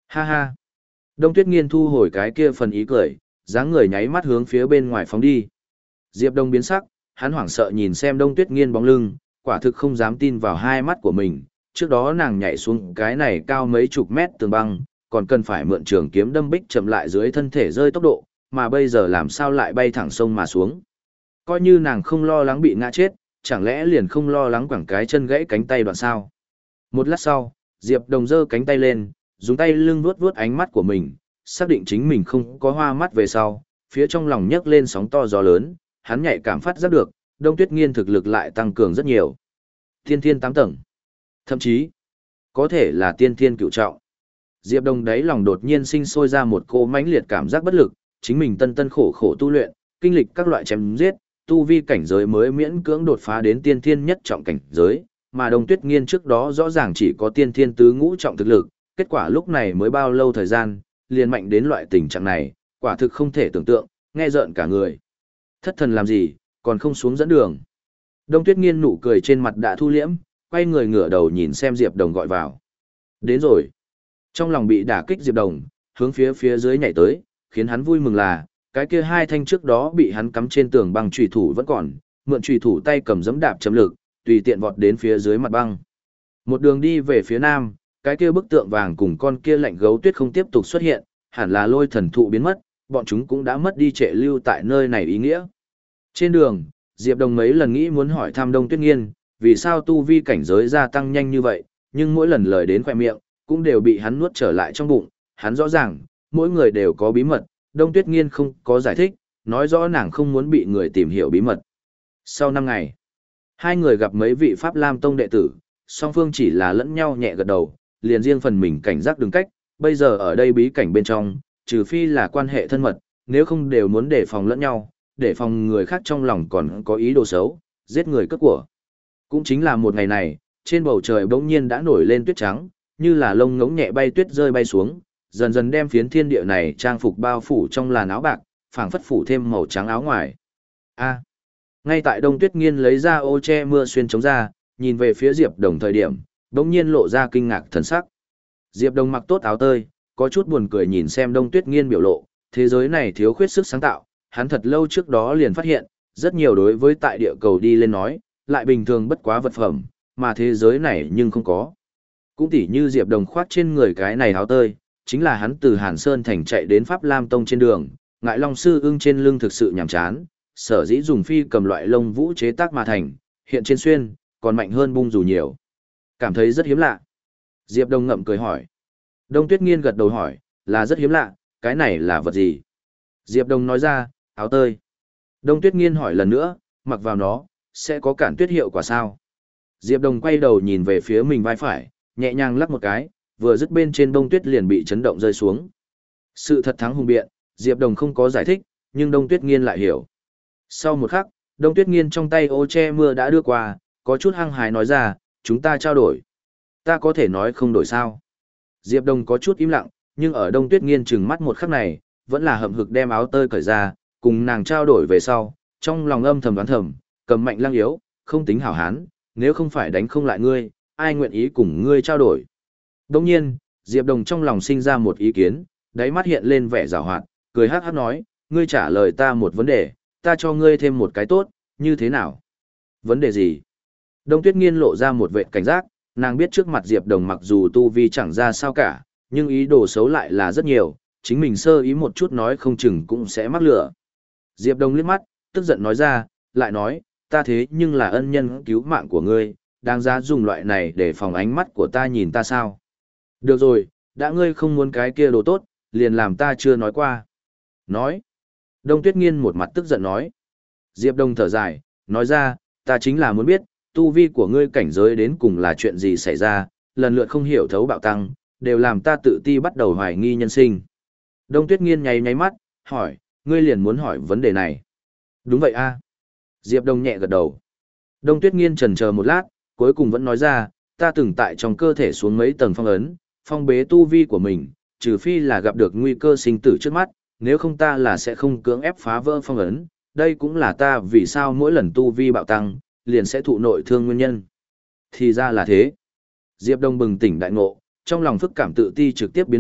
Ha ha. Đông Tuyết Nghiên thu hồi cái kia phần ý cười, dáng người nháy mắt hướng phía bên ngoài phóng đi. Diệp Đông biến sắc, hắn hoảng sợ nhìn xem Đông Tuyết Nghiên bóng lưng, quả thực không dám tin vào hai mắt của mình. Trước đó nàng nhảy xuống cái này cao mấy chục mét tường băng, còn cần phải mượn trường kiếm đâm bích chậm lại dưới thân thể rơi tốc độ, mà bây giờ làm sao lại bay thẳng sông mà xuống. Coi như nàng không lo lắng bị ngã chết, chẳng lẽ liền không lo lắng quẳng cái chân gãy cánh tay đoạn sao. Một lát sau, Diệp Đồng giơ cánh tay lên, dùng tay lưng vuốt vuốt ánh mắt của mình, xác định chính mình không có hoa mắt về sau, phía trong lòng nhấc lên sóng to gió lớn, hắn nhạy cảm phát giác được, Đông Tuyết Nghiên thực lực lại tăng cường rất nhiều. Tiên thiên tám tầng, thậm chí có thể là tiên thiên cửu trọng. Diệp Đồng đáy lòng đột nhiên sinh sôi ra một cô mãnh liệt cảm giác bất lực, chính mình tân tân khổ khổ tu luyện, kinh lịch các loại chém giết, tu vi cảnh giới mới miễn cưỡng đột phá đến tiên thiên nhất trọng cảnh giới, mà Đông Tuyết Nghiên trước đó rõ ràng chỉ có tiên thiên tứ ngũ trọng thực lực, kết quả lúc này mới bao lâu thời gian, liền mạnh đến loại tình trạng này, quả thực không thể tưởng tượng, nghe rợn cả người. Thất thần làm gì, còn không xuống dẫn đường. Đông Tuyết Nghiên nụ cười trên mặt đã thu liễm, quay người ngửa đầu nhìn xem Diệp Đồng gọi vào. Đến rồi. Trong lòng bị đả kích Diệp Đồng, hướng phía phía dưới nhảy tới, khiến hắn vui mừng là, cái kia hai thanh trước đó bị hắn cắm trên tường băng chùy thủ vẫn còn, mượn chùy thủ tay cầm giẫm đạp chấm lực, tùy tiện vọt đến phía dưới mặt băng. Một đường đi về phía nam, cái kia bức tượng vàng cùng con kia lạnh gấu tuyết không tiếp tục xuất hiện, hẳn là lôi thần thụ biến mất, bọn chúng cũng đã mất đi trệ lưu tại nơi này ý nghĩa. Trên đường, Diệp Đồng mấy lần nghĩ muốn hỏi thăm Đông Tuyết Nghiên, vì sao tu vi cảnh giới gia tăng nhanh như vậy, nhưng mỗi lần lời đến khóe miệng, cũng đều bị hắn nuốt trở lại trong bụng, hắn rõ ràng, mỗi người đều có bí mật, Đông Tuyết Nghiên không có giải thích, nói rõ nàng không muốn bị người tìm hiểu bí mật. Sau năm ngày, hai người gặp mấy vị Pháp Lam Tông đệ tử, song phương chỉ là lẫn nhau nhẹ gật đầu, liền riêng phần mình cảnh giác đứng cách, bây giờ ở đây bí cảnh bên trong, trừ phi là quan hệ thân mật, nếu không đều muốn đề phòng lẫn nhau, để phòng người khác trong lòng còn có ý đồ xấu, giết người cướp của. Cũng chính là một ngày này, trên bầu trời bỗng nhiên đã nổi lên tuyết trắng, như là lông ngỗng nhẹ bay tuyết rơi bay xuống, dần dần đem phiến thiên địa này trang phục bao phủ trong làn áo bạc, phảng phất phủ thêm màu trắng áo ngoài. A. Ngay tại Đông Tuyết Nghiên lấy ra ô che mưa xuyên chống ra, nhìn về phía Diệp Đồng thời điểm, bỗng nhiên lộ ra kinh ngạc thần sắc. Diệp Đồng mặc tốt áo tơi, có chút buồn cười nhìn xem Đông Tuyết Nghiên biểu lộ, thế giới này thiếu khuyết sức sáng tạo, hắn thật lâu trước đó liền phát hiện, rất nhiều đối với tại địa cầu đi lên nói, lại bình thường bất quá vật phẩm, mà thế giới này nhưng không có. Cũng tỉ như Diệp Đồng khoác trên người cái này áo tơi, chính là hắn từ Hàn Sơn thành chạy đến Pháp Lam Tông trên đường, ngại Long sư ưng trên lưng thực sự nhàm chán, sở dĩ dùng phi cầm loại lông vũ chế tác mà thành, hiện trên xuyên, còn mạnh hơn bung dù nhiều. Cảm thấy rất hiếm lạ. Diệp Đồng ngậm cười hỏi. Đông Tuyết Nghiên gật đầu hỏi, là rất hiếm lạ, cái này là vật gì? Diệp Đồng nói ra, áo tơi. Đông Tuyết Nghiên hỏi lần nữa, mặc vào nó, sẽ có cản tuyết hiệu quả sao? Diệp Đồng quay đầu nhìn về phía mình vai phải, nhẹ nhàng lắc một cái, vừa dứt bên trên bông tuyết liền bị chấn động rơi xuống. Sự thật thắng hùng biện, Diệp Đồng không có giải thích, nhưng Đông Tuyết Nghiên lại hiểu. Sau một khắc, Đông Tuyết Nghiên trong tay ô che mưa đã đưa qua, có chút hăng hái nói ra, chúng ta trao đổi. Ta có thể nói không đổi sao? Diệp Đồng có chút im lặng, nhưng ở Đông Tuyết Nghiên trừng mắt một khắc này, vẫn là hậm hực đem áo tơi cởi ra, cùng nàng trao đổi về sau, trong lòng âm thầm đoán thầm, cầm mạnh lăng yếu, không tính hảo hán, nếu không phải đánh không lại ngươi, ai nguyện ý cùng ngươi trao đổi. Đồng nhiên, Diệp Đồng trong lòng sinh ra một ý kiến, đáy mắt hiện lên vẻ giảo hoạt, cười hát hát nói, ngươi trả lời ta một vấn đề, ta cho ngươi thêm một cái tốt, như thế nào? Vấn đề gì? Đông Tuyết Nghiên lộ ra một vệ cảnh giác, nàng biết trước mặt Diệp Đồng mặc dù tu vi chẳng ra sao cả, nhưng ý đồ xấu lại là rất nhiều, chính mình sơ ý một chút nói không chừng cũng sẽ mắc lửa. Diệp Đồng liếc mắt, tức giận nói ra, lại nói, ta thế nhưng là ân nhân cứu mạng của ngươi, đáng giá dùng loại này để phòng ánh mắt của ta nhìn ta sao? Được rồi, đã ngươi không muốn cái kia đồ tốt, liền làm ta chưa nói qua. Nói. Đông Tuyết Nghiên một mặt tức giận nói. Diệp Đồng thở dài, nói ra, ta chính là muốn biết, tu vi của ngươi cảnh giới đến cùng là chuyện gì xảy ra, lần lượt không hiểu thấu bạo tăng, đều làm ta tự ti bắt đầu hoài nghi nhân sinh. Đông Tuyết Nghiên nháy nháy mắt, hỏi, ngươi liền muốn hỏi vấn đề này. Đúng vậy a. Diệp Đồng nhẹ gật đầu. Đông Tuyết Nghiên chần chờ một lát, cuối cùng vẫn nói ra, ta từng tại trong cơ thể xuống mấy tầng phong ấn, phong bế tu vi của mình, trừ phi là gặp được nguy cơ sinh tử trước mắt, nếu không ta là sẽ không cưỡng ép phá vỡ phong ấn, đây cũng là ta vì sao mỗi lần tu vi bạo tăng, liền sẽ thụ nội thương nguyên nhân. Thì ra là thế. Diệp Đông bừng tỉnh đại ngộ, trong lòng phức cảm tự ti trực tiếp biến mất,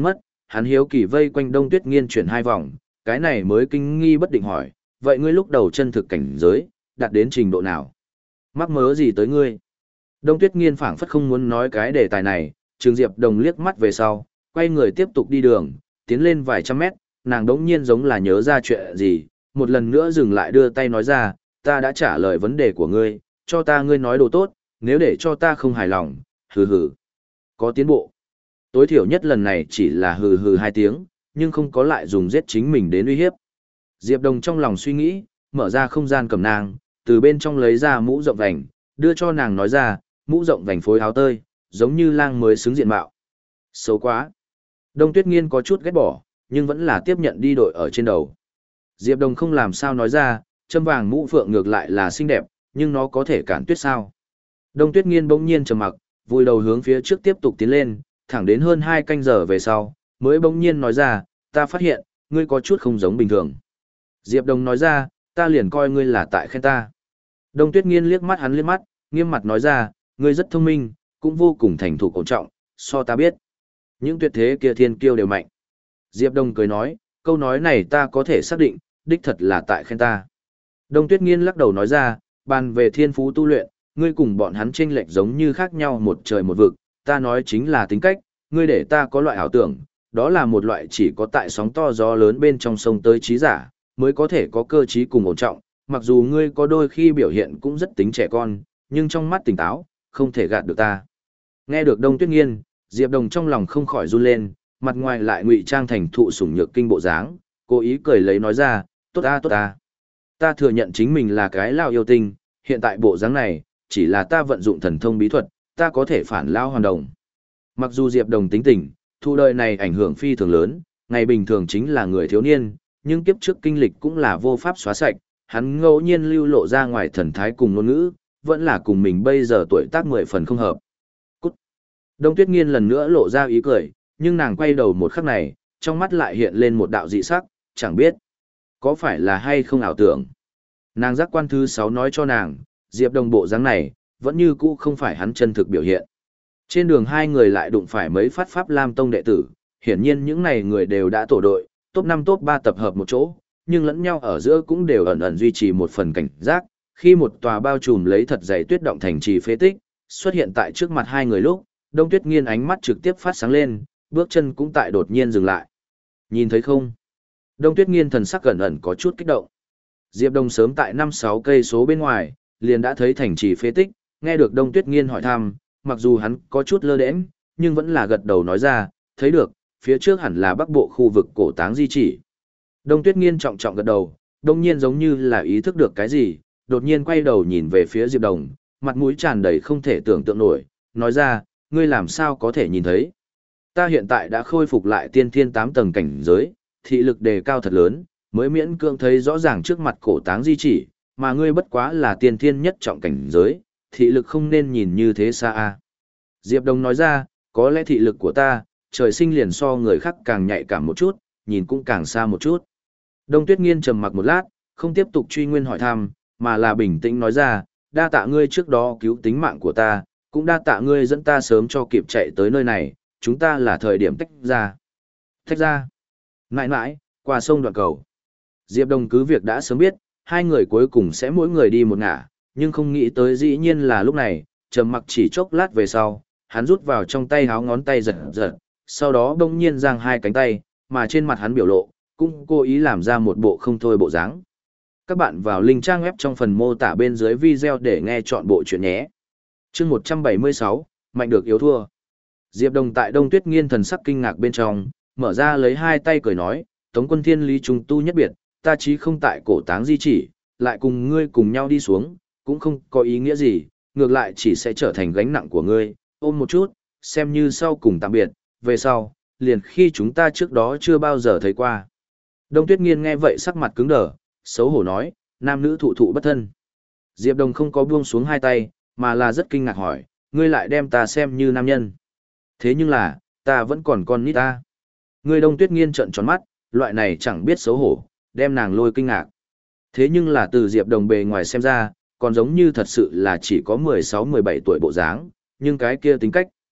hắn hiếu kỳ vây quanh Đông Tuyết Nghiên chuyển hai vòng, cái này mới kinh nghi bất định hỏi, vậy ngươi lúc đầu chân thực cảnh giới, đạt đến trình độ nào? Mắc mớ gì tới ngươi? Đông Tuyết Nghiên phảng phất không muốn nói cái đề tài này, Trường Diệp Đồng liếc mắt về sau, quay người tiếp tục đi đường, tiến lên vài trăm mét, nàng đống nhiên giống là nhớ ra chuyện gì, một lần nữa dừng lại đưa tay nói ra, ta đã trả lời vấn đề của ngươi, cho ta ngươi nói đồ tốt, nếu để cho ta không hài lòng, hừ hừ. Có tiến bộ. Tối thiểu nhất lần này chỉ là hừ hừ hai tiếng, nhưng không có lại dùng giết chính mình đến uy hiếp. Diệp Đồng trong lòng suy nghĩ, mở ra không gian cầm nàng, từ bên trong lấy ra mũ rộng vành, đưa cho nàng nói ra, mũ rộng vành phối áo tơi, giống như lang mới xứng diện mạo. Xấu quá. Đông Tuyết Nghiên có chút ghét bỏ, nhưng vẫn là tiếp nhận đi đội ở trên đầu. Diệp Đồng không làm sao nói ra, châm vàng mũ phượng ngược lại là xinh đẹp, nhưng nó có thể cản tuyết sao. Đông Tuyết Nghiên bỗng nhiên trầm mặc, vùi đầu hướng phía trước tiếp tục tiến lên, thẳng đến hơn hai canh giờ về sau, mới bỗng nhiên nói ra, ta phát hiện, ngươi có chút không giống bình thường. Diệp Đồng nói ra, ta liền coi ngươi là tại khen ta. Đông Tuyết Nghiên liếc mắt hắn liếc mắt, nghiêm mặt nói ra, ngươi rất thông minh, cũng vô cùng thành thục ổn trọng, so ta biết. Những tuyệt thế kia thiên kiêu đều mạnh. Diệp Đông cười nói, câu nói này ta có thể xác định, đích thật là tại khen ta. Đông Tuyết Nghiên lắc đầu nói ra, bàn về thiên phú tu luyện, ngươi cùng bọn hắn chênh lệch giống như khác nhau một trời một vực, ta nói chính là tính cách, ngươi để ta có loại ảo tưởng, đó là một loại chỉ có tại sóng to gió lớn bên trong sông tới trí giả, mới có thể có cơ trí cùng ổn trọng, mặc dù ngươi có đôi khi biểu hiện cũng rất tính trẻ con, nhưng trong mắt tỉnh táo, không thể gạt được ta. Nghe được Đông Tuyết Nghiên, Diệp Đồng trong lòng không khỏi run lên, mặt ngoài lại ngụy trang thành thụ sủng nhược kinh bộ dáng, cố ý cười lấy nói ra, tốt ta tốt ta. Ta thừa nhận chính mình là cái lao yêu tinh, hiện tại bộ dáng này, chỉ là ta vận dụng thần thông bí thuật, ta có thể phản lao hoàn đồng. Mặc dù Diệp Đồng tính tình, thu đời này ảnh hưởng phi thường lớn, ngày bình thường chính là người thiếu niên, nhưng kiếp trước kinh lịch cũng là vô pháp xóa sạch, hắn ngẫu nhiên lưu lộ ra ngoài thần thái cùng ngôn ngữ, vẫn là cùng mình bây giờ tuổi tác mười phần không hợp. Cút. Đông Tuyết Nghiên lần nữa lộ ra ý cười, nhưng nàng quay đầu một khắc này, trong mắt lại hiện lên một đạo dị sắc, chẳng biết có phải là hay không ảo tưởng. Nàng giác quan thứ sáu nói cho nàng, Diệp Đồng bộ dáng này, vẫn như cũ không phải hắn chân thực biểu hiện. Trên đường hai người lại đụng phải mấy phát Pháp Lam Tông đệ tử, hiển nhiên những này người đều đã tổ đội, top năm top ba tập hợp một chỗ, nhưng lẫn nhau ở giữa cũng đều ẩn ẩn duy trì một phần cảnh giác, khi một tòa bao trùm lấy thật dày tuyết động thành trì phế tích, xuất hiện tại trước mặt hai người lúc, Đông Tuyết Nghiên ánh mắt trực tiếp phát sáng lên, bước chân cũng tại đột nhiên dừng lại. Nhìn thấy không? Đông Tuyết Nghiên thần sắc ẩn ẩn có chút kích động. Diệp Đông sớm tại năm sáu cây số bên ngoài, liền đã thấy thành trì phế tích, nghe được Đông Tuyết Nghiên hỏi thăm, mặc dù hắn có chút lơ đễnh, nhưng vẫn là gật đầu nói ra, thấy được, phía trước hẳn là bắc bộ khu vực cổ táng di chỉ. Đông Tuyết Nghiên trọng trọng gật đầu, đông nhiên giống như là ý thức được cái gì, đột nhiên quay đầu nhìn về phía Diệp Đồng, mặt mũi tràn đầy không thể tưởng tượng nổi, nói ra, ngươi làm sao có thể nhìn thấy. Ta hiện tại đã khôi phục lại tiên thiên tám tầng cảnh giới, thị lực đề cao thật lớn, mới miễn cưỡng thấy rõ ràng trước mặt cổ táng di chỉ, mà ngươi bất quá là tiên thiên nhất trọng cảnh giới, thị lực không nên nhìn như thế xa a. Diệp Đồng nói ra, có lẽ thị lực của ta, trời sinh liền so người khác càng nhạy cảm một chút, nhìn cũng càng xa một chút. Đông Tuyết Nghiên trầm mặc một lát, không tiếp tục truy nguyên hỏi thăm, mà là bình tĩnh nói ra, đa tạ ngươi trước đó cứu tính mạng của ta, cũng đa tạ ngươi dẫn ta sớm cho kịp chạy tới nơi này, chúng ta là thời điểm tách ra. Tách ra. Mãi mãi, qua sông đoạn cầu. Diệp Đồng cứ việc đã sớm biết, hai người cuối cùng sẽ mỗi người đi một ngả, nhưng không nghĩ tới dĩ nhiên là lúc này, trầm mặc chỉ chốc lát về sau, hắn rút vào trong tay háo ngón tay giật giật, sau đó bỗng nhiên giang hai cánh tay, mà trên mặt hắn biểu lộ, cũng cố ý làm ra một bộ không thôi bộ dáng. Các bạn vào link trang web trong phần mô tả bên dưới video để nghe chọn bộ chuyện nhé. Chương một trăm bảy mươi sáu, mạnh được yếu thua. Diệp Đồng tại Đông Tuyết Nghiên thần sắc kinh ngạc bên trong, mở ra lấy hai tay cười nói, Tống Quân Thiên Lý trùng tu nhất biệt, ta chí không tại cổ táng di chỉ, lại cùng ngươi cùng nhau đi xuống, cũng không có ý nghĩa gì, ngược lại chỉ sẽ trở thành gánh nặng của ngươi, ôm một chút, xem như sau cùng tạm biệt, về sau, liền khi chúng ta trước đó chưa bao giờ thấy qua. Đông Tuyết Nghiên nghe vậy sắc mặt cứng đờ, xấu hổ nói, nam nữ thụ thụ bất thân. Diệp Đồng không có buông xuống hai tay, mà là rất kinh ngạc hỏi, ngươi lại đem ta xem như nam nhân. Thế nhưng là, ta vẫn còn con nít ta. Ngươi Đông Tuyết Nghiên trợn tròn mắt, loại này chẳng biết xấu hổ, đem nàng lôi kinh ngạc. Thế nhưng là từ Diệp Đồng bề ngoài xem ra, còn giống như thật sự là chỉ có mười sáu mười bảy tuổi bộ dáng, nhưng cái kia tính cách.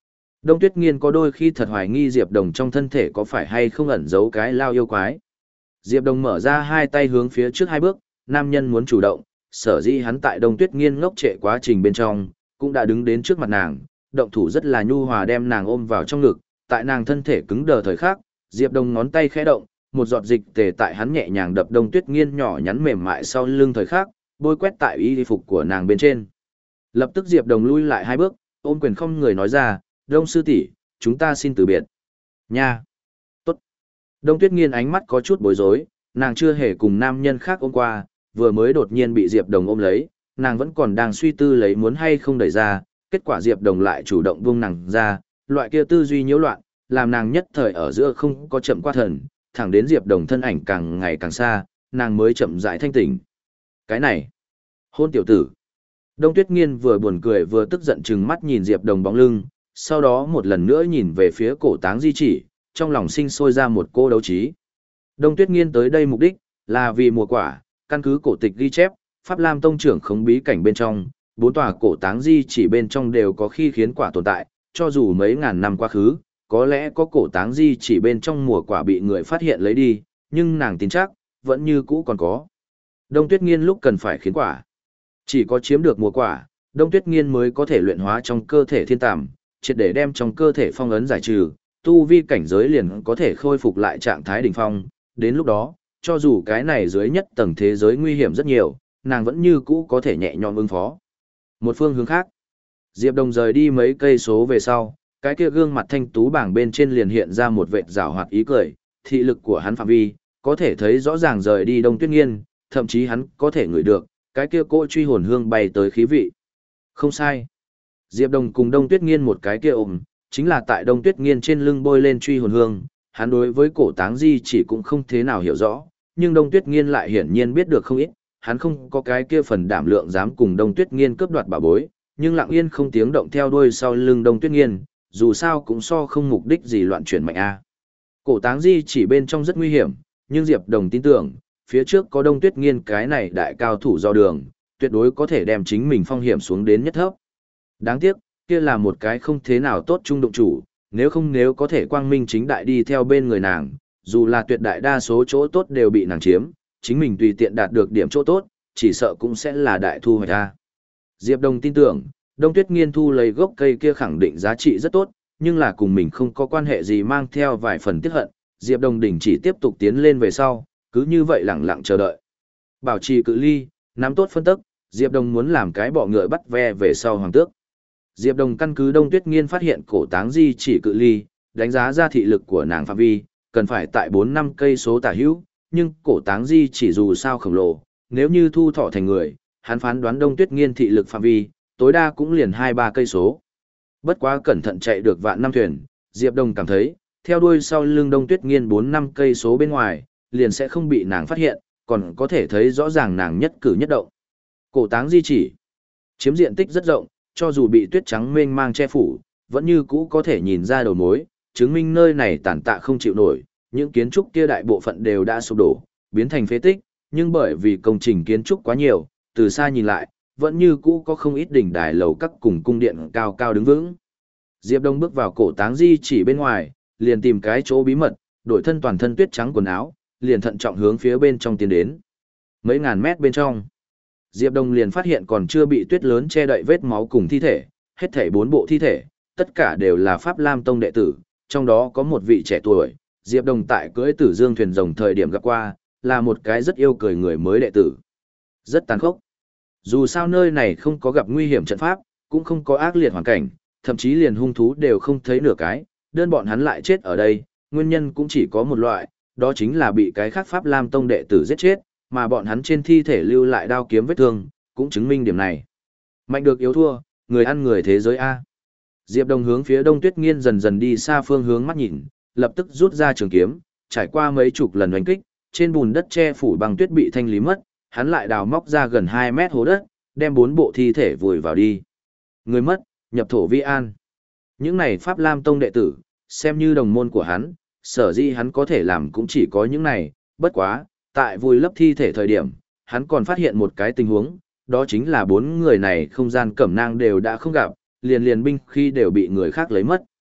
Đông Tuyết Nghiên có đôi khi thật hoài nghi Diệp Đồng trong thân thể có phải hay không ẩn giấu cái lao yêu quái. Diệp Đồng mở ra hai tay hướng phía trước hai bước, nam nhân muốn chủ động, sở dĩ hắn tại Đông Tuyết Nghiên ngốc trệ quá trình bên trong, cũng đã đứng đến trước mặt nàng, động thủ rất là nhu hòa đem nàng ôm vào trong ngực, tại nàng thân thể cứng đờ thời khắc, Diệp Đồng ngón tay khẽ động, một giọt dịch tề tại hắn nhẹ nhàng đập Đông Tuyết Nghiên nhỏ nhắn mềm mại sau lưng thời khắc, bôi quét tại y phục của nàng bên trên. Lập tức Diệp Đồng lui lại hai bước, ôm quyền không người nói ra, Đông sư tỷ, chúng ta xin từ biệt. Nha! Tốt! Đông Tuyết Nghiên ánh mắt có chút bối rối, nàng chưa hề cùng nam nhân khác ôm qua, vừa mới đột nhiên bị Diệp Đồng ôm lấy, nàng vẫn còn đang suy tư lấy muốn hay không đẩy ra, kết quả Diệp Đồng lại chủ động buông nàng ra, loại kia tư duy nhiễu loạn, làm nàng nhất thời ở giữa không có chậm qua thần, thẳng đến Diệp Đồng thân ảnh càng ngày càng xa, nàng mới chậm rãi thanh tỉnh. Cái này! Hôn tiểu tử! Đông Tuyết Nghiên vừa buồn cười vừa tức giận chừng mắt nhìn Diệp Đồng bóng lưng, sau đó một lần nữa nhìn về phía cổ táng di chỉ, trong lòng sinh sôi ra một cô đấu trí. Đông Tuyết Nghiên tới đây mục đích là vì mùa quả, căn cứ cổ tịch ghi chép, Pháp Lam tông trưởng khống bí cảnh bên trong, bốn tòa cổ táng di chỉ bên trong đều có khi khiến quả tồn tại, cho dù mấy ngàn năm quá khứ, có lẽ có cổ táng di chỉ bên trong mùa quả bị người phát hiện lấy đi, nhưng nàng tin chắc, vẫn như cũ còn có. Đông Tuyết Nghiên lúc cần phải khiến quả. Chỉ có chiếm được mùa quả, Đông Tuyết Nghiên mới có thể luyện hóa trong cơ thể thiên tàm, triệt để đem trong cơ thể phong ấn giải trừ, tu vi cảnh giới liền có thể khôi phục lại trạng thái đỉnh phong. Đến lúc đó, cho dù cái này dưới nhất tầng thế giới nguy hiểm rất nhiều, nàng vẫn như cũ có thể nhẹ nhõm ứng phó. Một phương hướng khác, Diệp Đồng rời đi mấy cây số về sau, cái kia gương mặt thanh tú bảng bên trên liền hiện ra một vệt rào hoạt ý cười, thị lực của hắn phạm vi, có thể thấy rõ ràng rời đi Đông Tuyết Nghiên, thậm chí hắn có thể ngửi được, cái kia cỗ truy hồn hương bay tới khí vị. Không sai. Diệp Đồng cùng Đông Tuyết Nghiên một cái kia ôm, chính là tại Đông Tuyết Nghiên trên lưng bôi lên truy hồn hương, hắn đối với cổ táng di chỉ cũng không thế nào hiểu rõ, nhưng Đông Tuyết Nghiên lại hiển nhiên biết được không ít, hắn không có cái kia phần đảm lượng dám cùng Đông Tuyết Nghiên cướp đoạt bảo bối, nhưng lặng yên không tiếng động theo đuôi sau lưng Đông Tuyết Nghiên, dù sao cũng so không mục đích gì loạn chuyển mạnh a. Cổ táng di chỉ bên trong rất nguy hiểm, nhưng Diệp Đồng tin tưởng, phía trước có Đông Tuyết Nghiên cái này đại cao thủ do đường, tuyệt đối có thể đem chính mình phong hiểm xuống đến nhất thấp. Đáng tiếc, kia là một cái không thế nào tốt trung động chủ, nếu không nếu có thể quang minh chính đại đi theo bên người nàng, dù là tuyệt đại đa số chỗ tốt đều bị nàng chiếm, chính mình tùy tiện đạt được điểm chỗ tốt, chỉ sợ cũng sẽ là đại thu hoạch ra. Diệp Đồng tin tưởng, Đông Tuyết Nghiên thu lấy gốc cây kia khẳng định giá trị rất tốt, nhưng là cùng mình không có quan hệ gì mang theo vài phần tiếc hận, Diệp Đồng đình chỉ tiếp tục tiến lên về sau, cứ như vậy lặng lặng chờ đợi. Bảo trì cự ly, nắm tốt phân tức, Diệp Đồng muốn làm cái bọ ngựa bắt ve về sau hoàng tước. Diệp Đồng căn cứ Đông Tuyết Nghiên phát hiện cổ táng di chỉ cự ly, đánh giá ra thị lực của nàng phạm vi, cần phải tại bốn năm cây số tả hữu, nhưng cổ táng di chỉ dù sao khổng lồ, nếu như thu thọ thành người, hắn phán đoán Đông Tuyết Nghiên thị lực phạm vi, tối đa cũng liền hai ba cây số. Bất quá cẩn thận chạy được vạn năm thuyền, Diệp Đồng cảm thấy, theo đuôi sau lưng Đông Tuyết Nghiên bốn năm cây số bên ngoài, liền sẽ không bị nàng phát hiện, còn có thể thấy rõ ràng nàng nhất cử nhất động. Cổ táng di chỉ, chiếm diện tích rất rộng, cho dù bị tuyết trắng mênh mang che phủ, vẫn như cũ có thể nhìn ra đầu mối, chứng minh nơi này tàn tạ không chịu nổi, những kiến trúc kia đại bộ phận đều đã sụp đổ, biến thành phế tích, nhưng bởi vì công trình kiến trúc quá nhiều, từ xa nhìn lại, vẫn như cũ có không ít đỉnh đài lầu các cùng cung điện cao cao đứng vững. Diệp Đông bước vào cổ táng di chỉ bên ngoài, liền tìm cái chỗ bí mật, đổi thân toàn thân tuyết trắng quần áo, liền thận trọng hướng phía bên trong tiến đến. Mấy ngàn mét bên trong, Diệp Đông liền phát hiện còn chưa bị tuyết lớn che đậy vết máu cùng thi thể, hết thảy bốn bộ thi thể, tất cả đều là Pháp Lam Tông đệ tử, trong đó có một vị trẻ tuổi, Diệp Đông tại cưỡi Tử Dương thuyền rồng thời điểm gặp qua, là một cái rất yêu cười người mới đệ tử. Rất tàn khốc. Dù sao nơi này không có gặp nguy hiểm trận pháp, cũng không có ác liệt hoàn cảnh, thậm chí liền hung thú đều không thấy nửa cái, đơn bọn hắn lại chết ở đây, nguyên nhân cũng chỉ có một loại, đó chính là bị cái khác Pháp Lam Tông đệ tử giết chết, mà bọn hắn trên thi thể lưu lại đao kiếm vết thương, cũng chứng minh điểm này. Mạnh được yếu thua, người ăn người thế giới A. Diệp Đông hướng phía Đông Tuyết Nghiên dần dần đi xa phương hướng mắt nhìn, lập tức rút ra trường kiếm, trải qua mấy chục lần đánh kích, trên bùn đất che phủ bằng tuyết bị thanh lý mất, hắn lại đào móc ra gần hai mét hố đất, đem bốn bộ thi thể vùi vào đi. Người mất, nhập thổ vi an. Những này Pháp Lam Tông đệ tử, xem như đồng môn của hắn, sở dĩ hắn có thể làm cũng chỉ có những này, bất quá, tại vùi lấp thi thể thời điểm, hắn còn phát hiện một cái tình huống, đó chính là bốn người này không gian cẩm nang đều đã không gặp, liền liền binh khi đều bị người khác lấy mất.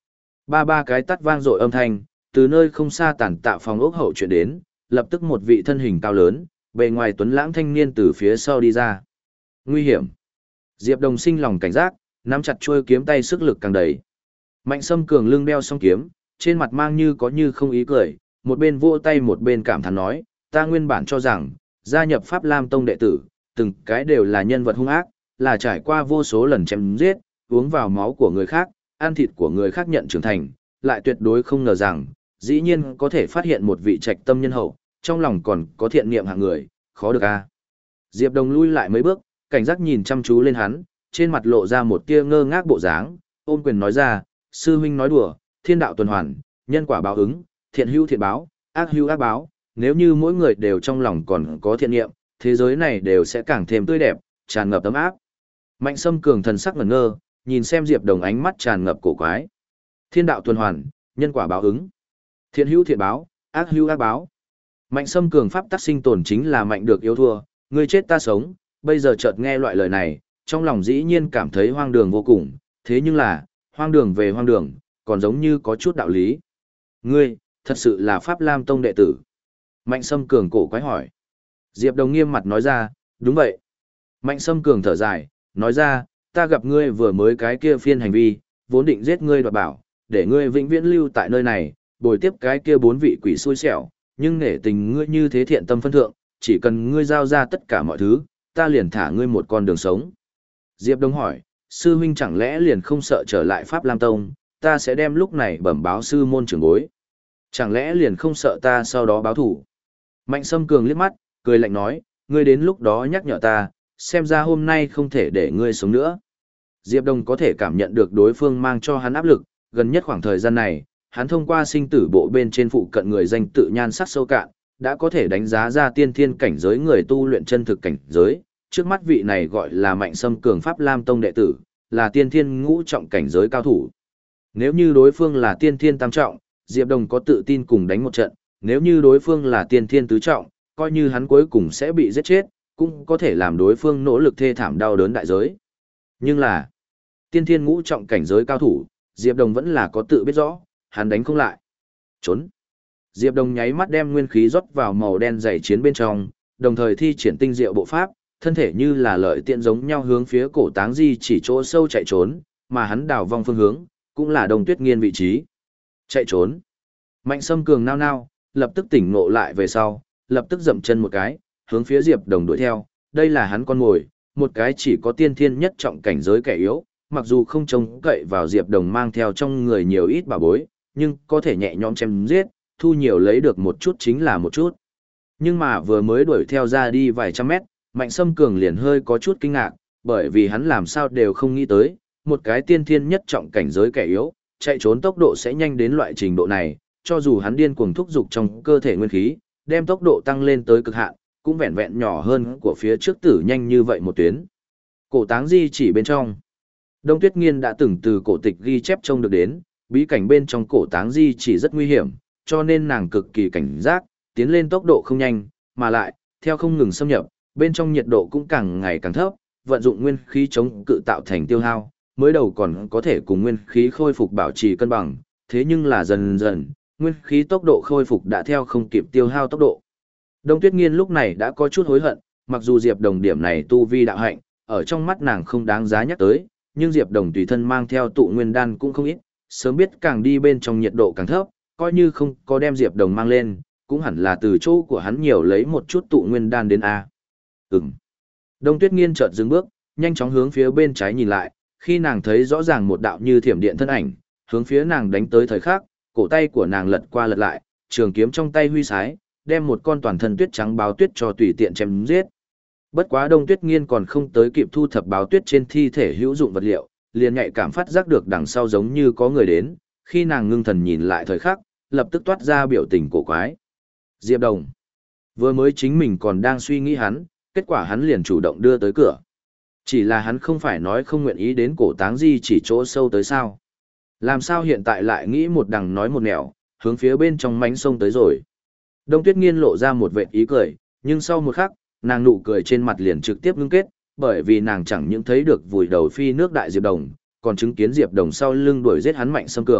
Ba ba cái tắt vang dội âm thanh, từ nơi không xa tản tạo phòng ốc hậu chuyển đến, lập tức một vị thân hình cao lớn, bề ngoài tuấn lãng thanh niên từ phía sau đi ra. Nguy hiểm. Diệp Đồng sinh lòng cảnh giác, nắm chặt chuôi kiếm tay sức lực càng đầy. Mạnh Sâm Cường lưng đeo song kiếm, trên mặt mang như có như không ý cười, một bên vỗ tay một bên cảm thán nói, ta nguyên bản cho rằng, gia nhập Pháp Lam Tông đệ tử, từng cái đều là nhân vật hung ác, là trải qua vô số lần chém giết, uống vào máu của người khác, ăn thịt của người khác nhận trưởng thành, lại tuyệt đối không ngờ rằng, dĩ nhiên có thể phát hiện một vị trạch tâm nhân hậu, trong lòng còn có thiện niệm hạng người, khó được a. Diệp Đồng lui lại mấy bước, cảnh giác nhìn chăm chú lên hắn, trên mặt lộ ra một tia ngơ ngác bộ dáng, ôm quyền nói ra, sư huynh nói đùa, thiên đạo tuần hoàn, nhân quả báo ứng, thiện hữu thiện báo, ác hữu ác báo, nếu như mỗi người đều trong lòng còn có thiện niệm, thế giới này đều sẽ càng thêm tươi đẹp, tràn ngập ấm áp. Mạnh Sâm Cường thần sắc ngẩn ngơ, nhìn xem Diệp Đồng ánh mắt tràn ngập cổ quái. Thiên đạo tuần hoàn, nhân quả báo ứng, thiện hữu thiện báo, ác hữu ác báo. Mạnh Sâm Cường pháp tắc sinh tồn chính là mạnh được yếu thua, ngươi chết ta sống, bây giờ chợt nghe loại lời này, trong lòng dĩ nhiên cảm thấy hoang đường vô cùng, thế nhưng là, hoang đường về hoang đường, còn giống như có chút đạo lý. Ngươi, thật sự là Pháp Lam Tông đệ tử. Mạnh Sâm Cường cổ quái hỏi. Diệp Đồng nghiêm mặt nói ra, đúng vậy. Mạnh Sâm Cường thở dài, nói ra, ta gặp ngươi vừa mới cái kia phiên hành vi, vốn định giết ngươi đoạt bảo, để ngươi vĩnh viễn lưu tại nơi này, bồi tiếp cái kia bốn vị quỷ xui xẻo, nhưng nể tình ngươi như thế thiện tâm phân thượng, chỉ cần ngươi giao ra tất cả mọi thứ, ta liền thả ngươi một con đường sống. Diệp Đông hỏi, sư huynh chẳng lẽ liền không sợ trở lại Pháp Lam Tông, ta sẽ đem lúc này bẩm báo sư môn trưởng bối. Chẳng lẽ liền không sợ ta sau đó báo thủ? Mạnh Sâm Cường liếc mắt, cười lạnh nói, ngươi đến lúc đó nhắc nhở ta, xem ra hôm nay không thể để ngươi sống nữa. Diệp Đông có thể cảm nhận được đối phương mang cho hắn áp lực, gần nhất khoảng thời gian này, hắn thông qua sinh tử bộ bên trên phụ cận người danh tự nhan sắc sâu cạn, đã có thể đánh giá ra tiên thiên cảnh giới người tu luyện chân thực cảnh giới. Trước mắt vị này gọi là Mạnh Sâm Cường Pháp Lam Tông đệ tử, là tiên thiên ngũ trọng cảnh giới cao thủ. Nếu như đối phương là tiên thiên tam trọng, Diệp Đồng có tự tin cùng đánh một trận, nếu như đối phương là tiên thiên tứ trọng, coi như hắn cuối cùng sẽ bị giết chết, cũng có thể làm đối phương nỗ lực thê thảm đau đớn đại giới. Nhưng là, tiên thiên ngũ trọng cảnh giới cao thủ, Diệp Đồng vẫn là có tự biết rõ, hắn đánh không lại. Trốn. Diệp Đồng nháy mắt đem nguyên khí rót vào màu đen dày chiến bên trong, đồng thời thi triển tinh diệu bộ pháp, thân thể như là lợi tiện giống nhau hướng phía cổ táng di chỉ chỗ sâu chạy trốn, mà hắn đảo vong phương hướng, cũng là Đông Tuyết Nghiên vị trí. Chạy trốn. Mạnh Sâm Cường nao nao, lập tức tỉnh ngộ lại về sau, lập tức dậm chân một cái, hướng phía Diệp Đồng đuổi theo, đây là hắn con mồi, một cái chỉ có tiên thiên nhất trọng cảnh giới kẻ yếu, mặc dù không trông cậy vào Diệp Đồng mang theo trong người nhiều ít bảo bối, nhưng có thể nhẹ nhõm chém giết, thu nhiều lấy được một chút chính là một chút. Nhưng mà vừa mới đuổi theo ra đi vài trăm mét, Mạnh Sâm Cường liền hơi có chút kinh ngạc, bởi vì hắn làm sao đều không nghĩ tới, một cái tiên thiên nhất trọng cảnh giới kẻ yếu, chạy trốn tốc độ sẽ nhanh đến loại trình độ này, cho dù hắn điên cuồng thúc dục trong cơ thể nguyên khí, đem tốc độ tăng lên tới cực hạn, cũng vẹn vẹn nhỏ hơn của phía trước tử nhanh như vậy một tuyến. Cổ táng di chỉ bên trong, Đông Tuyết Nghiên đã từng từ cổ tịch ghi chép trông được đến, bí cảnh bên trong cổ táng di chỉ rất nguy hiểm, cho nên nàng cực kỳ cảnh giác, tiến lên tốc độ không nhanh, mà lại, theo không ngừng xâm nhập, bên trong nhiệt độ cũng càng ngày càng thấp, vận dụng nguyên khí chống cự tạo thành tiêu hao, mới đầu còn có thể cùng nguyên khí khôi phục bảo trì cân bằng, thế nhưng là dần dần, nguyên khí tốc độ khôi phục đã theo không kịp tiêu hao tốc độ. Đông Tuyết Nghiên lúc này đã có chút hối hận, mặc dù Diệp Đồng điểm này tu vi đạo hạnh, ở trong mắt nàng không đáng giá nhắc tới, nhưng Diệp Đồng tùy thân mang theo tụ nguyên đan cũng không ít, sớm biết càng đi bên trong nhiệt độ càng thấp, coi như không có đem Diệp Đồng mang lên, cũng hẳn là từ chỗ của hắn nhiều lấy một chút tụ nguyên đan đến A. Ừm. Đông Tuyết Nghiên chợt dừng bước, nhanh chóng hướng phía bên trái nhìn lại, khi nàng thấy rõ ràng một đạo như thiểm điện thân ảnh, hướng phía nàng đánh tới thời khắc, cổ tay của nàng lật qua lật lại, trường kiếm trong tay huy sái, đem một con toàn thân tuyết trắng báo tuyết cho tùy tiện chém giết. Bất quá Đông Tuyết Nghiên còn không tới kịp thu thập báo tuyết trên thi thể hữu dụng vật liệu, liền nhạy cảm phát giác được đằng sau giống như có người đến, khi nàng ngưng thần nhìn lại thời khắc, lập tức toát ra biểu tình cổ quái. Diệp Đồng. Vừa mới chính mình còn đang suy nghĩ hắn, kết quả hắn liền chủ động đưa tới cửa. Chỉ là hắn không phải nói không nguyện ý đến cổ táng di chỉ chỗ sâu tới sao. Làm sao hiện tại lại nghĩ một đằng nói một nẻo, hướng phía bên trong mánh sông tới rồi. Đông Tuyết Nghiên lộ ra một vệt ý cười, nhưng sau một khắc, nàng nụ cười trên mặt liền trực tiếp ngưng kết, bởi vì nàng chẳng những thấy được vùi đầu phi nước đại Diệp Đồng, còn chứng kiến Diệp Đồng sau lưng đuổi giết hắn Mạnh Sâm Cường,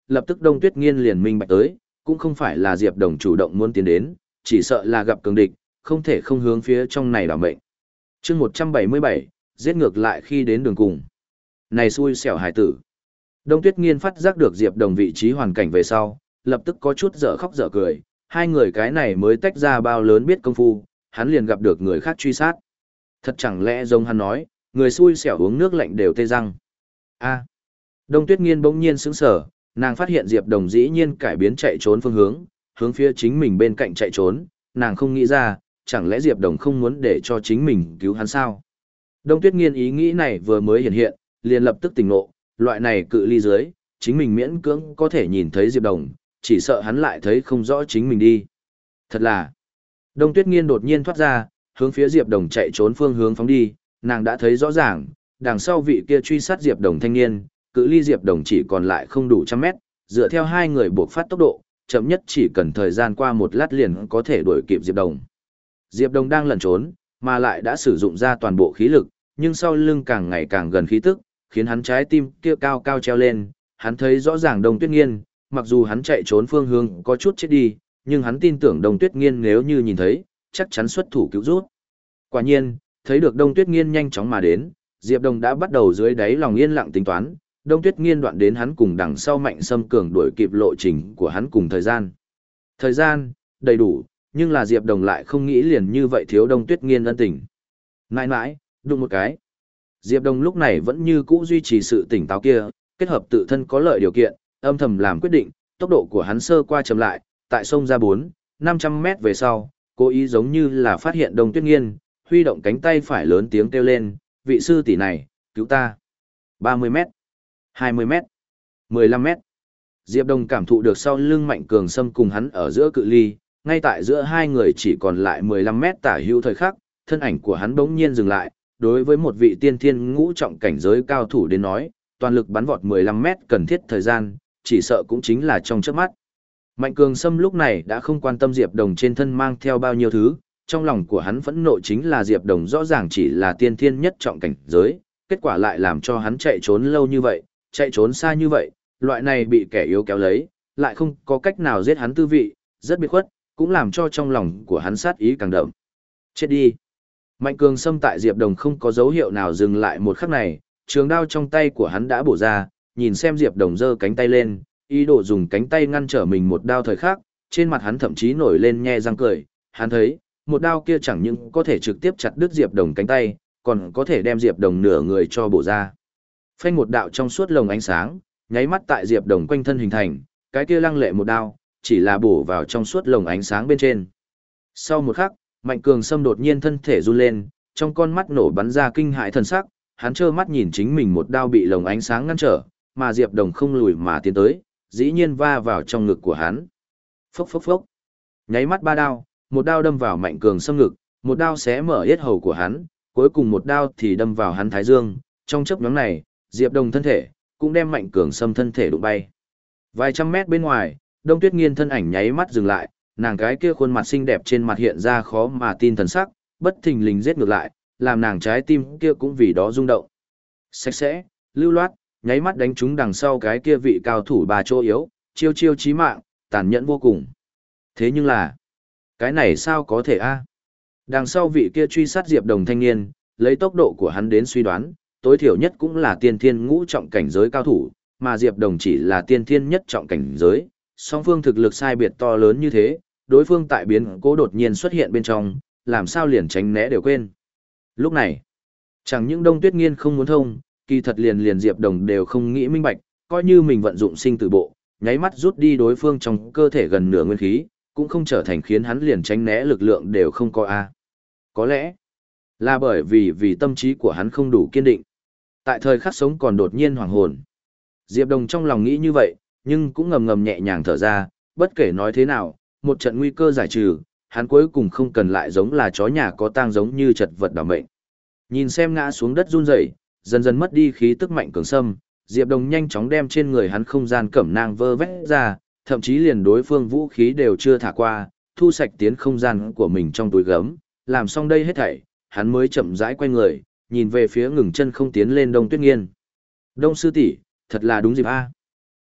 lập tức Đông Tuyết Nghiên liền minh bạch tới, cũng không phải là Diệp Đồng chủ động muốn tiến đến, chỉ sợ là gặp cường địch, không thể không hướng phía trong này đảm mệnh. chương một trăm bảy mươi bảy, giết ngược lại khi đến đường cùng. Này xui xẻo hải tử. Đông Tuyết Nghiên phát giác được Diệp Đồng vị trí hoàn cảnh về sau, lập tức có chút dở khóc dở cười, hai người cái này mới tách ra bao lớn biết công phu, hắn liền gặp được người khác truy sát. Thật chẳng lẽ giống hắn nói, người xui xẻo uống nước lạnh đều tê răng. A. Đông Tuyết Nghiên bỗng nhiên sững sờ, nàng phát hiện Diệp Đồng dĩ nhiên cải biến chạy trốn phương hướng, hướng phía chính mình bên cạnh chạy trốn, nàng không nghĩ ra, chẳng lẽ Diệp Đồng không muốn để cho chính mình cứu hắn sao? Đông Tuyết Nghiên ý nghĩ này vừa mới hiện hiện, liền lập tức tỉnh ngộ, loại này cự ly dưới, chính mình miễn cưỡng có thể nhìn thấy Diệp Đồng, chỉ sợ hắn lại thấy không rõ chính mình đi. Thật là. Đông Tuyết Nghiên đột nhiên thoát ra, hướng phía Diệp Đồng chạy trốn phương hướng phóng đi, nàng đã thấy rõ ràng, đằng sau vị kia truy sát Diệp Đồng thanh niên, cự ly Diệp Đồng chỉ còn lại không đủ trăm mét, dựa theo hai người buộc phát tốc độ, chậm nhất chỉ cần thời gian qua một lát liền có thể đuổi kịp Diệp Đồng. Diệp Đồng đang lẩn trốn, mà lại đã sử dụng ra toàn bộ khí lực, nhưng sau lưng càng ngày càng gần khí tức, khiến hắn trái tim kia cao cao treo lên, hắn thấy rõ ràng Đông Tuyết Nghiên, mặc dù hắn chạy trốn phương hướng có chút chết đi, nhưng hắn tin tưởng Đông Tuyết Nghiên nếu như nhìn thấy, chắc chắn xuất thủ cứu rút. Quả nhiên, thấy được Đông Tuyết Nghiên nhanh chóng mà đến, Diệp Đồng đã bắt đầu dưới đáy lòng yên lặng tính toán, Đông Tuyết Nghiên đoạn đến hắn cùng đằng sau Mạnh Sâm Cường đuổi kịp lộ trình của hắn cùng thời gian. Thời gian, đầy đủ, nhưng là Diệp Đồng lại không nghĩ liền như vậy thiếu Đông Tuyết Nghiên ân tình. Nãi nãi, đụng một cái. Diệp Đồng lúc này vẫn như cũ duy trì sự tỉnh táo kia, kết hợp tự thân có lợi điều kiện, âm thầm làm quyết định, tốc độ của hắn sơ qua chậm lại, tại sông ra bốn, năm trăm mét về sau, cố ý giống như là phát hiện Đông Tuyết Nghiên, huy động cánh tay phải lớn tiếng kêu lên, vị sư tỷ này, cứu ta. ba mươi mét, hai mươi mét, mười lăm mét. Diệp Đồng cảm thụ được sau lưng Mạnh Cường Sâm cùng hắn ở giữa cự ly, ngay tại giữa hai người chỉ còn lại mười lăm mét tả hữu thời khắc, thân ảnh của hắn bỗng nhiên dừng lại, đối với một vị tiên thiên ngũ trọng cảnh giới cao thủ đến nói, toàn lực bắn vọt mười lăm mét cần thiết thời gian, chỉ sợ cũng chính là trong chớp mắt. Mạnh Cường Sâm lúc này đã không quan tâm Diệp Đồng trên thân mang theo bao nhiêu thứ, trong lòng của hắn phẫn nộ chính là Diệp Đồng rõ ràng chỉ là tiên thiên nhất trọng cảnh giới, kết quả lại làm cho hắn chạy trốn lâu như vậy, chạy trốn xa như vậy, loại này bị kẻ yếu kéo lấy, lại không có cách nào giết hắn tư vị, rất biệt khuất, cũng làm cho trong lòng của hắn sát ý càng đậm. Chết đi. Mạnh Cường Sâm tại Diệp Đồng không có dấu hiệu nào dừng lại một khắc này, trường đao trong tay của hắn đã bổ ra, nhìn xem Diệp Đồng giơ cánh tay lên, ý đồ dùng cánh tay ngăn trở mình một đao thời khắc, trên mặt hắn thậm chí nổi lên nhe răng cười, hắn thấy, một đao kia chẳng những có thể trực tiếp chặt đứt Diệp Đồng cánh tay, còn có thể đem Diệp Đồng nửa người cho bổ ra. Phanh một đạo trong suốt lồng ánh sáng, nháy mắt tại Diệp Đồng quanh thân hình thành, cái kia lăng lệ một đao, chỉ là bổ vào trong suốt lồng ánh sáng bên trên. Sau một khắc, Mạnh Cường Sâm đột nhiên thân thể run lên, trong con mắt nổ bắn ra kinh hãi thần sắc, hắn trơ mắt nhìn chính mình một đao bị lồng ánh sáng ngăn trở, mà Diệp Đồng không lùi mà tiến tới, dĩ nhiên va vào trong ngực của hắn. Phốc phốc phốc. Nháy mắt ba đao, một đao đâm vào Mạnh Cường Sâm ngực, một đao xé mở yết hầu của hắn, cuối cùng một đao thì đâm vào hắn thái dương, trong chớp nhoáng này, Diệp Đồng thân thể cũng đem Mạnh Cường Sâm thân thể đụng bay. Vài trăm mét bên ngoài, Đông Tuyết Nghiên thân ảnh nháy mắt dừng lại, nàng cái kia khuôn mặt xinh đẹp trên mặt hiện ra khó mà tin thần sắc, bất thình lình giết ngược lại, làm nàng trái tim kia cũng vì đó rung động. Sạch sẽ, lưu loát, nháy mắt đánh trúng đằng sau cái kia vị cao thủ bà chỗ yếu, chiêu chiêu chí mạng, tàn nhẫn vô cùng. Thế nhưng là, cái này sao có thể a? Đằng sau vị kia truy sát Diệp Đồng thanh niên, lấy tốc độ của hắn đến suy đoán, tối thiểu nhất cũng là tiên thiên ngũ trọng cảnh giới cao thủ, mà Diệp Đồng chỉ là tiên thiên nhất trọng cảnh giới, song phương thực lực sai biệt to lớn như thế, đối phương tại biến cố đột nhiên xuất hiện bên trong, làm sao liền tránh né đều quên. Lúc này, chẳng những Đông Tuyết Nghiên không muốn thông, kỳ thật liền liền Diệp Đồng đều không nghĩ minh bạch, coi như mình vận dụng sinh tử bộ, nháy mắt rút đi đối phương trong cơ thể gần nửa nguyên khí, cũng không trở thành khiến hắn liền tránh né lực lượng đều không có a. Có lẽ là bởi vì vì tâm trí của hắn không đủ kiên định. Tại thời khắc sống còn đột nhiên hoàng hồn. Diệp Đồng trong lòng nghĩ như vậy, nhưng cũng ngầm ngầm nhẹ nhàng thở ra, bất kể nói thế nào, một trận nguy cơ giải trừ, hắn cuối cùng không cần lại giống là chó nhà có tang giống như chật vật đảm mệnh. Nhìn xem ngã xuống đất run rẩy, dần dần mất đi khí tức Mạnh Cường Sâm, Diệp Đồng nhanh chóng đem trên người hắn không gian cẩm nang vơ vét ra, thậm chí liền đối phương vũ khí đều chưa thả qua, thu sạch tiến không gian của mình trong túi gấm, làm xong đây hết thảy, hắn mới chậm rãi quay người, nhìn về phía ngừng chân không tiến lên Đông Tuyết Nghiên. Đông sư tỷ, thật là đúng dịp a.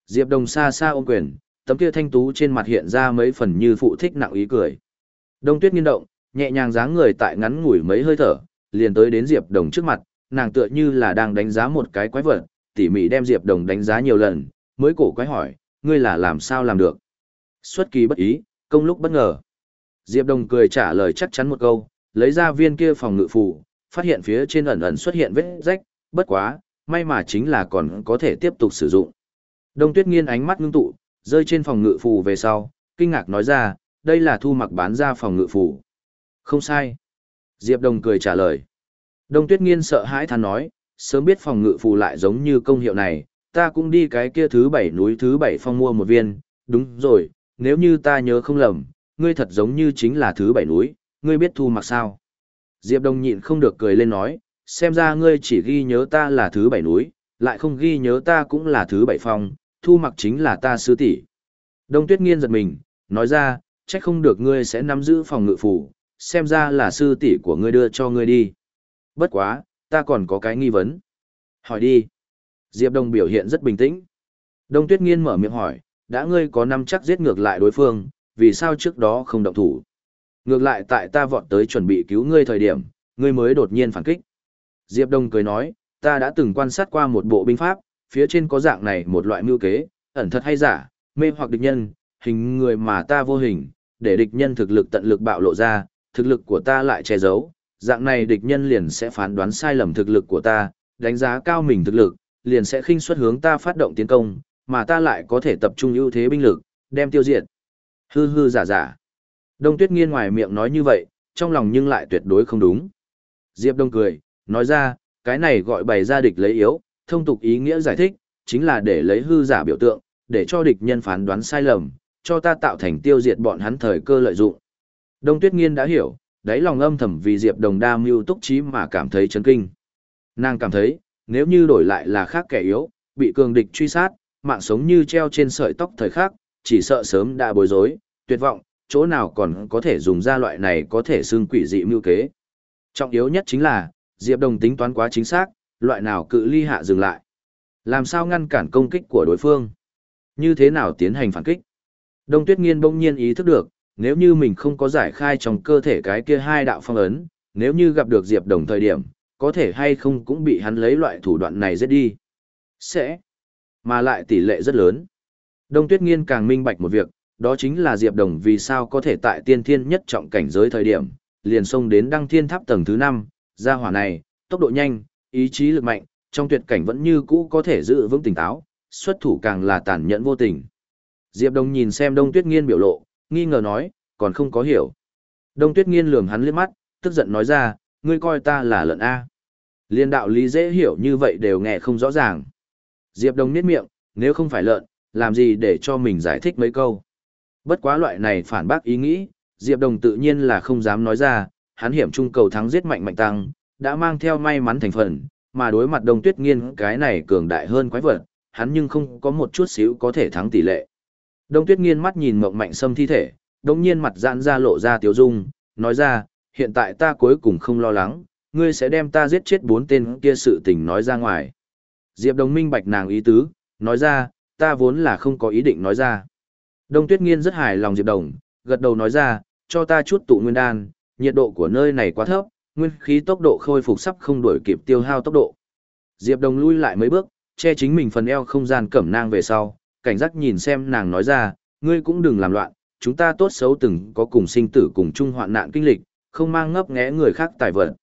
Diệp Đồng xa xa ôm quyền, tấm kia thanh tú trên mặt hiện ra mấy phần như phụ thích nặng ý cười. Đông Tuyết nghiêng động, nhẹ nhàng dáng người tại ngắn ngủi mấy hơi thở, liền tới đến Diệp Đồng trước mặt, nàng tựa như là đang đánh giá một cái quái vật, tỉ mỉ đem Diệp Đồng đánh giá nhiều lần, mới cổ quái hỏi, ngươi là làm sao làm được? Xuất kỳ bất ý, công lúc bất ngờ. Diệp Đồng cười trả lời chắc chắn một câu, lấy ra viên kia phòng ngự phù, phát hiện phía trên ẩn ẩn xuất hiện vết rách, bất quá, may mà chính là còn có thể tiếp tục sử dụng. Đông Tuyết nghiêng ánh mắt ngưng tụ, rơi trên phòng ngự phù về sau, kinh ngạc nói ra, đây là Thu Mặc bán ra phòng ngự phù. Không sai. Diệp Đồng cười trả lời. Đông Tuyết nghiêng sợ hãi than nói, sớm biết phòng ngự phù lại giống như công hiệu này, ta cũng đi cái kia thứ bảy núi thứ bảy phong mua một viên, đúng rồi, nếu như ta nhớ không lầm, ngươi thật giống như chính là thứ bảy núi, ngươi biết Thu Mặc sao? Diệp Đồng nhịn không được cười lên nói, xem ra ngươi chỉ ghi nhớ ta là thứ bảy núi, lại không ghi nhớ ta cũng là thứ bảy phong, Thu Mặc chính là ta sư tỷ. Đông Tuyết nghiêng giật mình, nói ra, chắc không được ngươi sẽ nắm giữ phòng ngự phù, xem ra là sư tỷ của ngươi đưa cho ngươi đi. Bất quá, ta còn có cái nghi vấn. Hỏi đi. Diệp Đồng biểu hiện rất bình tĩnh. Đông Tuyết nghiêng mở miệng hỏi, đã ngươi có năm chắc giết ngược lại đối phương, vì sao trước đó không động thủ? Ngược lại tại ta vọt tới chuẩn bị cứu ngươi thời điểm, ngươi mới đột nhiên phản kích. Diệp Đông cười nói, ta đã từng quan sát qua một bộ binh pháp, phía trên có dạng này một loại mưu kế, ẩn thật hay giả, mê hoặc địch nhân, hình người mà ta vô hình, để địch nhân thực lực tận lực bạo lộ ra, thực lực của ta lại che giấu, dạng này địch nhân liền sẽ phán đoán sai lầm thực lực của ta, đánh giá cao mình thực lực, liền sẽ khinh suất hướng ta phát động tiến công, mà ta lại có thể tập trung ưu thế binh lực, đem tiêu diệt. Hư hư giả giả. Đông Tuyết nghiêng ngoài miệng nói như vậy, trong lòng nhưng lại tuyệt đối không đúng. Diệp Đông cười, nói ra, cái này gọi bày ra địch lấy yếu, thông tục ý nghĩa giải thích, chính là để lấy hư giả biểu tượng, để cho địch nhân phán đoán sai lầm, cho ta tạo thành tiêu diệt bọn hắn thời cơ lợi dụng. Đông Tuyết nghiêng đã hiểu, đáy lòng âm thầm vì Diệp Đồng đa mưu túc trí mà cảm thấy chấn kinh. Nàng cảm thấy, nếu như đổi lại là khác kẻ yếu, bị cường địch truy sát, mạng sống như treo trên sợi tóc thời khắc, chỉ sợ sớm đã bối rối, tuyệt vọng, chỗ nào còn có thể dùng ra loại này có thể xưng quỷ dị mưu kế. Trọng yếu nhất chính là, Diệp Đồng tính toán quá chính xác, loại nào cự ly hạ dừng lại. Làm sao ngăn cản công kích của đối phương? Như thế nào tiến hành phản kích? Đông Tuyết nghiêng bỗng nhiên ý thức được, nếu như mình không có giải khai trong cơ thể cái kia hai đạo phong ấn, nếu như gặp được Diệp Đồng thời điểm, có thể hay không cũng bị hắn lấy loại thủ đoạn này giết đi. Sẽ, mà lại tỷ lệ rất lớn. Đông Tuyết nghiêng càng minh bạch một việc, đó chính là Diệp Đồng vì sao có thể tại tiên thiên nhất trọng cảnh giới thời điểm, liền xông đến đăng thiên tháp tầng thứ năm, gia hỏa này, tốc độ nhanh, ý chí lực mạnh, trong tuyệt cảnh vẫn như cũ có thể giữ vững tỉnh táo, xuất thủ càng là tàn nhẫn vô tình. Diệp Đồng nhìn xem Đông Tuyết nghiêng biểu lộ, nghi ngờ nói, còn không có hiểu. Đông Tuyết nghiêng lườm hắn liếc mắt, tức giận nói ra, ngươi coi ta là lợn A. Liên đạo lý dễ hiểu như vậy đều nghe không rõ ràng. Diệp Đồng niết miệng, nếu không phải lợn, làm gì để cho mình giải thích mấy câu. Bất quá loại này phản bác ý nghĩ, Diệp Đồng tự nhiên là không dám nói ra, hắn hiểm trung cầu thắng giết mạnh mạnh tăng, đã mang theo may mắn thành phần, mà đối mặt Đông Tuyết nghiêng cái này cường đại hơn quái vật, hắn nhưng không có một chút xíu có thể thắng tỷ lệ. Đông Tuyết nghiêng mắt nhìn Mộng Mạnh Sâm thi thể, đống nhiên mặt giãn ra lộ ra tiếu dung, nói ra, hiện tại ta cuối cùng không lo lắng, ngươi sẽ đem ta giết chết bốn tên kia sự tình nói ra ngoài. Diệp Đồng minh bạch nàng ý tứ, nói ra, ta vốn là không có ý định nói ra. Đông Tuyết nghiêng rất hài lòng Diệp Đồng, gật đầu nói ra, cho ta chút tụ nguyên đan, nhiệt độ của nơi này quá thấp, nguyên khí tốc độ khôi phục sắp không đuổi kịp tiêu hao tốc độ. Diệp Đồng lui lại mấy bước, che chính mình phần eo không gian cẩm nang về sau, cảnh giác nhìn xem nàng nói ra, ngươi cũng đừng làm loạn, chúng ta tốt xấu từng có cùng sinh tử cùng chung hoạn nạn kinh lịch, không mang ngấp nghé người khác tài vật.